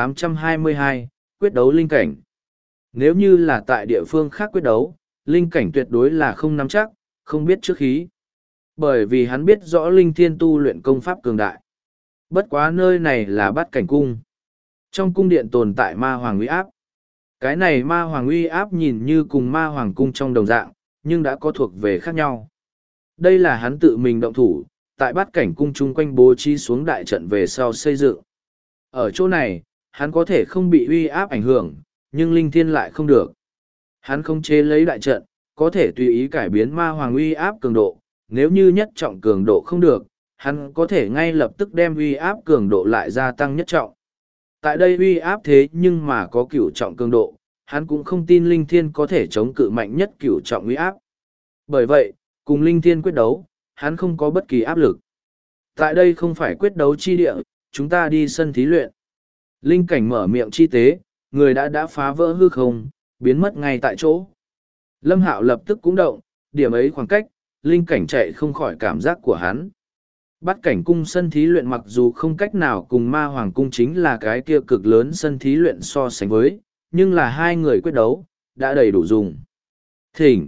1822, quyết đấu linh cảnh. Nếu như là tại địa phương khác quyết đấu, linh cảnh tuyệt đối là không nắm chắc, không biết trước khí. Bởi vì hắn biết rõ linh thiên tu luyện công pháp cường đại. Bất quá nơi này là Bát Cảnh Cung. Trong cung điện tồn tại ma hoàng uy áp. Cái này ma hoàng uy áp nhìn như cùng ma hoàng cung trong đồng dạng, nhưng đã có thuộc về khác nhau. Đây là hắn tự mình động thủ, tại Bát Cảnh Cung chung quanh bố trí xuống đại trận về sau xây dựng. Ở chỗ này, hắn có thể không bị uy áp ảnh hưởng, nhưng linh thiên lại không được. Hắn không chế lấy đại trận, có thể tùy ý cải biến ma hoàng uy áp cường độ, nếu như nhất trọng cường độ không được, hắn có thể ngay lập tức đem uy áp cường độ lại gia tăng nhất trọng. Tại đây uy áp thế nhưng mà có cửu trọng cường độ, hắn cũng không tin linh thiên có thể chống cự mạnh nhất cửu trọng uy áp. Bởi vậy, cùng linh thiên quyết đấu, hắn không có bất kỳ áp lực. Tại đây không phải quyết đấu chi địa, chúng ta đi sân thí luyện. Linh cảnh mở miệng chi tế, người đã phá vỡ hư không, biến mất ngay tại chỗ. Lâm Hạo lập tức cũng động, điểm ấy khoảng cách, linh cảnh chạy không khỏi cảm giác của hắn. Bát cảnh cung sân thí luyện mặc dù không cách nào cùng ma hoàng cung chính là cái kia cực lớn sân thí luyện so sánh với, nhưng là hai người quyết đấu, đã đầy đủ dùng. Thỉnh!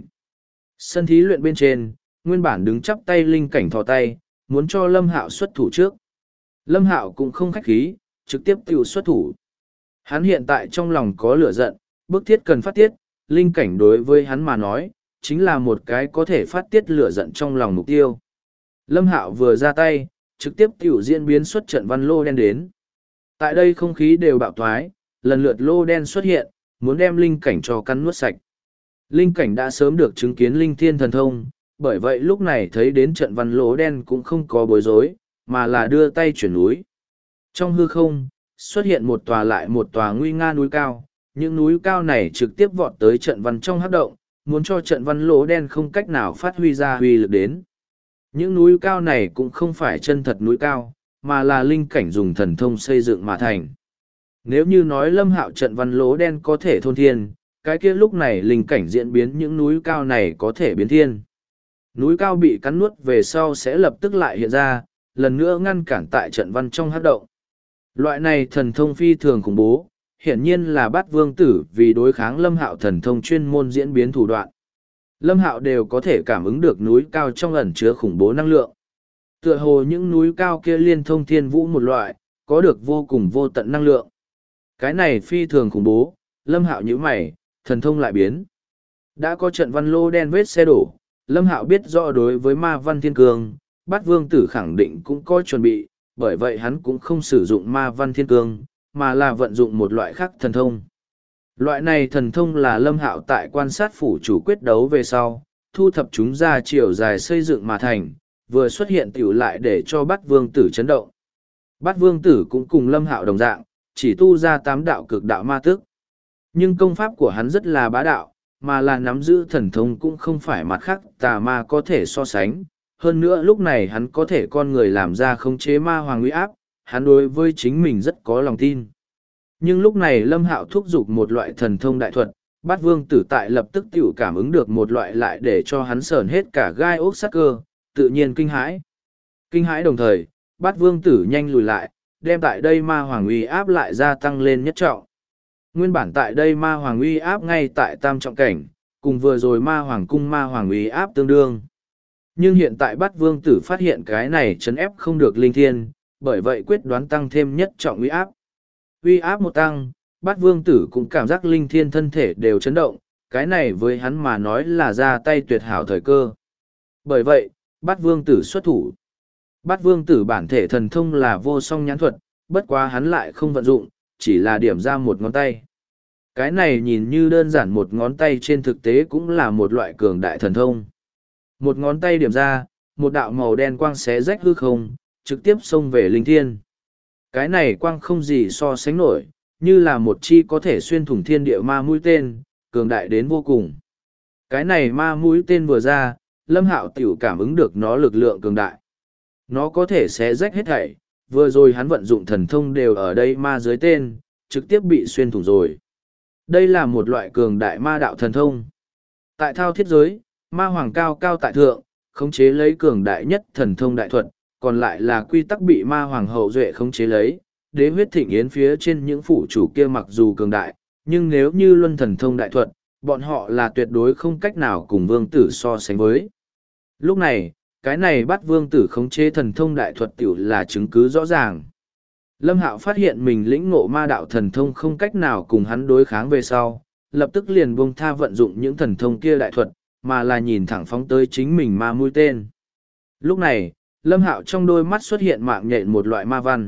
Sân thí luyện bên trên, nguyên bản đứng chắp tay linh cảnh thò tay, muốn cho Lâm Hạo xuất thủ trước. Lâm Hạo cũng không khách khí, trực tiếp tự xuất thủ. Hắn hiện tại trong lòng có lửa giận, bức thiết cần phát tiết, linh cảnh đối với hắn mà nói, chính là một cái có thể phát tiết lửa giận trong lòng mục tiêu. Lâm Hạo vừa ra tay, trực tiếp tiểu diễn biến xuất trận văn lô đen đến. Tại đây không khí đều bạo thoái, lần lượt lô đen xuất hiện, muốn đem linh cảnh cho cắn nuốt sạch. Linh cảnh đã sớm được chứng kiến linh thiên thần thông, bởi vậy lúc này thấy đến trận văn lỗ đen cũng không có bối rối, mà là đưa tay chuyển núi. Trong hư không, xuất hiện một tòa lại một tòa nguy nga núi cao, những núi cao này trực tiếp vọt tới trận văn trong hắc động, muốn cho trận văn lỗ đen không cách nào phát huy ra huy lực đến. Những núi cao này cũng không phải chân thật núi cao, mà là linh cảnh dùng thần thông xây dựng mà thành. Nếu như nói Lâm Hạo trận văn lỗ đen có thể thôn thiên, cái kia lúc này linh cảnh diễn biến những núi cao này có thể biến thiên. Núi cao bị cắn nuốt về sau sẽ lập tức lại hiện ra, lần nữa ngăn cản tại trận văn trong hắc động. Loại này thần thông phi thường khủng bố, hiển nhiên là Bát Vương Tử vì đối kháng Lâm Hạo thần thông chuyên môn diễn biến thủ đoạn. Lâm Hạo đều có thể cảm ứng được núi cao trong ẩn chứa khủng bố năng lượng. Tựa hồ những núi cao kia liên thông thiên vũ một loại, có được vô cùng vô tận năng lượng. Cái này phi thường khủng bố, Lâm Hạo nhíu mày, thần thông lại biến. Đã có trận văn lô đen vết xe đổ, Lâm Hạo biết rõ đối với ma văn thiên cương, Bát Vương Tử khẳng định cũng có chuẩn bị, bởi vậy hắn cũng không sử dụng ma văn thiên cương, mà là vận dụng một loại khác thần thông. Loại này thần thông là Lâm Hạo tại quan sát phủ chủ quyết đấu về sau, thu thập chúng ra chiều dài xây dựng mà thành, vừa xuất hiện tiểu lại để cho Bát Vương Tử chấn động. Bát Vương Tử cũng cùng Lâm Hạo đồng dạng, chỉ tu ra 8 đạo cực đạo ma tức. Nhưng công pháp của hắn rất là bá đạo, mà là nắm giữ thần thông cũng không phải mặt khác tà ma có thể so sánh. Hơn nữa lúc này hắn có thể con người làm ra khống chế ma hoàng uy áp, hắn đối với chính mình rất có lòng tin. Nhưng lúc này Lâm Hạo thúc giục một loại thần thông đại thuật, Bát Vương Tử tại lập tức tiểu cảm ứng được một loại lại để cho hắn sởn hết cả gai ốc sát cơ, tự nhiên kinh hãi. Kinh hãi đồng thời, Bát Vương Tử nhanh lùi lại, đem tại đây ma hoàng uy áp lại gia tăng lên nhất trọng. Nguyên bản tại đây ma hoàng uy áp ngay tại tam trọng cảnh, cùng vừa rồi ma hoàng cung ma hoàng uy áp tương đương. Nhưng hiện tại Bát Vương Tử phát hiện cái này chấn ép không được linh thiên, bởi vậy quyết đoán tăng thêm nhất trọng uy áp. Uy áp một tăng, Bát Vương Tử cũng cảm giác linh thiên thân thể đều chấn động, cái này với hắn mà nói là ra tay tuyệt hảo thời cơ. Bởi vậy, Bát Vương Tử xuất thủ. Bát Vương Tử bản thể thần thông là vô song nhãn thuật, bất quá hắn lại không vận dụng, chỉ là điểm ra một ngón tay. Cái này nhìn như đơn giản một ngón tay trên thực tế cũng là một loại cường đại thần thông. Một ngón tay điểm ra, một đạo màu đen quang xé rách hư không, trực tiếp xông về linh thiên. Cái này quang không gì so sánh nổi, như là một chi có thể xuyên thủng thiên địa ma mũi tên, cường đại đến vô cùng. Cái này ma mũi tên vừa ra, Lâm Hạo tiểu cảm ứng được nó lực lượng cường đại. Nó có thể xé rách hết thảy, vừa rồi hắn vận dụng thần thông đều ở đây ma dưới tên, trực tiếp bị xuyên thủng rồi. Đây là một loại cường đại ma đạo thần thông. Tại thao thiết giới, ma hoàng cao cao tại thượng, khống chế lấy cường đại nhất thần thông đại thuật, còn lại là quy tắc bị ma hoàng hậu duệ khống chế lấy. Đế huyết thịnh yến phía trên những phủ chủ kia mặc dù cường đại, nhưng nếu như luân thần thông đại thuật, bọn họ là tuyệt đối không cách nào cùng vương tử so sánh với. Lúc này, cái này bắt vương tử khống chế thần thông đại thuật tiểu là chứng cứ rõ ràng. Lâm Hạo phát hiện mình lĩnh ngộ ma đạo thần thông không cách nào cùng hắn đối kháng về sau, lập tức liền buông tha vận dụng những thần thông kia đại thuật, mà là nhìn thẳng phóng tới chính mình ma mũi tên. Lúc này, Lâm Hạo trong đôi mắt xuất hiện mạng nhện một loại ma văn.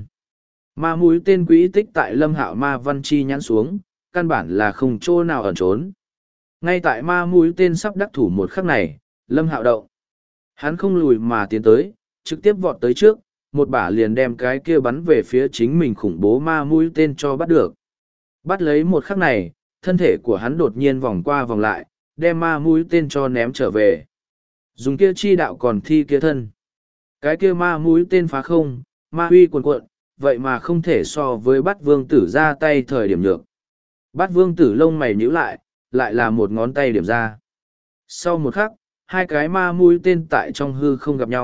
Ma mũi tên quỹ tích tại Lâm Hạo ma văn chi nhãn xuống, căn bản là không chỗ nào ẩn trốn. Ngay tại ma mũi tên sắp đắc thủ một khắc này, Lâm Hạo động. Hắn không lùi mà tiến tới, trực tiếp vọt tới trước, một bả liền đem cái kia bắn về phía chính mình khủng bố ma mũi tên cho bắt được. Bắt lấy một khắc này, thân thể của hắn đột nhiên vòng qua vòng lại, đem ma mũi tên cho ném trở về. Dùng kia chi đạo còn thi kia thân. Cái kia ma mũi tên phá không, ma huy cuồn cuộn, vậy mà không thể so với Bát Vương Tử ra tay thời điểm nhược. Bát Vương Tử lông mày nhíu lại là một ngón tay điểm ra. Sau một khắc, hai cái ma mũi tên tại trong hư không gặp nhau,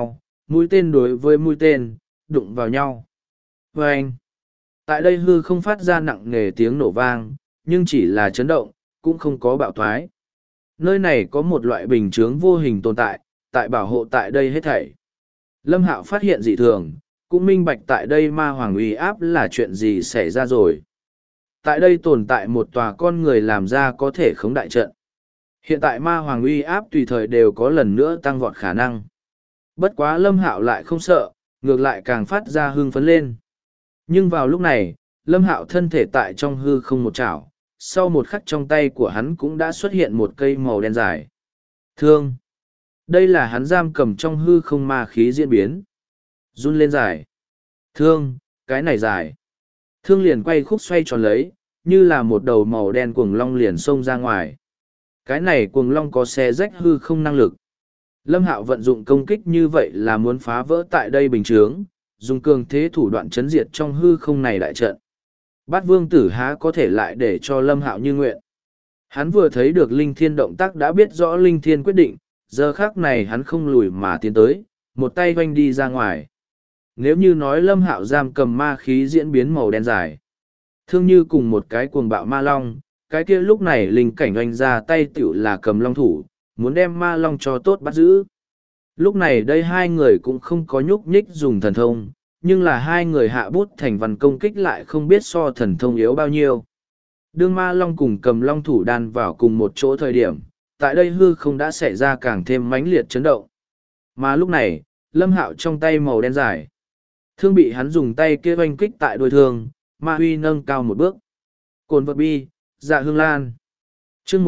mũi tên đối với mũi tên, đụng vào nhau. Và anh, tại đây hư không phát ra nặng nề tiếng nổ vang, nhưng chỉ là chấn động, cũng không có bạo thoái. Nơi này có một loại bình chướng vô hình tồn tại bảo hộ tại đây hết thảy. Lâm Hạo phát hiện dị thường, cũng minh bạch tại đây ma hoàng uy áp là chuyện gì xảy ra rồi. Tại đây tồn tại một tòa con người làm ra có thể khống đại trận. Hiện tại ma hoàng uy áp tùy thời đều có lần nữa tăng vọt khả năng. Bất quá Lâm Hạo lại không sợ, ngược lại càng phát ra hưng phấn lên. Nhưng vào lúc này, Lâm Hạo thân thể tại trong hư không một chảo, sau một khắc trong tay của hắn cũng đã xuất hiện một cây màu đen dài. Thương. Đây là hắn giam cầm trong hư không ma khí diễn biến. Run lên dài. Thương, cái này dài. Thương liền quay khúc xoay tròn lấy, như là một đầu màu đen cuồng long liền xông ra ngoài. Cái này cuồng long có xé rách hư không năng lực. Lâm Hạo vận dụng công kích như vậy là muốn phá vỡ tại đây bình chướng, dùng cường thế thủ đoạn chấn diệt trong hư không này đại trận. Bát vương tử há có thể lại để cho Lâm Hạo như nguyện. Hắn vừa thấy được Linh Thiên động tác đã biết rõ Linh Thiên quyết định, giờ khác này hắn không lùi mà tiến tới, một tay vanh đi ra ngoài. Nếu như nói Lâm Hạo giam cầm ma khí diễn biến màu đen dài, thương như cùng một cái cuồng bạo ma long, cái kia lúc này linh cảnh oanh ra tay tựu là cầm long thủ, muốn đem ma long cho tốt bắt giữ. Lúc này đây hai người cũng không có nhúc nhích dùng thần thông, nhưng là hai người hạ bút thành văn công kích lại không biết so thần thông yếu bao nhiêu. Đương ma long cùng cầm long thủ đan vào cùng một chỗ thời điểm, tại đây hư không đã xảy ra càng thêm mãnh liệt chấn động. Mà lúc này, Lâm Hạo trong tay màu đen dài. Thương bị hắn dùng tay kia oanh kích tại đôi thương, ma huy nâng cao một bước. Cồn vật bi, dạ hương lan. chương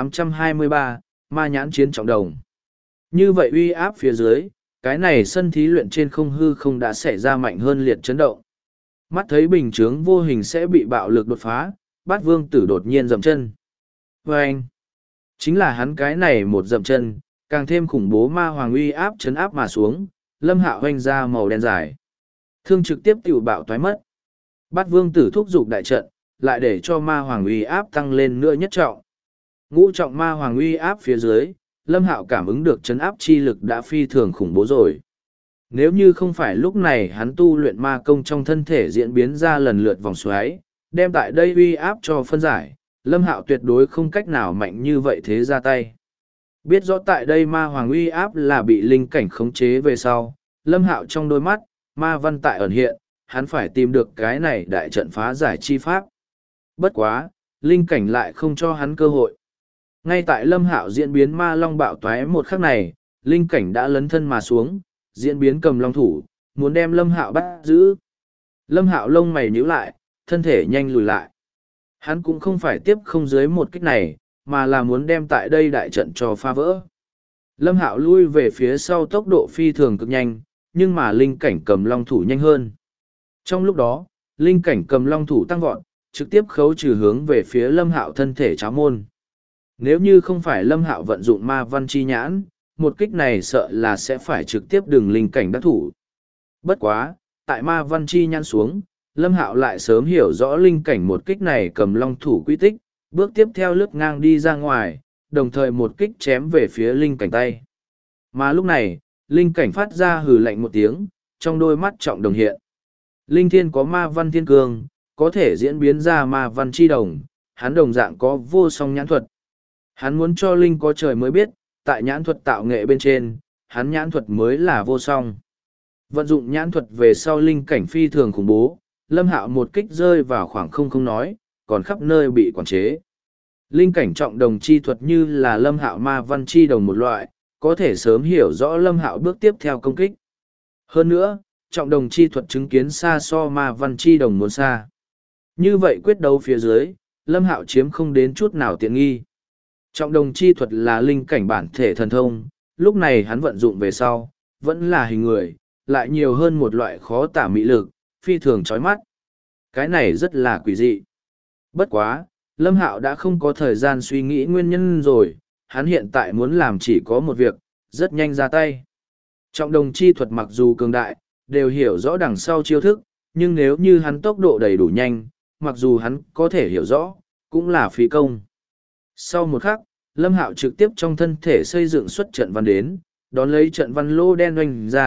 1823, ma nhãn chiến trọng đồng. Như vậy uy áp phía dưới, cái này sân thí luyện trên không hư không đã xảy ra mạnh hơn liệt chấn động. Mắt thấy bình chướng vô hình sẽ bị bạo lực đột phá, Bát vương tử đột nhiên dậm chân. Và anh, chính là hắn cái này một dậm chân, càng thêm khủng bố ma hoàng uy áp chấn áp mà xuống, Lâm Hạo hoanh ra màu đen dài. Thương trực tiếp tiểu bạo toái mất. Bát vương tử thúc giục đại trận, lại để cho ma hoàng uy áp tăng lên nữa nhất trọng. Ngũ trọng ma hoàng uy áp phía dưới, Lâm Hạo cảm ứng được chấn áp chi lực đã phi thường khủng bố rồi. Nếu như không phải lúc này hắn tu luyện ma công trong thân thể diễn biến ra lần lượt vòng xoáy, đem tại đây uy áp cho phân giải, Lâm Hạo tuyệt đối không cách nào mạnh như vậy thế ra tay. Biết rõ tại đây ma hoàng uy áp là bị linh cảnh khống chế về sau, Lâm Hạo trong đôi mắt, ma văn tại ẩn hiện, hắn phải tìm được cái này đại trận phá giải chi pháp. Bất quá, linh cảnh lại không cho hắn cơ hội. Ngay tại Lâm Hạo diễn biến ma long bạo toái một khắc này, linh cảnh đã lấn thân mà xuống, diễn biến cầm long thủ, muốn đem Lâm Hạo bắt giữ. Lâm Hạo lông mày nhíu lại, thân thể nhanh lùi lại. Hắn cũng không phải tiếp không dưới một kích này, mà là muốn đem tại đây đại trận cho phá vỡ. Lâm Hạo lui về phía sau tốc độ phi thường cực nhanh, nhưng mà linh cảnh cầm long thủ nhanh hơn. Trong lúc đó, linh cảnh cầm long thủ tăng vọt, trực tiếp khấu trừ hướng về phía Lâm Hạo thân thể cháo môn. Nếu như không phải Lâm Hạo vận dụng ma văn chi nhãn, một kích này sợ là sẽ phải trực tiếp đường linh cảnh đắc thủ. Bất quá, tại ma văn chi nhãn xuống, Lâm Hạo lại sớm hiểu rõ linh cảnh một kích này cầm long thủ quy tích, bước tiếp theo lướt ngang đi ra ngoài, đồng thời một kích chém về phía linh cảnh tay. Mà lúc này, linh cảnh phát ra hừ lạnh một tiếng, trong đôi mắt trọng đồng hiện. Linh thiên có ma văn thiên cương, có thể diễn biến ra ma văn chi đồng, hắn đồng dạng có vô song nhãn thuật. Hắn muốn cho linh có trời mới biết, tại nhãn thuật tạo nghệ bên trên, hắn nhãn thuật mới là vô song. Vận dụng nhãn thuật về sau linh cảnh phi thường khủng bố, Lâm Hạo một kích rơi vào khoảng không nói, còn khắp nơi bị quản chế. Linh cảnh trọng đồng chi thuật như là Lâm Hạo ma văn chi đồng một loại, có thể sớm hiểu rõ Lâm Hạo bước tiếp theo công kích. Hơn nữa, trọng đồng chi thuật chứng kiến xa so ma văn chi đồng muốn xa. Như vậy quyết đấu phía dưới, Lâm Hạo chiếm không đến chút nào tiện nghi. Trọng đồng chi thuật là linh cảnh bản thể thần thông, lúc này hắn vận dụng về sau, vẫn là hình người, lại nhiều hơn một loại khó tả mị lực, phi thường chói mắt. Cái này rất là quỷ dị. Bất quá, Lâm Hạo đã không có thời gian suy nghĩ nguyên nhân rồi, hắn hiện tại muốn làm chỉ có một việc, rất nhanh ra tay. Trọng đồng chi thuật mặc dù cường đại, đều hiểu rõ đằng sau chiêu thức, nhưng nếu như hắn tốc độ đầy đủ nhanh, mặc dù hắn có thể hiểu rõ, cũng là phí công. Sau một khắc, Lâm Hạo trực tiếp trong thân thể xây dựng xuất trận văn đến, đón lấy trận văn lô đen oanh ra,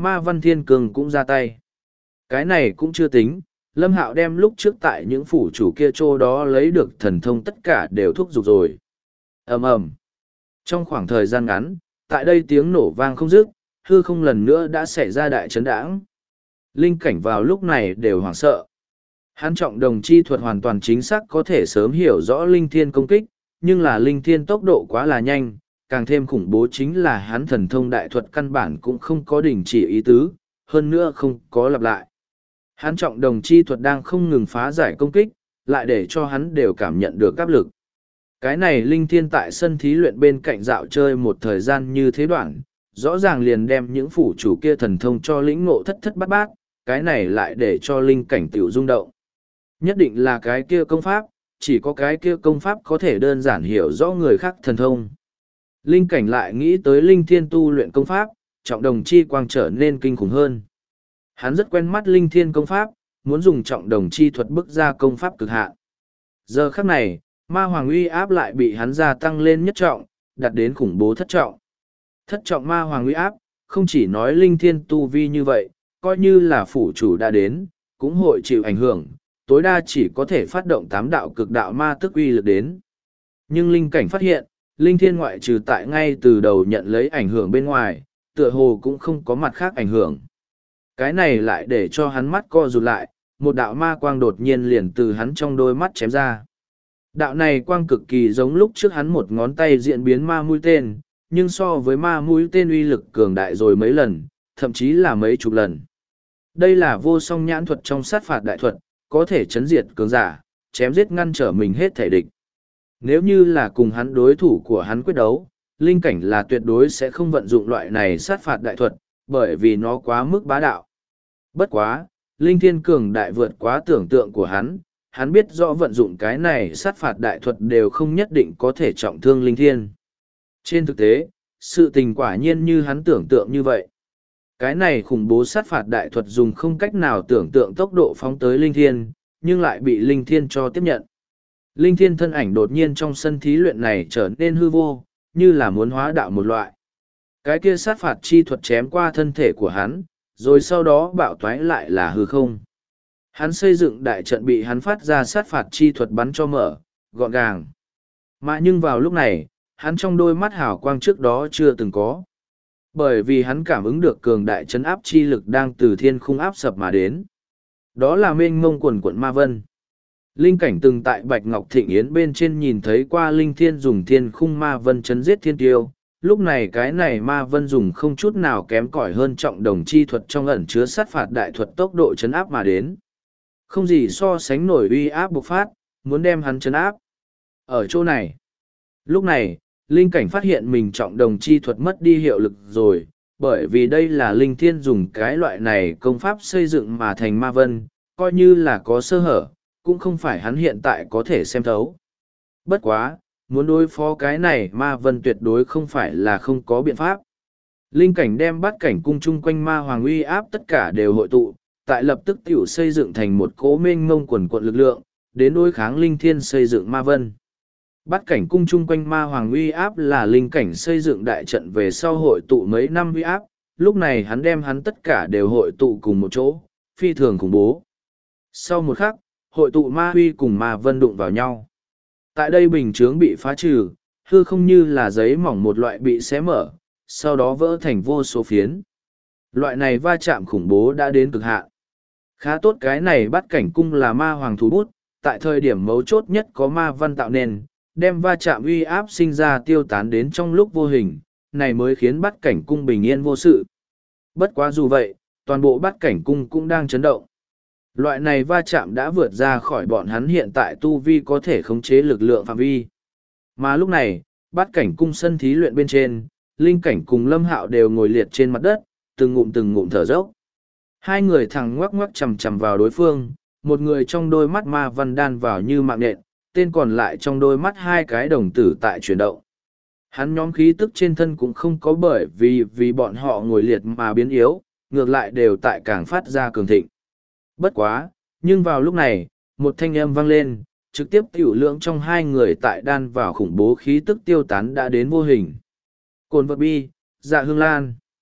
Ma Văn Thiên Cường cũng ra tay. Cái này cũng chưa tính, Lâm Hạo đem lúc trước tại những phủ chủ kia chỗ đó lấy được thần thông tất cả đều thúc giục rồi. Ầm ầm. Trong khoảng thời gian ngắn, tại đây tiếng nổ vang không dứt, hư không lần nữa đã xảy ra đại chấn đãng. Linh cảnh vào lúc này đều hoảng sợ. Hắn trọng đồng chi thuật hoàn toàn chính xác có thể sớm hiểu rõ linh thiên công kích, nhưng là linh thiên tốc độ quá là nhanh, càng thêm khủng bố chính là hắn thần thông đại thuật căn bản cũng không có đình chỉ ý tứ, hơn nữa không có lặp lại. Hắn trọng đồng chi thuật đang không ngừng phá giải công kích, lại để cho hắn đều cảm nhận được áp lực. Cái này linh thiên tại sân thí luyện bên cạnh dạo chơi một thời gian như thế đoạn, rõ ràng liền đem những phủ chủ kia thần thông cho lĩnh ngộ thất thất bát bát, cái này lại để cho linh cảnh tiểu rung động. Nhất định là cái kia công pháp, chỉ có cái kia công pháp có thể đơn giản hiểu rõ người khác thần thông. Linh cảnh lại nghĩ tới linh thiên tu luyện công pháp, trọng đồng chi quang trở nên kinh khủng hơn. Hắn rất quen mắt linh thiên công pháp, muốn dùng trọng đồng chi thuật bức ra công pháp cực hạn. Giờ khắc này, ma hoàng uy áp lại bị hắn gia tăng lên nhất trọng, đạt đến khủng bố thất trọng. Thất trọng ma hoàng uy áp, không chỉ nói linh thiên tu vi như vậy, coi như là phủ chủ đã đến, cũng hội chịu ảnh hưởng, tối đa chỉ có thể phát động 8 đạo cực đạo ma tức uy lực đến. Nhưng linh cảnh phát hiện, linh thiên ngoại trừ tại ngay từ đầu nhận lấy ảnh hưởng bên ngoài, tựa hồ cũng không có mặt khác ảnh hưởng. Cái này lại để cho hắn mắt co rụt lại, một đạo ma quang đột nhiên liền từ hắn trong đôi mắt chém ra. Đạo này quang cực kỳ giống lúc trước hắn một ngón tay diễn biến ma mũi tên, nhưng so với ma mũi tên uy lực cường đại rồi mấy lần, thậm chí là mấy chục lần. Đây là vô song nhãn thuật trong sát phạt đại thuật, có thể chấn diệt cường giả, chém giết ngăn trở mình hết thể địch. Nếu như là cùng hắn đối thủ của hắn quyết đấu, linh cảnh là tuyệt đối sẽ không vận dụng loại này sát phạt đại thuật, bởi vì nó quá mức bá đạo. Bất quá, linh thiên cường đại vượt quá tưởng tượng của hắn biết rõ vận dụng cái này sát phạt đại thuật đều không nhất định có thể trọng thương linh thiên. Trên thực tế, sự tình quả nhiên như hắn tưởng tượng như vậy. Cái này khủng bố sát phạt đại thuật dùng không cách nào tưởng tượng tốc độ phóng tới linh thiên, nhưng lại bị linh thiên cho tiếp nhận. Linh thiên thân ảnh đột nhiên trong sân thí luyện này trở nên hư vô, như là muốn hóa đạo một loại. Cái kia sát phạt chi thuật chém qua thân thể của hắn, rồi sau đó bạo toái lại là hư không. Hắn xây dựng đại trận bị hắn phát ra sát phạt chi thuật bắn cho mở, gọn gàng. Mà nhưng vào lúc này, hắn trong đôi mắt hào quang trước đó chưa từng có. Bởi vì hắn cảm ứng được cường đại chấn áp chi lực đang từ thiên khung áp sập mà đến. Đó là mênh mông quần quận ma vân. Linh cảnh từng tại Bạch Ngọc Thịnh Yến bên trên nhìn thấy qua linh thiên dùng thiên khung ma vân chấn giết thiên tiêu. Lúc này cái này ma vân dùng không chút nào kém cỏi hơn trọng đồng chi thuật trong ẩn chứa sát phạt đại thuật tốc độ chấn áp mà đến. Không gì so sánh nổi uy áp bộc phát, muốn đem hắn chấn áp. Ở chỗ này, lúc này, linh cảnh phát hiện mình trọng đồng chi thuật mất đi hiệu lực rồi, bởi vì đây là linh thiên dùng cái loại này công pháp xây dựng mà thành ma vân, coi như là có sơ hở, cũng không phải hắn hiện tại có thể xem thấu. Bất quá, muốn đối phó cái này ma vân tuyệt đối không phải là không có biện pháp. Linh cảnh đem bắt cảnh cung chung quanh ma hoàng uy áp tất cả đều hội tụ, tại lập tức tiểu xây dựng thành một cỗ mênh mông quần quận lực lượng, đến đối kháng linh thiên xây dựng ma vân. Bắt cảnh cung chung quanh ma hoàng uy áp là linh cảnh xây dựng đại trận về sau hội tụ mấy năm uy áp, lúc này hắn đem hắn tất cả đều hội tụ cùng một chỗ, phi thường khủng bố. Sau một khắc, hội tụ ma huy cùng ma vân đụng vào nhau. Tại đây bình chướng bị phá trừ, hư không như là giấy mỏng một loại bị xé mở, sau đó vỡ thành vô số phiến. Loại này va chạm khủng bố đã đến cực hạn. Khá tốt cái này bắt cảnh cung là ma hoàng thú bút, tại thời điểm mấu chốt nhất có ma văn tạo nên, đem va chạm uy áp sinh ra tiêu tán đến trong lúc vô hình, này mới khiến bắt cảnh cung bình yên vô sự. Bất quá dù vậy, toàn bộ bắt cảnh cung cũng đang chấn động. Loại này va chạm đã vượt ra khỏi bọn hắn hiện tại tu vi có thể khống chế lực lượng phạm vi. Mà lúc này, bắt cảnh cung sân thí luyện bên trên, linh cảnh cùng Lâm Hạo đều ngồi liệt trên mặt đất, từng ngụm thở dốc. Hai người thẳng ngoắc ngoắc chằm chằm vào đối phương, một người trong đôi mắt ma văn đan vào như mạng nện, tên còn lại trong đôi mắt hai cái đồng tử tại chuyển động. Hắn nhóm khí tức trên thân cũng không có bởi vì bọn họ ngồi liệt mà biến yếu, ngược lại đều tại càng phát ra cường thịnh. Bất quá, nhưng vào lúc này, một thanh âm vang lên, trực tiếp tiểu lượng trong hai người tại đan vào khủng bố khí tức tiêu tán đã đến vô hình. Cồn vật bi, dạ hương lan.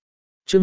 chương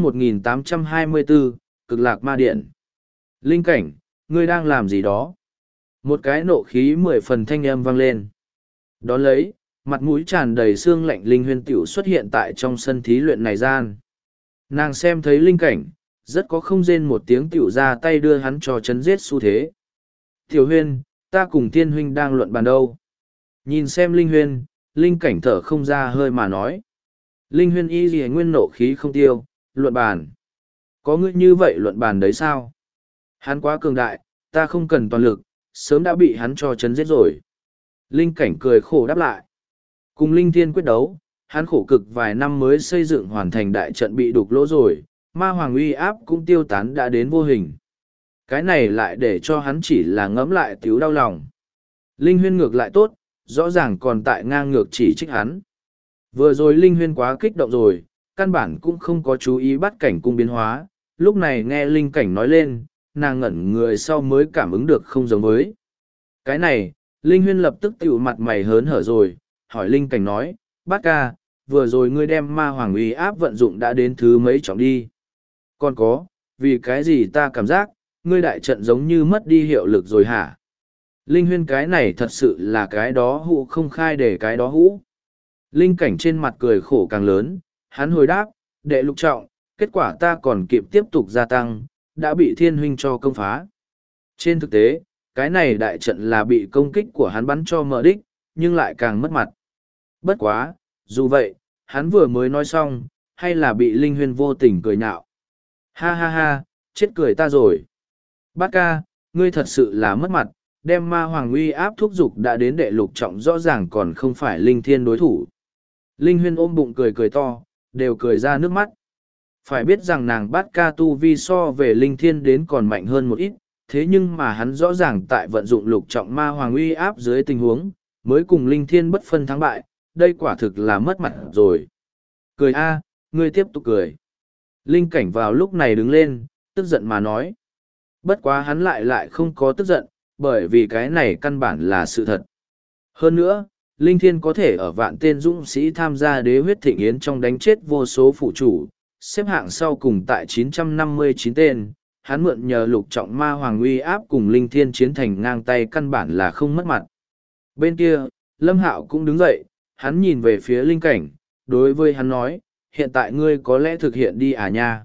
1824, Cực Lạc Ma Điện. Linh cảnh, ngươi đang làm gì đó? Một cái nộ khí 10 phần thanh âm vang lên. Đón lấy, mặt mũi tràn đầy xương lạnh Linh Huyên tiểu xuất hiện tại trong sân thí luyện này gian. Nàng xem thấy linh cảnh, rất có không rên một tiếng tiểu ra tay đưa hắn cho chấn giết xu thế. Tiểu Huyên, ta cùng Thiên huynh đang luận bàn đâu? Nhìn xem Linh Huyên, linh cảnh thở không ra hơi mà nói. Linh Huyên y gì nguyên nộ khí không tiêu, luận bàn. Có ngươi như vậy luận bàn đấy sao? Hắn quá cường đại, ta không cần toàn lực, sớm đã bị hắn cho chấn giết rồi. Linh cảnh cười khổ đáp lại. Cùng Linh Thiên quyết đấu, hắn khổ cực vài năm mới xây dựng hoàn thành đại trận bị đục lỗ rồi, ma hoàng uy áp cũng tiêu tán đã đến vô hình. Cái này lại để cho hắn chỉ là ngẫm lại tiếu đau lòng. Linh Huyên ngược lại tốt, rõ ràng còn tại ngang ngược chỉ trích hắn. Vừa rồi Linh Huyên quá kích động rồi, căn bản cũng không có chú ý bắt cảnh cung biến hóa, lúc này nghe Linh cảnh nói lên, nàng ngẩn người sau mới cảm ứng được không giống với. Cái này, Linh Huyên lập tức tiểu mặt mày hớn hở rồi, hỏi Linh cảnh nói, bác ca, vừa rồi ngươi đem ma hoàng uy áp vận dụng đã đến thứ mấy trọng đi. Còn có, vì cái gì ta cảm giác, ngươi đại trận giống như mất đi hiệu lực rồi hả? Linh Huyên cái này thật sự là cái đó hụ không khai để cái đó hũ. Linh cảnh trên mặt cười khổ càng lớn, hắn hồi đáp, đệ lục trọng, kết quả ta còn kịp tiếp tục gia tăng, đã bị Thiên huynh cho công phá. Trên thực tế, cái này đại trận là bị công kích của hắn bắn cho mở đích, nhưng lại càng mất mặt. Bất quá, dù vậy, hắn vừa mới nói xong, hay là bị Linh Huyên vô tình cười nhạo. Ha ha ha, chết cười ta rồi. Bác ca, ngươi thật sự là mất mặt, đem ma hoàng uy áp thúc dục đã đến đệ lục trọng rõ ràng còn không phải Linh Thiên đối thủ. Linh Huyên ôm bụng cười cười to, đều cười ra nước mắt. Phải biết rằng nàng bát ca tu vi so về Linh Thiên đến còn mạnh hơn một ít, thế nhưng mà hắn rõ ràng tại vận dụng lục trọng ma hoàng uy áp dưới tình huống, mới cùng Linh Thiên bất phân thắng bại, đây quả thực là mất mặt rồi. Cười a, ngươi tiếp tục cười. Linh cảnh vào lúc này đứng lên, tức giận mà nói. Bất quá hắn lại không có tức giận, bởi vì cái này căn bản là sự thật. Hơn nữa, Linh Thiên có thể ở vạn tên dũng sĩ tham gia đế huyết thịnh yến trong đánh chết vô số phụ chủ, xếp hạng sau cùng tại 959 tên, hắn mượn nhờ lục trọng ma hoàng uy áp cùng Linh Thiên chiến thành ngang tay căn bản là không mất mặt. Bên kia, Lâm Hạo cũng đứng dậy, hắn nhìn về phía Linh Cảnh, đối với hắn nói, hiện tại ngươi có lẽ thực hiện đi à nha?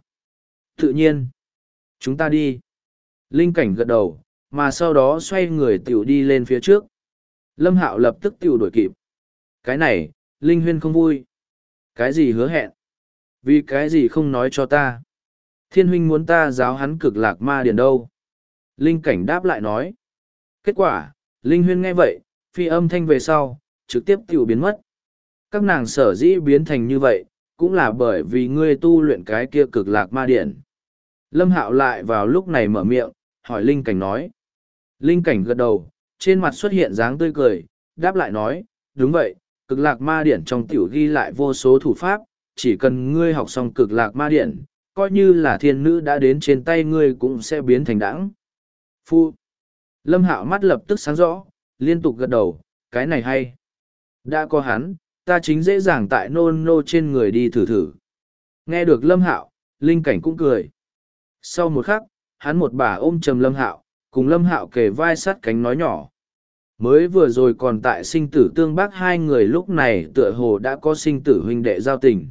Tự nhiên. Chúng ta đi. Linh Cảnh gật đầu, mà sau đó xoay người tiểu đi lên phía trước. Lâm Hạo lập tức tiểu đuổi kịp. Cái này, Linh Huyên không vui. Cái gì hứa hẹn? Vì cái gì không nói cho ta? Thiên huynh muốn ta giáo hắn cực lạc ma điền đâu? Linh Cảnh đáp lại nói. Kết quả, Linh Huyên nghe vậy, phi âm thanh về sau, trực tiếp tiểu biến mất. Các nàng sở dĩ biến thành như vậy, cũng là bởi vì ngươi tu luyện cái kia cực lạc ma điển. Lâm Hạo lại vào lúc này mở miệng, hỏi Linh Cảnh nói. Linh Cảnh gật đầu, trên mặt xuất hiện dáng tươi cười, đáp lại nói, đúng vậy, cực lạc ma điển trong tiểu ghi lại vô số thủ pháp, chỉ cần ngươi học xong cực lạc ma điển, coi như là thiên nữ đã đến trên tay ngươi cũng sẽ biến thành đãng. Phu. Lâm Hạo mắt lập tức sáng rõ, liên tục gật đầu, cái này hay. Đã có hắn, ta chính dễ dàng tại nôn nô trên người đi thử thử. Nghe được Lâm Hạo, Linh Cảnh cũng cười. Sau một khắc, hắn một bà ôm chầm Lâm Hạo, cùng Lâm Hạo kề vai sát cánh nói nhỏ. Mới vừa rồi còn tại sinh tử tương bác hai người lúc này tựa hồ đã có sinh tử huynh đệ giao tình.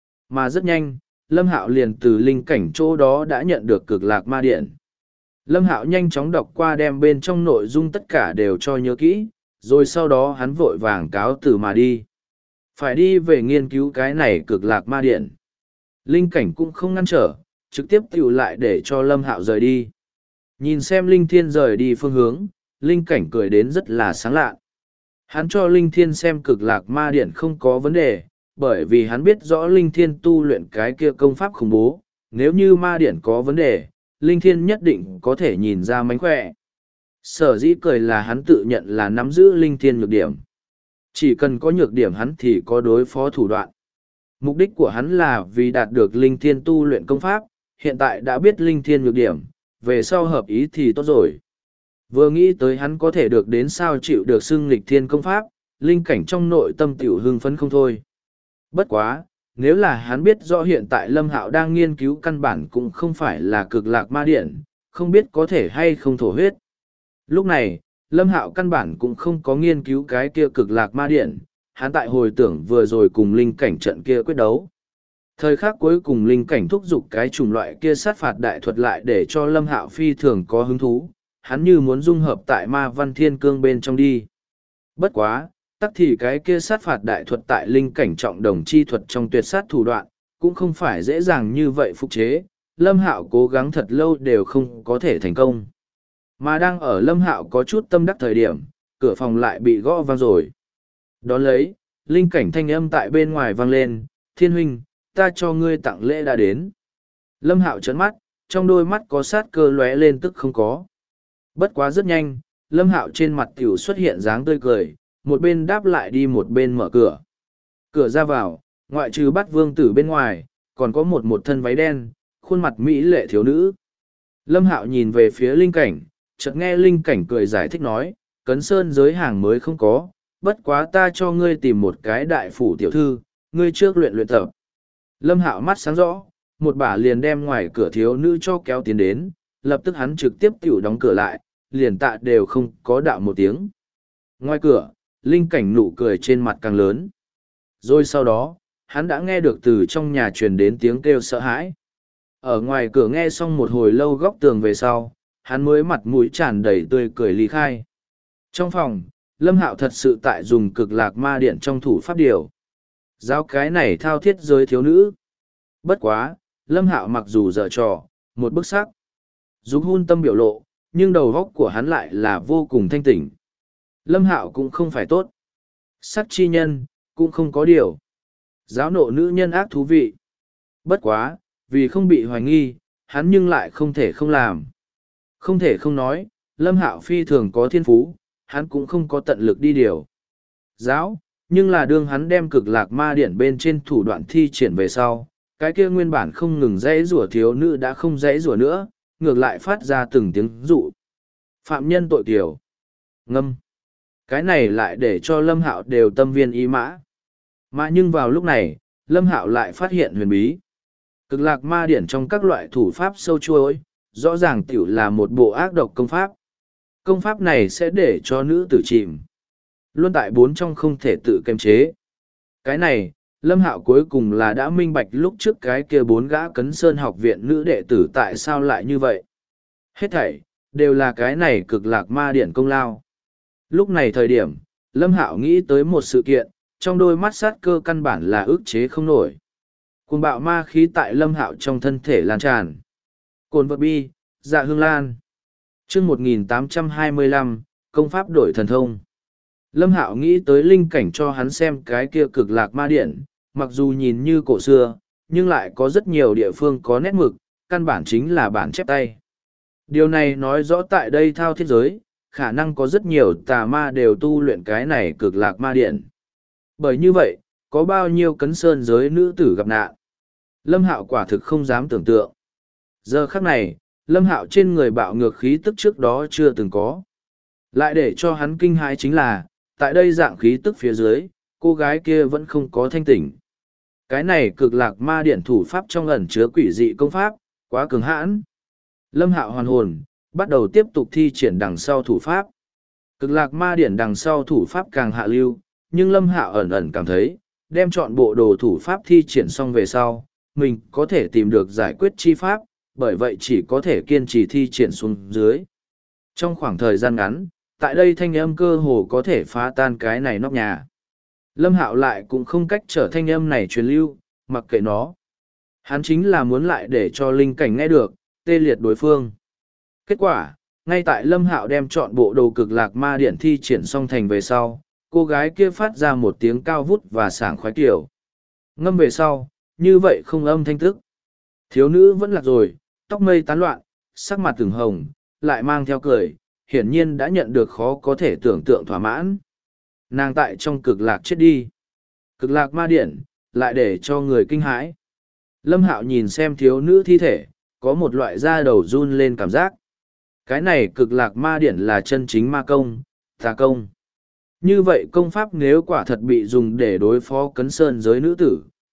Mà rất nhanh, Lâm Hạo liền từ Linh Cảnh chỗ đó đã nhận được cực lạc ma điện. Lâm Hạo nhanh chóng đọc qua đem bên trong nội dung tất cả đều cho nhớ kỹ, rồi sau đó hắn vội vàng cáo từ mà đi. Phải đi về nghiên cứu cái này cực lạc ma điện. Linh Cảnh cũng không ngăn trở, trực tiếp tiểu lại để cho Lâm Hạo rời đi. Nhìn xem Linh Thiên rời đi phương hướng, Linh Cảnh cười đến rất là sáng lạ. Hắn cho Linh Thiên xem cực lạc ma điện không có vấn đề, bởi vì hắn biết rõ Linh Thiên tu luyện cái kia công pháp khủng bố, nếu như ma điện có vấn đề, Linh Thiên nhất định có thể nhìn ra mánh khỏe. Sở dĩ cười là hắn tự nhận là nắm giữ Linh Thiên nhược điểm. Chỉ cần có nhược điểm hắn thì có đối phó thủ đoạn. Mục đích của hắn là vì đạt được Linh Thiên tu luyện công pháp, hiện tại đã biết Linh Thiên nhược điểm, về sau hợp ý thì tốt rồi. Vừa nghĩ tới hắn có thể được đến sao chịu được xưng nghịch thiên công pháp, Linh Cảnh trong nội tâm tiểu hưng phấn không thôi. Bất quá, Nếu là hắn biết rõ hiện tại Lâm Hạo đang nghiên cứu căn bản cũng không phải là cực lạc ma điện, không biết có thể hay không thổ huyết. Lúc này, Lâm Hạo căn bản cũng không có nghiên cứu cái kia cực lạc ma điện, hắn tại hồi tưởng vừa rồi cùng linh cảnh trận kia quyết đấu. Thời khắc cuối cùng linh cảnh thúc giục cái chủng loại kia sát phạt đại thuật lại để cho Lâm Hạo phi thường có hứng thú, hắn như muốn dung hợp tại ma văn thiên cương bên trong đi. Bất quá, tắc thì cái kia sát phạt đại thuật tại linh cảnh trọng đồng chi thuật trong tuyệt sát thủ đoạn, cũng không phải dễ dàng như vậy phục chế, Lâm Hạo cố gắng thật lâu đều không có thể thành công. Mà đang ở Lâm Hạo có chút tâm đắc thời điểm, cửa phòng lại bị gõ vang rồi. Đón lấy, linh cảnh thanh âm tại bên ngoài vang lên, Thiên huynh, ta cho ngươi tặng lễ đã đến. Lâm Hạo trấn mắt, trong đôi mắt có sát cơ lóe lên tức không có. Bất quá rất nhanh, Lâm Hạo trên mặt tiểu xuất hiện dáng tươi cười, một bên đáp lại đi một bên mở cửa. Cửa ra vào, ngoại trừ Bát Vương Tử bên ngoài, còn có một thân váy đen, khuôn mặt mỹ lệ thiếu nữ. Lâm Hạo nhìn về phía linh cảnh, chợt nghe linh cảnh cười giải thích nói, Cấn Sơn giới hàng mới không có, bất quá ta cho ngươi tìm một cái đại phủ tiểu thư, ngươi trước luyện luyện tập. Lâm Hạo mắt sáng rõ, một bả liền đem ngoài cửa thiếu nữ cho kéo tiến đến, lập tức hắn trực tiếp tiểu đóng cửa lại, liền tạ đều không có đạo một tiếng. Ngoài cửa, linh cảnh nụ cười trên mặt càng lớn. Rồi sau đó, hắn đã nghe được từ trong nhà truyền đến tiếng kêu sợ hãi. Ở ngoài cửa nghe xong một hồi lâu góc tường về sau, hắn mới mặt mũi tràn đầy tươi cười ly khai. Trong phòng, Lâm Hạo thật sự tại dùng cực lạc ma điện trong thủ pháp điều. Giáo cái này thao thiết giới thiếu nữ. Bất quá, Lâm Hạo mặc dù dở trò, một bức sắc. Dục hun tâm biểu lộ, nhưng đầu góc của hắn lại là vô cùng thanh tỉnh. Lâm Hạo cũng không phải tốt. Sắc chi nhân, cũng không có điều. Giáo nộ nữ nhân ác thú vị. Bất quá, vì không bị hoài nghi, hắn nhưng lại không thể không làm. Không thể không nói, Lâm Hạo phi thường có thiên phú, hắn cũng không có tận lực đi điều. Giáo, nhưng là đương hắn đem cực lạc ma điện bên trên thủ đoạn thi triển về sau, cái kia nguyên bản không ngừng dãy rủa thiếu nữ đã không dãy rủa nữa, ngược lại phát ra từng tiếng dụ. Phạm nhân tội kiều. Ngâm. Cái này lại để cho Lâm Hạo đều tâm viên ý mã. Mà nhưng vào lúc này, Lâm Hạo lại phát hiện huyền bí. Cực lạc ma điển trong các loại thủ pháp sâu chuối, rõ ràng tiểu là một bộ ác độc công pháp. Công pháp này sẽ để cho nữ tử chìm. Luôn tại bốn trong không thể tự kiềm chế. Cái này, Lâm Hạo cuối cùng là đã minh bạch lúc trước cái kia bốn gã Cấn Sơn học viện nữ đệ tử tại sao lại như vậy. Hết thảy, đều là cái này cực lạc ma điển công lao. Lúc này thời điểm, Lâm Hạo nghĩ tới một sự kiện, trong đôi mắt sát cơ căn bản là ức chế không nổi. Cuồng bạo ma khí tại Lâm Hạo trong thân thể lan tràn. Cồn vật bi, dạ hương lan. Chương 1825, công pháp đổi thần thông. Lâm Hạo nghĩ tới linh cảnh cho hắn xem cái kia cực lạc ma điện, mặc dù nhìn như cổ xưa, nhưng lại có rất nhiều địa phương có nét mực, căn bản chính là bản chép tay. Điều này nói rõ tại đây thao thiết giới, khả năng có rất nhiều tà ma đều tu luyện cái này cực lạc ma điện. Bởi như vậy, có bao nhiêu Cấn Sơn giới nữ tử gặp nạn. Lâm Hạo quả thực không dám tưởng tượng. Giờ khắc này, Lâm Hạo trên người bạo ngược khí tức trước đó chưa từng có. Lại để cho hắn kinh hãi chính là, tại đây dạng khí tức phía dưới, cô gái kia vẫn không có thanh tỉnh. Cái này cực lạc ma điện thủ pháp trong ẩn chứa quỷ dị công pháp, quá cường hãn. Lâm Hạo hoàn hồn, bắt đầu tiếp tục thi triển đằng sau thủ pháp. Cực lạc ma điện đằng sau thủ pháp càng hạ lưu, nhưng Lâm Hạo ẩn ẩn cảm thấy, đem chọn bộ đồ thủ pháp thi triển xong về sau, mình có thể tìm được giải quyết chi pháp, bởi vậy chỉ có thể kiên trì thi triển xuống dưới. Trong khoảng thời gian ngắn, tại đây thanh âm cơ hồ có thể phá tan cái này nóc nhà. Lâm Hạo lại cũng không cách trở thanh âm này truyền lưu, mặc kệ nó. Hắn chính là muốn lại để cho linh cảnh nghe được, tê liệt đối phương. Kết quả, ngay tại Lâm Hạo đem chọn bộ đồ cực lạc ma điện thi triển xong thành về sau, cô gái kia phát ra một tiếng cao vút và sảng khoái kiểu. Ngâm về sau, như vậy không âm thanh tức. Thiếu nữ vẫn lạc rồi, tóc mây tán loạn, sắc mặt từng hồng, lại mang theo cười, hiển nhiên đã nhận được khó có thể tưởng tượng thỏa mãn. Nàng tại trong cực lạc chết đi. Cực lạc ma điện, lại để cho người kinh hãi. Lâm Hạo nhìn xem thiếu nữ thi thể, có một loại da đầu run lên cảm giác. Cái này cực lạc ma điện là chân chính ma công, tà công. Như vậy công pháp nếu quả thật bị dùng để đối phó Cấn Sơn giới nữ tử,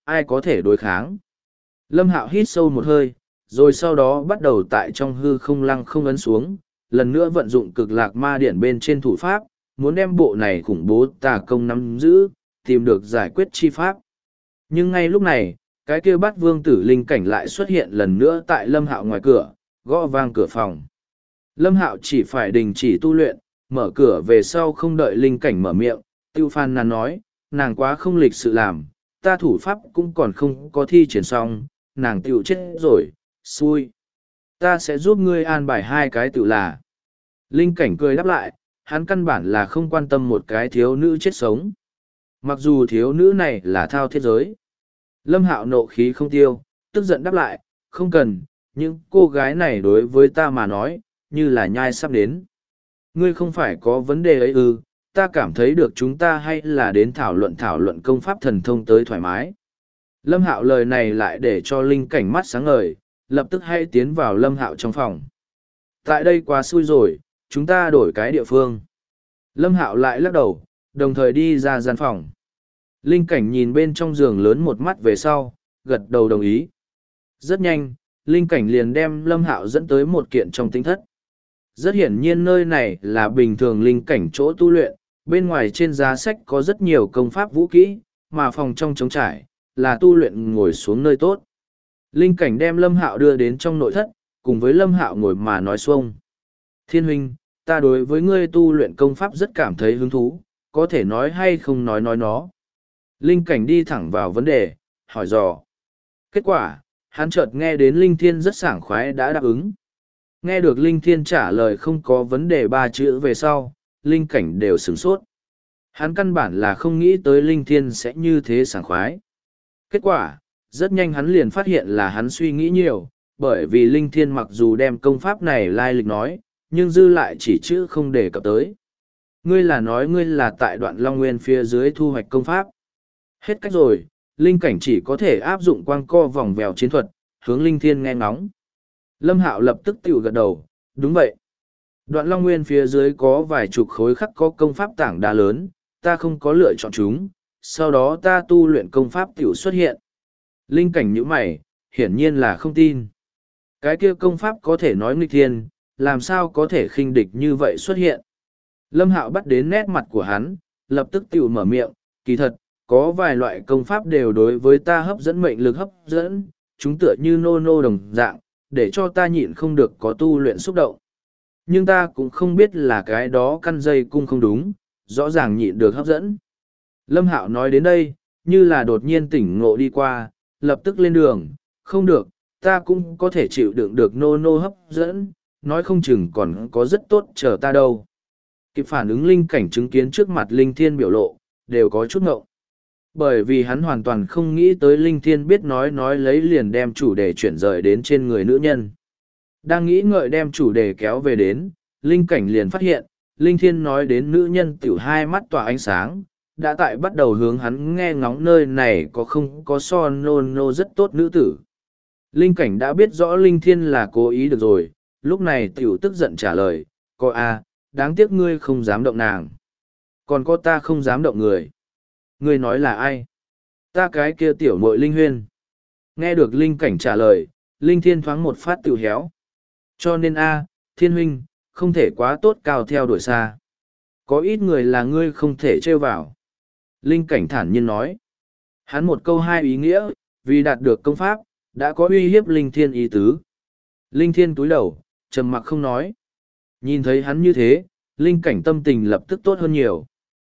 ai có thể đối kháng. Lâm Hạo hít sâu một hơi, rồi sau đó bắt đầu tại trong hư không lăng không ấn xuống, lần nữa vận dụng cực lạc ma điển bên trên thủ pháp, muốn đem bộ này khủng bố tà công nắm giữ, tìm được giải quyết chi pháp. Nhưng ngay lúc này, cái kia Bát Vương Tử Linh cảnh lại xuất hiện lần nữa tại Lâm Hạo ngoài cửa, gõ vang cửa phòng. Lâm Hạo chỉ phải đình chỉ tu luyện, mở cửa về sau không đợi linh cảnh mở miệng, tiêu phan nàn nói, nàng quá không lịch sự làm, ta thủ pháp cũng còn không có thi triển xong, nàng tiêu chết rồi, xui. Ta sẽ giúp ngươi an bài hai cái tự là. Linh cảnh cười đáp lại, hắn căn bản là không quan tâm một cái thiếu nữ chết sống. Mặc dù thiếu nữ này là thao thiết giới. Lâm Hạo nộ khí không tiêu, tức giận đáp lại, không cần, những cô gái này đối với ta mà nói, như là nhai sắp đến. Ngươi không phải có vấn đề ấy ư, ta cảm thấy được chúng ta hay là đến thảo luận công pháp thần thông tới thoải mái. Lâm Hạo lời này lại để cho linh cảnh mắt sáng ngời, lập tức hay tiến vào Lâm Hạo trong phòng. Tại đây quá xui rồi, chúng ta đổi cái địa phương. Lâm Hạo lại lắc đầu, đồng thời đi ra gian phòng. Linh cảnh nhìn bên trong giường lớn một mắt về sau, gật đầu đồng ý. Rất nhanh, linh cảnh liền đem Lâm Hạo dẫn tới một kiện trong tinh thất. Rất hiển nhiên nơi này là bình thường linh cảnh chỗ tu luyện, bên ngoài trên giá sách có rất nhiều công pháp vũ kỹ, mà phòng trong trống trải, là tu luyện ngồi xuống nơi tốt. Linh cảnh đem Lâm Hạo đưa đến trong nội thất, cùng với Lâm Hạo ngồi mà nói xuông. Thiên huynh, ta đối với ngươi tu luyện công pháp rất cảm thấy hứng thú, có thể nói hay không nói nó. Linh cảnh đi thẳng vào vấn đề, hỏi dò. Kết quả, hắn chợt nghe đến Linh Thiên rất sảng khoái đã đáp ứng. Nghe được Linh Thiên trả lời không có vấn đề ba chữ về sau, Linh cảnh đều sửng sốt. Hắn căn bản là không nghĩ tới Linh Thiên sẽ như thế sảng khoái. Kết quả, rất nhanh hắn liền phát hiện là hắn suy nghĩ nhiều, bởi vì Linh Thiên mặc dù đem công pháp này lai lịch nói, nhưng dư lại chỉ chữ không đề cập tới. Ngươi là nói ngươi là tại đoạn Long Nguyên phía dưới thu hoạch công pháp. Hết cách rồi, Linh cảnh chỉ có thể áp dụng quang co vòng vèo chiến thuật, hướng Linh Thiên nghe ngóng. Lâm Hạo lập tức tiểu gật đầu, đúng vậy. Đoạn Long Nguyên phía dưới có vài chục khối khắc có công pháp tảng đá lớn, ta không có lựa chọn chúng, sau đó ta tu luyện công pháp tiểu xuất hiện. Linh cảnh nhíu mày, hiển nhiên là không tin. Cái kia công pháp có thể nói nghịch thiên, làm sao có thể khinh địch như vậy xuất hiện. Lâm Hạo bắt đến nét mặt của hắn, lập tức tiểu mở miệng, kỳ thật, có vài loại công pháp đều đối với ta hấp dẫn mệnh lực hấp dẫn, chúng tựa như nô đồng dạng, để cho ta nhịn không được có tu luyện xúc động. Nhưng ta cũng không biết là cái đó căn dây cung không đúng, rõ ràng nhịn được hấp dẫn. Lâm Hạo nói đến đây, như là đột nhiên tỉnh ngộ đi qua, lập tức lên đường, không được, ta cũng có thể chịu đựng được nô hấp dẫn, nói không chừng còn có rất tốt chờ ta đâu. Kịp phản ứng linh cảnh chứng kiến trước mặt Linh Thiên biểu lộ, đều có chút ngộng. Bởi vì hắn hoàn toàn không nghĩ tới Linh Thiên biết nói lấy liền đem chủ đề chuyển rời đến trên người nữ nhân. Đang nghĩ ngợi đem chủ đề kéo về đến, Linh cảnh liền phát hiện, Linh Thiên nói đến nữ nhân tiểu hai mắt tỏa ánh sáng, đã tại bắt đầu hướng hắn nghe ngóng nơi này có không có so nô rất tốt nữ tử. Linh cảnh đã biết rõ Linh Thiên là cố ý được rồi, lúc này tiểu tức giận trả lời, có a, đáng tiếc ngươi không dám động nàng. Còn có ta không dám động người. Ngươi nói là ai? Ta cái kia tiểu muội Linh Huyên. Nghe được Linh cảnh trả lời, Linh Thiên thoáng một phát tiểu héo. Cho nên a, Thiên huynh, không thể quá tốt cao theo đuổi xa. Có ít người là ngươi không thể trêu vào. Linh cảnh thản nhiên nói. Hắn một câu hai ý nghĩa, vì đạt được công pháp, đã có uy hiếp Linh Thiên ý tứ. Linh Thiên túi đầu, trầm mặc không nói. Nhìn thấy hắn như thế, Linh cảnh tâm tình lập tức tốt hơn nhiều.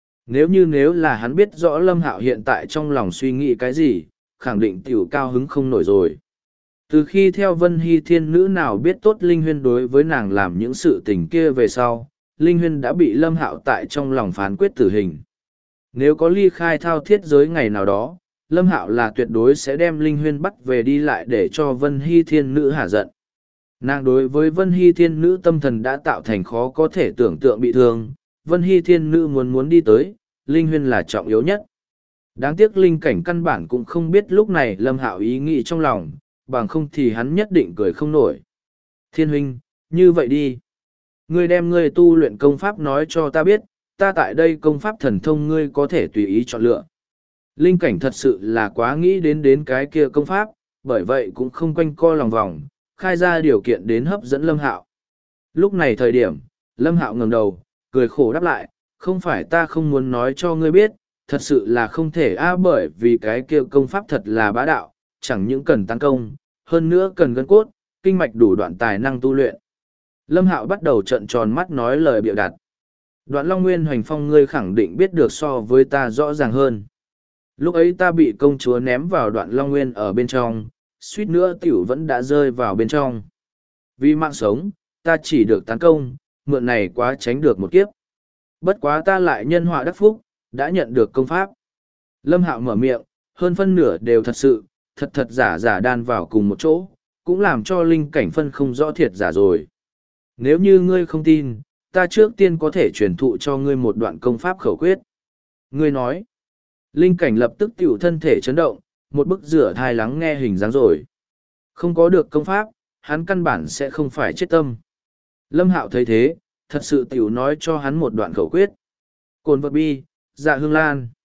Nếu là hắn biết rõ Lâm Hạo hiện tại trong lòng suy nghĩ cái gì, khẳng định tiểu cao hứng không nổi rồi. Từ khi theo Vân Hy thiên nữ nào biết tốt Linh Huyên đối với nàng làm những sự tình kia về sau, Linh Huyên đã bị Lâm Hạo tại trong lòng phán quyết tử hình. Nếu có ly khai thao thiết giới ngày nào đó, Lâm Hạo là tuyệt đối sẽ đem Linh Huyên bắt về đi lại để cho Vân Hy thiên nữ hả giận. Nàng đối với Vân Hy thiên nữ tâm thần đã tạo thành khó có thể tưởng tượng bị thương, Vân Hy thiên nữ muốn đi tới, Linh Huyên là trọng yếu nhất. Đáng tiếc Linh cảnh căn bản cũng không biết lúc này Lâm Hạo ý nghĩ trong lòng, bằng không thì hắn nhất định cười không nổi. Thiên huynh, như vậy đi. Ngươi đem ngươi tu luyện công pháp nói cho ta biết, ta tại đây công pháp thần thông ngươi có thể tùy ý chọn lựa. Linh cảnh thật sự là quá nghĩ đến cái kia công pháp, bởi vậy cũng không quanh co lòng vòng, khai ra điều kiện đến hấp dẫn Lâm Hạo. Lúc này thời điểm, Lâm Hạo ngẩng đầu, cười khổ đáp lại, không phải ta không muốn nói cho ngươi biết, thật sự là không thể bởi vì cái kia công pháp thật là bá đạo, chẳng những cần tấn công, hơn nữa cần gân cốt, kinh mạch đủ đoạn tài năng tu luyện. Lâm Hạo bắt đầu trợn tròn mắt nói lời bịa đặt. Đoạn Long Nguyên Hoành Phong ngươi khẳng định biết được so với ta rõ ràng hơn. Lúc ấy ta bị công chúa ném vào Đoạn Long Nguyên ở bên trong, suýt nữa tiểu vẫn đã rơi vào bên trong. Vì mạng sống, ta chỉ được tấn công, mượn này quá tránh được một kiếp. Bất quá ta lại nhân họa đắc phúc, đã nhận được công pháp. Lâm Hạo mở miệng, hơn phân nửa đều thật sự, thật giả giả đan vào cùng một chỗ, cũng làm cho linh cảnh phân không rõ thiệt giả rồi. Nếu như ngươi không tin, ta trước tiên có thể truyền thụ cho ngươi một đoạn công pháp khẩu quyết. Ngươi nói, linh cảnh lập tức tiểu thân thể chấn động, một bức rửa thai lắng nghe hình dáng rồi. Không có được công pháp, hắn căn bản sẽ không phải chết tâm. Lâm Hạo thấy thế, thật sự tiểu nói cho hắn một đoạn khẩu quyết. Cồn vật bi, dạ hương lan.